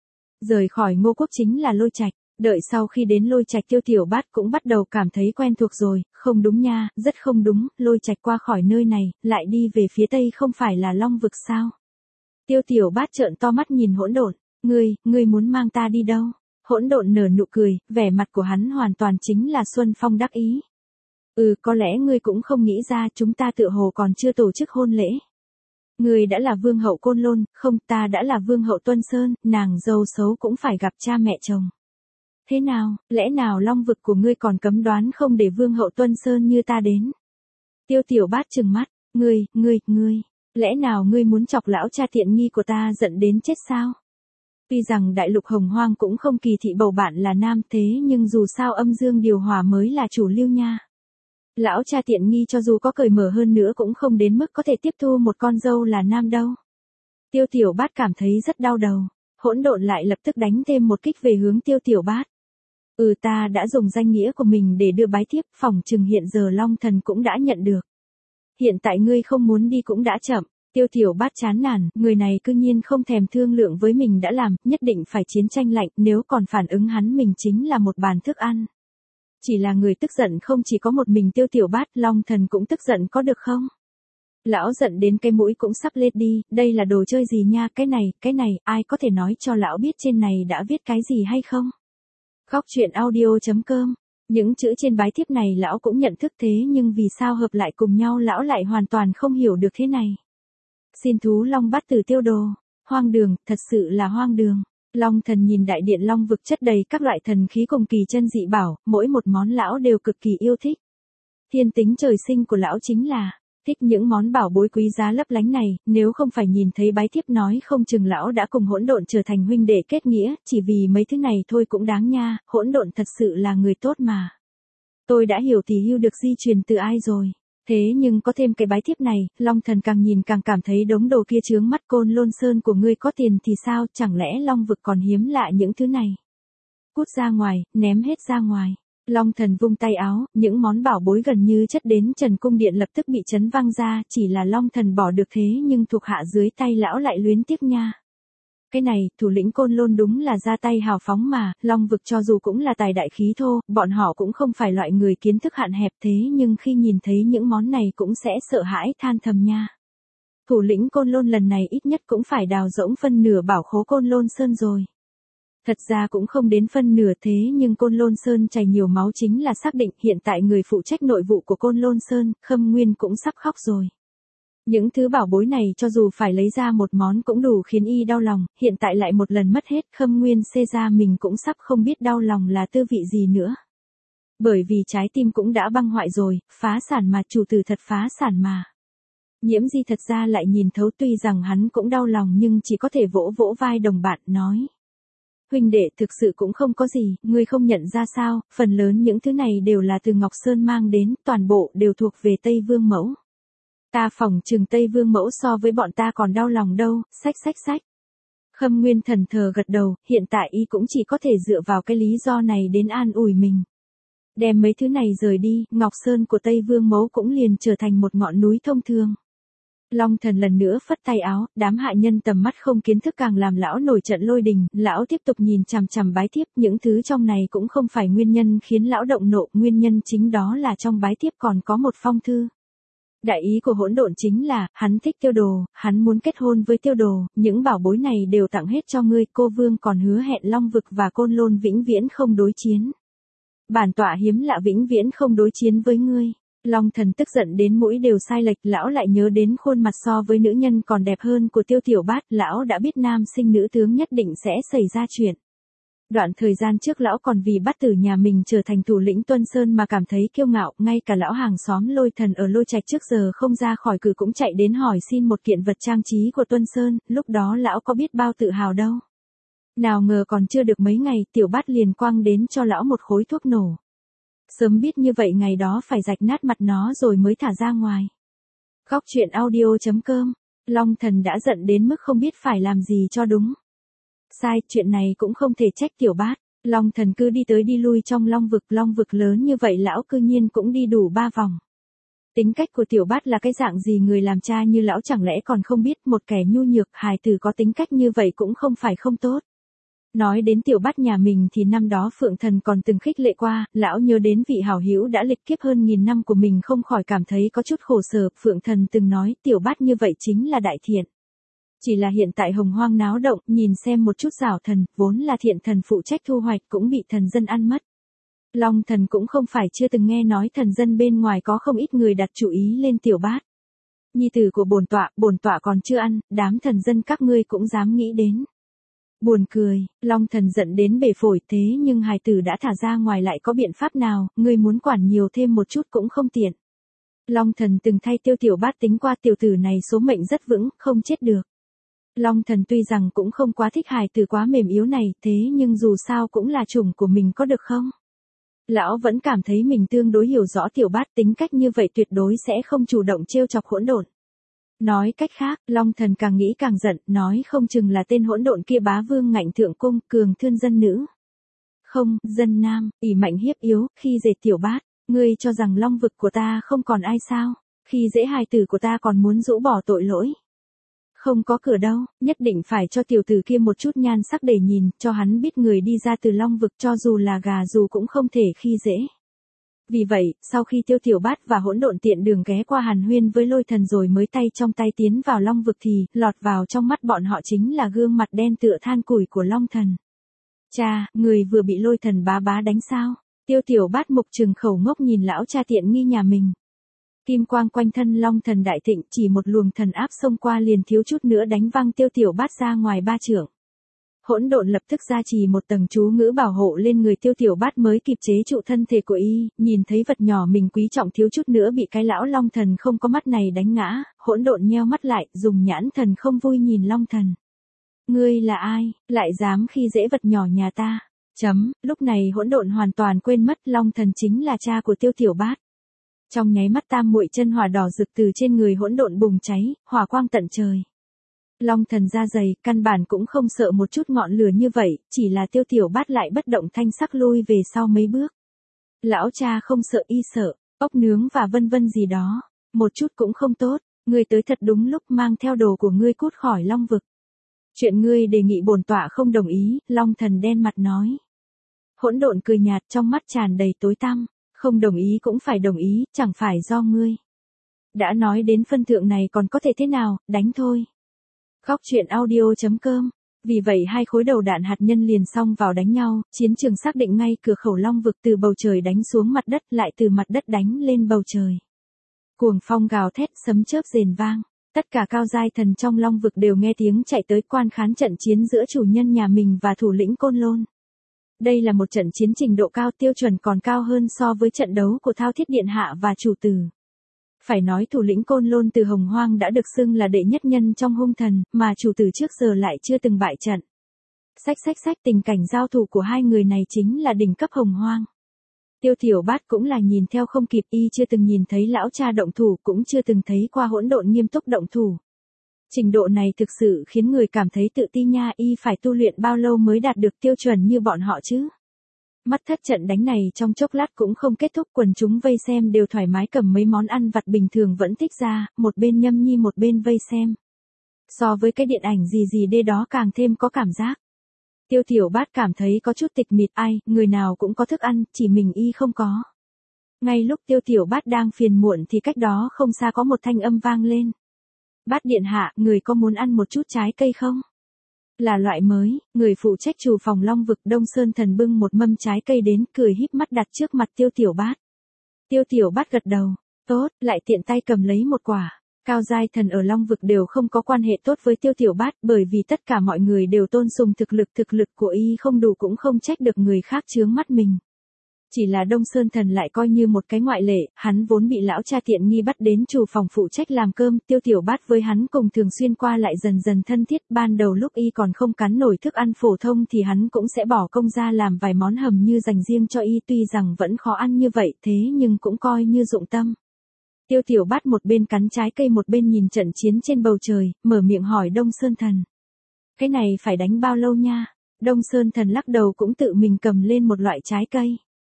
Rời khỏi Ngô Quốc chính là Lôi Trạch. Đợi sau khi đến Lôi Trạch Tiêu Tiểu Bát cũng bắt đầu cảm thấy quen thuộc rồi, không đúng nha, rất không đúng, Lôi Trạch qua khỏi nơi này, lại đi về phía Tây không phải là Long Vực sao? Tiêu Tiểu Bát trợn to mắt nhìn Hỗn Độn, ngươi, ngươi muốn mang ta đi đâu? Hỗn Độn nở nụ cười, vẻ mặt của hắn hoàn toàn chính là Xuân Phong đắc ý. Ừ, có lẽ ngươi cũng không nghĩ ra chúng ta tựa hồ còn chưa tổ chức hôn lễ. Ngươi đã là vương hậu Côn Lôn, không, ta đã là vương hậu Tuân Sơn, nàng dâu xấu cũng phải gặp cha mẹ chồng. Thế nào, lẽ nào Long Vực của ngươi còn cấm đoán không để vương hậu Tuân Sơn như ta đến? Tiêu Tiểu Bát trừng mắt, ngươi, ngươi, ngươi, lẽ nào ngươi muốn chọc lão cha tiện nghi của ta giận đến chết sao? Tuy rằng đại lục hồng hoang cũng không kỳ thị bầu bạn là nam thế nhưng dù sao âm dương điều hòa mới là chủ lưu nha. Lão cha tiện nghi cho dù có cởi mở hơn nữa cũng không đến mức có thể tiếp thu một con dâu là nam đâu. Tiêu Tiểu Bát cảm thấy rất đau đầu. Hỗn Độn lại lập tức đánh thêm một kích về hướng Tiêu Tiểu Bát. Ừ, ta đã dùng danh nghĩa của mình để đưa bái thiếp, phỏng chừng hiện giờ Long Thần cũng đã nhận được. Hiện tại ngươi không muốn đi cũng đã chậm. Tiêu Tiểu Bát chán nản, người này cư nhiên không thèm thương lượng với mình đã làm, nhất định phải chiến tranh lạnh, nếu còn phản ứng hắn mình chính là một bàn thức ăn. Chỉ là người tức giận không chỉ có một mình Tiêu Tiểu Bát, Long Thần cũng tức giận có được không? Lão giận đến cái mũi cũng sắp lết đi, đây là đồ chơi gì nha, cái này, cái này, ai có thể nói cho lão biết trên này đã viết cái gì hay không? Khóc chuyện audio chấm com. Những chữ trên bái thiếp này lão cũng nhận thức thế nhưng vì sao hợp lại cùng nhau lão lại hoàn toàn không hiểu được thế này. Xin thú Long Bát Tử Tiêu Đồ. Hoang đường, thật sự là hoang đường. Long Thần nhìn đại điện Long Vực chất đầy các loại thần khí cùng kỳ chân dị bảo, mỗi một món lão đều cực kỳ yêu thích. Thiên tính trời sinh của lão chính là thích những món bảo bối quý giá lấp lánh này, nếu không phải nhìn thấy bái thiếp nói không chừng lão đã cùng Hỗn Độn trở thành huynh đệ kết nghĩa, chỉ vì mấy thứ này thôi cũng đáng nha, Hỗn Độn thật sự là người tốt mà. Tôi đã hiểu thì hưu được di truyền từ ai rồi. Thế nhưng có thêm cái bái thiếp này, Long Thần càng nhìn càng cảm thấy đống đồ kia chướng mắt. Côn Lôn Sơn của ngươi có tiền thì sao, chẳng lẽ Long Vực còn hiếm lạ những thứ này? Cút ra ngoài, ném hết ra ngoài. Long Thần vung tay áo, những món bảo bối gần như chất đến Trần Cung Điện lập tức bị chấn văng ra, chỉ là Long Thần bỏ được thế nhưng thuộc hạ dưới tay lão lại luyến tiếc nha. Cái này, thủ lĩnh Côn Lôn đúng là ra tay hào phóng mà, Long Vực cho dù cũng là tài đại khí thô, bọn họ cũng không phải loại người kiến thức hạn hẹp thế nhưng khi nhìn thấy những món này cũng sẽ sợ hãi than thầm nha. Thủ lĩnh Côn Lôn lần này ít nhất cũng phải đào rỗng phân nửa bảo khố Côn Lôn Sơn rồi. Thật ra cũng không đến phân nửa thế nhưng Côn Lôn Sơn chảy nhiều máu chính là xác định hiện tại người phụ trách nội vụ của Côn Lôn Sơn, Khâm Nguyên cũng sắp khóc rồi. Những thứ bảo bối này cho dù phải lấy ra một món cũng đủ khiến y đau lòng, hiện tại lại một lần mất hết, Khâm Nguyên xê ra mình cũng sắp không biết đau lòng là tư vị gì nữa. Bởi vì trái tim cũng đã băng hoại rồi, phá sản mà, chủ tử thật phá sản mà. Nhiễm Di thật ra lại nhìn thấu, tuy rằng hắn cũng đau lòng nhưng chỉ có thể vỗ vỗ vai đồng bạn nói. Huynh đệ, thực sự cũng không có gì, ngươi không nhận ra sao, phần lớn những thứ này đều là từ Ngọc Sơn mang đến, toàn bộ đều thuộc về Tây Vương Mẫu. Ta phỏng chừng Tây Vương Mẫu so với bọn ta còn đau lòng đâu, sách sách sách. Khâm Nguyên thần thờ gật đầu, hiện tại y cũng chỉ có thể dựa vào cái lý do này đến an ủi mình. Đem mấy thứ này rời đi, Ngọc Sơn của Tây Vương Mẫu cũng liền trở thành một ngọn núi thông thường. Long Thần lần nữa phất tay áo, đám hạ nhân tầm mắt không kiến thức càng làm lão nổi trận lôi đình, lão tiếp tục nhìn chằm chằm bái thiếp, những thứ trong này cũng không phải nguyên nhân khiến lão động nộ, nguyên nhân chính đó là trong bái thiếp còn có một phong thư. Đại ý của Hỗn Độn chính là, hắn thích Tiêu Đồ, hắn muốn kết hôn với Tiêu Đồ, những bảo bối này đều tặng hết cho ngươi, cô vương còn hứa hẹn Long Vực và Côn Lôn vĩnh viễn không đối chiến. Bản tọa hiếm lạ vĩnh viễn không đối chiến với ngươi. Long Thần tức giận đến mũi đều sai lệch, lão lại nhớ đến khuôn mặt so với nữ nhân còn đẹp hơn của Tiêu Tiểu Bát, lão đã biết nam sinh nữ tướng nhất định sẽ xảy ra chuyện. Đoạn thời gian trước lão còn vì Bát Tử nhà mình trở thành thủ lĩnh Tuân Sơn mà cảm thấy kiêu ngạo, ngay cả lão hàng xóm Lôi Thần ở Lôi Trạch trước giờ không ra khỏi cửa cũng chạy đến hỏi xin một kiện vật trang trí của Tuân Sơn, lúc đó lão có biết bao tự hào đâu. Nào ngờ còn chưa được mấy ngày, Tiểu Bát liền quăng đến cho lão một khối thuốc nổ. Sớm biết như vậy ngày đó phải rạch nát mặt nó rồi mới thả ra ngoài. Khóc chuyện audio chấm com. Long Thần đã giận đến mức không biết phải làm gì cho đúng. Sai, chuyện này cũng không thể trách Tiểu Bát. Long Thần cứ đi tới đi lui trong Long Vực, Long Vực lớn như vậy lão cư nhiên cũng đi đủ ba vòng. Tính cách của tiểu bát là cái dạng gì người làm cha như lão chẳng lẽ còn không biết một kẻ nhu nhược hài tử có tính cách như vậy cũng không phải không tốt. Nói đến tiểu bát nhà mình thì năm đó Phượng Thần còn từng khích lệ qua, lão nhớ đến vị hảo hữu đã lịch kiếp hơn nghìn năm của mình không khỏi cảm thấy có chút khổ sở. Phượng Thần từng nói tiểu bát như vậy chính là đại thiện. Chỉ là hiện tại hồng hoang náo động, nhìn xem một chút giảo thần, vốn là thiện thần phụ trách thu hoạch cũng bị thần dân ăn mất. Long Thần cũng không phải chưa từng nghe nói thần dân bên ngoài có không ít người đặt chủ ý lên tiểu bát. Nhi tử của bổn tọa, bổn tọa còn chưa ăn, đám thần dân các ngươi cũng dám nghĩ đến. Buồn cười, Long Thần giận đến bể phổi, thế nhưng hài tử đã thả ra ngoài lại có biện pháp nào, ngươi muốn quản nhiều thêm một chút cũng không tiện. Long Thần từng thay Tiêu Tiểu Bát tính qua, tiểu tử này số mệnh rất vững, không chết được. Long Thần tuy rằng cũng không quá thích hài tử quá mềm yếu này, thế nhưng dù sao cũng là chủng của mình có được không? Lão vẫn cảm thấy mình tương đối hiểu rõ Tiểu Bát, tính cách như vậy tuyệt đối sẽ không chủ động trêu chọc hỗn độn. Nói cách khác, Long Thần càng nghĩ càng giận, nói không chừng là tên hỗn độn kia bá vương ngạnh thượng cung, cường thương dân nữ. Không, dân nam, ỷ mạnh hiếp yếu, khi dễ Tiểu Bát, ngươi cho rằng long vực của ta không còn ai sao, khi dễ hài tử của ta còn muốn rũ bỏ tội lỗi. Không có cửa đâu, nhất định phải cho tiểu tử kia một chút nhan sắc để nhìn, cho hắn biết người đi ra từ long vực cho dù là gà dù cũng không thể khi dễ. Vì vậy, sau khi Tiêu Tiểu Bát và hỗn độn tiện đường ghé qua hàn huyên với lôi thần rồi mới tay trong tay tiến vào long vực thì, lọt vào trong mắt bọn họ chính là gương mặt đen tựa than củi của long thần. Cha, người vừa bị lôi thần bá bá đánh sao? Tiêu Tiểu Bát mục trừng khẩu ngốc nhìn lão cha tiện nghi nhà mình. Kim quang quanh thân long thần đại thịnh, chỉ một luồng thần áp xông qua liền thiếu chút nữa đánh văng Tiêu Tiểu Bát ra ngoài ba trượng. Hỗn độn lập tức ra trì một tầng chú ngữ bảo hộ lên người Tiêu Tiểu Bát mới kịp chế trụ thân thể của y, nhìn thấy vật nhỏ mình quý trọng thiếu chút nữa bị cái lão long thần không có mắt này đánh ngã, hỗn độn nheo mắt lại, dùng nhãn thần không vui nhìn long thần. Ngươi là ai, lại dám khi dễ vật nhỏ nhà ta? Chấm, lúc này hỗn độn hoàn toàn quên mất long thần chính là cha của Tiêu Tiểu Bát. Trong nháy mắt tam muội chân hỏa đỏ rực từ trên người hỗn độn bùng cháy, hỏa quang tận trời. Long thần da dày, căn bản cũng không sợ một chút ngọn lửa như vậy, chỉ là Tiêu Tiểu Bát lại bất động thanh sắc lui về sau mấy bước. Lão cha không sợ y sợ, ốc nướng và vân vân gì đó, một chút cũng không tốt, ngươi tới thật đúng lúc, mang theo đồ của ngươi cút khỏi long vực. Chuyện ngươi đề nghị bổn tọa không đồng ý, long thần đen mặt nói. Hỗn độn cười nhạt trong mắt tràn đầy tối tăm, không đồng ý cũng phải đồng ý, chẳng phải do ngươi. Đã nói đến phân thượng này còn có thể thế nào, đánh thôi. Khóc chuyện audio chấm com. Vì vậy hai khối đầu đạn hạt nhân liền xông vào đánh nhau, chiến trường xác định ngay cửa khẩu long vực, từ bầu trời đánh xuống mặt đất lại từ mặt đất đánh lên bầu trời. Cuồng phong gào thét, sấm chớp rền vang. Tất cả cao giai thần trong long vực đều nghe tiếng chạy tới quan khán trận chiến giữa chủ nhân nhà mình và thủ lĩnh Côn Lôn. Đây là một trận chiến trình độ cao, tiêu chuẩn còn cao hơn so với trận đấu của Thao Thiết Điện Hạ và chủ tử. Phải nói thủ lĩnh Côn Lôn từ Hồng Hoang đã được xưng là đệ nhất nhân trong hung thần, mà chủ tử trước giờ lại chưa từng bại trận. Xách xách xách, tình cảnh giao thủ của hai người này chính là đỉnh cấp Hồng Hoang. Tiêu Tiểu Bát cũng là nhìn theo không kịp, y chưa từng nhìn thấy lão cha động thủ, cũng chưa từng thấy qua hỗn độn nghiêm túc động thủ. Trình độ này thực sự khiến người cảm thấy tự ti nha, y phải tu luyện bao lâu mới đạt được tiêu chuẩn như bọn họ chứ? Mắt thất trận đánh này trong chốc lát cũng không kết thúc, quần chúng vây xem đều thoải mái cầm mấy món ăn vặt bình thường vẫn thích ra, một bên nhâm nhi một bên vây xem. So với cái điện ảnh gì gì đê đó càng thêm có cảm giác. Tiêu Tiểu Bát cảm thấy có chút tịch mịch, ai, người nào cũng có thức ăn, chỉ mình y không có. Ngay lúc Tiêu Tiểu Bát đang phiền muộn thì cách đó không xa có một thanh âm vang lên. Bát điện hạ, người có muốn ăn một chút trái cây không? Là loại mới, người phụ trách chủ phòng long vực Đông Sơn Thần bưng một mâm trái cây đến, cười híp mắt đặt trước mặt Tiêu Tiểu Bát. Tiêu Tiểu Bát gật đầu, tốt, lại tiện tay cầm lấy một quả. Cao giai thần ở long vực đều không có quan hệ tốt với Tiêu Tiểu Bát, bởi vì tất cả mọi người đều tôn sùng thực lực, thực lực của y không đủ cũng không trách được người khác chướng mắt mình. Chỉ là Đông Sơn Thần lại coi như một cái ngoại lệ, hắn vốn bị lão cha tiện nghi bắt đến chủ phòng phụ trách làm cơm, Tiêu Tiểu Bát với hắn cùng thường xuyên qua lại dần dần thân thiết, ban đầu lúc y còn không cắn nổi thức ăn phổ thông thì hắn cũng sẽ bỏ công ra làm vài món hầm như dành riêng cho y, tuy rằng vẫn khó ăn như vậy thế nhưng cũng coi như dụng tâm. Tiêu Tiểu Bát một bên cắn trái cây một bên nhìn trận chiến trên bầu trời, mở miệng hỏi Đông Sơn Thần. Cái này phải đánh bao lâu nha? Đông Sơn Thần lắc đầu cũng tự mình cầm lên một loại trái cây.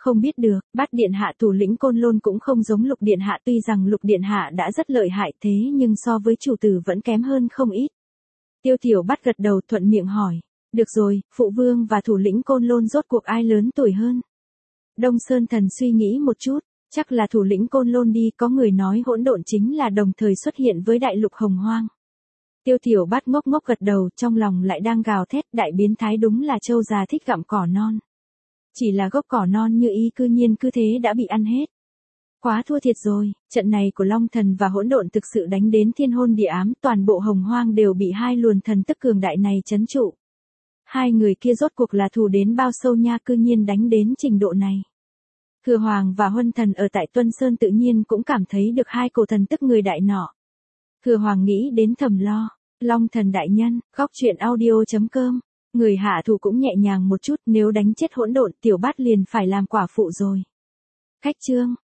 Không biết được, Bát điện hạ thủ lĩnh Côn Lôn cũng không giống Lục điện hạ, tuy rằng Lục điện hạ đã rất lợi hại thế nhưng so với chủ tử vẫn kém hơn không ít. Tiêu Tiểu Bát gật đầu thuận miệng hỏi. Được rồi, phụ vương và thủ lĩnh Côn Lôn rốt cuộc ai lớn tuổi hơn? Đông Sơn Thần suy nghĩ một chút, chắc là thủ lĩnh Côn Lôn đi, có người nói hỗn độn chính là đồng thời xuất hiện với đại lục hồng hoang. Tiêu Tiểu Bát ngốc ngốc gật đầu, trong lòng lại đang gào thét, đại biến thái đúng là trâu già thích gặm cỏ non. Chỉ là gốc cỏ non như ý cư nhiên cứ thế đã bị ăn hết. Quá thua thiệt rồi, trận này của Long Thần và hỗn độn thực sự đánh đến thiên hôn địa ám, toàn bộ hồng hoang đều bị hai luồn thần tức cường đại này trấn trụ. Hai người kia rốt cuộc là thù đến bao sâu nha, cư nhiên đánh đến trình độ này. Thừa Hoàng và Huân Thần ở tại Tuân Sơn tự nhiên cũng cảm thấy được hai cổ thần tức người đại nọ. Thừa Hoàng nghĩ đến thầm lo, Long Thần đại nhân, góc truyện audio chấm com, người hạ thủ cũng nhẹ nhàng một chút, nếu đánh chết hỗn độn Tiểu Bát liền phải làm quả phụ rồi. Khách chương